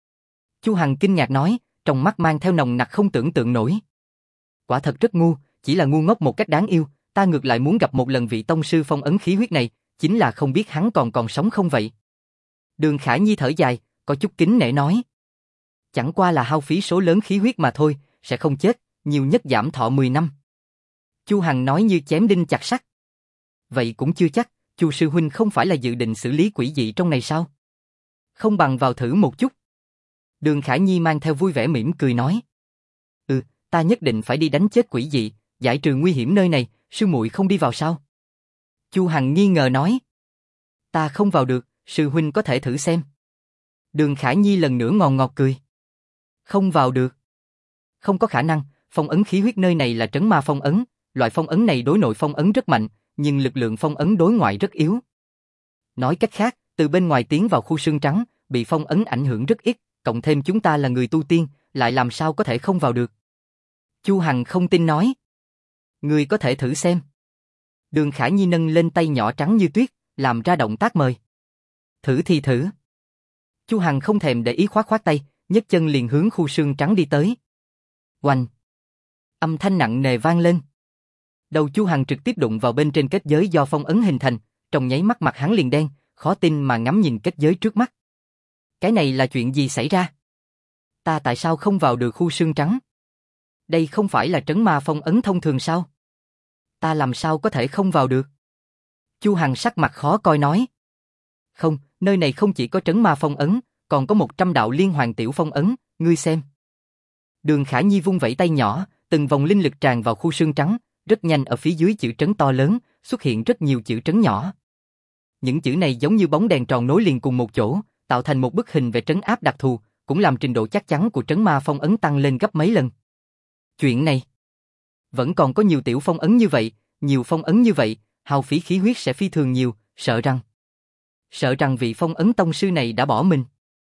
Chu Hằng kinh ngạc nói, trong mắt mang theo nồng nặc không tưởng tượng nổi. Quả thật rất ngu, chỉ là ngu ngốc một cách đáng yêu, ta ngược lại muốn gặp một lần vị tông sư phong ấn khí huyết này, chính là không biết hắn còn còn sống không vậy. Đường Khả Nhi thở dài, có chút kính nể nói. Chẳng qua là hao phí số lớn khí huyết mà thôi, sẽ không chết, nhiều nhất giảm thọ mười năm. Chu Hằng nói như chém đinh chặt sắt. Vậy cũng chưa chắc, Chu sư huynh không phải là dự định xử lý quỷ dị trong này sao? Không bằng vào thử một chút. Đường Khả Nhi mang theo vui vẻ mỉm cười nói. Ừ, ta nhất định phải đi đánh chết quỷ dị, giải trừ nguy hiểm nơi này, sư muội không đi vào sao? Chu Hằng nghi ngờ nói. Ta không vào được, sư huynh có thể thử xem. Đường Khả Nhi lần nữa ngọt ngọt cười. Không vào được. Không có khả năng, phong ấn khí huyết nơi này là trấn ma phong ấn, loại phong ấn này đối nội phong ấn rất mạnh, nhưng lực lượng phong ấn đối ngoại rất yếu. Nói cách khác, từ bên ngoài tiến vào khu sương trắng, bị phong ấn ảnh hưởng rất ít, cộng thêm chúng ta là người tu tiên, lại làm sao có thể không vào được. Chu Hằng không tin nói. Người có thể thử xem. Đường Khả Nhi nâng lên tay nhỏ trắng như tuyết, làm ra động tác mời. Thử thì thử. Chu Hằng không thèm để ý khoát khoát tay, nhấc chân liền hướng khu sương trắng đi tới. Oanh! Âm thanh nặng nề vang lên. Đầu Chu Hằng trực tiếp đụng vào bên trên kết giới do phong ấn hình thành, trong nháy mắt mặt hắn liền đen, khó tin mà ngắm nhìn kết giới trước mắt. Cái này là chuyện gì xảy ra? Ta tại sao không vào được khu sương trắng? Đây không phải là trấn ma phong ấn thông thường sao? Ta làm sao có thể không vào được? Chu Hằng sắc mặt khó coi nói. Không, nơi này không chỉ có trấn ma phong ấn, còn có một trăm đạo liên hoàn tiểu phong ấn, ngươi xem. Đường Khả Nhi vung vẩy tay nhỏ, từng vòng linh lực tràn vào khu sương trắng, rất nhanh ở phía dưới chữ trấn to lớn, xuất hiện rất nhiều chữ trấn nhỏ. Những chữ này giống như bóng đèn tròn nối liền cùng một chỗ, tạo thành một bức hình về trấn áp đặc thù, cũng làm trình độ chắc chắn của trấn ma phong ấn tăng lên gấp mấy lần. Chuyện này, vẫn còn có nhiều tiểu phong ấn như vậy, nhiều phong ấn như vậy, hao phí khí huyết sẽ phi thường nhiều, sợ rằng... Sợ rằng vị phong ấn tông sư này đã bỏ mình.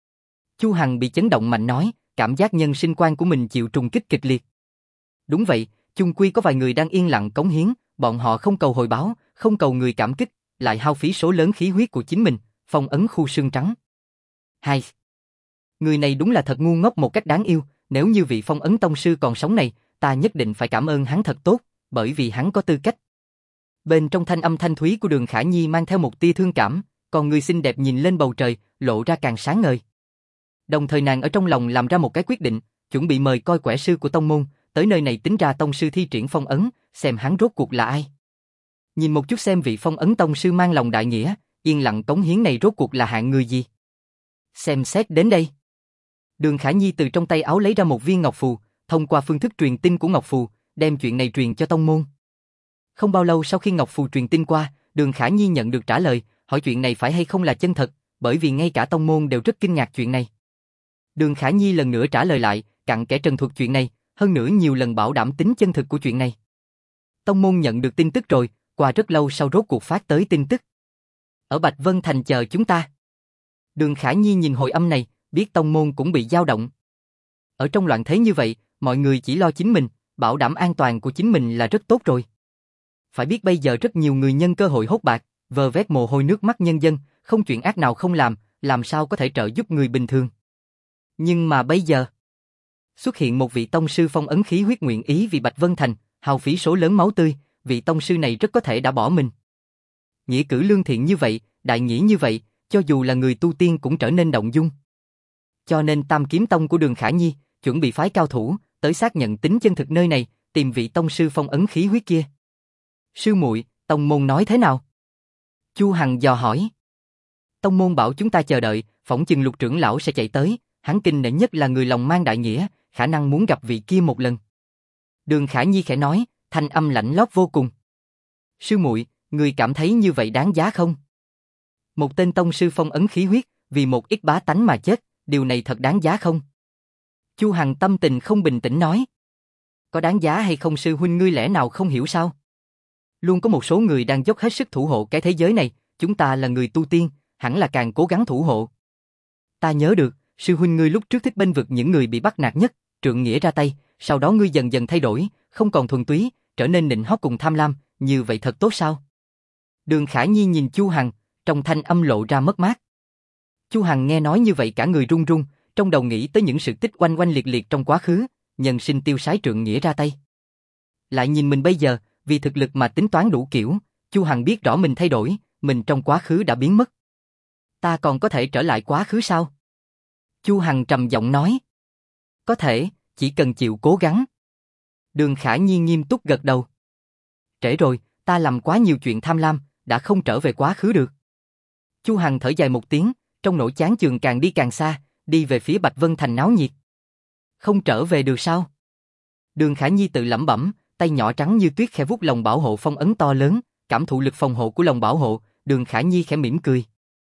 Chu Hằng bị chấn động mạnh nói, cảm giác nhân sinh quan của mình chịu trùng kích kịch liệt. Đúng vậy, chung quy có vài người đang yên lặng cống hiến, bọn họ không cầu hồi báo, không cầu người cảm kích, lại hao phí số lớn khí huyết của chính mình, phong ấn khu sương trắng. Hai. Người này đúng là thật ngu ngốc một cách đáng yêu, nếu như vị phong ấn tông sư còn sống này, ta nhất định phải cảm ơn hắn thật tốt, bởi vì hắn có tư cách. Bên trong thanh âm thanh thúy của Đường Khả Nhi mang theo một tia thương cảm, còn người xinh đẹp nhìn lên bầu trời, lộ ra càng sáng ngời. Đồng thời nàng ở trong lòng làm ra một cái quyết định, chuẩn bị mời coi quẻ sư của tông môn, tới nơi này tính ra tông sư thi triển phong ấn, xem hắn rốt cuộc là ai. Nhìn một chút xem vị phong ấn tông sư mang lòng đại nghĩa, yên lặng cống hiến này rốt cuộc là hạng người gì. Xem xét đến đây. Đường Khả Nhi từ trong tay áo lấy ra một viên ngọc phù, thông qua phương thức truyền tin của ngọc phù, đem chuyện này truyền cho tông môn. Không bao lâu sau khi ngọc phù truyền tin qua, Đường Khả Nhi nhận được trả lời, hỏi chuyện này phải hay không là chân thật, bởi vì ngay cả tông môn đều rất kinh ngạc chuyện này. Đường Khả Nhi lần nữa trả lời lại, cặn kẽ trần thuật chuyện này, hơn nữa nhiều lần bảo đảm tính chân thực của chuyện này. Tông môn nhận được tin tức rồi, qua rất lâu sau rốt cuộc phát tới tin tức. Ở Bạch Vân Thành chờ chúng ta. Đường Khả Nhi nhìn hồi âm này, biết tông môn cũng bị dao động. Ở trong loạn thế như vậy, mọi người chỉ lo chính mình, bảo đảm an toàn của chính mình là rất tốt rồi. Phải biết bây giờ rất nhiều người nhân cơ hội hốt bạc, vơ vét mồ hôi nước mắt nhân dân, không chuyện ác nào không làm, làm sao có thể trợ giúp người bình thường. Nhưng mà bây giờ, xuất hiện một vị tông sư phong ấn khí huyết nguyện ý vì Bạch Vân Thành, hao phí số lớn máu tươi, vị tông sư này rất có thể đã bỏ mình. Nghĩa cử lương thiện như vậy, đại nghĩa như vậy, cho dù là người tu tiên cũng trở nên động dung. Cho nên Tam Kiếm Tông của Đường Khả Nhi chuẩn bị phái cao thủ tới xác nhận tính chân thực nơi này, tìm vị tông sư phong ấn khí huyết kia. Sư muội, tông môn nói thế nào? Chu Hằng dò hỏi. Tông môn bảo chúng ta chờ đợi, phỏng chừng Lục trưởng lão sẽ chạy tới, hắn kinh nể nhất là người lòng mang đại nghĩa, khả năng muốn gặp vị kia một lần. Đường Khả Nhi khẽ nói, thanh âm lạnh lót vô cùng. Sư muội, người cảm thấy như vậy đáng giá không? Một tên tông sư phong ấn khí huyết, vì một ít bá tánh mà chết, điều này thật đáng giá không? Chu Hằng tâm tình không bình tĩnh nói. Có đáng giá hay không sư huynh ngươi lẽ nào không hiểu sao? Luôn có một số người đang dốc hết sức thủ hộ cái thế giới này, chúng ta là người tu tiên, hẳn là càng cố gắng thủ hộ. Ta nhớ được, sư huynh ngươi lúc trước thích bênh vực những người bị bắt nạt nhất, trượng nghĩa ra tay, sau đó ngươi dần dần thay đổi, không còn thuần túy, trở nên nịnh hót cùng tham lam, như vậy thật tốt sao? Đường Khả Nhi nhìn Chu Hằng, trong thanh âm lộ ra mất mát. Chu Hằng nghe nói như vậy cả người run run, trong đầu nghĩ tới những sự tích oanh oanh liệt liệt trong quá khứ, nhân sinh tiêu sái trượng nghĩa ra tay. Lại nhìn mình bây giờ, vì thực lực mà tính toán đủ kiểu, Chu Hằng biết rõ mình thay đổi, mình trong quá khứ đã biến mất. Ta còn có thể trở lại quá khứ sao? Chu Hằng trầm giọng nói. Có thể, chỉ cần chịu cố gắng. Đường Khả Nhi nghiêm túc gật đầu. Trễ rồi, ta làm quá nhiều chuyện tham lam, đã không trở về quá khứ được. Chu Hằng thở dài một tiếng, trong nỗi chán chường càng đi càng xa, đi về phía Bạch Vân Thành náo nhiệt. Không trở về được sao? Đường Khả Nhi tự lẩm bẩm, tay nhỏ trắng như tuyết khẽ vuốt lồng bảo hộ phong ấn to lớn, cảm thụ lực phòng hộ của lồng bảo hộ, Đường Khả Nhi khẽ mỉm cười.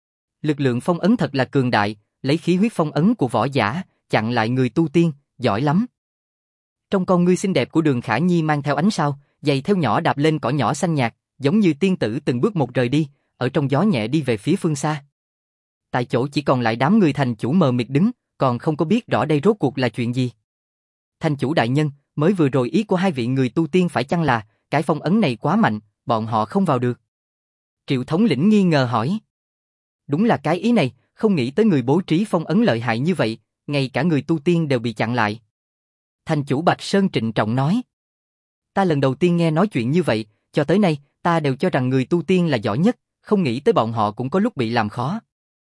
Lực lượng phong ấn thật là cường đại, lấy khí huyết phong ấn của võ giả, chặn lại người tu tiên, giỏi lắm. Trong con ngươi xinh đẹp của Đường Khả Nhi mang theo ánh sao, giày theo nhỏ đạp lên cỏ nhỏ xanh nhạt, giống như tiên tử từng bước một rời đi, ở trong gió nhẹ đi về phía phương xa. Tại chỗ chỉ còn lại đám người thành chủ mờ mịt đứng, còn không có biết rõ đây rốt cuộc là chuyện gì. Thành chủ đại nhân, mới vừa rồi ý của hai vị người tu tiên phải chăng là, cái phong ấn này quá mạnh, bọn họ không vào được? Triệu thống lĩnh nghi ngờ hỏi. Đúng là cái ý này, không nghĩ tới người bố trí phong ấn lợi hại như vậy, ngay cả người tu tiên đều bị chặn lại. Thành chủ Bạch Sơn trịnh trọng nói. Ta lần đầu tiên nghe nói chuyện như vậy, cho tới nay, ta đều cho rằng người tu tiên là giỏi nhất, không nghĩ tới bọn họ cũng có lúc bị làm khó.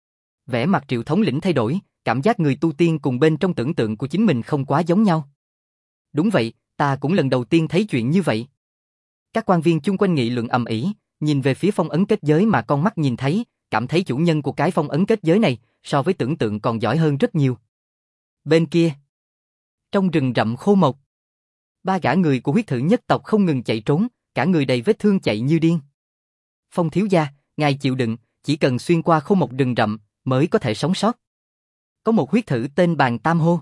Vẻ mặt Triệu thống lĩnh thay đổi, cảm giác người tu tiên cùng bên trong tưởng tượng của chính mình không quá giống nhau. Đúng vậy, ta cũng lần đầu tiên thấy chuyện như vậy. Các quan viên chung quanh nghị luận ầm ĩ, nhìn về phía phong ấn kết giới mà con mắt nhìn thấy, cảm thấy chủ nhân của cái phong ấn kết giới này, so với tưởng tượng còn giỏi hơn rất nhiều. Bên kia, trong rừng rậm khô mộc, ba gã người của huyết thử nhất tộc không ngừng chạy trốn, cả người đầy vết thương chạy như điên. Phong thiếu gia, ngài chịu đựng, chỉ cần xuyên qua khô mộc rừng rậm, mới có thể sống sót. Có một huyết thử tên Bàn Tam hô.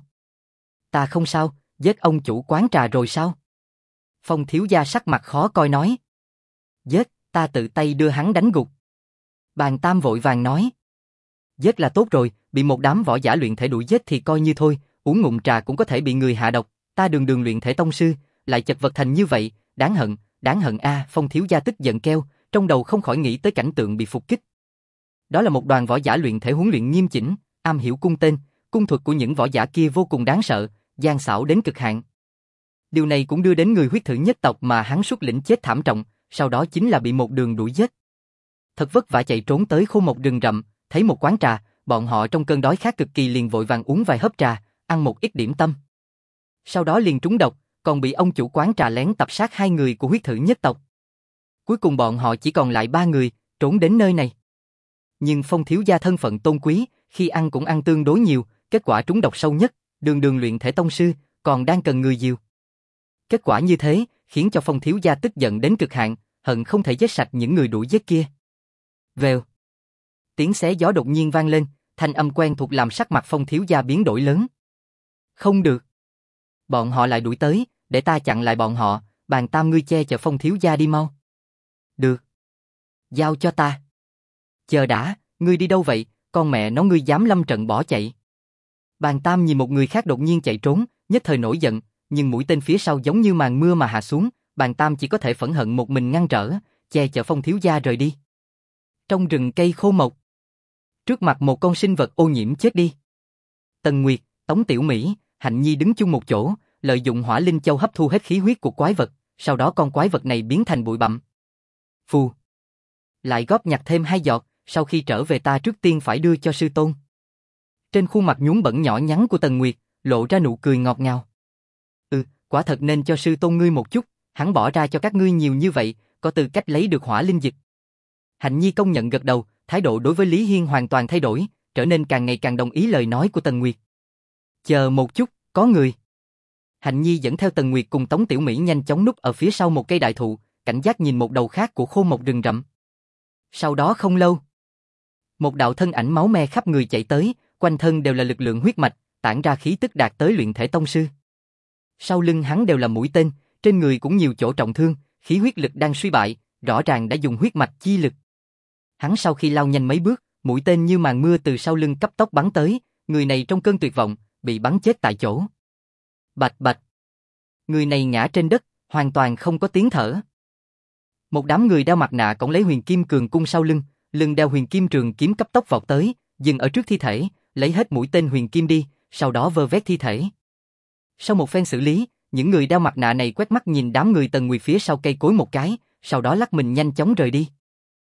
Ta không sao, giết ông chủ quán trà rồi sao? Phong thiếu gia sắc mặt khó coi nói. Giết, ta tự tay đưa hắn đánh gục. Bàn Tam vội vàng nói. Giết là tốt rồi, bị một đám võ giả luyện thể đuổi giết thì coi như thôi, uống ngụm trà cũng có thể bị người hạ độc, ta đường đường luyện thể tông sư, lại chật vật thành như vậy, đáng hận, đáng hận a. À, Phong thiếu gia tức giận kêu, trong đầu không khỏi nghĩ tới cảnh tượng bị phục kích. Đó là một đoàn võ giả luyện thể huấn luyện nghiêm chỉnh, am hiểu cung tên, cung thuật của những võ giả kia vô cùng đáng sợ, gian xảo đến cực hạn. Điều này cũng đưa đến người huyết thử nhất tộc mà hắn xuất lĩnh chết thảm trọng, sau đó chính là bị một đường đuổi giết. Thật vất vả chạy trốn tới khô mộc rừng rậm, thấy một quán trà, bọn họ trong cơn đói khát cực kỳ liền vội vàng uống vài hớp trà, ăn một ít điểm tâm. Sau đó liền trúng độc, còn bị ông chủ quán trà lén tập sát hai người của huyết thử nhất tộc. Cuối cùng bọn họ chỉ còn lại ba người, trốn đến nơi này. Nhưng Phong thiếu gia thân phận tôn quý, khi ăn cũng ăn tương đối nhiều, kết quả trúng độc sâu nhất, đường đường luyện thể tông sư, còn đang cần người dìu. Kết quả như thế, khiến cho Phong thiếu gia tức giận đến cực hạn, hận không thể giết sạch những người đuổi giết kia. Vèo. Tiếng xé gió đột nhiên vang lên, thanh âm quen thuộc làm sắc mặt Phong thiếu gia biến đổi lớn. Không được. Bọn họ lại đuổi tới, để ta chặn lại bọn họ, Bàn Tam ngươi che chở Phong thiếu gia đi mau. Được. Giao cho ta. Chờ đã, ngươi đi đâu vậy, con mẹ nó ngươi dám lâm trận bỏ chạy. Bàn Tam nhìn một người khác đột nhiên chạy trốn, nhất thời nổi giận, nhưng mũi tên phía sau giống như màn mưa mà hạ xuống, Bàn Tam chỉ có thể phẫn hận một mình ngăn trở, che chở Phong thiếu gia rời đi. Trong rừng cây khô mộc, trước mặt một con sinh vật ô nhiễm chết đi. Tần Nguyệt, Tống Tiểu Mỹ, Hạnh Nhi đứng chung một chỗ, lợi dụng hỏa linh châu hấp thu hết khí huyết của quái vật, sau đó con quái vật này biến thành bụi bặm. Phù. Lại góp nhặt thêm hai giọt, sau khi trở về ta trước tiên phải đưa cho sư tôn. Trên khuôn mặt nhún bẩn nhỏ nhắn của Tần Nguyệt, lộ ra nụ cười ngọt ngào. Ừ, quả thật nên cho sư tôn ngươi một chút, hắn bỏ ra cho các ngươi nhiều như vậy, có tư cách lấy được hỏa linh dịch. Hạnh Nhi công nhận gật đầu, thái độ đối với Lý Hiên hoàn toàn thay đổi, trở nên càng ngày càng đồng ý lời nói của Tần Nguyệt. Chờ một chút, có người. Hạnh Nhi dẫn theo Tần Nguyệt cùng Tống Tiểu Mỹ nhanh chóng núp ở phía sau một cây đại thụ, cảnh giác nhìn một đầu khác của khô một rừng rậm. Sau đó không lâu, một đạo thân ảnh máu me khắp người chạy tới, quanh thân đều là lực lượng huyết mạch, tản ra khí tức đạt tới luyện thể tông sư. Sau lưng hắn đều là mũi tên, trên người cũng nhiều chỗ trọng thương, khí huyết lực đang suy bại, rõ ràng đã dùng huyết mạch chi lực. Hắn sau khi lao nhanh mấy bước, mũi tên như màn mưa từ sau lưng cấp tốc bắn tới, người này trong cơn tuyệt vọng, bị bắn chết tại chỗ. Bạch bạch. Người này ngã trên đất, hoàn toàn không có tiếng thở. Một đám người đeo mặt nạ cõng lấy huyền kim cường cung sau lưng, lưng đeo huyền kim trường kiếm cấp tốc vọt tới, dừng ở trước thi thể, lấy hết mũi tên huyền kim đi, sau đó vơ vét thi thể. Sau một phen xử lý, những người đeo mặt nạ này quét mắt nhìn đám người Tần Nguyệt phía sau cây cối một cái, sau đó lắc mình nhanh chóng rời đi.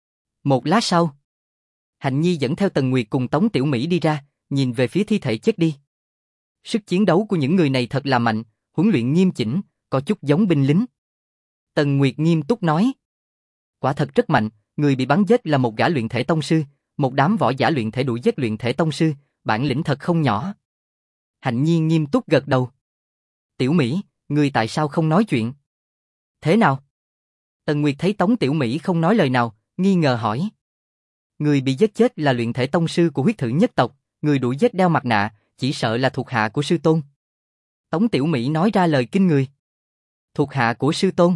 Một lát sau, Hạnh Nhi dẫn theo Tần Nguyệt cùng Tống Tiểu Mỹ đi ra, nhìn về phía thi thể chết đi. Sức chiến đấu của những người này thật là mạnh, huấn luyện nghiêm chỉnh, có chút giống binh lính. Tần Nguyệt nghiêm túc nói. Quả thật rất mạnh, người bị bắn giết là một gã luyện thể tông sư, một đám võ giả luyện thể đuổi giết luyện thể tông sư, bản lĩnh thật không nhỏ. Hạnh Nhi nghiêm túc gật đầu. Tiểu Mỹ, người tại sao không nói chuyện? Thế nào? Tần Nguyệt thấy Tống Tiểu Mỹ không nói lời nào, nghi ngờ hỏi. Người bị giết chết là luyện thể tông sư của huyết thử nhất tộc, người đuổi giết đeo mặt nạ, chỉ sợ là thuộc hạ của sư tôn. Tống Tiểu Mỹ nói ra lời kinh người. Thuộc hạ của sư tôn?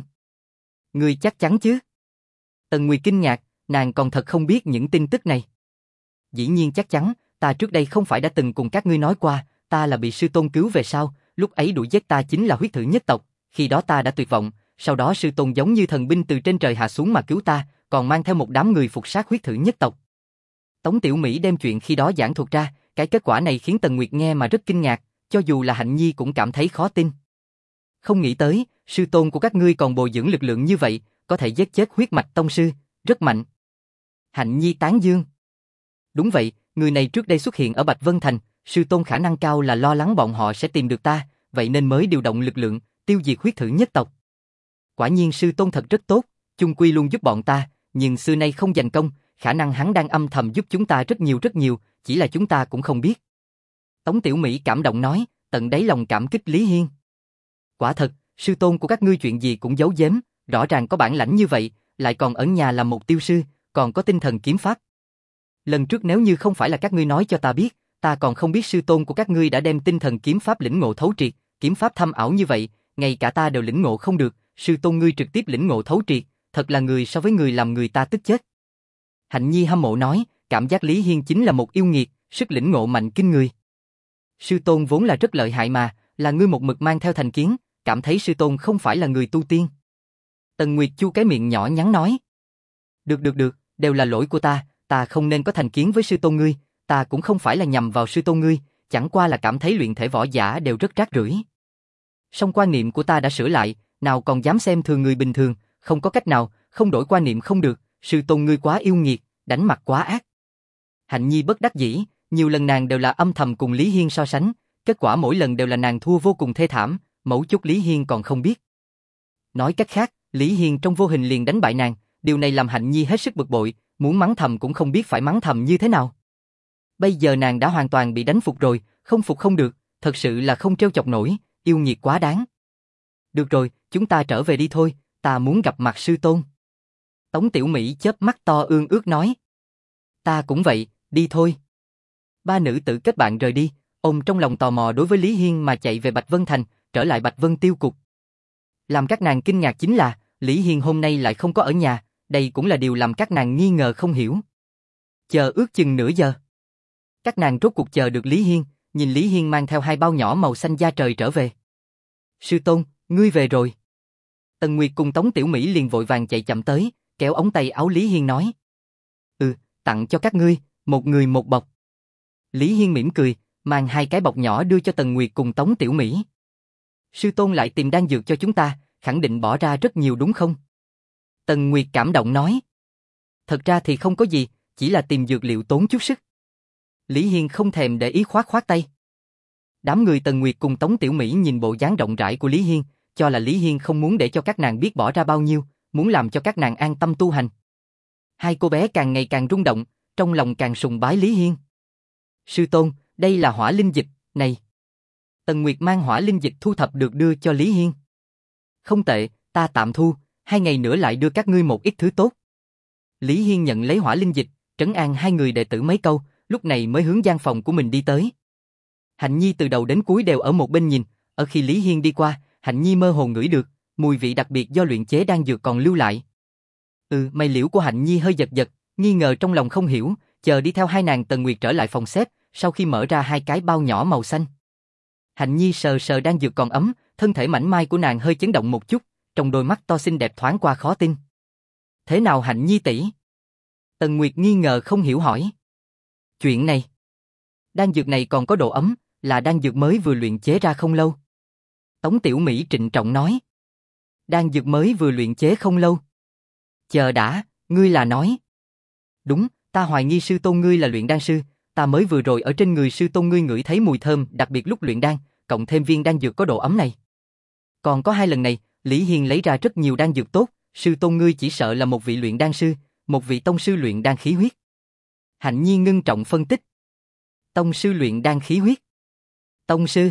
Người chắc chắn chứ? Tần Nguyệt kinh ngạc, nàng còn thật không biết những tin tức này. Dĩ nhiên chắc chắn, ta trước đây không phải đã từng cùng các ngươi nói qua, ta là bị sư tôn cứu về sau, lúc ấy đuổi giết ta chính là huyết thử nhất tộc, khi đó ta đã tuyệt vọng, sau đó sư tôn giống như thần binh từ trên trời hạ xuống mà cứu ta, còn mang theo một đám người phục sát huyết thử nhất tộc. Tống Tiểu Mỹ đem chuyện khi đó giảng thuật ra, cái kết quả này khiến Tần Nguyệt nghe mà rất kinh ngạc, cho dù là Hạnh Nhi cũng cảm thấy khó tin. Không nghĩ tới, sư tôn của các ngươi còn bồi dưỡng lực lượng như vậy, có thể giết chết huyết mạch tông sư, rất mạnh. Hạnh Nhi tán dương. Đúng vậy, người này trước đây xuất hiện ở Bạch Vân Thành, sư tôn khả năng cao là lo lắng bọn họ sẽ tìm được ta, vậy nên mới điều động lực lượng, tiêu diệt huyết thử nhất tộc. Quả nhiên sư tôn thật rất tốt, chung quy luôn giúp bọn ta, nhưng xưa nay không giành công, khả năng hắn đang âm thầm giúp chúng ta rất nhiều rất nhiều, chỉ là chúng ta cũng không biết. Tống Tiểu Mỹ cảm động nói, tận đáy lòng cảm kích Lý Hiên. Quả thật, sư tôn của các ngươi chuyện gì cũng giấu giếm, rõ ràng có bản lãnh như vậy, lại còn ở nhà làm một tiêu sư, còn có tinh thần kiếm pháp. Lần trước nếu như không phải là các ngươi nói cho ta biết, ta còn không biết sư tôn của các ngươi đã đem tinh thần kiếm pháp lĩnh ngộ thấu triệt, kiếm pháp thâm ảo như vậy, ngay cả ta đều lĩnh ngộ không được, sư tôn ngươi trực tiếp lĩnh ngộ thấu triệt, thật là người so với người làm người ta tức chết. Hạnh Nhi hâm mộ nói, cảm giác Lý Hiên chính là một yêu nghiệt, sức lĩnh ngộ mạnh kinh người. Sư tôn vốn là rất lợi hại mà, là ngươi một mực mang theo thành kiến, cảm thấy sư tôn không phải là người tu tiên. Tần Nguyệt chu cái miệng nhỏ nhắn nói. Được được được, đều là lỗi của ta, ta không nên có thành kiến với sư tôn ngươi, ta cũng không phải là nhằm vào sư tôn ngươi, chẳng qua là cảm thấy luyện thể võ giả đều rất rác rưởi. Song quan niệm của ta đã sửa lại, nào còn dám xem thường người bình thường, không có cách nào, không đổi quan niệm không được, sư tôn ngươi quá yêu nghiệt, đánh mặt quá ác. Hạnh Nhi bất đắc dĩ, nhiều lần nàng đều là âm thầm cùng Lý Hiên so sánh, kết quả mỗi lần đều là nàng thua vô cùng thê thảm, mấu chốt Lý Hiên còn không biết. Nói cách khác, Lý Hiên trong vô hình liền đánh bại nàng, điều này làm Hạnh Nhi hết sức bực bội, muốn mắng thầm cũng không biết phải mắng thầm như thế nào. Bây giờ nàng đã hoàn toàn bị đánh phục rồi, không phục không được, thật sự là không trêu chọc nổi, yêu nghiệt quá đáng. Được rồi, chúng ta trở về đi thôi, ta muốn gặp mặt sư tôn. Tống Tiểu Mỹ chớp mắt to ương ước nói. Ta cũng vậy, đi thôi. Ba nữ tử kết bạn rời đi, ôm trong lòng tò mò đối với Lý Hiên mà chạy về Bạch Vân Thành, trở lại Bạch Vân Tiêu Cục. Làm các nàng kinh ngạc chính là, Lý Hiên hôm nay lại không có ở nhà, đây cũng là điều làm các nàng nghi ngờ không hiểu. Chờ ước chừng nửa giờ. Các nàng rốt cuộc chờ được Lý Hiên, nhìn Lý Hiên mang theo hai bao nhỏ màu xanh da trời trở về. Sư tôn, ngươi về rồi. Tần Nguyệt cùng Tống Tiểu Mỹ liền vội vàng chạy chậm tới, kéo ống tay áo Lý Hiên nói. Ừ, tặng cho các ngươi, một người một bọc. Lý Hiên mỉm cười, mang hai cái bọc nhỏ đưa cho Tần Nguyệt cùng Tống Tiểu Mỹ. Sư tôn lại tìm đan dược cho chúng ta, khẳng định bỏ ra rất nhiều đúng không? Tần Nguyệt cảm động nói. Thật ra thì không có gì, chỉ là tìm dược liệu tốn chút sức. Lý Hiên không thèm để ý khoát khoát tay. Đám người Tần Nguyệt cùng Tống Tiểu Mỹ nhìn bộ dáng rộng rãi của Lý Hiên, cho là Lý Hiên không muốn để cho các nàng biết bỏ ra bao nhiêu, muốn làm cho các nàng an tâm tu hành. Hai cô bé càng ngày càng rung động, trong lòng càng sùng bái Lý Hiên. Sư tôn, đây là hỏa linh dịch, này. Tần Nguyệt mang hỏa linh dịch thu thập được đưa cho Lý Hiên. Không tệ, ta tạm thu, hai ngày nữa lại đưa các ngươi một ít thứ tốt. Lý Hiên nhận lấy hỏa linh dịch, trấn an hai người đệ tử mấy câu, lúc này mới hướng gian phòng của mình đi tới. Hạnh Nhi từ đầu đến cuối đều ở một bên nhìn, ở khi Lý Hiên đi qua, Hạnh Nhi mơ hồ ngửi được, mùi vị đặc biệt do luyện chế đan dược còn lưu lại. Ừ, mày liễu của Hạnh Nhi hơi giật giật, nghi ngờ trong lòng không hiểu, chờ đi theo hai nàng Tần Nguyệt trở lại phòng xếp, sau khi mở ra hai cái bao nhỏ màu xanh. Hạnh Nhi sờ sờ đan dược còn ấm, thân thể mảnh mai của nàng hơi chấn động một chút, trong đôi mắt to xinh đẹp thoáng qua khó tin. Thế nào Hạnh Nhi tỷ? Tần Nguyệt nghi ngờ không hiểu hỏi. Chuyện này, đan dược này còn có độ ấm, là đan dược mới vừa luyện chế ra không lâu. Tống Tiểu Mỹ trịnh trọng nói. Đan dược mới vừa luyện chế không lâu. Chờ đã, ngươi là nói. Đúng, ta hoài nghi sư tôn ngươi là luyện đan sư, ta mới vừa rồi ở trên người sư tôn ngươi ngửi thấy mùi thơm, đặc biệt lúc luyện đan, cộng thêm viên đan dược có độ ấm này. Còn có hai lần này, Lý Hiên lấy ra rất nhiều đan dược tốt, sư tôn ngươi chỉ sợ là một vị luyện đan sư, một vị tông sư luyện đan khí huyết. Hạnh Nhi ngưng trọng phân tích. Tông sư luyện đan khí huyết. Tông sư.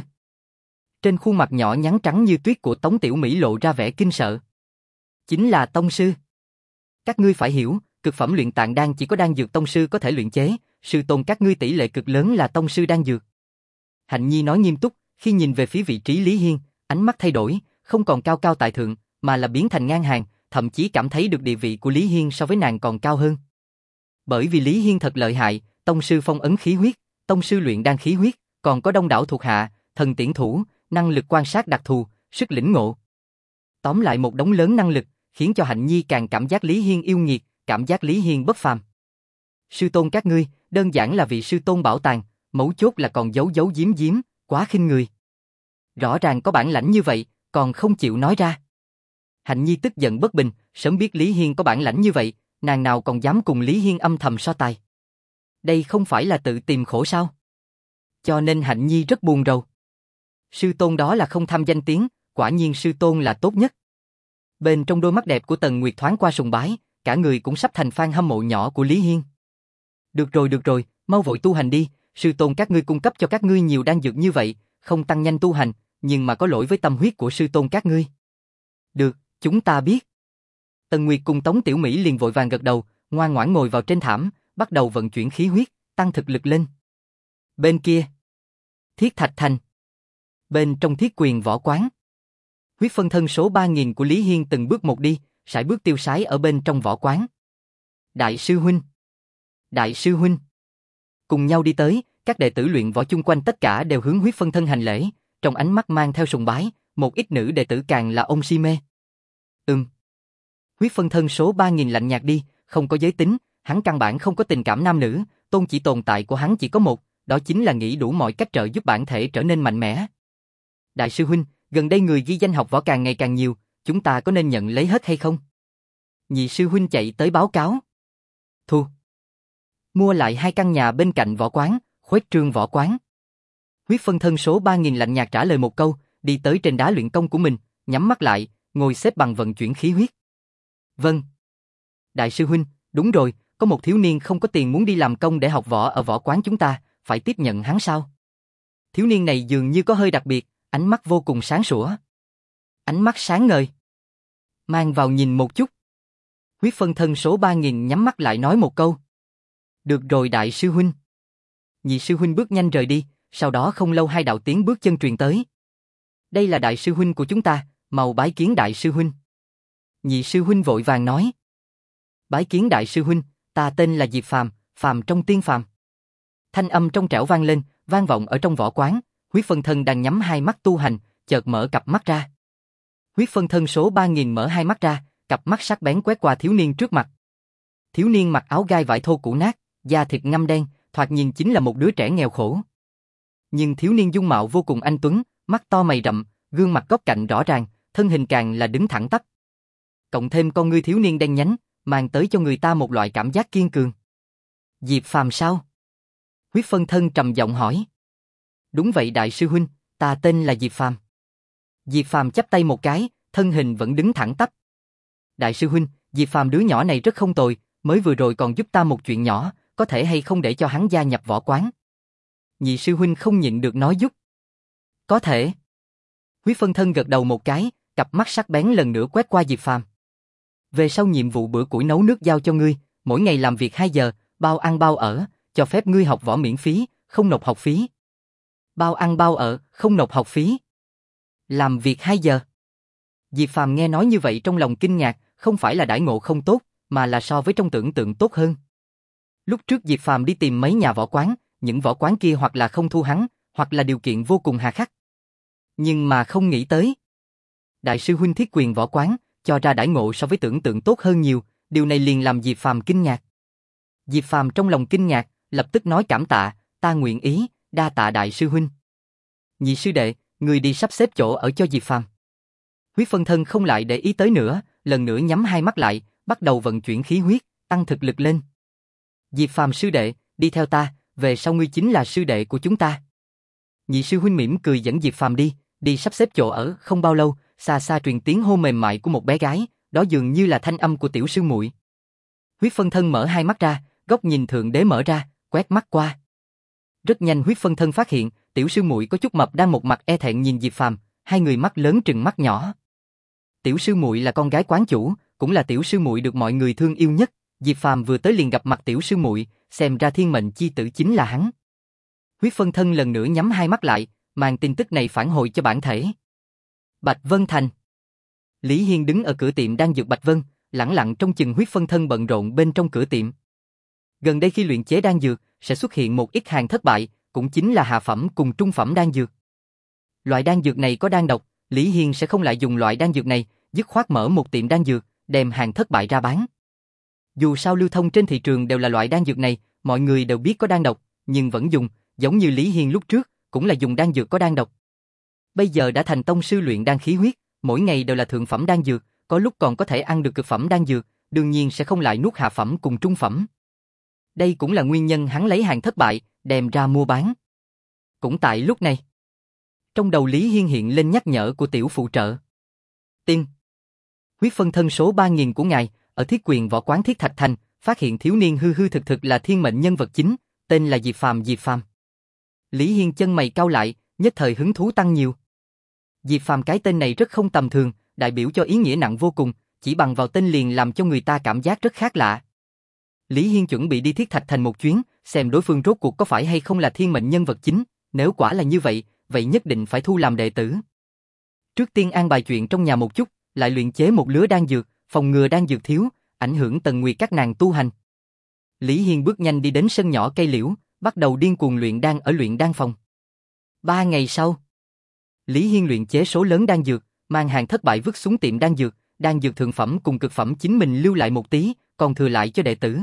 Trên khuôn mặt nhỏ nhắn trắng như tuyết của Tống Tiểu Mỹ lộ ra vẻ kinh sợ. Chính là tông sư. Các ngươi phải hiểu, cực phẩm luyện tạng đan chỉ có đan dược tông sư có thể luyện chế, sư tôn các ngươi tỷ lệ cực lớn là tông sư đan dược. Hạnh Nhi nói nghiêm túc, khi nhìn về phía vị trí Lý Hiên, ánh mắt thay đổi, không còn cao cao tại thượng, mà là biến thành ngang hàng, thậm chí cảm thấy được địa vị của Lý Hiên so với nàng còn cao hơn. Bởi vì Lý Hiên thật lợi hại, tông sư phong ấn khí huyết, tông sư luyện đan khí huyết, còn có đông đảo thuộc hạ, thần tiễn thủ, năng lực quan sát đặc thù, sức lĩnh ngộ. Tóm lại một đống lớn năng lực, khiến cho Hạnh Nhi càng cảm giác Lý Hiên yêu nghiệt, cảm giác Lý Hiên bất phàm. Sư tôn các ngươi, đơn giản là vị sư tôn bảo tàng, mấu chốt là còn giấu giấu giếm giếm, quá khinh người. Rõ ràng có bản lãnh như vậy, còn không chịu nói ra. Hạnh Nhi tức giận bất bình, sớm biết Lý Hiên có bản lãnh như vậy, nàng nào còn dám cùng Lý Hiên âm thầm so tài. Đây không phải là tự tìm khổ sao? Cho nên Hạnh Nhi rất buồn rầu. Sư tôn đó là không tham danh tiếng, quả nhiên sư tôn là tốt nhất. Bên trong đôi mắt đẹp của Tần Nguyệt thoáng qua sùng bái, cả người cũng sắp thành fan hâm mộ nhỏ của Lý Hiên. Được rồi được rồi, mau vội tu hành đi, sư tôn các ngươi cung cấp cho các ngươi nhiều đan dược như vậy, không tăng nhanh tu hành, nhưng mà có lỗi với tâm huyết của sư tôn các ngươi. Được, chúng ta biết. Tần Nguyệt cùng Tống Tiểu Mỹ liền vội vàng gật đầu, ngoan ngoãn ngồi vào trên thảm, bắt đầu vận chuyển khí huyết, tăng thực lực lên. Bên kia, Thiết Thạch Thành. Bên trong Thiết Quyền võ quán, huyết phân thân số ba nghìn của Lý Hiên từng bước một đi, sải bước tiêu sái ở bên trong võ quán. Đại sư huynh, đại sư huynh. Cùng nhau đi tới, các đệ tử luyện võ chung quanh tất cả đều hướng huyết phân thân hành lễ, trong ánh mắt mang theo sùng bái, một ít nữ đệ tử càng là ôm si mê. Ừm. Huyết phân thân số ba nghìn lạnh nhạt đi, không có giới tính, hắn căn bản không có tình cảm nam nữ, tôn chỉ tồn tại của hắn chỉ có một, đó chính là nghĩ đủ mọi cách trợ giúp bản thể trở nên mạnh mẽ. Đại sư huynh, gần đây người ghi danh học võ càng ngày càng nhiều, chúng ta có nên nhận lấy hết hay không? Nhị sư huynh chạy tới báo cáo. Thu. Mua lại hai căn nhà bên cạnh võ quán, khuếch trương võ quán. Huyết phân thân số ba nghìn lạnh nhạt trả lời một câu, đi tới trên đá luyện công của mình, nhắm mắt lại, ngồi xếp bằng vận chuyển khí huyết. Vâng. Đại sư huynh, đúng rồi, có một thiếu niên không có tiền muốn đi làm công để học võ ở võ quán chúng ta, phải tiếp nhận hắn sao? Thiếu niên này dường như có hơi đặc biệt, ánh mắt vô cùng sáng sủa. Ánh mắt sáng ngời. Mang vào nhìn một chút. Huyết phân thân số ba nghìn nhắm mắt lại nói một câu. Được rồi đại sư huynh. Nhị sư huynh bước nhanh rời đi, sau đó không lâu hai đạo tiếng bước chân truyền tới. Đây là đại sư huynh của chúng ta, mau bái kiến đại sư huynh. Nhị sư huynh vội vàng nói. Bái kiến đại sư huynh, ta tên là Diệp Phàm, phàm trong tiên phàm. Thanh âm trong trẻo vang lên, vang vọng ở trong võ quán. Huyết phân thân đang nhắm hai mắt tu hành, chợt mở cặp mắt ra. Huyết phân thân số ba nghìn mở hai mắt ra, cặp mắt sắc bén quét qua thiếu niên trước mặt. Thiếu niên mặc áo gai vải thô cũ nát, da thịt ngăm đen, thoạt nhìn chính là một đứa trẻ nghèo khổ. Nhưng thiếu niên dung mạo vô cùng anh tuấn, mắt to mày rậm, gương mặt góc cạnh rõ ràng, thân hình càng là đứng thẳng tắp. Cộng thêm con ngươi thiếu niên đen nhánh, mang tới cho người ta một loại cảm giác kiên cường. Diệp Phàm sao? Huyết phân thân trầm giọng hỏi. Đúng vậy đại sư huynh, ta tên là Diệp Phàm. Diệp Phàm chắp tay một cái, thân hình vẫn đứng thẳng tắp. Đại sư huynh, Diệp Phàm đứa nhỏ này rất không tồi, mới vừa rồi còn giúp ta một chuyện nhỏ, có thể hay không để cho hắn gia nhập võ quán? Nhị sư huynh không nhịn được nói giúp. Có thể. Huyết phân thân gật đầu một cái, cặp mắt sắc bén lần nữa quét qua Diệp Phàm. Về sau nhiệm vụ bữa củi nấu nước giao cho ngươi, mỗi ngày làm việc hai giờ, bao ăn bao ở, cho phép ngươi học võ miễn phí, không nộp học phí. Bao ăn bao ở, không nộp học phí. Làm việc hai giờ. Diệp Phàm nghe nói như vậy trong lòng kinh ngạc, không phải là đãi ngộ không tốt, mà là so với trong tưởng tượng tốt hơn. Lúc trước Diệp Phàm đi tìm mấy nhà võ quán, những võ quán kia hoặc là không thu hắn, hoặc là điều kiện vô cùng hà khắc. Nhưng mà không nghĩ tới. Đại sư huynh thiết quyền võ quán, cho ra đãi ngộ so với tưởng tượng tốt hơn nhiều, điều này liền làm Diệp Phàm kinh ngạc. Diệp Phàm trong lòng kinh ngạc, lập tức nói cảm tạ, ta nguyện ý, đa tạ đại sư huynh. Nhị sư đệ, người đi sắp xếp chỗ ở cho Diệp Phàm. Huyết phân thân không lại để ý tới nữa, lần nữa nhắm hai mắt lại, bắt đầu vận chuyển khí huyết, tăng thực lực lên. Diệp Phàm sư đệ, đi theo ta, về sau ngươi chính là sư đệ của chúng ta. Nhị sư huynh mỉm cười dẫn Diệp Phàm đi, đi sắp xếp chỗ ở, không bao lâu, xa xa truyền tiếng hô mềm mại của một bé gái, đó dường như là thanh âm của tiểu sư muội. Huyết phân thân mở hai mắt ra, góc nhìn thượng đế mở ra, quét mắt qua. Rất nhanh huyết phân thân phát hiện, tiểu sư muội có chút mập đang một mặt e thẹn nhìn Diệp Phàm, hai người mắt lớn trừng mắt nhỏ. Tiểu sư muội là con gái quán chủ, cũng là tiểu sư muội được mọi người thương yêu nhất. Diệp Phàm vừa tới liền gặp mặt tiểu sư muội, xem ra thiên mệnh chi tử chính là hắn. Huyết phân thân lần nữa nhắm hai mắt lại, mang tin tức này phản hồi cho bản thể. Bạch Vân Thành. Lý Hiên đứng ở cửa tiệm đang dược Bạch Vân, lẳng lặng trông chừng huyết phân thân bận rộn bên trong cửa tiệm. Gần đây khi luyện chế đan dược, sẽ xuất hiện một ít hàng thất bại, cũng chính là hạ phẩm cùng trung phẩm đan dược. Loại đan dược này có đan độc, Lý Hiên sẽ không lại dùng loại đan dược này, dứt khoát mở một tiệm đan dược, đem hàng thất bại ra bán. Dù sao lưu thông trên thị trường đều là loại đan dược này, mọi người đều biết có đan độc, nhưng vẫn dùng, giống như Lý Hiên lúc trước, cũng là dùng đan dược có đan độc. Bây giờ đã thành tông sư luyện đan khí huyết, mỗi ngày đều là thượng phẩm đan dược, có lúc còn có thể ăn được cực phẩm đan dược, đương nhiên sẽ không lại nuốt hạ phẩm cùng trung phẩm. Đây cũng là nguyên nhân hắn lấy hàng thất bại, đem ra mua bán. Cũng tại lúc này, trong đầu Lý Hiên hiện lên nhắc nhở của tiểu phụ trợ. Tiên. Huyết phân thân số ba nghìn của ngài, ở thiết quyền võ quán Thiết Thạch Thành, phát hiện thiếu niên hư hư thực thực là thiên mệnh nhân vật chính, tên là Diệp Phàm. Diệp Phàm. Lý Hiên chân mày cau lại, nhất thời hứng thú tăng nhiều. Diệp Phàm cái tên này rất không tầm thường, đại biểu cho ý nghĩa nặng vô cùng, chỉ bằng vào tên liền làm cho người ta cảm giác rất khác lạ. Lý Hiên chuẩn bị đi Thiết Thạch Thành một chuyến, xem đối phương rốt cuộc có phải hay không là thiên mệnh nhân vật chính, nếu quả là như vậy, vậy nhất định phải thu làm đệ tử. Trước tiên an bài chuyện trong nhà một chút, lại luyện chế một lứa đan dược, phòng ngừa đan dược thiếu, ảnh hưởng Tần Nguyệt các nàng tu hành. Lý Hiên bước nhanh đi đến sân nhỏ cây liễu, bắt đầu điên cuồng luyện đan ở luyện đan phòng. Ba ngày sau, Lý Hiên luyện chế số lớn đan dược, mang hàng thất bại vứt xuống tiệm đan dược, đan dược thượng phẩm cùng cực phẩm chính mình lưu lại một tí, còn thừa lại cho đệ tử.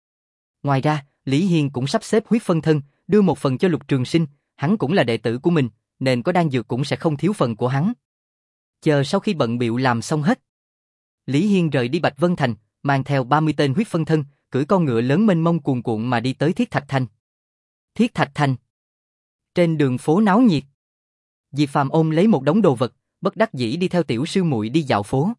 Ngoài ra, Lý Hiên cũng sắp xếp huyết phân thân, đưa một phần cho Lục Trường Sinh, hắn cũng là đệ tử của mình, nên có đan dược cũng sẽ không thiếu phần của hắn. Chờ sau khi bận bịu làm xong hết, Lý Hiên rời đi Bạch Vân Thành, mang theo ba mươi tên huyết phân thân, cưỡi con ngựa lớn mênh mông cuồn cuộn mà đi tới Thiết Thạch Thành. Thiết Thạch Thành. Trên đường phố náo nhiệt. Diệp Phàm ôm lấy một đống đồ vật, bất đắc dĩ đi theo tiểu sư muội đi dạo phố.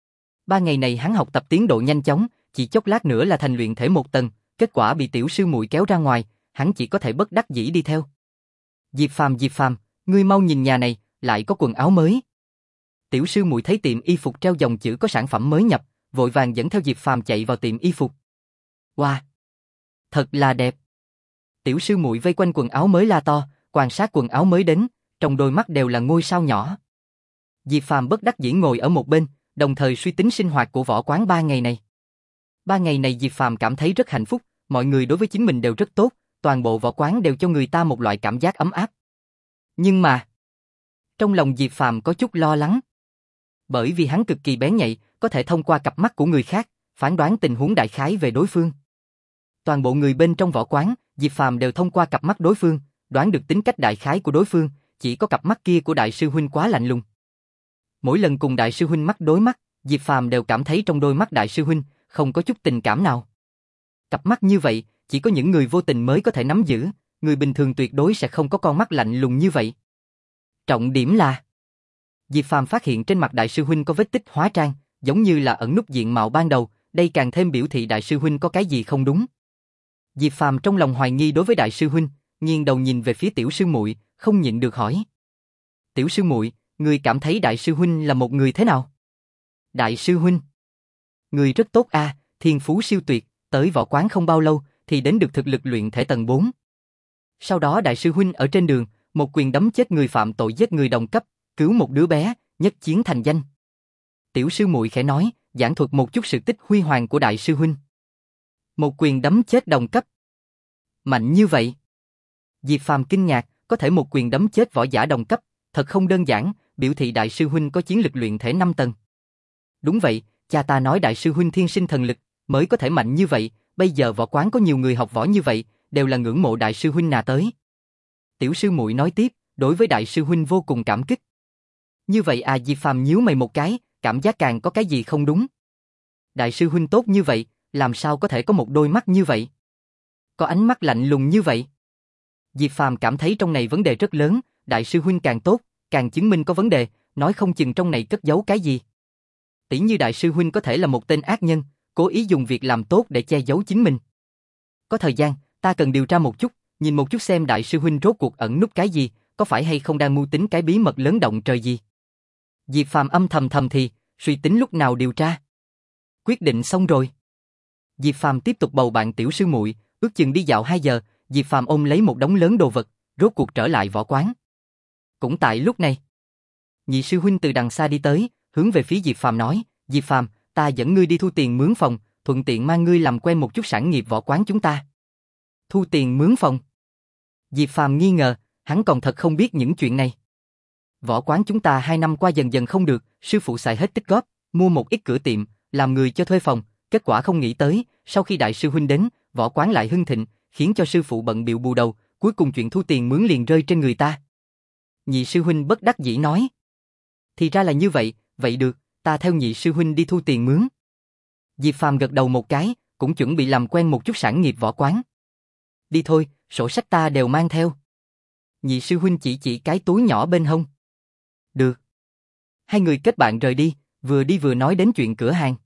Ba ngày này hắn học tập tiến độ nhanh chóng, chỉ chốc lát nữa là thành luyện thể một tầng, kết quả bị tiểu sư muội kéo ra ngoài, hắn chỉ có thể bất đắc dĩ đi theo. Diệp Phàm, Diệp Phàm, ngươi mau nhìn nhà này, lại có quần áo mới. Tiểu sư muội thấy tiệm y phục treo dòng chữ có sản phẩm mới nhập, vội vàng dẫn theo Diệp Phàm chạy vào tiệm y phục. Wow, thật là đẹp. Tiểu sư muội vây quanh quần áo mới la to, quan sát quần áo mới đến, trong đôi mắt đều là ngôi sao nhỏ. Diệp Phàm bất đắc dĩ ngồi ở một bên, đồng thời suy tính sinh hoạt của võ quán ba ngày này. Ba ngày này Diệp Phàm cảm thấy rất hạnh phúc, mọi người đối với chính mình đều rất tốt, toàn bộ võ quán đều cho người ta một loại cảm giác ấm áp. Nhưng mà, trong lòng Diệp Phàm có chút lo lắng. Bởi vì hắn cực kỳ bén nhạy, có thể thông qua cặp mắt của người khác, phán đoán tình huống đại khái về đối phương. Toàn bộ người bên trong võ quán, Diệp Phàm đều thông qua cặp mắt đối phương, đoán được tính cách đại khái của đối phương, chỉ có cặp mắt kia của đại sư huynh quá lạnh lùng. Mỗi lần cùng đại sư huynh mắt đối mắt, Diệp Phàm đều cảm thấy trong đôi mắt đại sư huynh không có chút tình cảm nào. Cặp mắt như vậy, chỉ có những người vô tình mới có thể nắm giữ, người bình thường tuyệt đối sẽ không có con mắt lạnh lùng như vậy. Trọng điểm là, Diệp Phàm phát hiện trên mặt đại sư huynh có vết tích hóa trang, giống như là ẩn núp diện mạo ban đầu, đây càng thêm biểu thị đại sư huynh có cái gì không đúng. Diệp Phàm trong lòng hoài nghi đối với đại sư huynh, nghiêng đầu nhìn về phía tiểu sư muội, không nhịn được hỏi: "Tiểu sư muội, ngươi cảm thấy đại sư huynh là một người thế nào?" "Đại sư huynh, người rất tốt a, à, thiên phú siêu tuyệt, tới võ quán không bao lâu thì đến được thực lực luyện thể tầng bốn. Sau đó đại sư huynh ở trên đường, một quyền đấm chết người phạm tội giết người đồng cấp, cứu một đứa bé, nhất chiến thành danh." Tiểu sư muội khẽ nói, giảng thuật một chút sự tích huy hoàng của đại sư huynh. Một quyền đấm chết đồng cấp. Mạnh như vậy. Diệp Phàm kinh ngạc, có thể một quyền đấm chết võ giả đồng cấp, thật không đơn giản, biểu thị đại sư huynh có chiến lực luyện thể năm tầng. Đúng vậy, cha ta nói đại sư huynh thiên sinh thần lực, mới có thể mạnh như vậy, bây giờ võ quán có nhiều người học võ như vậy, đều là ngưỡng mộ đại sư huynh nà tới. Tiểu sư muội nói tiếp, đối với đại sư huynh vô cùng cảm kích. Như vậy à, Diệp Phàm nhíu mày một cái, cảm giác càng có cái gì không đúng. Đại sư huynh tốt như vậy, làm sao có thể có một đôi mắt như vậy? Có ánh mắt lạnh lùng như vậy? Diệp Phàm cảm thấy trong này vấn đề rất lớn, đại sư huynh càng tốt, càng chứng minh có vấn đề, nói không chừng trong này cất giấu cái gì. Tỷ như đại sư huynh có thể là một tên ác nhân, cố ý dùng việc làm tốt để che giấu chính mình. Có thời gian, ta cần điều tra một chút, nhìn một chút xem đại sư huynh rốt cuộc ẩn núp cái gì, có phải hay không đang mưu tính cái bí mật lớn động trời gì. Diệp Phàm âm thầm thầm thì, suy tính lúc nào điều tra. Quyết định xong rồi. Diệp Phàm tiếp tục bầu bạn tiểu sư muội, ước chừng đi dạo hai giờ, Diệp Phàm ôm lấy một đống lớn đồ vật, rốt cuộc trở lại võ quán. Cũng tại lúc này, nhị sư huynh từ đằng xa đi tới, hướng về phía Diệp Phàm nói, Diệp Phàm, ta dẫn ngươi đi thu tiền mướn phòng, thuận tiện mang ngươi làm quen một chút sản nghiệp võ quán chúng ta. Thu tiền mướn phòng? Diệp Phàm nghi ngờ, hắn còn thật không biết những chuyện này. Võ quán chúng ta hai năm qua dần dần không được, sư phụ xài hết tích góp, mua một ít cửa tiệm, làm người cho thuê phòng, kết quả không nghĩ tới, sau khi đại sư huynh đến, võ quán lại hưng thịnh, khiến cho sư phụ bận bịu bù đầu, cuối cùng chuyện thu tiền mướn liền rơi trên người ta. Nhị sư huynh bất đắc dĩ nói. Thì ra là như vậy, vậy được, ta theo nhị sư huynh đi thu tiền mướn. Diệp Phàm gật đầu một cái, cũng chuẩn bị làm quen một chút sản nghiệp võ quán. Đi thôi, sổ sách ta đều mang theo. Nhị sư huynh chỉ chỉ cái túi nhỏ bên hông. Được. Hai người kết bạn rời đi, vừa đi vừa nói đến chuyện cửa hàng.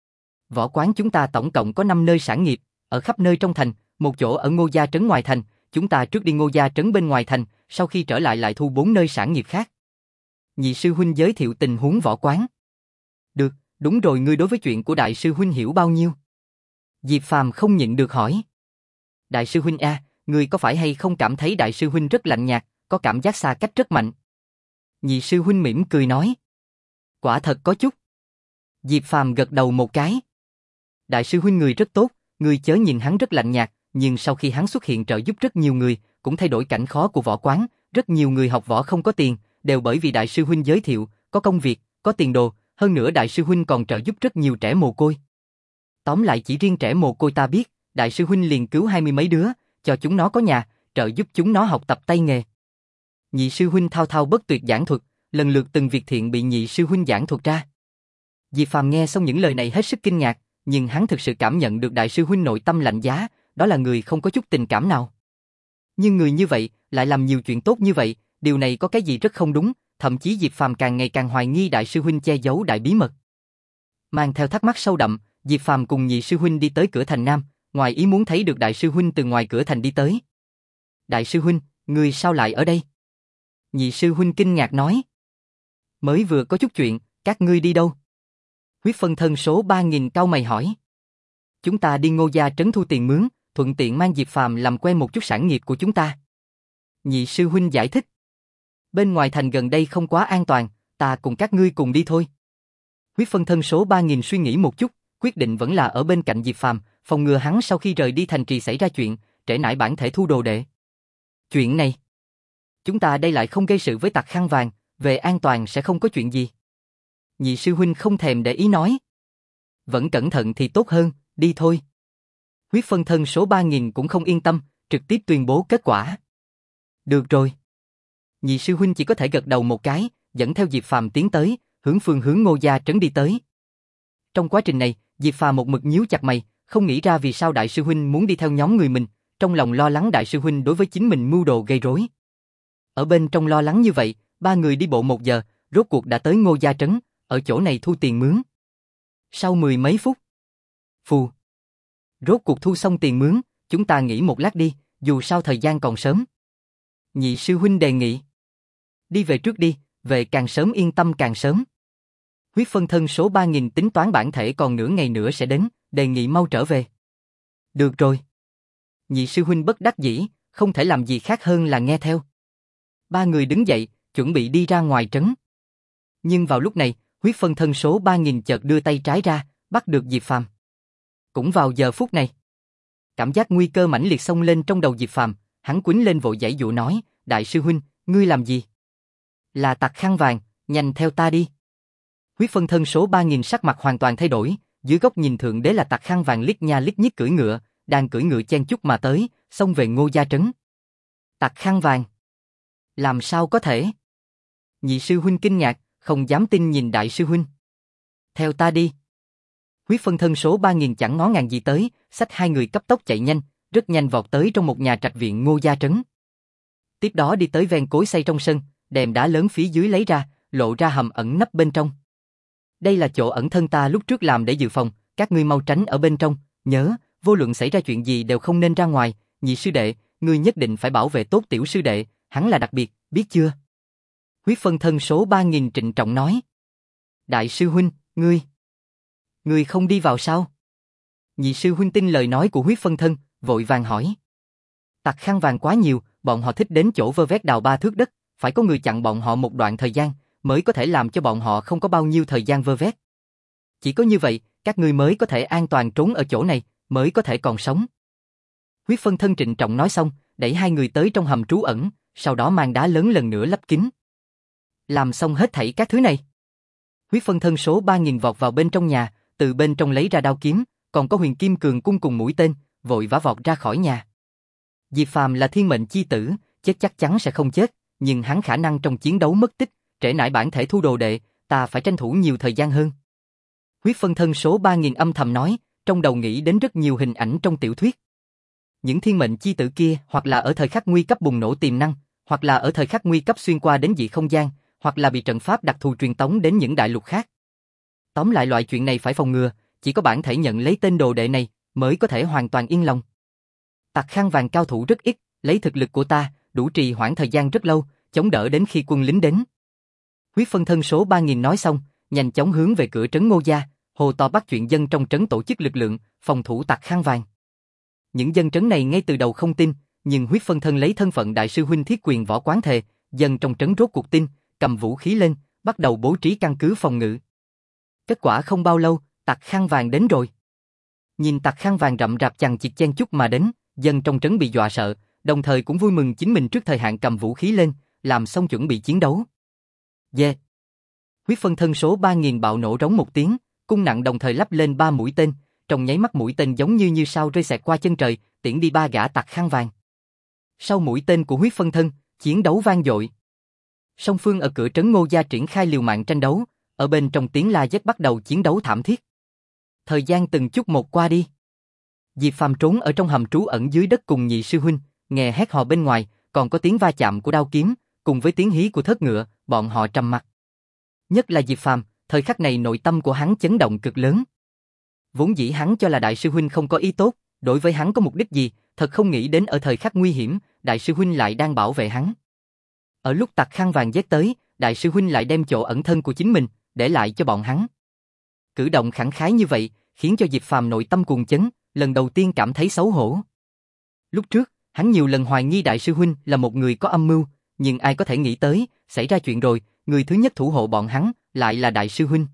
Võ quán chúng ta tổng cộng có năm nơi sản nghiệp, ở khắp nơi trong thành, một chỗ ở Ngô Gia Trấn ngoài thành, chúng ta trước đi Ngô Gia Trấn bên ngoài thành, sau khi trở lại lại thu bốn nơi sản nghiệp khác. Nhị sư huynh giới thiệu tình huống võ quán. Được, đúng rồi, ngươi đối với chuyện của đại sư huynh hiểu bao nhiêu? Diệp Phàm không nhịn được hỏi. Đại sư huynh a, ngươi có phải hay không cảm thấy đại sư huynh rất lạnh nhạt, có cảm giác xa cách rất mạnh? Nhị sư huynh mỉm cười nói. Quả thật có chút. Diệp Phàm gật đầu một cái. Đại sư huynh người rất tốt, ngươi chớ nhìn hắn rất lạnh nhạt, nhưng sau khi hắn xuất hiện trợ giúp rất nhiều người, cũng thay đổi cảnh khó của võ quán, rất nhiều người học võ không có tiền, đều bởi vì đại sư huynh giới thiệu, có công việc, có tiền đồ, hơn nữa đại sư huynh còn trợ giúp rất nhiều trẻ mồ côi. Tóm lại chỉ riêng trẻ mồ côi ta biết, đại sư huynh liền cứu hai mươi mấy đứa, cho chúng nó có nhà, trợ giúp chúng nó học tập tay nghề. Nhị sư huynh thao thao bất tuyệt giảng thuật, lần lượt từng việc thiện bị nhị sư huynh giảng thuật ra. Diệp Phàm nghe xong những lời này hết sức kinh ngạc, nhưng hắn thực sự cảm nhận được đại sư huynh nội tâm lạnh giá, đó là người không có chút tình cảm nào. Nhưng người như vậy, lại làm nhiều chuyện tốt như vậy, điều này có cái gì rất không đúng, thậm chí Diệp Phàm càng ngày càng hoài nghi đại sư huynh che giấu đại bí mật. Mang theo thắc mắc sâu đậm, Diệp Phàm cùng nhị sư huynh đi tới cửa thành Nam, ngoài ý muốn thấy được đại sư huynh từ ngoài cửa thành đi tới. Đại sư huynh, người sao lại ở đây? Nhị sư huynh kinh ngạc nói. Mới vừa có chút chuyện, các ngươi đi đâu? Huyết phân thân số ba nghìn cau mày hỏi. Chúng ta đi Ngô gia trấn thu tiền mướn, thuận tiện mang Diệp Phàm làm quen một chút sản nghiệp của chúng ta. Nhị sư huynh giải thích. Bên ngoài thành gần đây không quá an toàn, ta cùng các ngươi cùng đi thôi. Huyết phân thân số ba nghìn suy nghĩ một chút, quyết định vẫn là ở bên cạnh Diệp Phàm, phòng ngừa hắn sau khi rời đi thành trì xảy ra chuyện, trễ nải bản thể thu đồ đệ. Chuyện này, chúng ta đây lại không gây sự với tặc khăn vàng, về an toàn sẽ không có chuyện gì. Nhị sư huynh không thèm để ý nói. Vẫn cẩn thận thì tốt hơn, đi thôi. Huyết phân thân số ba nghìn cũng không yên tâm, trực tiếp tuyên bố kết quả. Được rồi. Nhị sư huynh chỉ có thể gật đầu một cái, dẫn theo Diệp Phàm tiến tới, hướng phương hướng Ngô gia trấn đi tới. Trong quá trình này, Diệp Phàm một mực nhíu chặt mày, không nghĩ ra vì sao đại sư huynh muốn đi theo nhóm người mình, trong lòng lo lắng đại sư huynh đối với chính mình mưu đồ gây rối. Ở bên trong lo lắng như vậy, ba người đi bộ một giờ, rốt cuộc đã tới Ngô gia trấn, ở chỗ này thu tiền mướn. Sau mười mấy phút, phù, rốt cuộc thu xong tiền mướn, chúng ta nghỉ một lát đi, dù sao thời gian còn sớm. Nhị sư huynh đề nghị. Đi về trước đi, về càng sớm yên tâm càng sớm. Huyết phân thân số ba nghìn tính toán bản thể còn nửa ngày nữa sẽ đến, đề nghị mau trở về. Được rồi. Nhị sư huynh bất đắc dĩ, không thể làm gì khác hơn là nghe theo. Ba người đứng dậy, chuẩn bị đi ra ngoài trấn. Nhưng vào lúc này, huyết phân thân số ba nghìn chợt đưa tay trái ra, bắt được Diệp Phàm. Cũng vào giờ phút này, cảm giác nguy cơ mãnh liệt xông lên trong đầu Diệp Phàm, hắn quýnh lên vội giãy dụ nói, đại sư huynh, ngươi làm gì? Là tặc khăn vàng, nhanh theo ta đi. Huyết phân thân số ba nghìn sắc mặt hoàn toàn thay đổi, dưới góc nhìn thượng đế là tặc khăn vàng liếc nha liếc nhích cưỡi ngựa, đang cưỡi ngựa chen chúc mà tới, xông về Ngô gia trấn. Tặc khăn vàng? Làm sao có thể? Nhị sư huynh kinh ngạc, không dám tin nhìn đại sư huynh. Theo ta đi. Huyết phân thân số ba nghìn chẳng ngó ngàng gì tới, xách hai người cấp tốc chạy nhanh, rất nhanh vọt tới trong một nhà trạch viện Ngô gia trấn. Tiếp đó đi tới ven cối xay trong sân, đèn đá lớn phía dưới lấy ra, lộ ra hầm ẩn nấp bên trong. Đây là chỗ ẩn thân ta lúc trước làm để dự phòng, các ngươi mau tránh ở bên trong, nhớ, vô luận xảy ra chuyện gì đều không nên ra ngoài, nhị sư đệ, ngươi nhất định phải bảo vệ tốt tiểu sư đệ, hắn là đặc biệt, biết chưa? Huyết phân thân số ba nghìn trịnh trọng nói. Đại sư huynh, ngươi, ngươi không đi vào sao? Nhị sư huynh tin lời nói của huyết phân thân, vội vàng hỏi. Tặc khăn vàng quá nhiều, bọn họ thích đến chỗ vơ vét đào ba thước đất, phải có người chặn bọn họ một đoạn thời gian, mới có thể làm cho bọn họ không có bao nhiêu thời gian vơ vét. Chỉ có như vậy, các ngươi mới có thể an toàn trốn ở chỗ này, mới có thể còn sống. Huyết phân thân trịnh trọng nói xong, đẩy hai người tới trong hầm trú ẩn, sau đó mang đá lớn lần nữa lấp kín. Làm xong hết thảy các thứ này, huyết phân thân số ba nghìn vọt vào bên trong nhà, từ bên trong lấy ra đao kiếm, còn có huyền kim cường cung cùng mũi tên, vội vã vọt ra khỏi nhà. Diệp Phàm là thiên mệnh chi tử, chết chắc chắn sẽ không chết, nhưng hắn khả năng trong chiến đấu mất tích, trễ nải bản thể thu đồ đệ, ta phải tranh thủ nhiều thời gian hơn. Huyết phân thân số ba nghìn âm thầm nói, trong đầu nghĩ đến rất nhiều hình ảnh trong tiểu thuyết. Những thiên mệnh chi tử kia hoặc là ở thời khắc nguy cấp bùng nổ tiềm năng, hoặc là ở thời khắc nguy cấp xuyên qua đến dị không gian, hoặc là bị trận pháp đặc thù truyền tống đến những đại lục khác. Tóm lại loại chuyện này phải phòng ngừa, chỉ có bản thể nhận lấy tên đồ đệ này mới có thể hoàn toàn yên lòng. Tặc khăn vàng cao thủ rất ít, lấy thực lực của ta, đủ trì hoãn thời gian rất lâu, chống đỡ đến khi quân lính đến. Huyết phân thân số ba nghìn nói xong, nhanh chóng hướng về cửa trấn Ngô gia, hồ to bắt chuyện dân trong trấn tổ chức lực lượng, phòng thủ tặc khăn vàng. Những dân trấn này ngay từ đầu không tin, nhưng huyết phân thân lấy thân phận đại sư huynh thiết quyền võ quán thề, dân trong trấn rốt cuộc tin, cầm vũ khí lên, bắt đầu bố trí căn cứ phòng ngự. Kết quả không bao lâu, tặc khăn vàng đến rồi. Nhìn tặc khăn vàng rậm rạp chằng chịt chen chúc mà đến, dân trong trấn bị dọa sợ, đồng thời cũng vui mừng chính mình trước thời hạn cầm vũ khí lên, làm xong chuẩn bị chiến đấu. Yeah. Huyết phân thân số ba nghìn bạo nổ rống một tiếng, cung nặng đồng thời lắp lên ba mũi tên, trong nháy mắt mũi tên giống như như sao rơi xẹt qua chân trời, tiễn đi ba gã tặc khăn vàng. Sau mũi tên của huyết phân thân, chiến đấu vang dội. Song phương ở cửa trấn Ngô gia triển khai liều mạng tranh đấu, ở bên trong tiếng la giết bắt đầu chiến đấu thảm thiết. Thời gian từng chút một qua đi. Diệp Phàm trốn ở trong hầm trú ẩn dưới đất cùng nhị sư huynh, nghe hét hò bên ngoài, còn có tiếng va chạm của đao kiếm, cùng với tiếng hí của thớt ngựa, bọn họ trầm mặc. Nhất là Diệp Phàm, thời khắc này nội tâm của hắn chấn động cực lớn. Vốn dĩ hắn cho là đại sư huynh không có ý tốt, đối với hắn có mục đích gì, thật không nghĩ đến ở thời khắc nguy hiểm, đại sư huynh lại đang bảo vệ hắn. Ở lúc tặc khăn vàng giết tới, đại sư huynh lại đem chỗ ẩn thân của chính mình để lại cho bọn hắn. Cử động khẳng khái như vậy, khiến cho Diệp Phàm nội tâm cuồng chấn, lần đầu tiên cảm thấy xấu hổ. Lúc trước, hắn nhiều lần hoài nghi đại sư huynh là một người có âm mưu, nhưng ai có thể nghĩ tới, xảy ra chuyện rồi, người thứ nhất thủ hộ bọn hắn lại là đại sư huynh.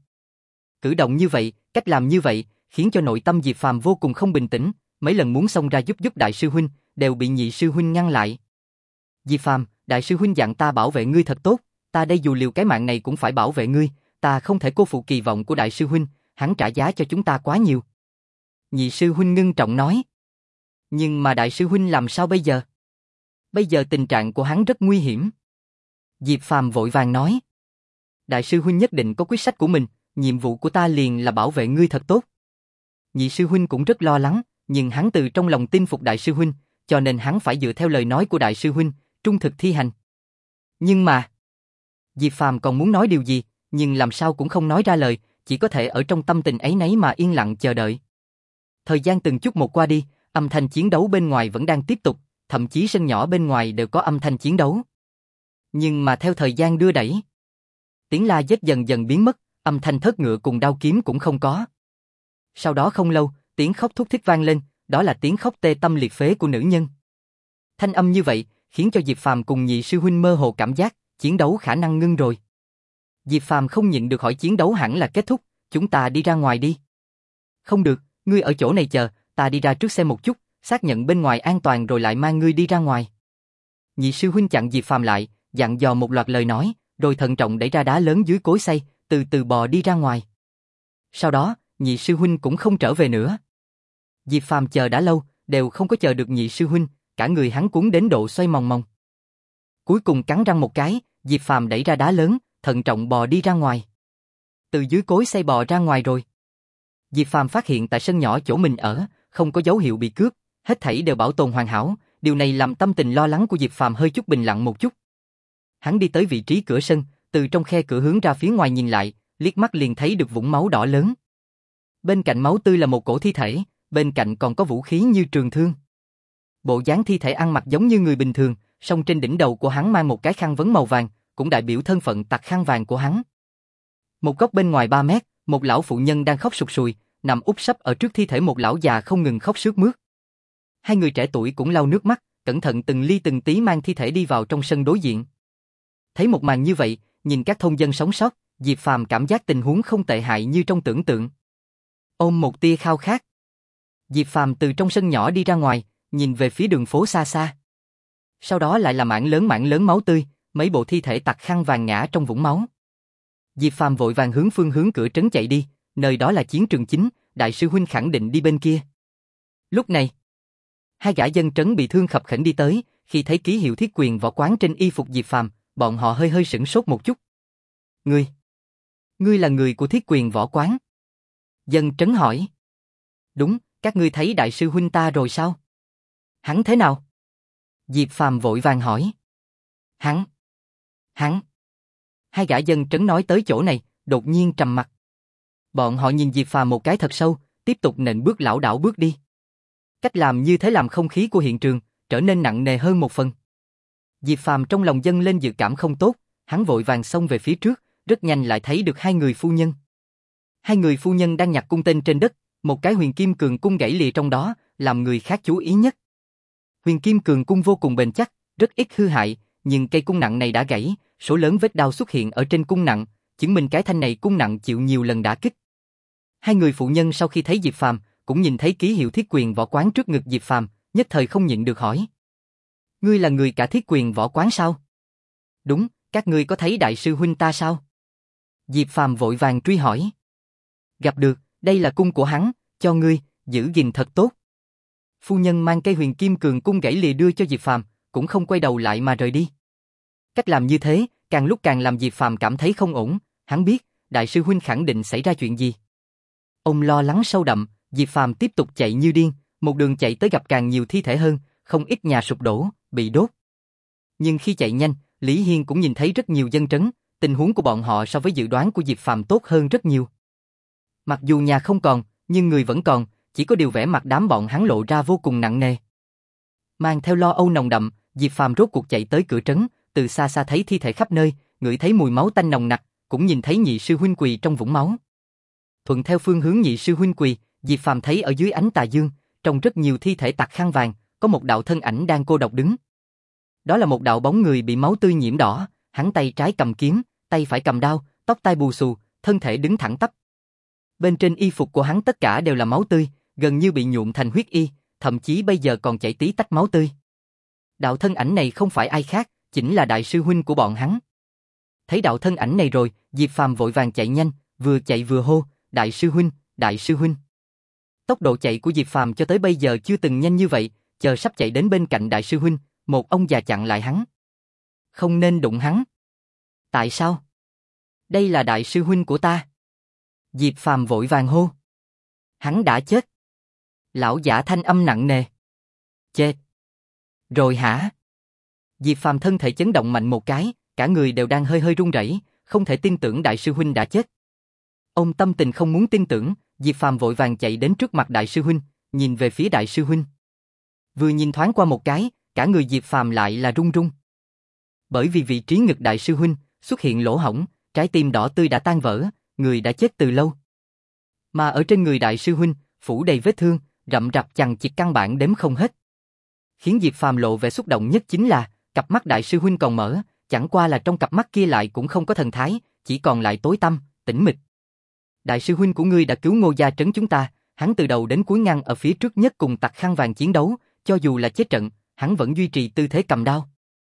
Cử động như vậy, cách làm như vậy, khiến cho nội tâm Diệp Phàm vô cùng không bình tĩnh, mấy lần muốn xông ra giúp giúp đại sư huynh, đều bị nhị sư huynh ngăn lại. Diệp Phàm, đại sư huynh dặn ta bảo vệ ngươi thật tốt, ta đây dù liều cái mạng này cũng phải bảo vệ ngươi, ta không thể cô phụ kỳ vọng của đại sư huynh, hắn trả giá cho chúng ta quá nhiều. Nhị sư huynh ngưng trọng nói. Nhưng mà đại sư huynh làm sao bây giờ? Bây giờ tình trạng của hắn rất nguy hiểm. Diệp Phàm vội vàng nói. Đại sư huynh nhất định có quyết sách của mình, nhiệm vụ của ta liền là bảo vệ ngươi thật tốt. Nhị sư huynh cũng rất lo lắng, nhưng hắn từ trong lòng tin phục đại sư huynh, cho nên hắn phải dựa theo lời nói của đại sư huynh, trung thực thi hành. Nhưng mà... Diệp Phàm còn muốn nói điều gì, nhưng làm sao cũng không nói ra lời, chỉ có thể ở trong tâm tình ấy nấy mà yên lặng chờ đợi. Thời gian từng chút một qua đi, âm thanh chiến đấu bên ngoài vẫn đang tiếp tục, thậm chí sân nhỏ bên ngoài đều có âm thanh chiến đấu. Nhưng mà theo thời gian đưa đẩy, tiếng la giết dần dần biến mất, âm thanh thớt ngựa cùng đao kiếm cũng không có. Sau đó không lâu, tiếng khóc thút thít vang lên, đó là tiếng khóc tê tâm liệt phế của nữ nhân. Thanh âm như vậy, khiến cho Diệp Phàm cùng nhị sư huynh mơ hồ cảm giác, chiến đấu khả năng ngưng rồi. Diệp Phàm không nhịn được hỏi chiến đấu hẳn là kết thúc, chúng ta đi ra ngoài đi. Không được, ngươi ở chỗ này chờ, ta đi ra trước xem một chút, xác nhận bên ngoài an toàn rồi lại mang ngươi đi ra ngoài. Nhị sư huynh chặn Diệp Phàm lại, dặn dò một loạt lời nói, rồi thận trọng đẩy ra đá lớn dưới cối xay, từ từ bò đi ra ngoài. Sau đó, nhị sư huynh cũng không trở về nữa. Diệp Phàm chờ đã lâu, đều không có chờ được nhị sư huynh, cả người hắn cuốn đến độ xoay mòng mòng. Cuối cùng cắn răng một cái, Diệp Phàm đẩy ra đá lớn, thận trọng bò đi ra ngoài. Từ dưới cối xay bò ra ngoài rồi. Diệp Phàm phát hiện tại sân nhỏ chỗ mình ở, không có dấu hiệu bị cướp, hết thảy đều bảo tồn hoàn hảo, điều này làm tâm tình lo lắng của Diệp Phàm hơi chút bình lặng một chút. Hắn đi tới vị trí cửa sân, từ trong khe cửa hướng ra phía ngoài nhìn lại, liếc mắt liền thấy được vũng máu đỏ lớn. Bên cạnh máu tươi là một cổ thi thể, bên cạnh còn có vũ khí như trường thương. Bộ dáng thi thể ăn mặc giống như người bình thường, song trên đỉnh đầu của hắn mang một cái khăn vấn màu vàng, cũng đại biểu thân phận tặc khăn vàng của hắn. Một góc bên ngoài ba mét, một lão phụ nhân đang khóc sụt sùi, nằm úp sấp ở trước thi thể một lão già không ngừng khóc sướt mướt. Hai người trẻ tuổi cũng lau nước mắt, cẩn thận từng ly từng tí mang thi thể đi vào trong sân đối diện. Thấy một màn như vậy, nhìn các thôn dân sống sót, Diệp Phàm cảm giác tình huống không tệ hại như trong tưởng tượng. Ôm một tia khao khát, Diệp Phàm từ trong sân nhỏ đi ra ngoài, nhìn về phía đường phố xa xa. Sau đó lại là mảng lớn mảng lớn máu tươi, mấy bộ thi thể tặc khăn vàng ngã trong vũng máu. Diệp Phàm vội vàng hướng phương hướng cửa trấn chạy đi, nơi đó là chiến trường chính, đại sư huynh khẳng định đi bên kia. Lúc này, hai gã dân trấn bị thương khập khểnh đi tới, khi thấy ký hiệu thiết quyền võ quán trên y phục Diệp Phàm, bọn họ hơi hơi sửng sốt một chút. Ngươi, ngươi là người của thiết quyền võ quán? Dân trấn hỏi. Đúng, các ngươi thấy đại sư huynh ta rồi sao? Hắn thế nào? Diệp Phàm vội vàng hỏi. Hắn, hắn. Hai gã dân trấn nói tới chỗ này, đột nhiên trầm mặt. Bọn họ nhìn Diệp Phàm một cái thật sâu, tiếp tục nện bước lảo đảo bước đi. Cách làm như thế làm không khí của hiện trường trở nên nặng nề hơn một phần. Diệp Phàm trong lòng dâng lên dự cảm không tốt, hắn vội vàng xông về phía trước, rất nhanh lại thấy được hai người phu nhân. Hai người phu nhân đang nhặt cung tên trên đất, một cái huyền kim cường cung gãy lìa trong đó, làm người khác chú ý nhất. Huyền kim cường cung vô cùng bền chắc, rất ít hư hại, nhưng cây cung nặng này đã gãy, số lớn vết đao xuất hiện ở trên cung nặng, chứng minh cái thanh này cung nặng chịu nhiều lần đả kích. Hai người phụ nhân sau khi thấy Diệp Phàm, cũng nhìn thấy ký hiệu thiết quyền võ quán trước ngực Diệp Phàm, nhất thời không nhịn được hỏi. Ngươi là người cả thiết quyền võ quán sao? Đúng, các ngươi có thấy đại sư huynh ta sao? Diệp Phàm vội vàng truy hỏi. Gặp được, đây là cung của hắn, cho ngươi, giữ gìn thật tốt. Phu nhân mang cây huyền kim cường cung gãy lìa đưa cho Diệp Phàm, cũng không quay đầu lại mà rời đi. Cách làm như thế, càng lúc càng làm Diệp Phàm cảm thấy không ổn, hắn biết, đại sư huynh khẳng định xảy ra chuyện gì. Ông lo lắng sâu đậm, Diệp Phàm tiếp tục chạy như điên, một đường chạy tới gặp càng nhiều thi thể hơn, không ít nhà sụp đổ, bị đốt. Nhưng khi chạy nhanh, Lý Hiên cũng nhìn thấy rất nhiều dân trấn, tình huống của bọn họ so với dự đoán của Diệp Phàm tốt hơn rất nhiều. Mặc dù nhà không còn, nhưng người vẫn còn, chỉ có điều vẻ mặt đám bọn hắn lộ ra vô cùng nặng nề. Mang theo lo âu nồng đậm, Diệp Phàm rốt cuộc chạy tới cửa trấn, từ xa xa thấy thi thể khắp nơi, ngửi thấy mùi máu tanh nồng nặc, cũng nhìn thấy nhị sư huynh quỳ trong vũng máu. Thuận theo phương hướng nhị sư huynh quỳ, Diệp Phàm thấy ở dưới ánh tà dương, trong rất nhiều thi thể tặc khăn vàng, có một đạo thân ảnh đang cô độc đứng. Đó là một đạo bóng người bị máu tươi nhiễm đỏ, hắn tay trái cầm kiếm, tay phải cầm đao, tóc tai bù xù, thân thể đứng thẳng tắp. Bên trên y phục của hắn tất cả đều là máu tươi, gần như bị nhuộm thành huyết y, thậm chí bây giờ còn chảy tí tách máu tươi. Đạo thân ảnh này không phải ai khác, chính là đại sư huynh của bọn hắn. Thấy đạo thân ảnh này rồi, Diệp Phàm vội vàng chạy nhanh, vừa chạy vừa hô, đại sư huynh, đại sư huynh. Tốc độ chạy của Diệp Phàm cho tới bây giờ chưa từng nhanh như vậy, chờ sắp chạy đến bên cạnh đại sư huynh, một ông già chặn lại hắn. Không nên đụng hắn. Tại sao? Đây là đại sư huynh của ta. Diệp Phàm vội vàng hô. Hắn đã chết. Lão giả thanh âm nặng nề. Chết. Rồi hả? Diệp Phàm thân thể chấn động mạnh một cái, cả người đều đang hơi hơi run rẩy, không thể tin tưởng đại sư huynh đã chết. Ông tâm tình không muốn tin tưởng, Diệp Phàm vội vàng chạy đến trước mặt đại sư huynh, nhìn về phía đại sư huynh. Vừa nhìn thoáng qua một cái, cả người Diệp Phàm lại là run run. Bởi vì vị trí ngực đại sư huynh xuất hiện lỗ hổng, trái tim đỏ tươi đã tan vỡ, người đã chết từ lâu. Mà ở trên người đại sư huynh phủ đầy vết thương, rậm rạp chằng chịt căn bản đếm không hết. Khiến Diệp Phàm lộ vẻ xúc động nhất chính là cặp mắt đại sư huynh còn mở, chẳng qua là trong cặp mắt kia lại cũng không có thần thái, chỉ còn lại tối tăm, tĩnh mịch. Đại sư huynh của ngươi đã cứu Ngô gia trấn chúng ta, hắn từ đầu đến cuối ngăn ở phía trước nhất cùng tặc khăn vàng chiến đấu, cho dù là chết trận, hắn vẫn duy trì tư thế cầm đao.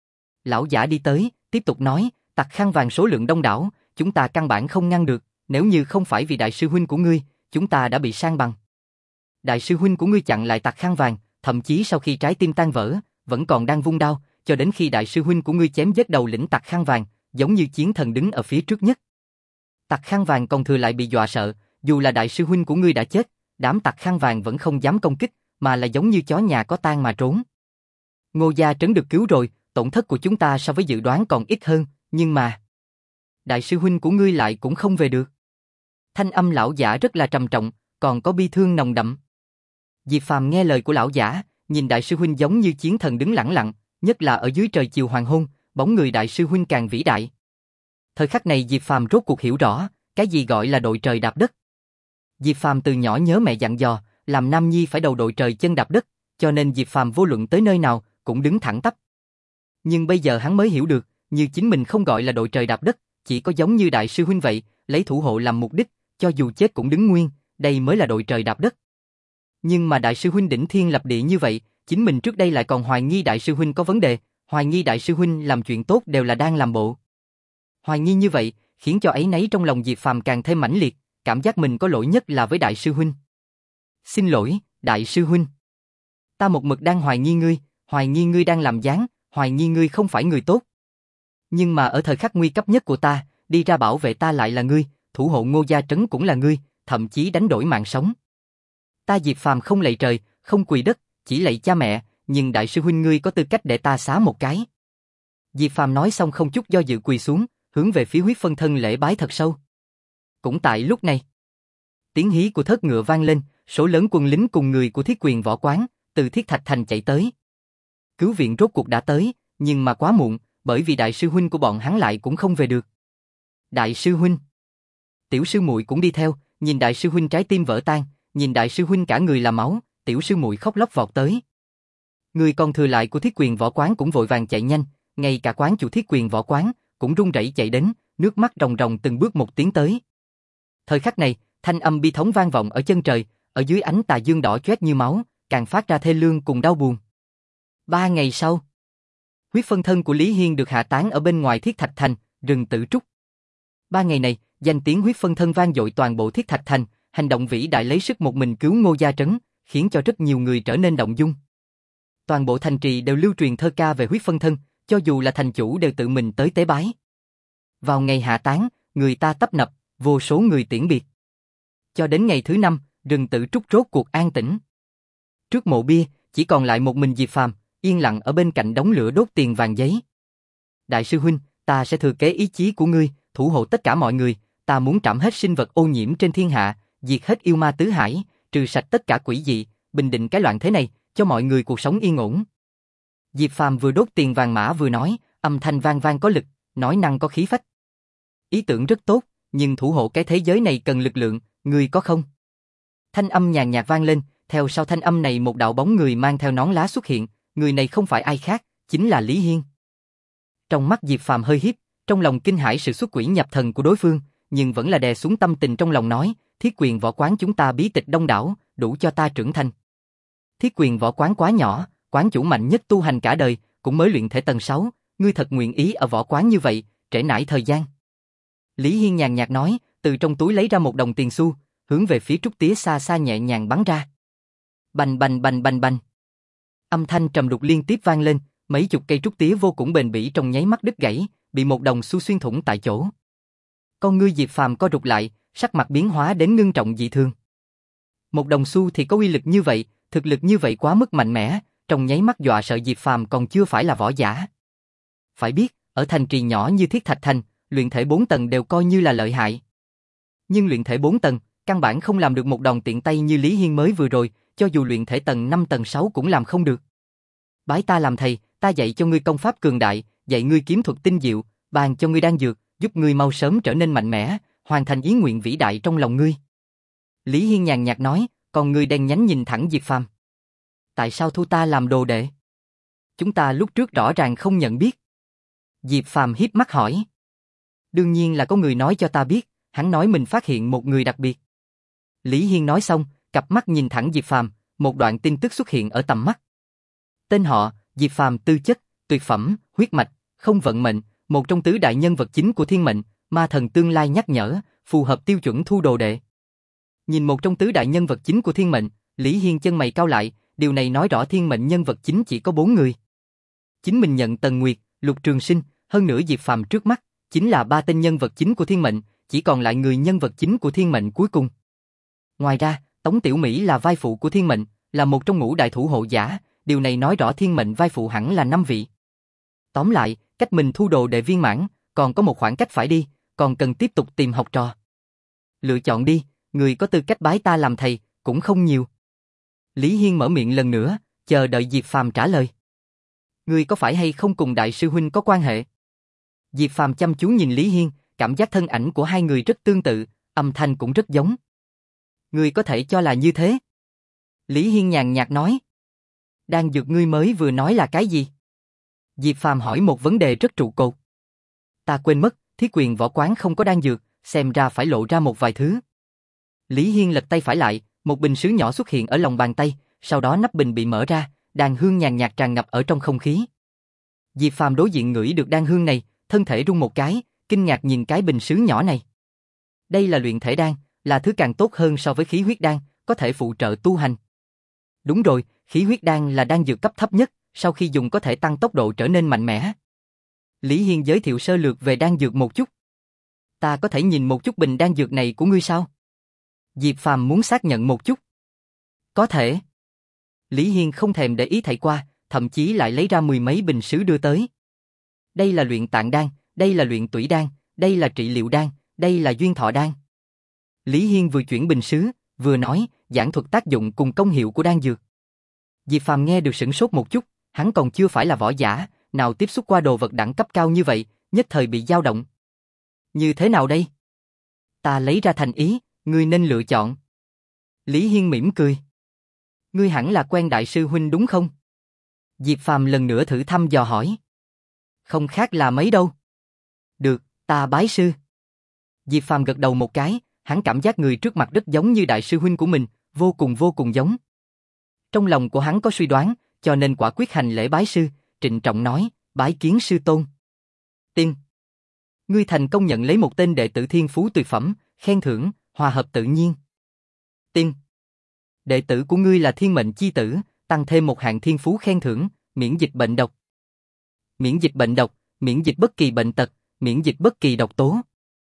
Lão giả đi tới, tiếp tục nói, tặc khăn vàng số lượng đông đảo, chúng ta căn bản không ngăn được, nếu như không phải vì đại sư huynh của ngươi, chúng ta đã bị san bằng. Đại sư huynh của ngươi chặn lại tặc khăn vàng, thậm chí sau khi trái tim tan vỡ, vẫn còn đang vung đao, cho đến khi đại sư huynh của ngươi chém giết đầu lĩnh tặc khăn vàng, giống như chiến thần đứng ở phía trước nhất. Tặc khăn vàng còn thừa lại bị dọa sợ, dù là đại sư huynh của ngươi đã chết, đám tặc khăn vàng vẫn không dám công kích, mà là giống như chó nhà có tang mà trốn. Ngô gia trấn được cứu rồi, tổn thất của chúng ta so với dự đoán còn ít hơn, nhưng mà đại sư huynh của ngươi lại cũng không về được. Thanh âm lão giả rất là trầm trọng, còn có bi thương nồng đậm. Diệp Phàm nghe lời của lão giả, nhìn đại sư huynh giống như chiến thần đứng lẳng lặng, nhất là ở dưới trời chiều hoàng hôn, bóng người đại sư huynh càng vĩ đại. Thời khắc này Diệp Phàm rốt cuộc hiểu rõ, cái gì gọi là đội trời đạp đất. Diệp Phàm từ nhỏ nhớ mẹ dặn dò, làm nam nhi phải đầu đội trời chân đạp đất, cho nên Diệp Phàm vô luận tới nơi nào cũng đứng thẳng tắp. Nhưng bây giờ hắn mới hiểu được, như chính mình không gọi là đội trời đạp đất, chỉ có giống như đại sư huynh vậy, lấy thủ hộ làm mục đích, cho dù chết cũng đứng nguyên, đây mới là đội trời đạp đất. Nhưng mà đại sư huynh đỉnh thiên lập địa như vậy, chính mình trước đây lại còn hoài nghi đại sư huynh có vấn đề, hoài nghi đại sư huynh làm chuyện tốt đều là đang làm bộ. Hoài nghi như vậy, khiến cho áy náy trong lòng Diệp Phàm càng thêm mãnh liệt, cảm giác mình có lỗi nhất là với đại sư huynh. Xin lỗi, đại sư huynh. Ta một mực đang hoài nghi ngươi, hoài nghi ngươi đang làm gián, hoài nghi ngươi không phải người tốt. Nhưng mà ở thời khắc nguy cấp nhất của ta, đi ra bảo vệ ta lại là ngươi, thủ hộ Ngô gia trấn cũng là ngươi, thậm chí đánh đổi mạng sống. Ta Diệp Phàm không lạy trời, không quỳ đất, chỉ lạy cha mẹ, nhưng đại sư huynh ngươi có tư cách để ta xá một cái. Diệp Phàm nói xong không chút do dự quỳ xuống, hướng về phía huyết phân thân lễ bái thật sâu. Cũng tại lúc này, tiếng hí của thớt ngựa vang lên, số lớn quân lính cùng người của Thiết Quyền Võ Quán từ Thiết Thạch Thành chạy tới. Cứu viện rốt cuộc đã tới, nhưng mà quá muộn, bởi vì đại sư huynh của bọn hắn lại cũng không về được. Đại sư huynh. Tiểu sư muội cũng đi theo, nhìn đại sư huynh trái tim vỡ tan, nhìn đại sư huynh cả người là máu, tiểu sư muội khóc lóc vọt tới. Người còn thừa lại của Thiết Quyền Võ Quán cũng vội vàng chạy nhanh, ngay cả quán chủ Thiết Quyền Võ Quán cũng run rẩy chạy đến, nước mắt ròng ròng từng bước một tiến tới. Thời khắc này, thanh âm bi thống vang vọng ở chân trời, ở dưới ánh tà dương đỏ chót như máu, càng phát ra thê lương cùng đau buồn. Ba ngày sau, huyết phân thân của Lý Hiên được hạ táng ở bên ngoài Thiết Thạch Thành, rừng Tử Trúc. Ba ngày này, danh tiếng huyết phân thân vang dội toàn bộ Thiết Thạch Thành, hành động vĩ đại lấy sức một mình cứu Ngô gia trấn, khiến cho rất nhiều người trở nên động dung. Toàn bộ thành trì đều lưu truyền thơ ca về huyết phân thân, cho dù là thành chủ đều tự mình tới tế bái. Vào ngày hạ táng, người ta tấp nập, vô số người tiễn biệt. Cho đến ngày thứ năm, rừng Tử Trúc rốt cuộc an tĩnh. Trước mộ bia, chỉ còn lại một mình Diệp Phàm, yên lặng ở bên cạnh đống lửa đốt tiền vàng giấy. Đại sư huynh, ta sẽ thừa kế ý chí của ngươi, thủ hộ tất cả mọi người, ta muốn trảm hết sinh vật ô nhiễm trên thiên hạ, diệt hết yêu ma tứ hải, trừ sạch tất cả quỷ dị, bình định cái loạn thế này, cho mọi người cuộc sống yên ổn. Diệp Phàm vừa đốt tiền vàng mã vừa nói, âm thanh vang vang có lực, nói năng có khí phách. Ý tưởng rất tốt, nhưng thủ hộ cái thế giới này cần lực lượng, ngươi có không? Thanh âm nhàn nhạt vang lên, theo sau thanh âm này một đạo bóng người mang theo nón lá xuất hiện, người này không phải ai khác, chính là Lý Hiên. Trong mắt Diệp Phàm hơi híp, trong lòng kinh hãi sự xuất quỷ nhập thần của đối phương, nhưng vẫn là đè xuống tâm tình trong lòng nói, Thiết Quyền võ quán chúng ta bí tịch đông đảo, đủ cho ta trưởng thành. Thiết Quyền võ quán quá nhỏ, quán chủ mạnh nhất tu hành cả đời, cũng mới luyện thể tầng sáu, ngươi thật nguyện ý ở võ quán như vậy, trễ nải thời gian. Lý Hiên nhàn nhạt nói, từ trong túi lấy ra một đồng tiền xu, hướng về phía trúc tía xa xa nhẹ nhàng bắn ra. Bành bành bành bành bành. Âm thanh trầm đục liên tiếp vang lên, mấy chục cây trúc tía vô cùng bền bỉ trong nháy mắt đứt gãy, bị một đồng xu xuyên thủng tại chỗ. Con ngươi Diệp Phàm co rụt lại, sắc mặt biến hóa đến ngưng trọng dị thường. Một đồng xu thì có uy lực như vậy, thực lực như vậy quá mức mạnh mẽ, trong nháy mắt dọa sợ Diệp Phàm còn chưa phải là võ giả. Phải biết, ở thành trì nhỏ như Thiết Thạch Thành, luyện thể bốn tầng đều coi như là lợi hại. Nhưng luyện thể bốn tầng, căn bản không làm được một đòn tiện tay như Lý Hiên mới vừa rồi, cho dù luyện thể tầng năm tầng sáu cũng làm không được. Bái ta làm thầy, ta dạy cho ngươi công pháp cường đại, dạy ngươi kiếm thuật tinh diệu, ban cho ngươi đan dược, giúp ngươi mau sớm trở nên mạnh mẽ, hoàn thành ý nguyện vĩ đại trong lòng ngươi. Lý Hiên nhàn nhạt nói, còn ngươi đen nhánh nhìn thẳng Diệp Phàm. Tại sao thu ta làm đồ đệ? Chúng ta lúc trước rõ ràng không nhận biết. Diệp Phàm hiếp mắt hỏi. Đương nhiên là có người nói cho ta biết, hắn nói mình phát hiện một người đặc biệt. Lý Hiên nói xong, cặp mắt nhìn thẳng Diệp Phàm, một đoạn tin tức xuất hiện ở tầm mắt. Tên họ, Diệp Phàm, tư chất, tuyệt phẩm, huyết mạch, không vận mệnh, một trong tứ đại nhân vật chính của thiên mệnh, ma thần tương lai nhắc nhở, phù hợp tiêu chuẩn thu đồ đệ. Nhìn một trong tứ đại nhân vật chính của thiên mệnh, Lý Hiên chân mày cau lại, điều này nói rõ thiên mệnh nhân vật chính chỉ có bốn người. Chính mình nhận Tần Nguyệt, Lục Trường Sinh, hơn nữa Diệp Phàm trước mắt, chính là ba tên nhân vật chính của thiên mệnh, chỉ còn lại người nhân vật chính của thiên mệnh cuối cùng. Ngoài ra, Tống Tiểu Mỹ là vai phụ của thiên mệnh, là một trong ngũ đại thủ hộ giả, điều này nói rõ thiên mệnh vai phụ hẳn là năm vị. Tóm lại, cách mình thu đồ đệ viên mãn, còn có một khoảng cách phải đi, còn cần tiếp tục tìm học trò. Lựa chọn đi, người có tư cách bái ta làm thầy, cũng không nhiều. Lý Hiên mở miệng lần nữa, chờ đợi Diệp Phàm trả lời. Người có phải hay không cùng đại sư huynh có quan hệ? Diệp Phàm chăm chú nhìn Lý Hiên, cảm giác thân ảnh của hai người rất tương tự, âm thanh cũng rất giống. Người có thể cho là như thế. Lý Hiên nhàn nhạt nói. Đan dược ngươi mới vừa nói là cái gì? Diệp Phàm hỏi một vấn đề rất trụ cột. Ta quên mất, Thiết Quyền võ quán không có đan dược, xem ra phải lộ ra một vài thứ. Lý Hiên lật tay phải lại, một bình sứ nhỏ xuất hiện ở lòng bàn tay, sau đó nắp bình bị mở ra, đàn hương nhàn nhạt tràn ngập ở trong không khí. Diệp Phàm đối diện ngửi được đan hương này, thân thể rung một cái, kinh ngạc nhìn cái bình sứ nhỏ này. Đây là luyện thể đan, là thứ càng tốt hơn so với khí huyết đan, có thể phụ trợ tu hành. Đúng rồi, khí huyết đan là đan dược cấp thấp nhất, sau khi dùng có thể tăng tốc độ trở nên mạnh mẽ. Lý Hiên giới thiệu sơ lược về đan dược một chút. Ta có thể nhìn một chút bình đan dược này của ngươi sao? Diệp Phàm muốn xác nhận một chút. Có thể. Lý Hiên không thèm để ý thảy qua, thậm chí lại lấy ra mười mấy bình sứ đưa tới. Đây là luyện tạng đan, đây là luyện tủy đan, đây là trị liệu đan, đây là duyên thọ đan. Lý Hiên vừa chuyển bình sứ, vừa nói, giảng thuật tác dụng cùng công hiệu của đan dược. Diệp Phàm nghe được sửng sốt một chút, hắn còn chưa phải là võ giả, nào tiếp xúc qua đồ vật đẳng cấp cao như vậy, nhất thời bị dao động. Như thế nào đây? Ta lấy ra thành ý, ngươi nên lựa chọn. Lý Hiên mỉm cười. Ngươi hẳn là quen đại sư huynh đúng không? Diệp Phàm lần nữa thử thăm dò hỏi. Không khác là mấy đâu. Được, ta bái sư. Diệp Phàm gật đầu một cái, hắn cảm giác người trước mặt rất giống như đại sư huynh của mình, vô cùng vô cùng giống. Trong lòng của hắn có suy đoán, cho nên quả quyết hành lễ bái sư, trịnh trọng nói, bái kiến sư tôn. Tiên. Ngươi thành công nhận lấy một tên đệ tử thiên phú tuyệt phẩm, khen thưởng, hòa hợp tự nhiên. Tiên. Đệ tử của ngươi là thiên mệnh chi tử, tăng thêm một hạng thiên phú khen thưởng, miễn dịch bệnh độc. Miễn dịch bệnh độc, miễn dịch bất kỳ bệnh tật, miễn dịch bất kỳ độc tố.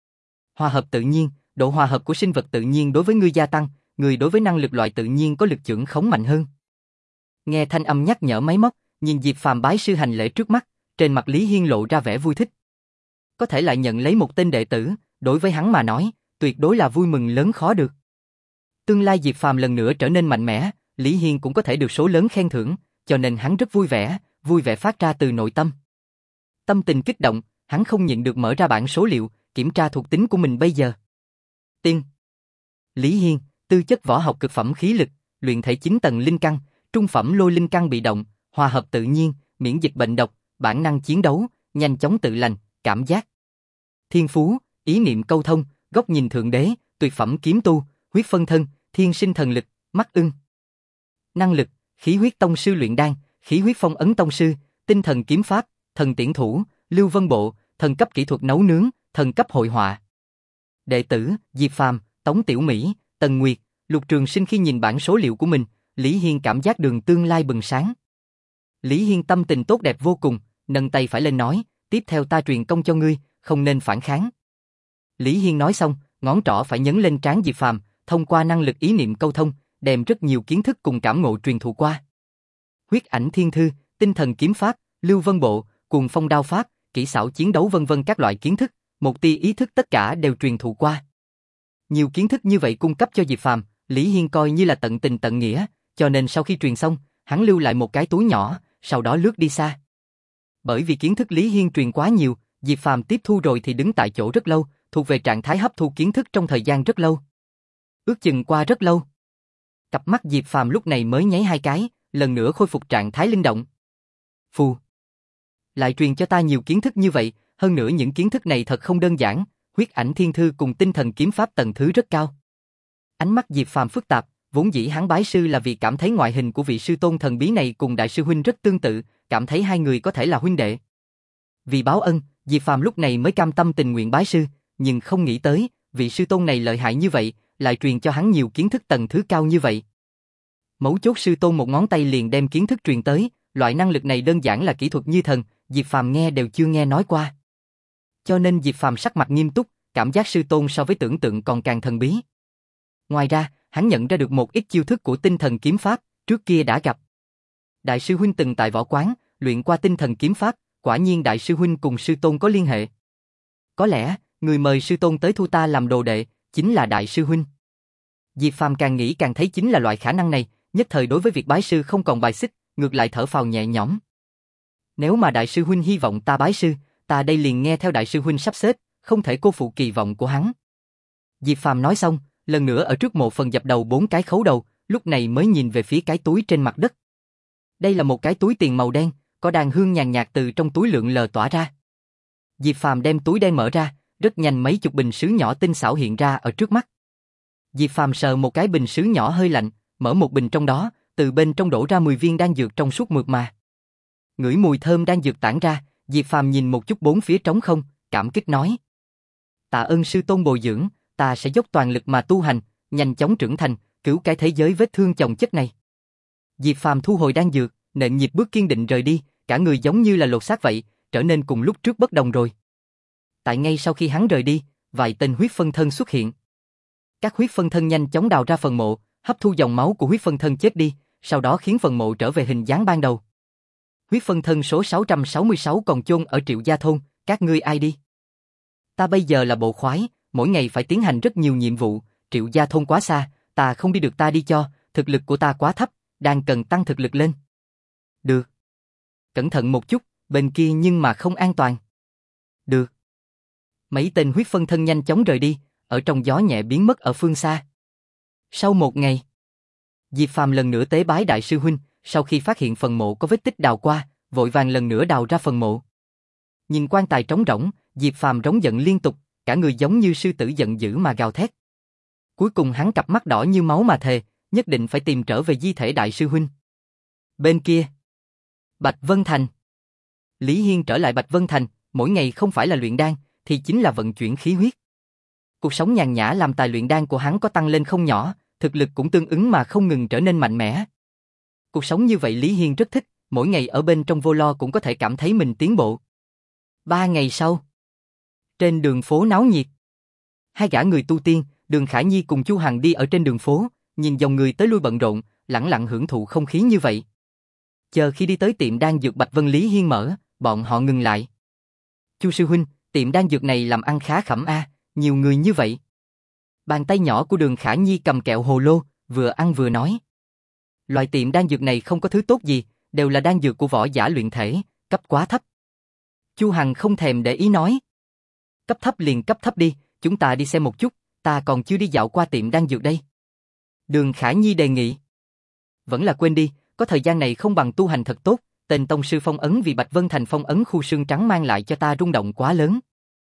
Hòa hợp tự nhiên, độ hòa hợp của sinh vật tự nhiên đối với ngươi gia tăng, người đối với năng lực loại tự nhiên có lực chưởng khống mạnh hơn. Nghe thanh âm nhắc nhở máy móc, nhìn Diệp Phàm bái sư hành lễ trước mắt, Trên mặt Lý Hiên lộ ra vẻ vui thích. Có thể lại nhận lấy một tên đệ tử, đối với hắn mà nói, tuyệt đối là vui mừng lớn khó được. Tương lai Diệp Phàm lần nữa trở nên mạnh mẽ, Lý Hiên cũng có thể được số lớn khen thưởng, cho nên hắn rất vui vẻ, vui vẻ phát ra từ nội tâm. Tâm tình kích động, hắn không nhịn được mở ra bảng số liệu, kiểm tra thuộc tính của mình bây giờ. Tiên Lý Hiên, tư chất võ học cực phẩm khí lực, luyện thể chín tầng linh căn, trung phẩm lôi linh căn bị động, hòa hợp tự nhiên, miễn dịch bệnh độc, bản năng chiến đấu, nhanh chóng tự lành, cảm giác. Thiên phú, ý niệm câu thông, góc nhìn thượng đế, tuyệt phẩm kiếm tu, huyết phân thân, thiên sinh thần lực, mắt ưng. Năng lực, khí huyết tông sư luyện đan, khí huyết phong ấn tông sư, tinh thần kiếm pháp, thần tiễn thủ, lưu vân bộ, thần cấp kỹ thuật nấu nướng, thần cấp hội họa. Đệ tử, Diệp Phàm, Tống Tiểu Mỹ, Tần Nguyệt, Lục Trường Sinh. Khi nhìn bảng số liệu của mình, Lý Hiên cảm giác đường tương lai bừng sáng. Lý Hiên tâm tình tốt đẹp vô cùng, nâng tay phải lên nói, tiếp theo ta truyền công cho ngươi, không nên phản kháng. Lý Hiên nói xong, ngón trỏ phải nhấn lên trán Diệp Phàm, thông qua năng lực ý niệm câu thông, đem rất nhiều kiến thức cùng cảm ngộ truyền thụ qua. Huyết ảnh thiên thư, tinh thần kiếm pháp, lưu vân bộ, cuồng phong đao pháp, kỹ xảo chiến đấu vân vân các loại kiến thức, một tia ý thức tất cả đều truyền thụ qua. Nhiều kiến thức như vậy cung cấp cho Diệp Phàm, Lý Hiên coi như là tận tình tận nghĩa, cho nên sau khi truyền xong, hắn lưu lại một cái túi nhỏ, sau đó lướt đi xa. Bởi vì kiến thức Lý Hiên truyền quá nhiều, Diệp Phàm tiếp thu rồi thì đứng tại chỗ rất lâu, thuộc về trạng thái hấp thu kiến thức trong thời gian rất lâu. Ước chừng qua rất lâu. Cặp mắt Diệp Phàm lúc này mới nháy hai cái, lần nữa khôi phục trạng thái linh động. Phù. Lại truyền cho ta nhiều kiến thức như vậy, hơn nữa những kiến thức này thật không đơn giản, huyết ảnh thiên thư cùng tinh thần kiếm pháp tầng thứ rất cao. Ánh mắt Diệp Phàm phức tạp, vốn dĩ hắn bái sư là vì cảm thấy ngoại hình của vị sư tôn thần bí này cùng đại sư huynh rất tương tự, cảm thấy hai người có thể là huynh đệ. Vì báo ân, Diệp Phàm lúc này mới cam tâm tình nguyện bái sư, nhưng không nghĩ tới, vị sư tôn này lợi hại như vậy, lại truyền cho hắn nhiều kiến thức tầng thứ cao như vậy. Mấu chốt sư tôn một ngón tay liền đem kiến thức truyền tới, loại năng lực này đơn giản là kỹ thuật như thần, Diệp Phàm nghe đều chưa nghe nói qua. Cho nên Diệp Phàm sắc mặt nghiêm túc, cảm giác sư tôn so với tưởng tượng còn càng thần bí. Ngoài ra, hắn nhận ra được một ít chiêu thức của tinh thần kiếm pháp, trước kia đã gặp. Đại sư huynh từng tại võ quán, luyện qua tinh thần kiếm pháp, quả nhiên đại sư huynh cùng sư tôn có liên hệ. Có lẽ, người mời sư tôn tới thu ta làm đồ đệ, chính là đại sư huynh. Diệp Phàm càng nghĩ càng thấy chính là loại khả năng này, nhất thời đối với việc bái sư không còn bài xích, ngược lại thở phào nhẹ nhõm. Nếu mà đại sư huynh hy vọng ta bái sư, ta đây liền nghe theo đại sư huynh sắp xếp, không thể cô phụ kỳ vọng của hắn. Diệp Phàm nói xong, lần nữa ở trước mộ phần dập đầu bốn cái khấu đầu, lúc này mới nhìn về phía cái túi trên mặt đất. Đây là một cái túi tiền màu đen, có đàn hương nhàn nhạt từ trong túi lượn lờ tỏa ra. Diệp Phàm đem túi đen mở ra, rất nhanh mấy chục bình sứ nhỏ tinh xảo hiện ra ở trước mắt. Diệp Phàm sờ một cái bình sứ nhỏ hơi lạnh, mở một bình trong đó, từ bên trong đổ ra mười viên đan dược trong suốt mượt mà. Ngửi mùi thơm đan dược tản ra, Diệp Phàm nhìn một chút bốn phía trống không, cảm kích nói: tạ ơn sư tôn bồi dưỡng, ta sẽ dốc toàn lực mà tu hành, nhanh chóng trưởng thành, cứu cái thế giới vết thương chồng chất này. Diệp Phàm thu hồi đan dược, nện nhịp bước kiên định rời đi, cả người giống như là lột xác vậy, trở nên cùng lúc trước bất đồng rồi. Tại ngay sau khi hắn rời đi, vài tên huyết phân thân xuất hiện. Các huyết phân thân nhanh chóng đào ra phần mộ, hấp thu dòng máu của huyết phân thân chết đi, sau đó khiến phần mộ trở về hình dáng ban đầu. Huyết phân thân số sáu trăm sáu mươi sáu còn chôn ở Triệu Gia thôn, các ngươi ai đi? Ta bây giờ là bộ khoái, mỗi ngày phải tiến hành rất nhiều nhiệm vụ, Triệu Gia thôn quá xa, ta không đi được ta đi cho, thực lực của ta quá thấp, đang cần tăng thực lực lên. Được. Cẩn thận một chút, bên kia nhưng mà không an toàn. Được. Mấy tên huyết phân thân nhanh chóng rời đi, ở trong gió nhẹ biến mất ở phương xa. Sau một ngày, Diệp Phàm lần nữa tế bái đại sư huynh, sau khi phát hiện phần mộ có vết tích đào qua, vội vàng lần nữa đào ra phần mộ. Nhìn quan tài trống rỗng, Diệp Phàm rống giận liên tục, cả người giống như sư tử giận dữ mà gào thét. Cuối cùng hắn cặp mắt đỏ như máu mà thề, nhất định phải tìm trở về di thể đại sư huynh. Bên kia, Bạch Vân Thành. Lý Hiên trở lại Bạch Vân Thành, mỗi ngày không phải là luyện đan, thì chính là vận chuyển khí huyết. Cuộc sống nhàn nhã làm tài luyện đan của hắn có tăng lên không nhỏ, thực lực cũng tương ứng mà không ngừng trở nên mạnh mẽ. Cuộc sống như vậy Lý Hiên rất thích, mỗi ngày ở bên trong vô lo cũng có thể cảm thấy mình tiến bộ. Ba ngày sau, trên đường phố náo nhiệt, hai gã người tu tiên, Đường Khả Nhi cùng Chu Hằng đi ở trên đường phố, nhìn dòng người tới lui bận rộn, lẳng lặng hưởng thụ không khí như vậy. Chờ khi đi tới tiệm đan dược Bạch Vân Lý Hiên mở, bọn họ ngừng lại. Chu sư huynh, tiệm đan dược này làm ăn khá khẩm a, nhiều người như vậy. Bàn tay nhỏ của Đường Khả Nhi cầm kẹo hồ lô, vừa ăn vừa nói. Loại tiệm đan dược này không có thứ tốt gì, đều là đan dược của võ giả luyện thể, cấp quá thấp. Chu Hằng không thèm để ý nói. Cấp thấp liền cấp thấp đi, chúng ta đi xem một chút, ta còn chưa đi dạo qua tiệm đan dược đây. Đường Khả Nhi đề nghị. Vẫn là quên đi, có thời gian này không bằng tu hành thật tốt, tên tông sư phong ấn vì Bạch Vân Thành phong ấn khu xương trắng mang lại cho ta rung động quá lớn.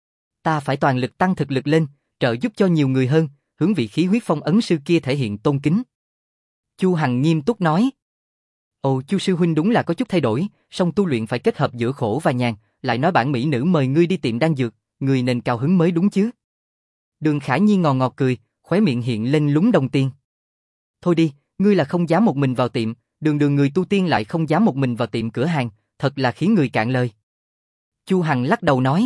Ta phải toàn lực tăng thực lực lên, trợ giúp cho nhiều người hơn, hướng vị khí huyết phong ấn sư kia thể hiện tôn kính. Chu Hằng nghiêm túc nói. Ồ, Chu sư huynh đúng là có chút thay đổi, song tu luyện phải kết hợp giữa khổ và nhàn, lại nói bản mỹ nữ mời ngươi đi tiệm đan dược, người nên cao hứng mới đúng chứ. Đường Khả Nhi ngọt ngọt cười, khóe miệng hiện lên lúng đồng tiền. Thôi đi, ngươi là không dám một mình vào tiệm, đường đường người tu tiên lại không dám một mình vào tiệm cửa hàng, thật là khiến người cạn lời. Chu Hằng lắc đầu nói.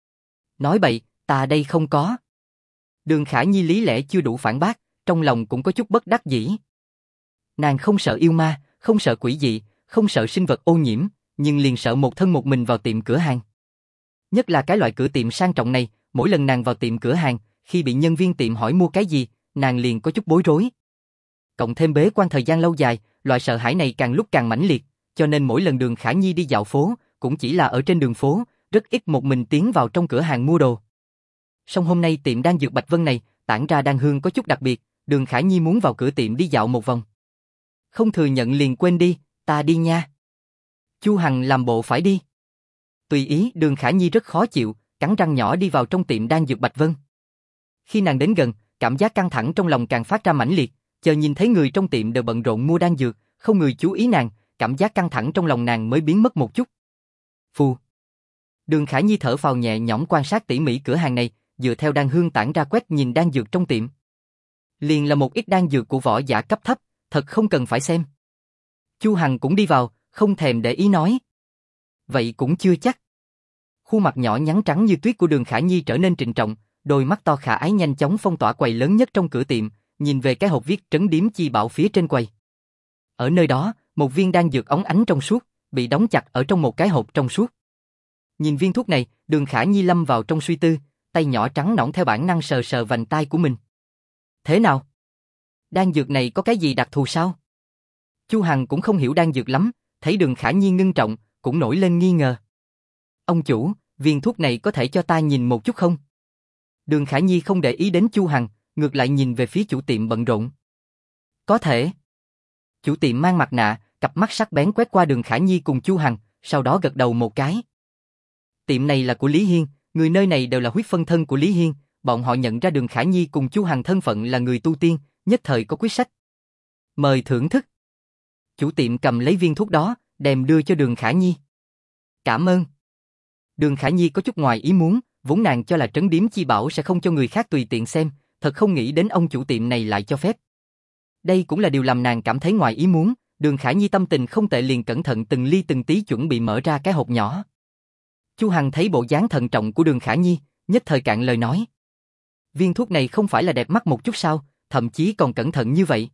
Nói bậy, ta đây không có. Đường Khả Nhi lý lẽ chưa đủ phản bác, trong lòng cũng có chút bất đắc dĩ. Nàng không sợ yêu ma, không sợ quỷ dị, không sợ sinh vật ô nhiễm, nhưng liền sợ một thân một mình vào tiệm cửa hàng. Nhất là cái loại cửa tiệm sang trọng này, mỗi lần nàng vào tiệm cửa hàng, khi bị nhân viên tiệm hỏi mua cái gì, nàng liền có chút bối rối. Cộng thêm bế quan thời gian lâu dài, loại sợ hãi này càng lúc càng mãnh liệt, cho nên mỗi lần Đường Khả Nhi đi dạo phố, cũng chỉ là ở trên đường phố, rất ít một mình tiến vào trong cửa hàng mua đồ. Song hôm nay tiệm đan dược Bạch Vân này, tản ra đan hương có chút đặc biệt, Đường Khả Nhi muốn vào cửa tiệm đi dạo một vòng. Không thừa nhận liền quên đi, ta đi nha. Chu Hằng làm bộ phải đi. Tùy ý, Đường Khả Nhi rất khó chịu, cắn răng nhỏ đi vào trong tiệm đan dược Bạch Vân. Khi nàng đến gần, cảm giác căng thẳng trong lòng càng phát ra mãnh liệt, chờ nhìn thấy người trong tiệm đều bận rộn mua đan dược, không người chú ý nàng, cảm giác căng thẳng trong lòng nàng mới biến mất một chút. Phù. Đường Khả Nhi thở phào nhẹ nhõm quan sát tỉ mỉ cửa hàng này, dựa theo đan hương tản ra quét nhìn đan dược trong tiệm. Liền là một ít đan dược của võ giả cấp thấp, thật không cần phải xem. Chu Hằng cũng đi vào, không thèm để ý nói. Vậy cũng chưa chắc. Khuôn mặt nhỏ nhắn trắng như tuyết của Đường Khả Nhi trở nên trịnh trọng, đôi mắt to khả ái nhanh chóng phong tỏa quầy lớn nhất trong cửa tiệm, nhìn về cái hộp viết Trấn Điếm Chi Bảo phía trên quầy. Ở nơi đó, một viên đan dược óng ánh trong suốt, bị đóng chặt ở trong một cái hộp trong suốt. Nhìn viên thuốc này, Đường Khả Nhi lâm vào trong suy tư, tay nhỏ trắng nõn theo bản năng sờ sờ vành tai của mình. Thế nào? Đan dược này có cái gì đặc thù sao? Chu Hằng cũng không hiểu đan dược lắm, thấy Đường Khả Nhi ngưng trọng, cũng nổi lên nghi ngờ. Ông chủ, viên thuốc này có thể cho ta nhìn một chút không? Đường Khả Nhi không để ý đến Chu Hằng, ngược lại nhìn về phía chủ tiệm bận rộn. Có thể. Chủ tiệm mang mặt nạ, cặp mắt sắc bén quét qua Đường Khả Nhi cùng Chu Hằng, sau đó gật đầu một cái. Tiệm này là của Lý Hiên, người nơi này đều là huyết phân thân của Lý Hiên, bọn họ nhận ra Đường Khả Nhi cùng Chu Hằng thân phận là người tu tiên, nhất thời có quyết sách. Mời thưởng thức. Chủ tiệm cầm lấy viên thuốc đó, đem đưa cho Đường Khả Nhi. Cảm ơn. Đường Khả Nhi có chút ngoài ý muốn, vốn nàng cho là Trấn Điếm Chi Bảo sẽ không cho người khác tùy tiện xem, thật không nghĩ đến ông chủ tiệm này lại cho phép. Đây cũng là điều làm nàng cảm thấy ngoài ý muốn, Đường Khả Nhi tâm tình không tệ liền cẩn thận từng ly từng tí chuẩn bị mở ra cái hộp nhỏ. Chu Hằng thấy bộ dáng thận trọng của Đường Khả Nhi, nhất thời cạn lời nói. Viên thuốc này không phải là đẹp mắt một chút sao, thậm chí còn cẩn thận như vậy.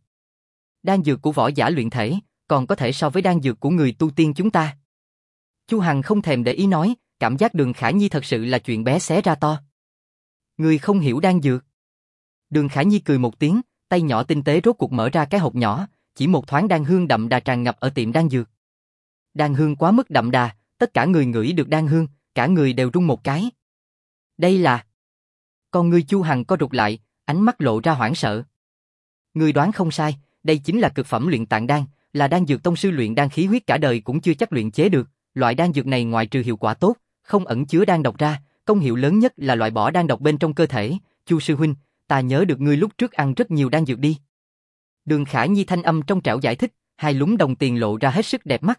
Đan dược của võ giả luyện thể, còn có thể so với đan dược của người tu tiên chúng ta. Chu Hằng không thèm để ý nói, cảm giác Đường Khả Nhi thật sự là chuyện bé xé ra to. Người không hiểu đan dược. Đường Khả Nhi cười một tiếng, tay nhỏ tinh tế rốt cuộc mở ra cái hộp nhỏ, chỉ một thoáng đan hương đậm đà tràn ngập ở tiệm đan dược. Đan hương quá mức đậm đà, tất cả người ngửi được đan hương, cả người đều rung một cái. Đây là... Con ngươi Chu Hằng co rụt lại, ánh mắt lộ ra hoảng sợ. Ngươi đoán không sai, đây chính là cực phẩm luyện tạng đan, là đan dược tông sư luyện đan khí huyết cả đời cũng chưa chắc luyện chế được. Loại đan dược này ngoại trừ hiệu quả tốt, không ẩn chứa đan độc ra, công hiệu lớn nhất là loại bỏ đan độc bên trong cơ thể. Chu sư huynh, ta nhớ được ngươi lúc trước ăn rất nhiều đan dược đi. Đường Khả Nhi thanh âm trong trẻo giải thích, hai lúm đồng tiền lộ ra hết sức đẹp mắt.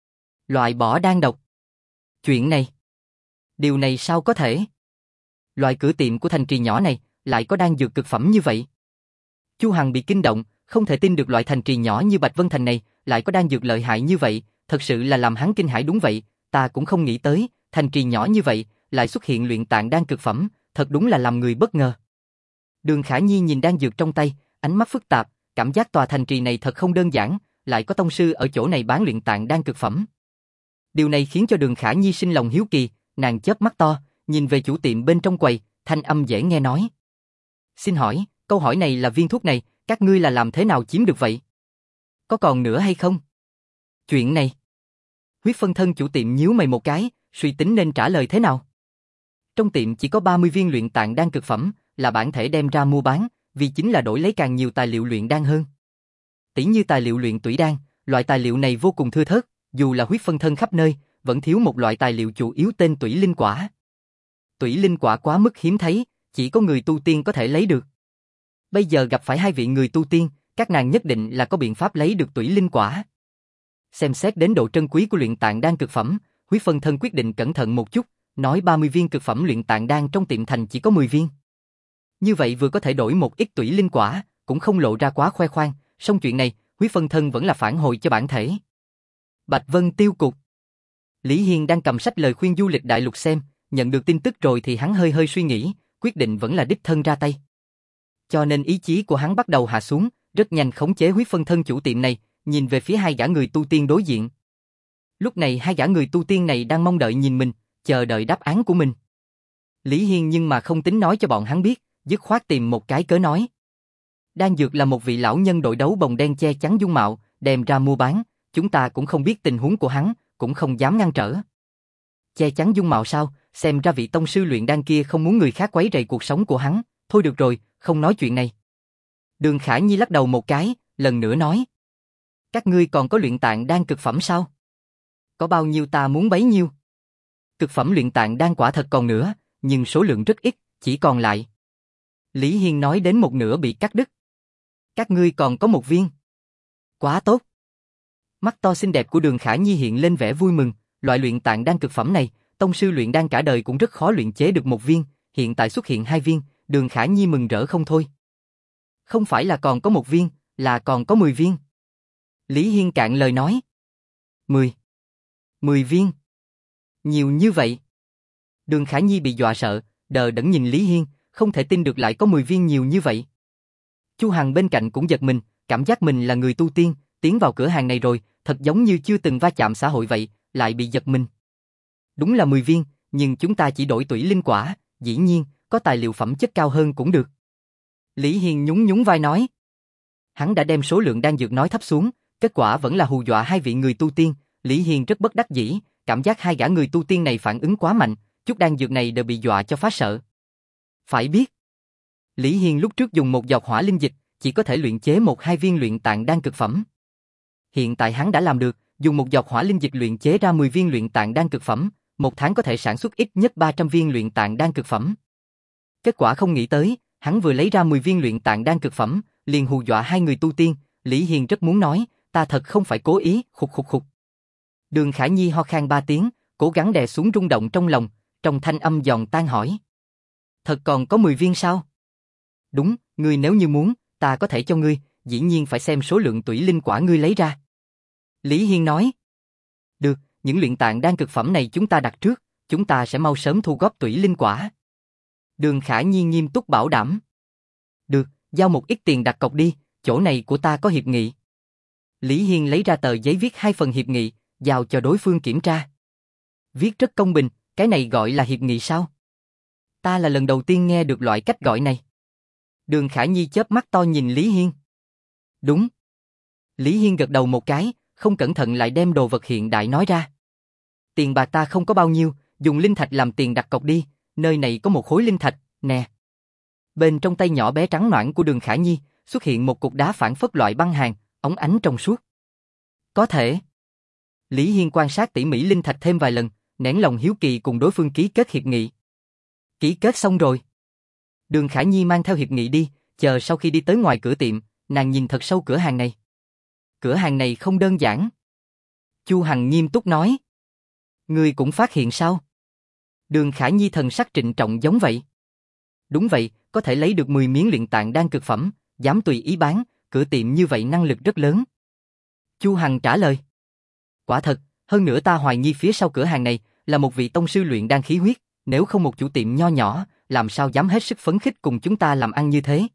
Loại bỏ đan độc. Chuyện này. Điều này sao có thể? Loại cửa tiệm của thành trì nhỏ này lại có đan dược cực phẩm như vậy. Chu Hằng bị kinh động, không thể tin được loại thành trì nhỏ như Bạch Vân Thành này lại có đan dược lợi hại như vậy, thật sự là làm hắn kinh hãi. Đúng vậy, ta cũng không nghĩ tới, thành trì nhỏ như vậy lại xuất hiện luyện tạng đan cực phẩm, thật đúng là làm người bất ngờ. Đường Khả Nhi nhìn đan dược trong tay, ánh mắt phức tạp, cảm giác tòa thành trì này thật không đơn giản, lại có tông sư ở chỗ này bán luyện tạng đan cực phẩm. Điều này khiến cho Đường Khả Nhi sinh lòng hiếu kỳ, nàng chớp mắt to, nhìn về chủ tiệm bên trong quầy, thanh âm dễ nghe nói. Xin hỏi, câu hỏi này là viên thuốc này, các ngươi là làm thế nào chiếm được vậy? Có còn nữa hay không? Chuyện này. Huyết phân thân chủ tiệm nhíu mày một cái, suy tính nên trả lời thế nào. Trong tiệm chỉ có ba mươi viên luyện tạng đan cực phẩm, là bản thể đem ra mua bán, vì chính là đổi lấy càng nhiều tài liệu luyện đan hơn. Tỷ như tài liệu luyện tủy đan, loại tài liệu này vô cùng thưa thớt, dù là huyết phân thân khắp nơi, vẫn thiếu một loại tài liệu chủ yếu tên tủy linh quả. Tủy linh quả quá mức hiếm thấy, chỉ có người tu tiên có thể lấy được. Bây giờ gặp phải hai vị người tu tiên, các nàng nhất định là có biện pháp lấy được tủy linh quả. Xem xét đến độ trân quý của luyện tạng đan cực phẩm, huyết phân thân quyết định cẩn thận một chút, nói ba mươi viên cực phẩm luyện tạng đan trong tiệm thành chỉ có mười viên. Như vậy vừa có thể đổi một ít tủy linh quả, cũng không lộ ra quá khoe khoang, song chuyện này, huyết phân thân vẫn là phản hồi cho bản thể. Bạch Vân tiêu cục. Lý Hiên đang cầm sách lời khuyên du lịch đại lục xem, nhận được tin tức rồi thì hắn hơi hơi suy nghĩ, quyết định vẫn là đích thân ra tay. Cho nên ý chí của hắn bắt đầu hạ xuống, rất nhanh khống chế huyết phân thân chủ tiệm này, nhìn về phía hai gã người tu tiên đối diện. Lúc này hai gã người tu tiên này đang mong đợi nhìn mình, chờ đợi đáp án của mình. Lý Hiên nhưng mà không tính nói cho bọn hắn biết, dứt khoát tìm một cái cớ nói. Đan dược là một vị lão nhân đội đấu bồng đen che chắn dung mạo, đem ra mua bán, chúng ta cũng không biết tình huống của hắn, cũng không dám ngăn trở. Che chắn dung mạo sao, xem ra vị tông sư luyện đan kia không muốn người khác quấy rầy cuộc sống của hắn, thôi được rồi, không nói chuyện này. Đường Khả Nhi lắc đầu một cái, lần nữa nói. Các ngươi còn có luyện tạng đan cực phẩm sao? Có bao nhiêu ta muốn bấy nhiêu. Cực phẩm luyện tạng đan quả thật còn nữa, nhưng số lượng rất ít, chỉ còn lại. Lý Hiên nói đến một nửa bị cắt đứt. Các ngươi còn có một viên. Quá tốt. Mắt to xinh đẹp của Đường Khả Nhi hiện lên vẻ vui mừng, loại luyện tạng đan cực phẩm này, tông sư luyện đan cả đời cũng rất khó luyện chế được một viên, hiện tại xuất hiện hai viên, Đường Khả Nhi mừng rỡ không thôi. Không phải là còn có một viên, là còn có mười viên. Lý Hiên cạn lời nói. Mười. Mười viên. Nhiều như vậy. Đường Khả Nhi bị dọa sợ, đờ đẫn nhìn Lý Hiên, không thể tin được lại có mười viên nhiều như vậy. Chu Hằng bên cạnh cũng giật mình, cảm giác mình là người tu tiên, tiến vào cửa hàng này rồi, thật giống như chưa từng va chạm xã hội vậy, lại bị giật mình. Đúng là mười viên, nhưng chúng ta chỉ đổi tủy linh quả, dĩ nhiên, có tài liệu phẩm chất cao hơn cũng được. Lý Hiên nhún nhún vai nói. Hắn đã đem số lượng đan dược nói thấp xuống, kết quả vẫn là hù dọa hai vị người tu tiên, Lý Hiên rất bất đắc dĩ, cảm giác hai gã người tu tiên này phản ứng quá mạnh, chút đan dược này đều bị dọa cho phá sợ. Phải biết, Lý Hiên lúc trước dùng một giọt hỏa linh dịch, chỉ có thể luyện chế một hai viên luyện tạng đan cực phẩm. Hiện tại hắn đã làm được, dùng một giọt hỏa linh dịch luyện chế ra mười viên luyện tạng đan cực phẩm, một tháng có thể sản xuất ít nhất ba trăm viên luyện tạng đan cực phẩm. Kết quả không nghĩ tới, hắn vừa lấy ra mười viên luyện tạng đan cực phẩm, liền hù dọa hai người tu tiên, Lý Hiên rất muốn nói, ta thật không phải cố ý, khục khục khục. Đường Khả Nhi ho khan ba tiếng, cố gắng đè xuống rung động trong lòng, trong thanh âm giòn tan hỏi. Thật còn có mười viên sao? Đúng, ngươi nếu như muốn, ta có thể cho ngươi, dĩ nhiên phải xem số lượng tủy linh quả ngươi lấy ra. Lý Hiên nói. Được, những luyện tạng đan cực phẩm này chúng ta đặt trước, chúng ta sẽ mau sớm thu góp tủy linh quả. Đường Khả Nhi nghiêm túc bảo đảm. Được, giao một ít tiền đặt cọc đi, chỗ này của ta có hiệp nghị. Lý Hiên lấy ra tờ giấy viết hai phần hiệp nghị, giao cho đối phương kiểm tra. Viết rất công bình, cái này gọi là hiệp nghị sao? Ta là lần đầu tiên nghe được loại cách gọi này. Đường Khả Nhi chớp mắt to nhìn Lý Hiên. Đúng. Lý Hiên gật đầu một cái, không cẩn thận lại đem đồ vật hiện đại nói ra. Tiền bạc ta không có bao nhiêu, dùng linh thạch làm tiền đặt cọc đi, nơi này có một khối linh thạch, nè. Bên trong tay nhỏ bé trắng nõn của Đường Khả Nhi, xuất hiện một cục đá phản phất loại băng hàn, óng ánh trong suốt. Có thể. Lý Hiên quan sát tỉ mỉ linh thạch thêm vài lần, nén lòng hiếu kỳ cùng đối phương ký kết hiệp nghị. Ký kết xong rồi. Đường Khả Nhi mang theo hiệp nghị đi, chờ sau khi đi tới ngoài cửa tiệm, nàng nhìn thật sâu cửa hàng này. Cửa hàng này không đơn giản. Chu Hằng nghiêm túc nói. Ngươi cũng phát hiện sao? Đường Khả Nhi thần sắc trịnh trọng giống vậy. Đúng vậy, có thể lấy được mười miếng luyện tạng đan cực phẩm, dám tùy ý bán, cửa tiệm như vậy năng lực rất lớn. Chu Hằng trả lời. Quả thật, hơn nữa ta hoài nghi phía sau cửa hàng này là một vị tông sư luyện đan khí huyết, nếu không một chủ tiệm nho nhỏ, làm sao dám hết sức phấn khích cùng chúng ta làm ăn như thế.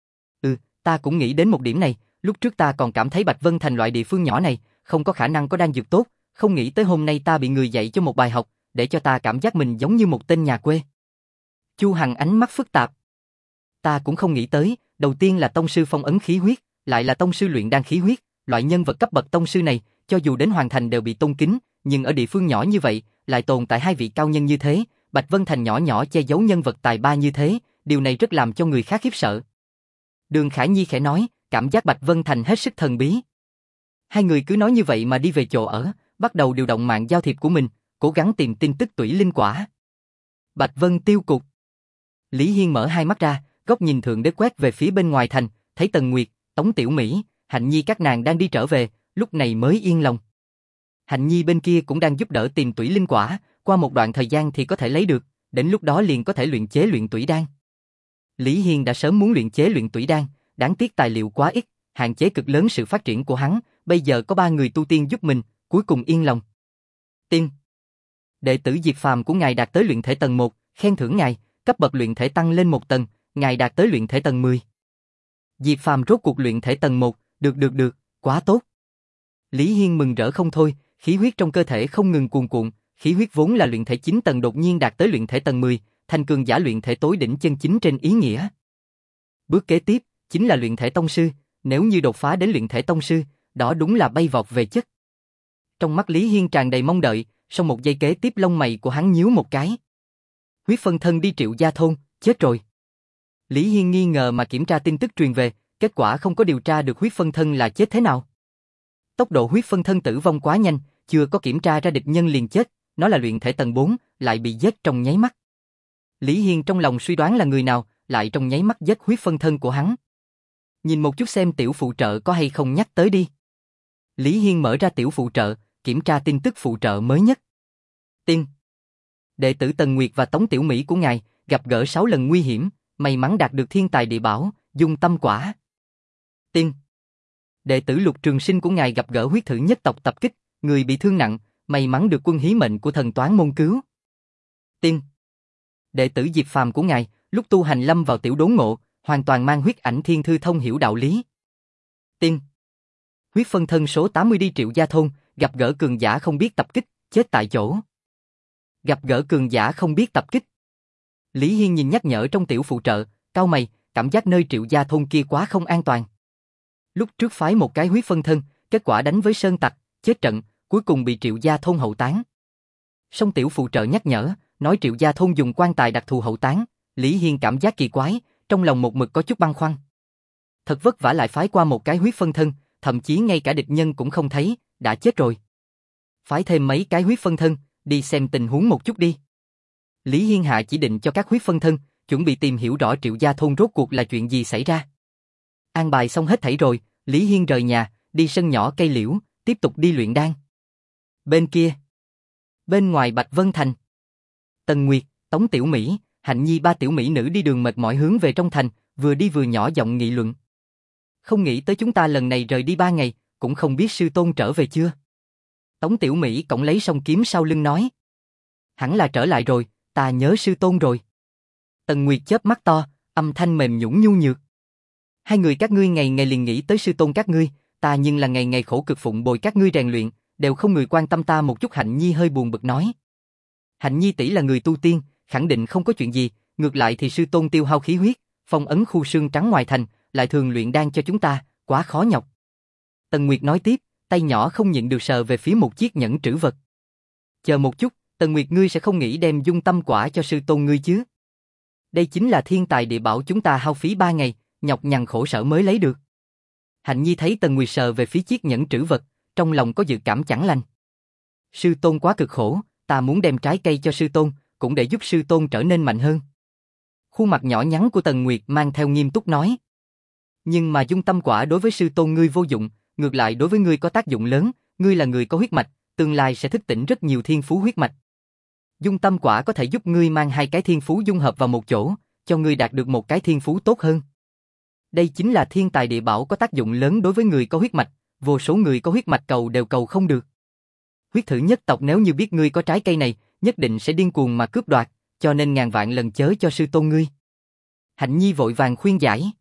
Ừ, ta cũng nghĩ đến một điểm này, lúc trước ta còn cảm thấy Bạch Vân Thành loại địa phương nhỏ này, không có khả năng có đan dược tốt, Không nghĩ tới hôm nay ta bị người dạy cho một bài học, để cho ta cảm giác mình giống như một tên nhà quê. Chu Hằng ánh mắt phức tạp. Ta cũng không nghĩ tới, đầu tiên là tông sư phong ấn khí huyết, lại là tông sư luyện đan khí huyết, loại nhân vật cấp bậc tông sư này, cho dù đến Hoàng Thành đều bị tôn kính, nhưng ở địa phương nhỏ như vậy, lại tồn tại hai vị cao nhân như thế, Bạch Vân Thành nhỏ nhỏ che giấu nhân vật tài ba như thế, điều này rất làm cho người khác khiếp sợ. Đường Khải Nhi khẽ nói, cảm giác Bạch Vân Thành hết sức thần bí. Hai người cứ nói như vậy mà đi về chỗ ở, bắt đầu điều động mạng giao thiệp của mình, cố gắng tìm tin tức tủy linh quả. Bạch Vân tiêu cục. Lý Hiên mở hai mắt ra, góc nhìn thượng đế quét về phía bên ngoài thành, thấy Tần Nguyệt, Tống Tiểu Mỹ, Hạnh Nhi các nàng đang đi trở về, lúc này mới yên lòng. Hạnh Nhi bên kia cũng đang giúp đỡ tìm tủy linh quả, qua một đoạn thời gian thì có thể lấy được, đến lúc đó liền có thể luyện chế luyện tủy đan. Lý Hiên đã sớm muốn luyện chế luyện tủy đan, đáng tiếc tài liệu quá ít, hạn chế cực lớn sự phát triển của hắn, bây giờ có ba người tu tiên giúp mình, cuối cùng yên lòng. Tiên. Đệ tử Diệp Phàm của ngài đạt tới luyện thể tầng một, khen thưởng ngài, cấp bậc luyện thể tăng lên một tầng, ngài đạt tới luyện thể tầng mười. Diệp Phàm rốt cuộc luyện thể tầng một, được được được, quá tốt. Lý Hiên mừng rỡ không thôi, khí huyết trong cơ thể không ngừng cuồn cuộn, khí huyết vốn là luyện thể chín tầng đột nhiên đạt tới luyện thể tầng mười, thành cường giả luyện thể tối đỉnh chân chính trên ý nghĩa. Bước kế tiếp chính là luyện thể tông sư, nếu như đột phá đến luyện thể tông sư, đó đúng là bay vọt về chất. Trong mắt Lý Hiên tràn đầy mong đợi, sau một giây kế tiếp lông mày của hắn nhíu một cái. Huyết phân thân đi Triệu Gia thôn, chết rồi. Lý Hiên nghi ngờ mà kiểm tra tin tức truyền về, kết quả không có điều tra được huyết phân thân là chết thế nào. Tốc độ huyết phân thân tử vong quá nhanh, chưa có kiểm tra ra địch nhân liền chết, nó là luyện thể tầng bốn, lại bị giết trong nháy mắt. Lý Hiên trong lòng suy đoán là người nào, lại trong nháy mắt giết huyết phân thân của hắn. Nhìn một chút xem tiểu phụ trợ có hay không nhắc tới đi. Lý Hiên mở ra tiểu phụ trợ, kiểm tra tin tức phụ trợ mới nhất. Tiên. Đệ tử Tần Nguyệt và Tống Tiểu Mỹ của ngài gặp gỡ sáu lần nguy hiểm, may mắn đạt được thiên tài địa bảo, dung tâm quả. Tiên. Đệ tử Lục Trường Sinh của ngài gặp gỡ huyết thử nhất tộc tập kích, người bị thương nặng, may mắn được quân hí mệnh của thần toán môn cứu. Tiên. Đệ tử Diệp Phàm của ngài lúc tu hành lâm vào tiểu đốn ngộ, hoàn toàn mang huyết ảnh thiên thư thông hiểu đạo lý. Tiên. Huyết phân thân số tám mươi đi Triệu Gia thôn, gặp gỡ cường giả không biết tập kích, chết tại chỗ. Gặp gỡ cường giả không biết tập kích. Lý Hiên nhìn nhắc nhở trong tiểu phụ trợ, cau mày, cảm giác nơi Triệu Gia thôn kia quá không an toàn. Lúc trước phái một cái huyết phân thân, kết quả đánh với sơn tặc, chết trận, cuối cùng bị Triệu Gia thôn hậu táng. Song tiểu phụ trợ nhắc nhở, nói Triệu Gia thôn dùng quan tài đặc thù hậu táng, Lý Hiên cảm giác kỳ quái, trong lòng một mực có chút băn khoăn. Thật vất vả lại phái qua một cái huyết phân thân, thậm chí ngay cả địch nhân cũng không thấy, đã chết rồi. Phái thêm mấy cái huyết phân thân, đi xem tình huống một chút đi. Lý Hiên hạ chỉ định cho các huyết phân thân, chuẩn bị tìm hiểu rõ Triệu Gia thôn rốt cuộc là chuyện gì xảy ra. An bài xong hết thảy rồi, Lý Hiên rời nhà, đi sân nhỏ cây liễu, tiếp tục đi luyện đan. Bên kia, bên ngoài Bạch Vân Thành, Tần Nguyệt, Tống Tiểu Mỹ, Hạnh Nhi ba tiểu mỹ nữ đi đường mệt mỏi hướng về trong thành, vừa đi vừa nhỏ giọng nghị luận. Không nghĩ tới chúng ta lần này rời đi ba ngày, cũng không biết sư tôn trở về chưa. Tống Tiểu Mỹ cõng lấy song kiếm sau lưng nói. Hẳn là trở lại rồi, ta nhớ sư tôn rồi. Tần Nguyệt chớp mắt to, âm thanh mềm nhũn nhu nhược. Hai người các ngươi ngày ngày liền nghĩ tới sư tôn các ngươi, ta nhưng là ngày ngày khổ cực phụng bồi các ngươi rèn luyện, đều không người quan tâm ta một chút. Hạnh Nhi hơi buồn bực nói. Hạnh Nhi tỷ là người tu tiên, khẳng định không có chuyện gì, ngược lại thì sư tôn tiêu hao khí huyết, phong ấn khu xương trắng ngoài thành, lại thường luyện đan cho chúng ta, quá khó nhọc. Tần Nguyệt nói tiếp, tay nhỏ không nhịn được sờ về phía một chiếc nhẫn trữ vật. Chờ một chút, Tần Nguyệt ngươi sẽ không nghĩ đem dung tâm quả cho sư tôn ngươi chứ? Đây chính là thiên tài địa bảo chúng ta hao phí ba ngày, nhọc nhằn khổ sở mới lấy được. Hạnh Nhi thấy Tần Nguyệt sờ về phía chiếc nhẫn trữ vật, trong lòng có dự cảm chẳng lành. Sư tôn quá cực khổ, ta muốn đem trái cây cho sư tôn, cũng để giúp sư tôn trở nên mạnh hơn. Khuôn mặt nhỏ nhắn của Tần Nguyệt mang theo nghiêm túc nói. Nhưng mà dung tâm quả đối với sư tôn ngươi vô dụng, ngược lại đối với ngươi có tác dụng lớn, ngươi là người có huyết mạch, tương lai sẽ thức tỉnh rất nhiều thiên phú huyết mạch. Dung tâm quả có thể giúp ngươi mang hai cái thiên phú dung hợp vào một chỗ, cho ngươi đạt được một cái thiên phú tốt hơn. Đây chính là thiên tài địa bảo có tác dụng lớn đối với người có huyết mạch, vô số người có huyết mạch cầu đều cầu không được. Huyết thử nhất tộc nếu như biết ngươi có trái cây này, nhất định sẽ điên cuồng mà cướp đoạt, cho nên ngàn vạn lần chớ cho sư tôn ngươi. Hạnh Nhi vội vàng khuyên giải.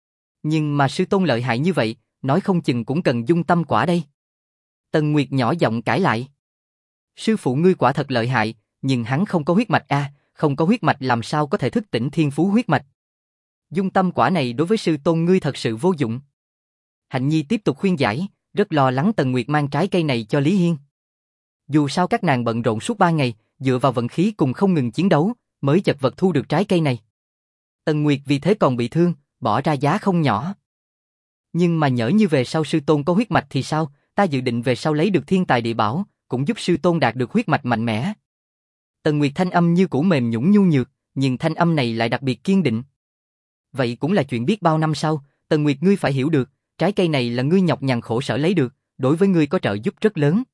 Nhưng mà sư tôn lợi hại như vậy, nói không chừng cũng cần dung tâm quả đây. Tần Nguyệt nhỏ giọng cãi lại. Sư phụ ngươi quả thật lợi hại, nhưng hắn không có huyết mạch a, không có huyết mạch làm sao có thể thức tỉnh thiên phú huyết mạch. Dung tâm quả này đối với sư tôn ngươi thật sự vô dụng. Hạnh Nhi tiếp tục khuyên giải, rất lo lắng Tần Nguyệt mang trái cây này cho Lý Hiên. Dù sao các nàng bận rộn suốt ba ngày, dựa vào vận khí cùng không ngừng chiến đấu, mới chật vật thu được trái cây này. Tần Nguyệt vì thế còn bị thương, bỏ ra giá không nhỏ. Nhưng mà nhỡ như về sau sư tôn có huyết mạch thì sao, ta dự định về sau lấy được thiên tài địa bảo, cũng giúp sư tôn đạt được huyết mạch mạnh mẽ. Tần Nguyệt thanh âm như cũ mềm nhũn nhu nhược, nhưng thanh âm này lại đặc biệt kiên định. Vậy cũng là chuyện biết bao năm sau, Tần Nguyệt ngươi phải hiểu được, trái cây này là ngươi nhọc nhằn khổ sở lấy được, đối với ngươi có trợ giúp rất lớn.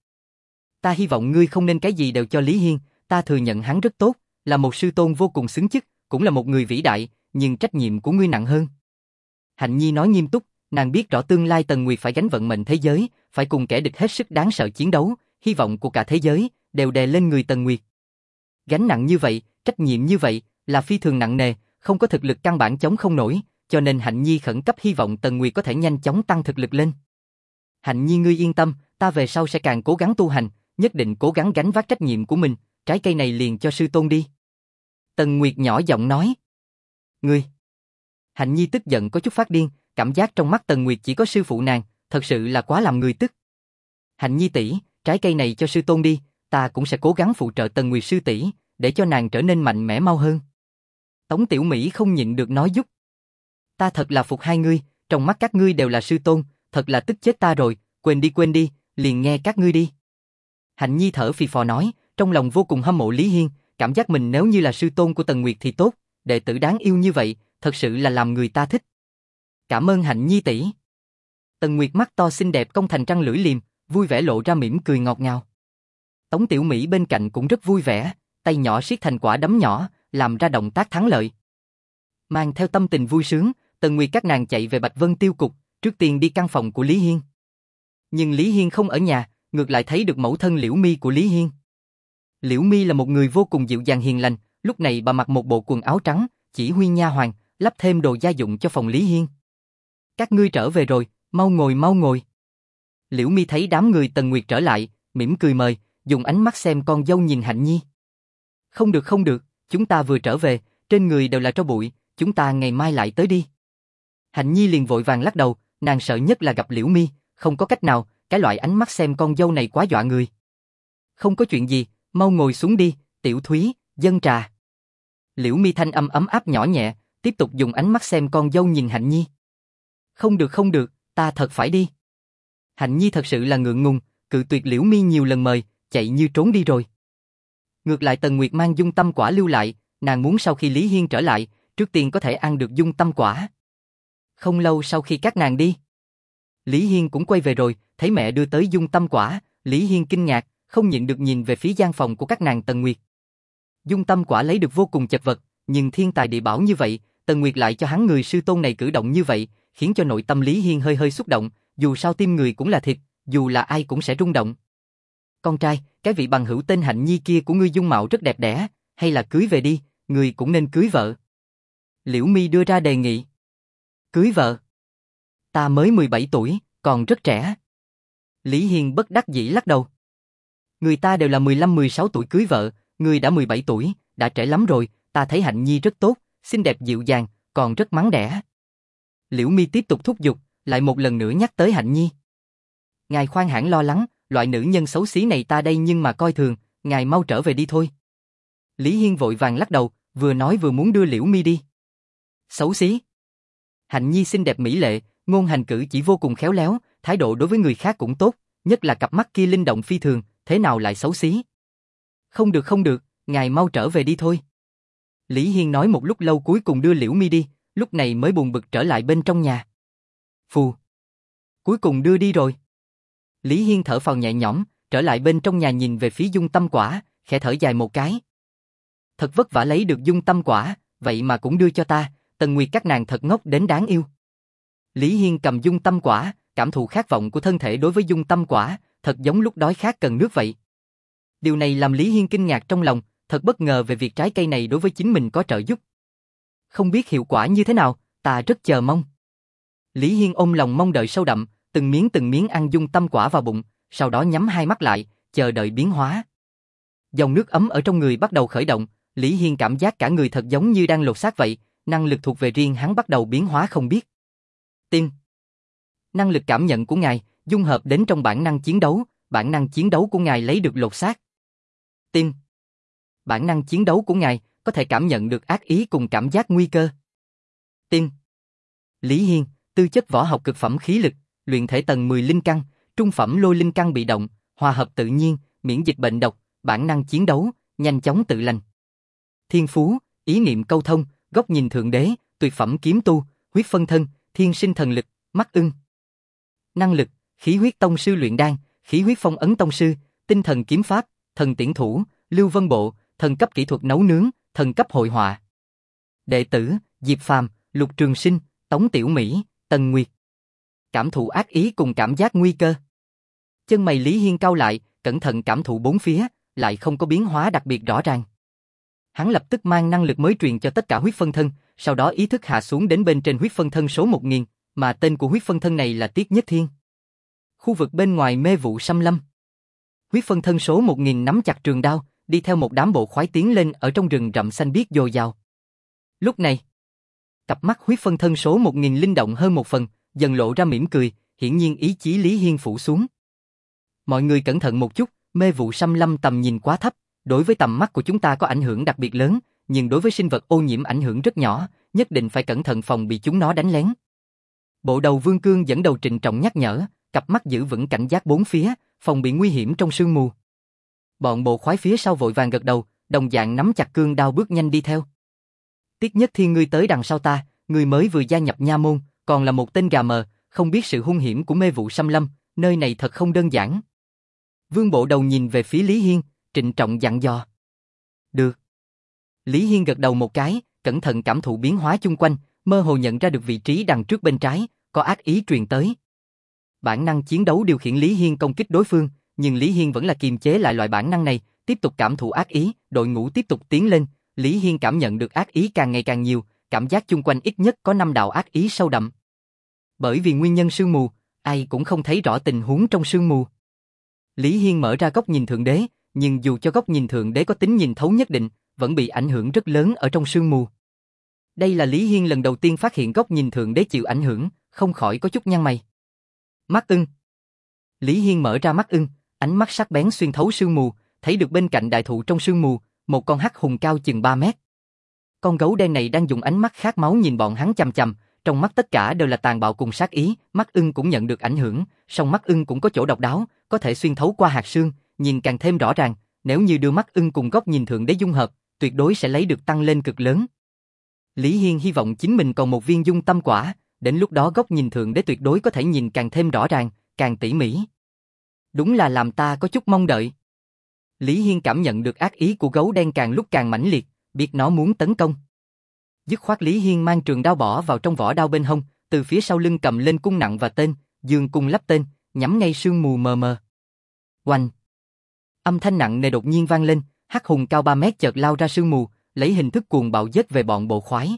Ta hy vọng ngươi không nên cái gì đều cho Lý Hiên, ta thừa nhận hắn rất tốt, là một sư tôn vô cùng xứng chức, cũng là một người vĩ đại, nhưng trách nhiệm của ngươi nặng hơn. Hạnh Nhi nói nghiêm túc, nàng biết rõ tương lai Tần Nguyệt phải gánh vận mệnh thế giới, phải cùng kẻ địch hết sức đáng sợ chiến đấu, hy vọng của cả thế giới đều đè lên người Tần Nguyệt. Gánh nặng như vậy, trách nhiệm như vậy, là phi thường nặng nề, không có thực lực căn bản chống không nổi, cho nên Hạnh Nhi khẩn cấp hy vọng Tần Nguyệt có thể nhanh chóng tăng thực lực lên. Hạnh Nhi ngươi yên tâm, ta về sau sẽ càng cố gắng tu hành, nhất định cố gắng gánh vác trách nhiệm của mình, trái cây này liền cho sư tôn đi. Tần Nguyệt nhỏ giọng nói. Ngươi. Hạnh Nhi tức giận có chút phát điên, cảm giác trong mắt Tần Nguyệt chỉ có sư phụ nàng, thật sự là quá làm người tức. Hạnh Nhi tỷ, trái cây này cho sư tôn đi, ta cũng sẽ cố gắng phụ trợ Tần Nguyệt sư tỷ, để cho nàng trở nên mạnh mẽ mau hơn. Tống Tiểu Mỹ không nhịn được nói giúp. Ta thật là phục hai ngươi, trong mắt các ngươi đều là sư tôn, thật là tức chết ta rồi, quên đi quên đi, liền nghe các ngươi đi. Hạnh Nhi thở phì phò nói, trong lòng vô cùng hâm mộ Lý Hiên, cảm giác mình nếu như là sư tôn của Tần Nguyệt thì tốt, đệ tử đáng yêu như vậy, thật sự là làm người ta thích. Cảm ơn Hạnh Nhi tỷ. Tần Nguyệt mắt to xinh đẹp cong thành trăng lưỡi liềm, vui vẻ lộ ra mỉm cười ngọt ngào. Tống Tiểu Mỹ bên cạnh cũng rất vui vẻ, tay nhỏ siết thành quả đấm nhỏ, làm ra động tác thắng lợi. Mang theo tâm tình vui sướng, Tần Nguyệt các nàng chạy về Bạch Vân Tiêu Cục, trước tiên đi căn phòng của Lý Hiên. Nhưng Lý Hiên không ở nhà, ngược lại thấy được mẫu thân Liễu Mi của Lý Hiên. Liễu Mi là một người vô cùng dịu dàng hiền lành, lúc này bà mặc một bộ quần áo trắng, chỉ huy nha hoàn, lắp thêm đồ gia dụng cho phòng Lý Hiên. Các ngươi trở về rồi, mau ngồi mau ngồi. Liễu Mi thấy đám người Tần Nguyệt trở lại, mỉm cười mời, dùng ánh mắt xem con dâu nhìn Hạnh Nhi. Không được không được, chúng ta vừa trở về, trên người đều là tro bụi, chúng ta ngày mai lại tới đi. Hạnh Nhi liền vội vàng lắc đầu, nàng sợ nhất là gặp Liễu Mi, không có cách nào, cái loại ánh mắt xem con dâu này quá dọa người. Không có chuyện gì, mau ngồi xuống đi, Tiểu Thúy, dâng trà. Liễu Mi thanh âm ấm áp nhỏ nhẹ, tiếp tục dùng ánh mắt xem con dâu nhìn Hạnh Nhi. Không được không được, ta thật phải đi. Hạnh Nhi thật sự là ngượng ngùng, cự tuyệt Liễu Mi nhiều lần mời, chạy như trốn đi rồi. Ngược lại Tần Nguyệt mang dung tâm quả lưu lại, nàng muốn sau khi Lý Hiên trở lại, trước tiên có thể ăn được dung tâm quả. Không lâu sau khi các nàng đi, Lý Hiên cũng quay về rồi, thấy mẹ đưa tới dung tâm quả, Lý Hiên kinh ngạc, không nhịn được nhìn về phía gian phòng của các nàng Tần Nguyệt. Dung tâm quả lấy được vô cùng chật vật, nhưng thiên tài địa bảo như vậy, Tần Nguyệt lại cho hắn người sư tôn này cử động như vậy, khiến cho nội tâm Lý Hiên hơi hơi xúc động, dù sao tim người cũng là thịt, dù là ai cũng sẽ rung động. Con trai, cái vị bằng hữu tên Hạnh Nhi kia của ngươi dung mạo rất đẹp đẽ, hay là cưới về đi, ngươi cũng nên cưới vợ. Liễu Mi đưa ra đề nghị. Cưới vợ? Ta mới mười bảy tuổi, còn rất trẻ. Lý Hiên bất đắc dĩ lắc đầu. Người ta đều là mười lăm mười sáu tuổi cưới vợ, ngươi đã mười bảy tuổi, đã trẻ lắm rồi, ta thấy Hạnh Nhi rất tốt, xinh đẹp dịu dàng, còn rất mắn đẻ. Liễu Mi tiếp tục thúc giục, lại một lần nữa nhắc tới Hạnh Nhi. Ngài khoan hãn lo lắng, loại nữ nhân xấu xí này ta đây nhưng mà coi thường, ngài mau trở về đi thôi. Lý Hiên vội vàng lắc đầu, vừa nói vừa muốn đưa Liễu Mi đi. Xấu xí? Hạnh Nhi xinh đẹp mỹ lệ, ngôn hành cử chỉ vô cùng khéo léo, thái độ đối với người khác cũng tốt, nhất là cặp mắt kia linh động phi thường, thế nào lại xấu xí? Không được không được, ngài mau trở về đi thôi. Lý Hiên nói một lúc lâu cuối cùng đưa Liễu Mi đi, lúc này mới buồn bực trở lại bên trong nhà. Phù. Cuối cùng đưa đi rồi. Lý Hiên thở phào nhẹ nhõm, trở lại bên trong nhà nhìn về phía dung tâm quả, khẽ thở dài một cái. Thật vất vả lấy được dung tâm quả, vậy mà cũng đưa cho ta, Tần Nguyệt các nàng thật ngốc đến đáng yêu. Lý Hiên cầm dung tâm quả, cảm thụ khát vọng của thân thể đối với dung tâm quả, thật giống lúc đói khát cần nước vậy. Điều này làm Lý Hiên kinh ngạc trong lòng, thật bất ngờ về việc trái cây này đối với chính mình có trợ giúp. Không biết hiệu quả như thế nào, ta rất chờ mong. Lý Hiên ôm lòng mong đợi sâu đậm, từng miếng từng miếng ăn dung tâm quả vào bụng, sau đó nhắm hai mắt lại, chờ đợi biến hóa. Dòng nước ấm ở trong người bắt đầu khởi động, Lý Hiên cảm giác cả người thật giống như đang lột xác vậy, năng lực thuộc về riêng hắn bắt đầu biến hóa không biết. Tim. Năng lực cảm nhận của ngài, dung hợp đến trong bản năng chiến đấu, bản năng chiến đấu của ngài lấy được lột xác. Tim. Bản năng chiến đấu của ngài, có thể cảm nhận được ác ý cùng cảm giác nguy cơ. Tim. Lý Hiên, tư chất võ học cực phẩm khí lực, luyện thể tầng mười linh căn, trung phẩm lôi linh căn bị động, hòa hợp tự nhiên, miễn dịch bệnh độc, bản năng chiến đấu, nhanh chóng tự lành. Thiên phú, ý niệm câu thông, góc nhìn thượng đế, tuyệt phẩm kiếm tu, huyết phân thân, thiên sinh thần lực, mắt ưng. Năng lực, khí huyết tông sư luyện đan, khí huyết phong ấn tông sư, tinh thần kiếm pháp, thần tiễn thủ, lưu vân bộ, thần cấp kỹ thuật nấu nướng, thần cấp hội họa. Đệ tử, Diệp Phàm, Lục Trường Sinh, Tống Tiểu Mỹ, Tần Nguyệt. Cảm thụ ác ý cùng cảm giác nguy cơ. Chân mày Lý Hiên cau lại, cẩn thận cảm thụ bốn phía, lại không có biến hóa đặc biệt rõ ràng. Hắn lập tức mang năng lực mới truyền cho tất cả huyết phân thân, sau đó ý thức hạ xuống đến bên trên huyết phân thân số một nghìn, mà tên của huyết phân thân này là Tiết Nhất Thiên. Khu vực bên ngoài mê vụ xâm lâm. Huyết phân thân số một nghìn nắm chặt trường đao, đi theo một đám bộ khoái tiến lên ở trong rừng rậm xanh biếc dồi dào. Lúc này, cặp mắt huyết phân thân số một nghìn linh động hơn một phần, dần lộ ra mỉm cười, hiển nhiên ý chí Lý Hiên phủ xuống. Mọi người cẩn thận một chút, mê vụ xâm lâm tầm nhìn quá thấp, đối với tầm mắt của chúng ta có ảnh hưởng đặc biệt lớn, nhưng đối với sinh vật ô nhiễm ảnh hưởng rất nhỏ, nhất định phải cẩn thận phòng bị chúng nó đánh lén. Bộ đầu Vương Cương dẫn đầu trịnh trọng nhắc nhở, cặp mắt giữ vững cảnh giác bốn phía, phòng bị nguy hiểm trong sương mù. Bọn bộ khoái phía sau vội vàng gật đầu, đồng dạng nắm chặt cương đao bước nhanh đi theo. Tiết Nhất Thiên, ngươi tới đằng sau ta, ngươi mới vừa gia nhập nha môn, còn là một tên gà mờ, không biết sự hung hiểm của mê vụ xâm lâm, nơi này thật không đơn giản. Vương bộ đầu nhìn về phía Lý Hiên, trịnh trọng dặn dò. Được. Lý Hiên gật đầu một cái, cẩn thận cảm thụ biến hóa chung quanh, mơ hồ nhận ra được vị trí đằng trước bên trái, có ác ý truyền tới. Bản năng chiến đấu điều khiển Lý Hiên công kích đối phương, nhưng Lý Hiên vẫn là kiềm chế lại loại bản năng này, tiếp tục cảm thụ ác ý, đội ngũ tiếp tục tiến lên, Lý Hiên cảm nhận được ác ý càng ngày càng nhiều, cảm giác chung quanh ít nhất có năm đạo ác ý sâu đậm. Bởi vì nguyên nhân sương mù, ai cũng không thấy rõ tình huống trong sương mù. Lý Hiên mở ra góc nhìn thượng đế, nhưng dù cho góc nhìn thượng đế có tính nhìn thấu nhất định, vẫn bị ảnh hưởng rất lớn ở trong sương mù. Đây là Lý Hiên lần đầu tiên phát hiện góc nhìn thượng đế chịu ảnh hưởng, không khỏi có chút nhăn mày. Mắt ưng. Lý Hiên mở ra mắt ưng, ánh mắt sắc bén xuyên thấu sương mù, thấy được bên cạnh đại thụ trong sương mù, một con hắc hùng cao chừng ba mét. Con gấu đen này đang dùng ánh mắt khát máu nhìn bọn hắn chằm chằm, trong mắt tất cả đều là tàn bạo cùng sát ý, mắt ưng cũng nhận được ảnh hưởng, song mắt ưng cũng có chỗ độc đáo, có thể xuyên thấu qua hạt xương, nhìn càng thêm rõ ràng, nếu như đưa mắt ưng cùng góc nhìn thượng đế dung hợp, tuyệt đối sẽ lấy được tăng lên cực lớn. Lý Hiên hy vọng chính mình còn một viên dung tâm quả, đến lúc đó góc nhìn thượng đế tuyệt đối có thể nhìn càng thêm rõ ràng, càng tỉ mỉ. Đúng là làm ta có chút mong đợi. Lý Hiên cảm nhận được ác ý của gấu đen càng lúc càng mãnh liệt, biết nó muốn tấn công. Dứt khoát Lý Hiên mang trường đao bỏ vào trong vỏ đao bên hông, từ phía sau lưng cầm lên cung nặng và tên, dương cung lắp tên, nhắm ngay sương mù mờ mờ. Oanh! Âm thanh nặng nề đột nhiên vang lên, hắc hùng cao ba mét chợt lao ra sương mù, lấy hình thức cuồng bạo giết về bọn bộ khoái.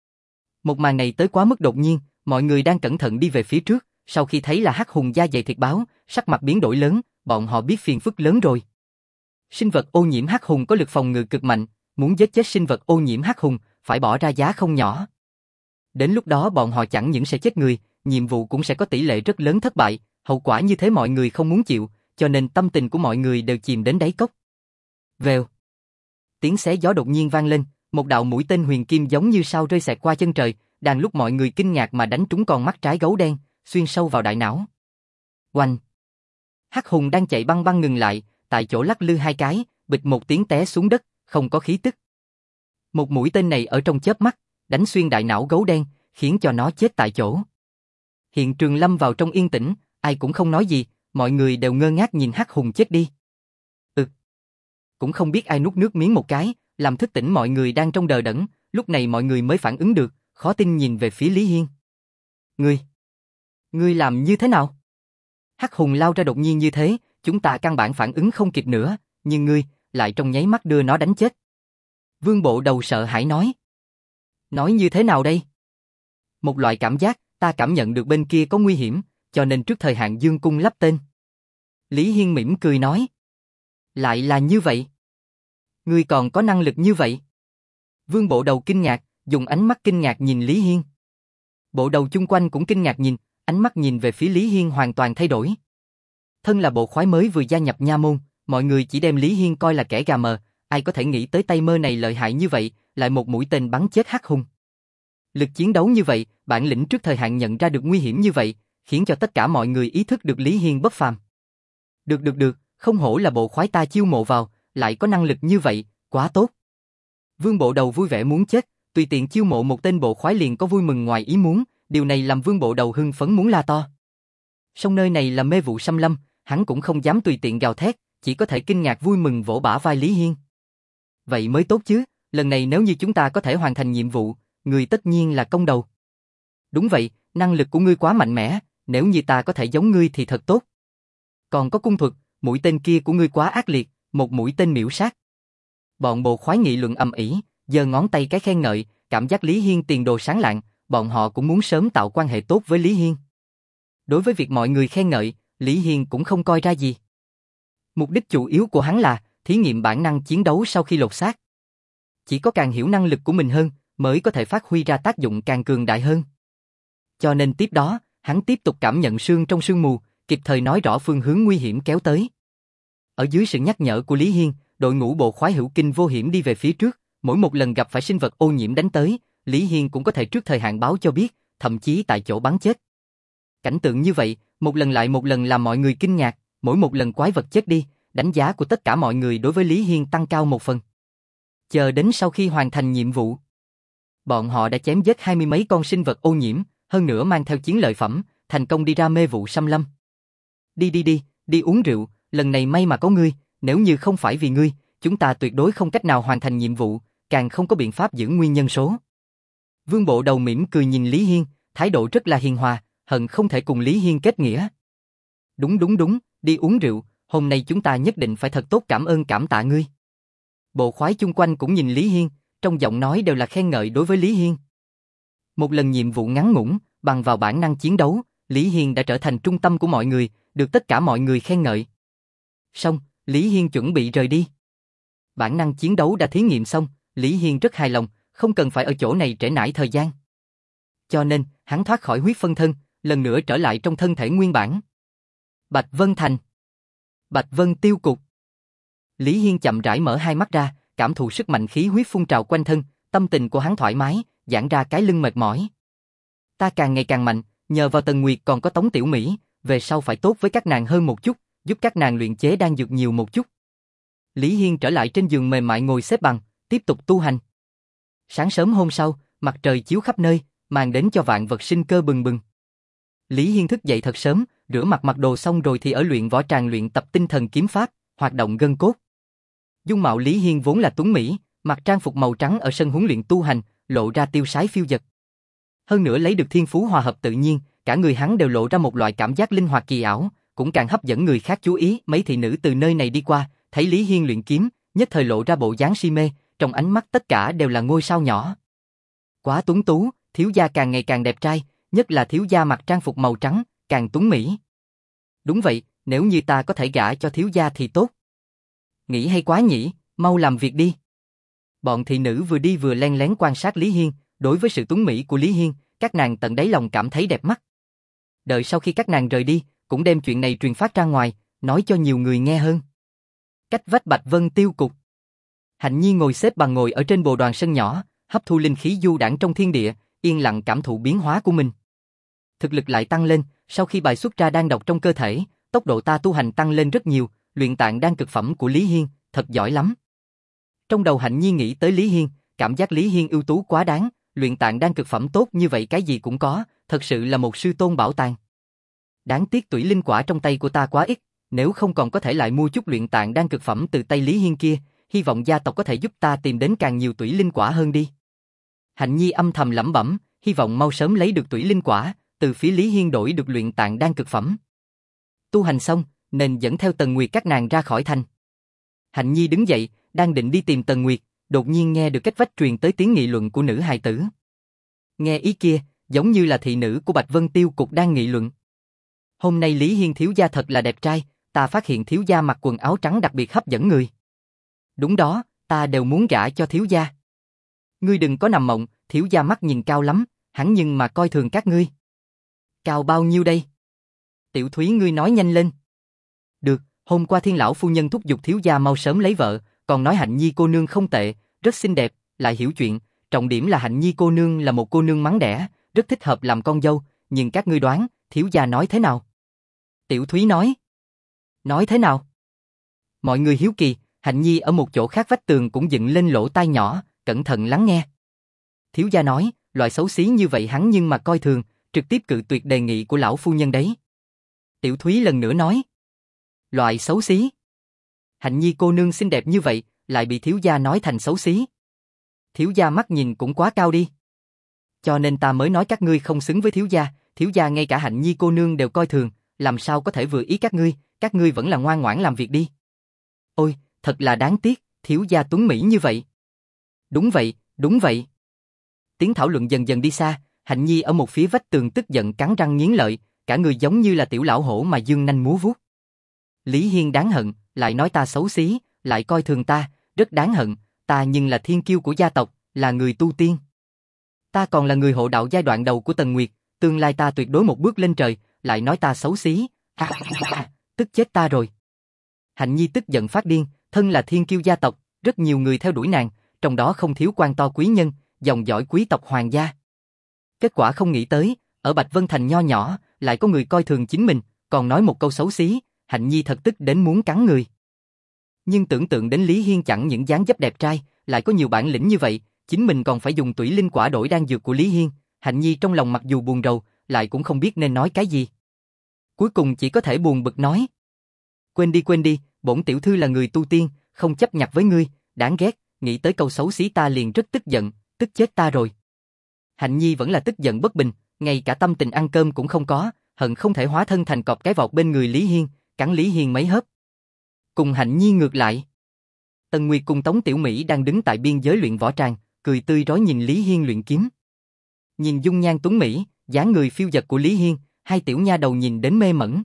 Một màn này tới quá mức đột nhiên, mọi người đang cẩn thận đi về phía trước, sau khi thấy là hắc hùng da dày thịt báo, sắc mặt biến đổi lớn, bọn họ biết phiền phức lớn rồi. Sinh vật ô nhiễm hắc hùng có lực phòng ngự cực mạnh, muốn giết chết sinh vật ô nhiễm hắc hùng, phải bỏ ra giá không nhỏ. Đến lúc đó bọn họ chẳng những sẽ chết người, nhiệm vụ cũng sẽ có tỷ lệ rất lớn thất bại, hậu quả như thế mọi người không muốn chịu, cho nên tâm tình của mọi người đều chìm đến đáy cốc. Vèo. Tiếng xé gió đột nhiên vang lên, một đạo mũi tên huyền kim giống như sao rơi xẹt qua chân trời, đang lúc mọi người kinh ngạc mà đánh trúng con mắt trái gấu đen, xuyên sâu vào đại não. Oanh. Hắc hùng đang chạy băng băng ngừng lại, tại chỗ lắc lư hai cái, bịch một tiếng té xuống đất, không có khí tức. Một mũi tên này ở trong chớp mắt, đánh xuyên đại não gấu đen, khiến cho nó chết tại chỗ. Hiện trường lâm vào trong yên tĩnh, ai cũng không nói gì, mọi người đều ngơ ngác nhìn hắc hùng chết đi. Ừ. Cũng không biết ai nuốt nước miếng một cái, làm thức tỉnh mọi người đang trong đờ đẫn, lúc này mọi người mới phản ứng được, khó tin nhìn về phía Lý Hiên. Ngươi, ngươi làm như thế nào? Hắc hùng lao ra đột nhiên như thế, chúng ta căn bản phản ứng không kịp nữa, nhưng ngươi lại trong nháy mắt đưa nó đánh chết. Vương bộ đầu sợ hãi nói. Nói như thế nào đây? Một loại cảm giác, ta cảm nhận được bên kia có nguy hiểm, cho nên trước thời hạn dương cung lắp tên. Lý Hiên mỉm cười nói. Lại là như vậy. Ngươi còn có năng lực như vậy? Vương Bộ Đầu kinh ngạc, dùng ánh mắt kinh ngạc nhìn Lý Hiên. Bộ đầu chung quanh cũng kinh ngạc nhìn, ánh mắt nhìn về phía Lý Hiên hoàn toàn thay đổi. Thân là bộ khoái mới vừa gia nhập nha môn, mọi người chỉ đem Lý Hiên coi là kẻ gà mờ, ai có thể nghĩ tới tay mơ này lợi hại như vậy, lại một mũi tên bắn chết hắc hùng. Lực chiến đấu như vậy, bản lĩnh trước thời hạn nhận ra được nguy hiểm như vậy, khiến cho tất cả mọi người ý thức được Lý Hiên bất phàm. Được được được, không hổ là bộ khoái ta chiêu mộ vào, lại có năng lực như vậy, quá tốt. Vương Bộ Đầu vui vẻ muốn chết, tùy tiện chiêu mộ một tên bộ khoái liền có vui mừng ngoài ý muốn, điều này làm Vương Bộ Đầu hưng phấn muốn la to. Song nơi này là mê vụ xâm lâm, hắn cũng không dám tùy tiện gào thét, chỉ có thể kinh ngạc vui mừng vỗ bả vai Lý Hiên. Vậy mới tốt chứ, lần này nếu như chúng ta có thể hoàn thành nhiệm vụ, người tất nhiên là công đầu. Đúng vậy, năng lực của ngươi quá mạnh mẽ, nếu như ta có thể giống ngươi thì thật tốt. Còn có cung thuật, mũi tên kia của ngươi quá ác liệt, một mũi tên miểu sát. Bọn bộ khoái nghị luận ầm ĩ, giơ ngón tay cái khen ngợi, cảm giác Lý Hiên tiền đồ sáng lạng, bọn họ cũng muốn sớm tạo quan hệ tốt với Lý Hiên. Đối với việc mọi người khen ngợi, Lý Hiên cũng không coi ra gì. Mục đích chủ yếu của hắn là thí nghiệm bản năng chiến đấu sau khi lột xác. Chỉ có càng hiểu năng lực của mình hơn, mới có thể phát huy ra tác dụng càng cường đại hơn. Cho nên tiếp đó, hắn tiếp tục cảm nhận sương trong sương mù, kịp thời nói rõ phương hướng nguy hiểm kéo tới. Ở dưới sự nhắc nhở của Lý Hiên, đội ngũ bộ khoái hữu kinh vô hiểm đi về phía trước, mỗi một lần gặp phải sinh vật ô nhiễm đánh tới, Lý Hiên cũng có thể trước thời hạn báo cho biết, thậm chí tại chỗ bắn chết. Cảnh tượng như vậy, một lần lại một lần làm mọi người kinh ngạc, mỗi một lần quái vật chết đi, đánh giá của tất cả mọi người đối với Lý Hiên tăng cao một phần. Chờ đến sau khi hoàn thành nhiệm vụ, bọn họ đã chém giết hai mươi mấy con sinh vật ô nhiễm, hơn nữa mang theo chiến lợi phẩm, thành công đi ra mê vụ xâm lâm. Đi đi đi, đi uống rượu, lần này may mà có ngươi, nếu như không phải vì ngươi, chúng ta tuyệt đối không cách nào hoàn thành nhiệm vụ, càng không có biện pháp giữ nguyên nhân số. Vương Bộ Đầu mỉm cười nhìn Lý Hiên, thái độ rất là hiền hòa, hận không thể cùng Lý Hiên kết nghĩa. Đúng đúng đúng, đi uống rượu, hôm nay chúng ta nhất định phải thật tốt cảm ơn cảm tạ ngươi. Bộ khoái chung quanh cũng nhìn Lý Hiên, trong giọng nói đều là khen ngợi đối với Lý Hiên. Một lần nhiệm vụ ngắn ngủn, bằng vào bản năng chiến đấu, Lý Hiên đã trở thành trung tâm của mọi người, được tất cả mọi người khen ngợi. Xong, Lý Hiên chuẩn bị rời đi. Bản năng chiến đấu đã thí nghiệm xong, Lý Hiên rất hài lòng, không cần phải ở chỗ này trễ nải thời gian. Cho nên, hắn thoát khỏi huyết phân thân, lần nữa trở lại trong thân thể nguyên bản. Bạch Vân Thành. Bạch Vân tiêu cục. Lý Hiên chậm rãi mở hai mắt ra, cảm thụ sức mạnh khí huyết phun trào quanh thân, tâm tình của hắn thoải mái, giãn ra cái lưng mệt mỏi. Ta càng ngày càng mạnh, nhờ vào Tần Nguyệt còn có Tống Tiểu Mỹ, về sau phải tốt với các nàng hơn một chút, giúp các nàng luyện chế đan dược nhiều một chút. Lý Hiên trở lại trên giường mềm mại ngồi xếp bằng, tiếp tục tu hành. Sáng sớm hôm sau, mặt trời chiếu khắp nơi, mang đến cho vạn vật sinh cơ bừng bừng. Lý Hiên thức dậy thật sớm, rửa mặt mặc đồ xong rồi thì ở luyện võ tràng luyện tập tinh thần kiếm pháp, hoạt động gân cốt. Dung mạo Lý Hiên vốn là tuấn mỹ, mặc trang phục màu trắng ở sân huấn luyện tu hành, lộ ra tiêu sái phiêu dật. Hơn nữa lấy được thiên phú hòa hợp tự nhiên, cả người hắn đều lộ ra một loại cảm giác linh hoạt kỳ ảo, cũng càng hấp dẫn người khác chú ý. Mấy thị nữ từ nơi này đi qua, thấy Lý Hiên luyện kiếm, nhất thời lộ ra bộ dáng si mê, trong ánh mắt tất cả đều là ngôi sao nhỏ. Quá tuấn tú, thiếu gia càng ngày càng đẹp trai, nhất là thiếu gia mặc trang phục màu trắng, càng tuấn mỹ. Đúng vậy, nếu như ta có thể gả cho thiếu gia thì tốt. Nghĩ hay quá nhỉ, mau làm việc đi. Bọn thị nữ vừa đi vừa len lén quan sát Lý Hiên, đối với sự tuấn mỹ của Lý Hiên, các nàng tận đáy lòng cảm thấy đẹp mắt. Đợi sau khi các nàng rời đi, cũng đem chuyện này truyền phát ra ngoài, nói cho nhiều người nghe hơn. Cách vách Bạch Vân tiêu cục. Hạnh Nhi ngồi xếp bằng ngồi ở trên bồ đoàn sân nhỏ, hấp thu linh khí du đãng trong thiên địa, yên lặng cảm thụ biến hóa của mình. Thực lực lại tăng lên, sau khi bài xuất ra đan độc trong cơ thể, tốc độ ta tu hành tăng lên rất nhiều, luyện tạng đan cực phẩm của Lý Hiên, thật giỏi lắm. Trong đầu Hạnh Nhi nghĩ tới Lý Hiên, cảm giác Lý Hiên ưu tú quá đáng, luyện tạng đan cực phẩm tốt như vậy cái gì cũng có, thật sự là một sư tôn bảo tàng. Đáng tiếc tủy linh quả trong tay của ta quá ít, nếu không còn có thể lại mua chút luyện tạng đan cực phẩm từ tay Lý Hiên kia, hy vọng gia tộc có thể giúp ta tìm đến càng nhiều tủy linh quả hơn đi. Hạnh Nhi âm thầm lẩm bẩm, hy vọng mau sớm lấy được tủy linh quả, từ phía Lý Hiên đổi được luyện tạng đan cực phẩm. Tu hành xong, nên dẫn theo Tần Nguyệt các nàng ra khỏi thành. Hạnh Nhi đứng dậy, đang định đi tìm Tần Nguyệt, đột nhiên nghe được cách vách truyền tới tiếng nghị luận của nữ hài tử. Nghe ý kia, giống như là thị nữ của Bạch Vân tiêu cục đang nghị luận. Hôm nay Lý Hiên thiếu gia thật là đẹp trai, ta phát hiện thiếu gia mặc quần áo trắng đặc biệt hấp dẫn người. Đúng đó, ta đều muốn gả cho thiếu gia. Ngươi đừng có nằm mộng, thiếu gia mắt nhìn cao lắm, hắn nhưng mà coi thường các ngươi. Cao bao nhiêu đây? Tiểu Thúy ngươi nói nhanh lên. Được, hôm qua Thiên lão phu nhân thúc giục thiếu gia mau sớm lấy vợ, còn nói Hạnh Nhi cô nương không tệ, rất xinh đẹp, lại hiểu chuyện, trọng điểm là Hạnh Nhi cô nương là một cô nương mắng đẻ, rất thích hợp làm con dâu, nhưng các ngươi đoán, thiếu gia nói thế nào? Tiểu Thúy nói. Nói thế nào? Mọi người hiếu kỳ, Hạnh Nhi ở một chỗ khác vách tường cũng dựng lên lỗ tai nhỏ, cẩn thận lắng nghe. Thiếu gia nói, loại xấu xí như vậy hắn nhưng mà coi thường, trực tiếp cự tuyệt đề nghị của lão phu nhân đấy. Tiểu Thúy lần nữa nói. Loại xấu xí? Hạnh Nhi cô nương xinh đẹp như vậy, lại bị thiếu gia nói thành xấu xí. Thiếu gia mắt nhìn cũng quá cao đi. Cho nên ta mới nói các ngươi không xứng với thiếu gia, thiếu gia ngay cả Hạnh Nhi cô nương đều coi thường, làm sao có thể vừa ý các ngươi, các ngươi vẫn là ngoan ngoãn làm việc đi. Ôi, thật là đáng tiếc, thiếu gia tuấn mỹ như vậy. Đúng vậy, đúng vậy. Tiếng thảo luận dần dần đi xa, Hạnh Nhi ở một phía vách tường tức giận cắn răng nghiến lợi, cả người giống như là tiểu lão hổ mà dương nanh múa vuốt. Lý Hiên đáng hận, lại nói ta xấu xí, lại coi thường ta, rất đáng hận, ta nhưng là thiên kiêu của gia tộc, là người tu tiên. Ta còn là người hộ đạo giai đoạn đầu của Tần Nguyệt, tương lai ta tuyệt đối một bước lên trời, lại nói ta xấu xí, à, à, à, tức chết ta rồi. Hạnh Nhi tức giận phát điên, thân là thiên kiêu gia tộc, rất nhiều người theo đuổi nàng, trong đó không thiếu quan to quý nhân, dòng dõi quý tộc hoàng gia. Kết quả không nghĩ tới, ở Bạch Vân Thành nho nhỏ, lại có người coi thường chính mình, còn nói một câu xấu xí, Hạnh Nhi thật tức đến muốn cắn người. Nhưng tưởng tượng đến Lý Hiên chẳng những dáng dấp đẹp trai, lại có nhiều bản lĩnh như vậy, chính mình còn phải dùng tủy linh quả đổi đan dược của Lý Hiên, Hạnh Nhi trong lòng mặc dù buồn rầu, lại cũng không biết nên nói cái gì. Cuối cùng chỉ có thể buồn bực nói. Quên đi quên đi, bổn tiểu thư là người tu tiên, không chấp nhặt với ngươi, đáng ghét, nghĩ tới câu xấu xí ta liền rất tức giận, tức chết ta rồi. Hạnh Nhi vẫn là tức giận bất bình, ngay cả tâm tình ăn cơm cũng không có, hận không thể hóa thân thành cọp cái vọt bên người Lý Hiên, cắn Lý Hiên mấy hớp. Cùng Hạnh Nhi ngược lại. Tần Nguyệt cùng Tống Tiểu Mỹ đang đứng tại biên giới luyện võ tràng, cười tươi rói nhìn Lý Hiên luyện kiếm. Nhìn dung nhan tuấn Mỹ, dáng người phiêu dật của Lý Hiên, hai tiểu nha đầu nhìn đến mê mẩn.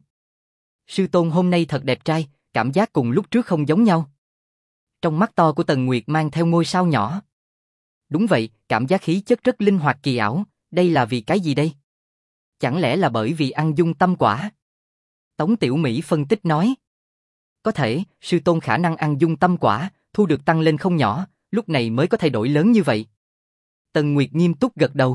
Sư tôn hôm nay thật đẹp trai, cảm giác cùng lúc trước không giống nhau. Trong mắt to của Tần Nguyệt mang theo ngôi sao nhỏ. Đúng vậy, cảm giác khí chất rất linh hoạt kỳ ảo, đây là vì cái gì đây? Chẳng lẽ là bởi vì ăn dung tâm quả? Tống Tiểu Mỹ phân tích nói. Có thể, sư tôn khả năng ăn dung tâm quả, thu được tăng lên không nhỏ, lúc này mới có thay đổi lớn như vậy. Tần Nguyệt nghiêm túc gật đầu.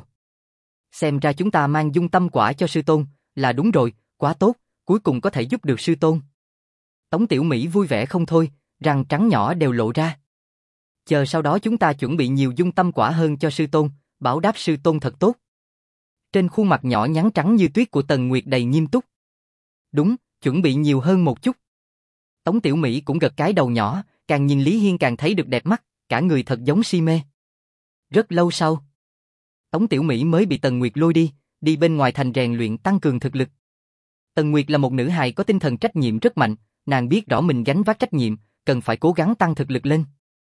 Xem ra chúng ta mang dung tâm quả cho sư tôn, là đúng rồi, quá tốt, cuối cùng có thể giúp được sư tôn. Tống Tiểu Mỹ vui vẻ không thôi, răng trắng nhỏ đều lộ ra. Chờ sau đó chúng ta chuẩn bị nhiều dung tâm quả hơn cho sư tôn, bảo đáp sư tôn thật tốt. Trên khuôn mặt nhỏ nhắn trắng như tuyết của Tần Nguyệt đầy nghiêm túc. Đúng, chuẩn bị nhiều hơn một chút. Tống Tiểu Mỹ cũng gật cái đầu nhỏ, càng nhìn Lý Hiên càng thấy được đẹp mắt, cả người thật giống si mê. Rất lâu sau, Tống Tiểu Mỹ mới bị Tần Nguyệt lôi đi, đi bên ngoài thành rèn luyện tăng cường thực lực. Tần Nguyệt là một nữ hài có tinh thần trách nhiệm rất mạnh, nàng biết rõ mình gánh vác trách nhiệm, cần phải cố gắng tăng thực lực lên.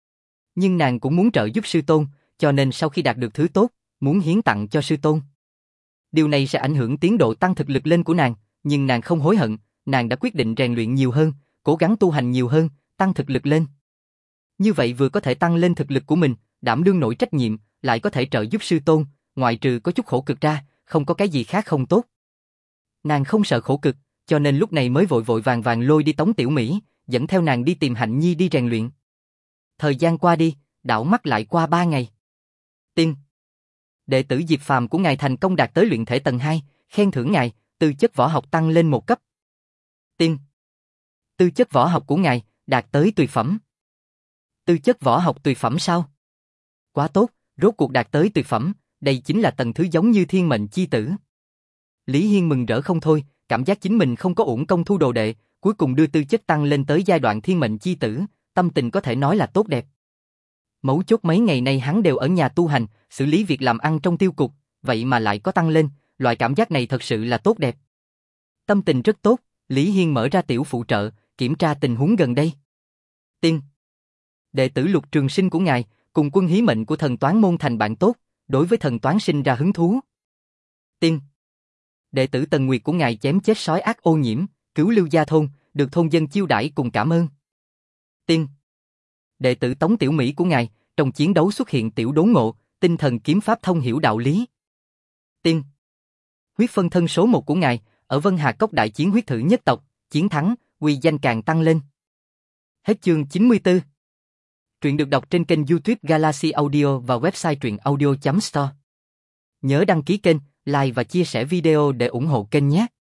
Nhưng nàng cũng muốn trợ giúp sư tôn, cho nên sau khi đạt được thứ tốt, muốn hiến tặng cho sư tôn. Điều này sẽ ảnh hưởng tiến độ tăng thực lực lên của nàng, nhưng nàng không hối hận, nàng đã quyết định rèn luyện nhiều hơn, cố gắng tu hành nhiều hơn, tăng thực lực lên. Như vậy vừa có thể tăng lên thực lực của mình, đảm đương nổi trách nhiệm, lại có thể trợ giúp sư tôn, ngoại trừ có chút khổ cực ra, không có cái gì khác không tốt. Nàng không sợ khổ cực, cho nên lúc này mới vội vội vàng vàng lôi đi Tống Tiểu Mỹ, dẫn theo nàng đi tìm Hạnh Nhi đi rèn luyện. Thời gian qua đi, đảo mắt lại qua ba ngày. Tiên. Đệ tử Diệp Phàm của ngài thành công đạt tới luyện thể tầng hai, khen thưởng ngài, tư chất võ học tăng lên một cấp. Tiên. Tư chất võ học của ngài đạt tới tuyệt phẩm. Tư chất võ học tuyệt phẩm sao? Quá tốt, rốt cuộc đạt tới tuyệt phẩm, đây chính là tầng thứ giống như thiên mệnh chi tử. Lý Hiên mừng rỡ không thôi, cảm giác chính mình không có uổng công thu đồ đệ, cuối cùng đưa tư chất tăng lên tới giai đoạn thiên mệnh chi tử, tâm tình có thể nói là tốt đẹp. Mấu chốt mấy ngày nay hắn đều ở nhà tu hành, xử lý việc làm ăn trong tiêu cục, vậy mà lại có tăng lên, loại cảm giác này thật sự là tốt đẹp. Tâm tình rất tốt, Lý Hiên mở ra tiểu phụ trợ, kiểm tra tình huống gần đây. Tiên. Đệ tử Lục Trường Sinh của ngài, cùng quân hí mệnh của thần toán môn thành bạn tốt, đối với thần toán sinh ra hứng thú. Tiên. Đệ tử Tần Nguyệt của ngài chém chết sói ác ô nhiễm, cứu lưu gia thôn, được thôn dân chiêu đãi cùng cảm ơn. Tiên. Đệ tử Tống Tiểu Mỹ của ngài, trong chiến đấu xuất hiện tiểu đốn ngộ, tinh thần kiếm pháp thông hiểu đạo lý. Tin. Huyết phân thân số một của ngài, ở Vân Hà Cốc đại chiến huyết thử nhất tộc, chiến thắng, uy danh càng tăng lên. Hết chương chín mươi tư. Truyện được đọc trên kênh YouTube Galaxy Audio và website truyện audio chấm store. Nhớ đăng ký kênh, like và chia sẻ video để ủng hộ kênh nhé.